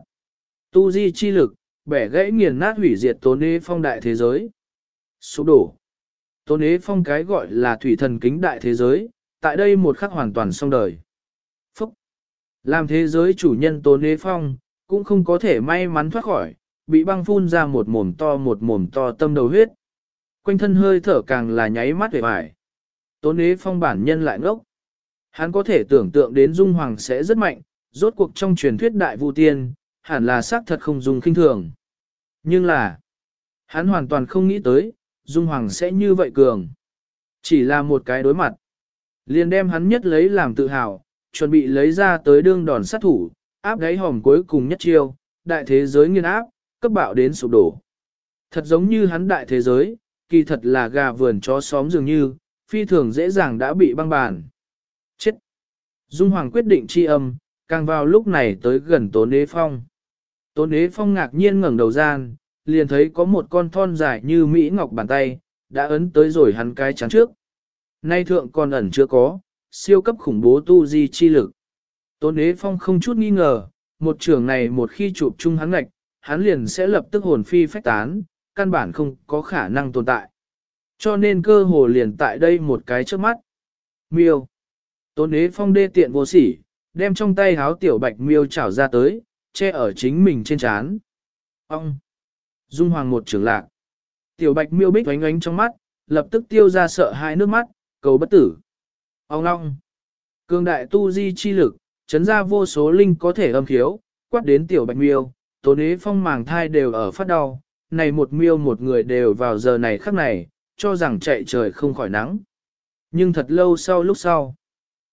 Tu Di chi lực, bẻ gãy nghiền nát hủy diệt Tốn Ế Phong đại thế giới. Sụp đổ. Tốn Ế Phong cái gọi là thủy thần kính đại thế giới, tại đây một khắc hoàn toàn xong đời. Phúc. Làm thế giới chủ nhân Tốn Ế Phong, cũng không có thể may mắn thoát khỏi, bị băng phun ra một mồm to tâm đầu huyết. Quanh thân hơi thở càng là nháy mắt về vải. Tốn Ế Phong bản nhân lại ngốc. Hắn có thể tưởng tượng đến Dung Hoàng sẽ rất mạnh, rốt cuộc trong truyền thuyết đại vu tiên, hẳn là xác thật không dùng kinh thường. Nhưng là, hắn hoàn toàn không nghĩ tới, Dung Hoàng sẽ như vậy cường. Chỉ là một cái đối mặt. Liền đem hắn nhất lấy làm tự hào, chuẩn bị lấy ra tới đương đòn sát thủ, áp đáy hòm cuối cùng nhất chiêu, đại thế giới nghiên áp, cấp bạo đến sụp đổ. Thật giống như hắn đại thế giới, kỳ thật là gà vườn chó xóm dường như, phi thường dễ dàng đã bị băng bàn. Chết! Dung Hoàng quyết định chi âm, càng vào lúc này tới gần Tốn Ế Phong. Tốn Ế Phong ngạc nhiên ngẩng đầu gian, liền thấy có một con thon dài như Mỹ Ngọc bàn tay, đã ấn tới rồi hắn cái chán trước. Nay thượng còn ẩn chưa có, siêu cấp khủng bố tu di chi lực. Tốn Ế Phong không chút nghi ngờ, một trường này một khi chụp chung hắn ngạch, hắn liền sẽ lập tức hồn phi phách tán, căn bản không có khả năng tồn tại. Cho nên cơ hồ liền tại đây một cái trước mắt. Miêu. Tốn Ế Phong đê tiện vô sỉ, đem trong tay háo tiểu bạch miêu chảo ra tới, che ở chính mình trên trán. Ông. Dung Hoàng một trường lạc. Tiểu bạch miêu bích oánh oánh trong mắt, lập tức tiêu ra sợ hãi nước mắt, cầu bất tử. Ông long. Cường đại tu di chi lực, chấn ra vô số linh có thể âm khiếu, quát đến tiểu bạch miêu, Tốn Ế Phong màng thai đều ở phát đau, này một miêu một người đều vào giờ này khắc này, cho rằng chạy trời không khỏi nắng. Nhưng thật lâu sau lúc sau,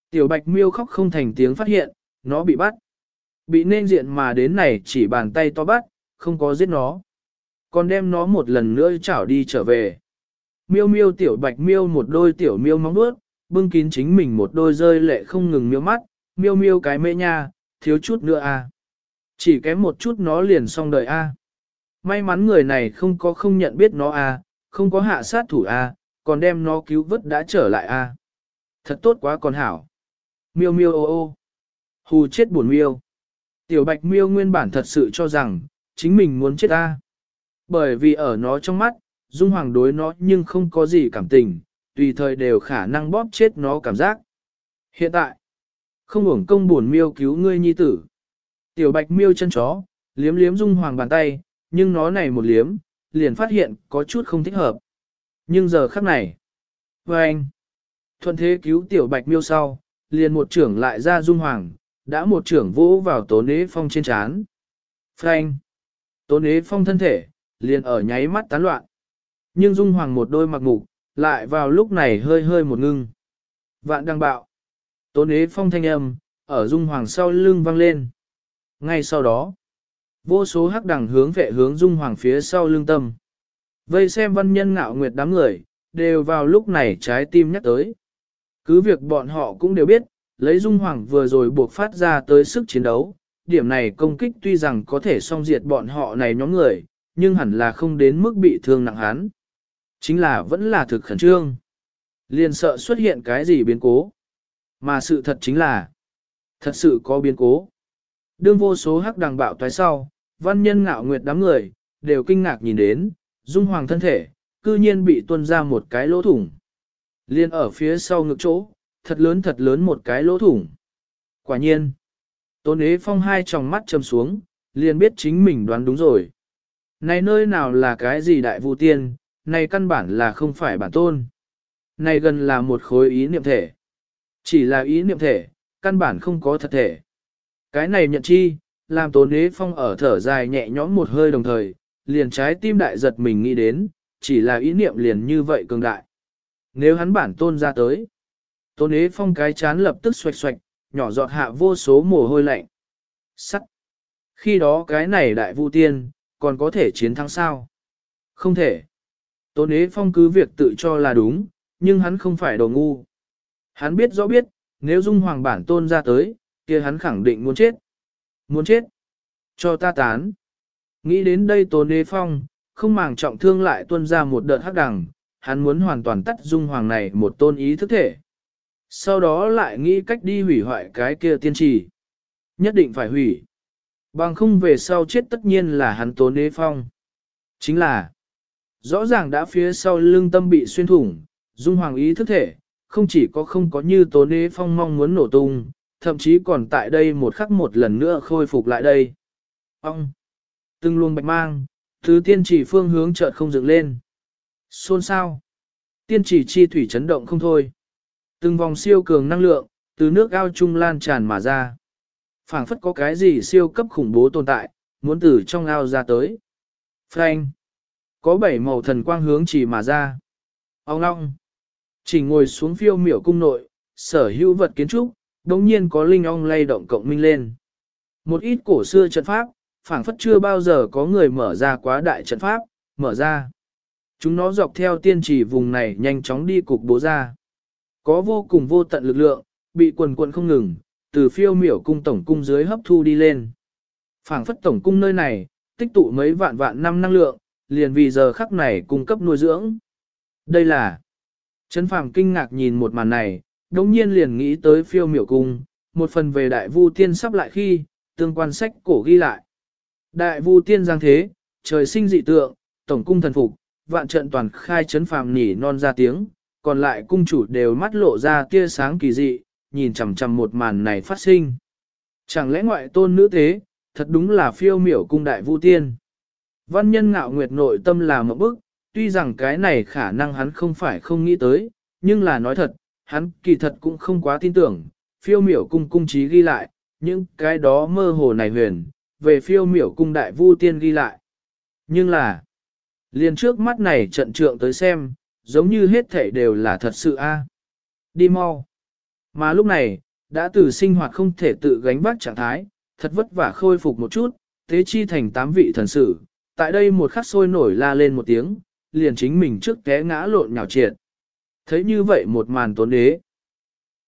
Tiểu bạch miêu khóc không thành tiếng phát hiện, nó bị bắt. Bị nên diện mà đến này chỉ bàn tay to bắt, không có giết nó. Còn đem nó một lần nữa chảo đi trở về. Miêu miêu tiểu bạch miêu một đôi tiểu miêu móng vuốt, bưng kín chính mình một đôi rơi lệ không ngừng miêu mắt, miêu miêu cái mê nha, thiếu chút nữa à. Chỉ kém một chút nó liền xong đời a. May mắn người này không nhận biết nó a, không có hạ sát thủ a, còn đem nó cứu vớt đã trở lại a. Thật tốt quá còn hảo. Miêu miêu ô ô. Hù chết buồn miêu. Tiểu bạch miêu nguyên bản thật sự cho rằng, chính mình muốn chết a. Bởi vì ở nó trong mắt, Dung Hoàng đối nó nhưng không có gì cảm tình, tùy thời đều khả năng bóp chết nó cảm giác. Hiện tại, không uổng công buồn miêu cứu ngươi nhi tử. Tiểu bạch miêu chân chó, liếm liếm Dung Hoàng bàn tay, nhưng nó này một liếm, liền phát hiện có chút không thích hợp. Nhưng giờ khắc này, anh thuận thế cứu tiểu bạch miêu sau, liền một trưởng lại ra Dung Hoàng, đã một trưởng vỗ vào Tố Nế Phong trên trán. Phanh! Tố Nế Phong thân thể, liền ở nháy mắt tán loạn. Nhưng Dung Hoàng một đôi mặc mục, lại vào lúc này hơi hơi một ngưng. Vạn đăng bạo. Tố Nế Phong thanh âm, ở Dung Hoàng sau lưng vang lên. Ngay sau đó, vô số hắc đằng hướng vệ hướng Dung Hoàng phía sau lưng tâm. Vây xem Văn Nhân Ngạo Nguyệt đám người, đều vào lúc này trái tim nhắc tới. Cứ việc bọn họ cũng đều biết, lấy Dung Hoàng vừa rồi buộc phát ra tới sức chiến đấu, điểm này công kích tuy rằng có thể song diệt bọn họ này nhóm người, nhưng hẳn là không đến mức bị thương nặng hắn. Chính là vẫn là thực khẩn trương. Liền sợ xuất hiện cái gì biến cố. Mà sự thật chính là, thật sự có biến cố. Đương vô số hắc đằng bạo toái sau, Văn Nhân Ngạo Nguyệt đám người, đều kinh ngạc nhìn đến, Dung Hoàng thân thể, cư nhiên bị tuôn ra một cái lỗ thủng. Liên ở phía sau ngực chỗ, thật lớn một cái lỗ thủng. Quả nhiên, Tôn Ế Phong hai tròng mắt châm xuống, liền biết chính mình đoán đúng rồi. Này nơi nào là cái gì đại vu tiên, này căn bản là không phải bản tôn. Này gần là một khối ý niệm thể. Chỉ là ý niệm thể, căn bản không có thật thể. Cái này nhận chi, làm Tôn Ế Phong ở thở dài nhẹ nhõm một hơi đồng thời, liền trái tim đại giật mình nghĩ đến, chỉ là ý niệm liền như vậy cường đại. Nếu hắn bản tôn ra tới, Tôn Ế Phong cái chán lập tức xoạch xoạch, nhỏ giọt hạ vô số mồ hôi lạnh. Sắt. Khi đó cái này đại vu tiên, còn có thể chiến thắng sao? Không thể. Tôn Ế Phong cứ việc tự cho là đúng, nhưng hắn không phải đồ ngu. Hắn biết rõ biết, nếu Dung Hoàng bản tôn ra tới, kia hắn khẳng định muốn chết. Muốn chết. Cho ta tán. Nghĩ đến đây Tôn Ế Phong, không màng trọng thương lại tuôn ra một đợt hắc đằng, hắn muốn hoàn toàn tắt Dung Hoàng này một tôn ý thức thể. Sau đó lại nghĩ cách đi hủy hoại cái kia tiên trì. Nhất định phải hủy. Bằng không về sau chết tất nhiên là hắn Tôn Ế Phong. Chính là, rõ ràng đã phía sau lưng tâm bị xuyên thủng, Dung Hoàng ý thức thể, không chỉ có không có như Tôn Ế Phong mong muốn nổ tung, thậm chí còn tại đây một khắc một lần nữa khôi phục lại đây. Ông! Từng luồng bạch mang, thứ tiên chỉ phương hướng chợt không dựng lên. Xôn sao? Tiên chỉ chi thủy chấn động không thôi. Từng vòng siêu cường năng lượng, từ nước ao trung lan tràn mà ra. Phảng phất có cái gì siêu cấp khủng bố tồn tại, muốn từ trong ao ra tới. Phanh! Có 7 màu thần quang hướng chỉ mà ra. Ông long! Chỉ ngồi xuống phiêu miểu cung nội, sở hữu vật kiến trúc, đồng nhiên có linh ong lay động cộng minh lên. Một ít cổ xưa trận pháp, phảng phất chưa bao giờ có người mở ra quá đại trận pháp, mở ra. Chúng nó dọc theo tiên chỉ vùng này nhanh chóng đi cục bố ra. Có vô cùng vô tận lực lượng, bị quần quần không ngừng, từ phiêu miểu cung tổng cung dưới hấp thu đi lên. Phảng phất tổng cung nơi này, tích tụ mấy vạn vạn năm năng lượng, liền vì giờ khắc này cung cấp nuôi dưỡng. Đây là Trấn Phàm kinh ngạc nhìn một màn này, đống nhiên liền nghĩ tới phiêu miểu cung, một phần về đại vu tiên sắp lại khi, tương quan sách cổ ghi lại. Đại vu tiên giang thế, trời sinh dị tượng, tổng cung thần phục, vạn trận toàn khai. Trấn Phàm nỉ non ra tiếng, còn lại cung chủ đều mắt lộ ra tia sáng kỳ dị, nhìn chằm chằm một màn này phát sinh. Chẳng lẽ ngoại tôn nữ thế, thật đúng là phiêu miểu cung đại vu tiên. Văn Nhân Ngạo Nguyệt nội tâm là một bức, tuy rằng cái này khả năng hắn không phải không nghĩ tới, nhưng là nói thật, hắn kỳ thật cũng không quá tin tưởng, phiêu miểu cung cung trí ghi lại, những cái đó mơ hồ này huyền, về phiêu miểu cung đại vu tiên ghi lại. Nhưng là, liền trước mắt này trận trượng tới xem, giống như hết thảy đều là thật sự a. Đi mau. Mà lúc này, đã từ sinh hoạt không thể tự gánh vác trạng thái, thật vất vả khôi phục một chút, tế chi thành 8 vị thần sử, tại đây một khắc sôi nổi la lên một tiếng, liền chính mình trước té ngã lộn nhào triệt. Thấy như vậy một màn tốn đế,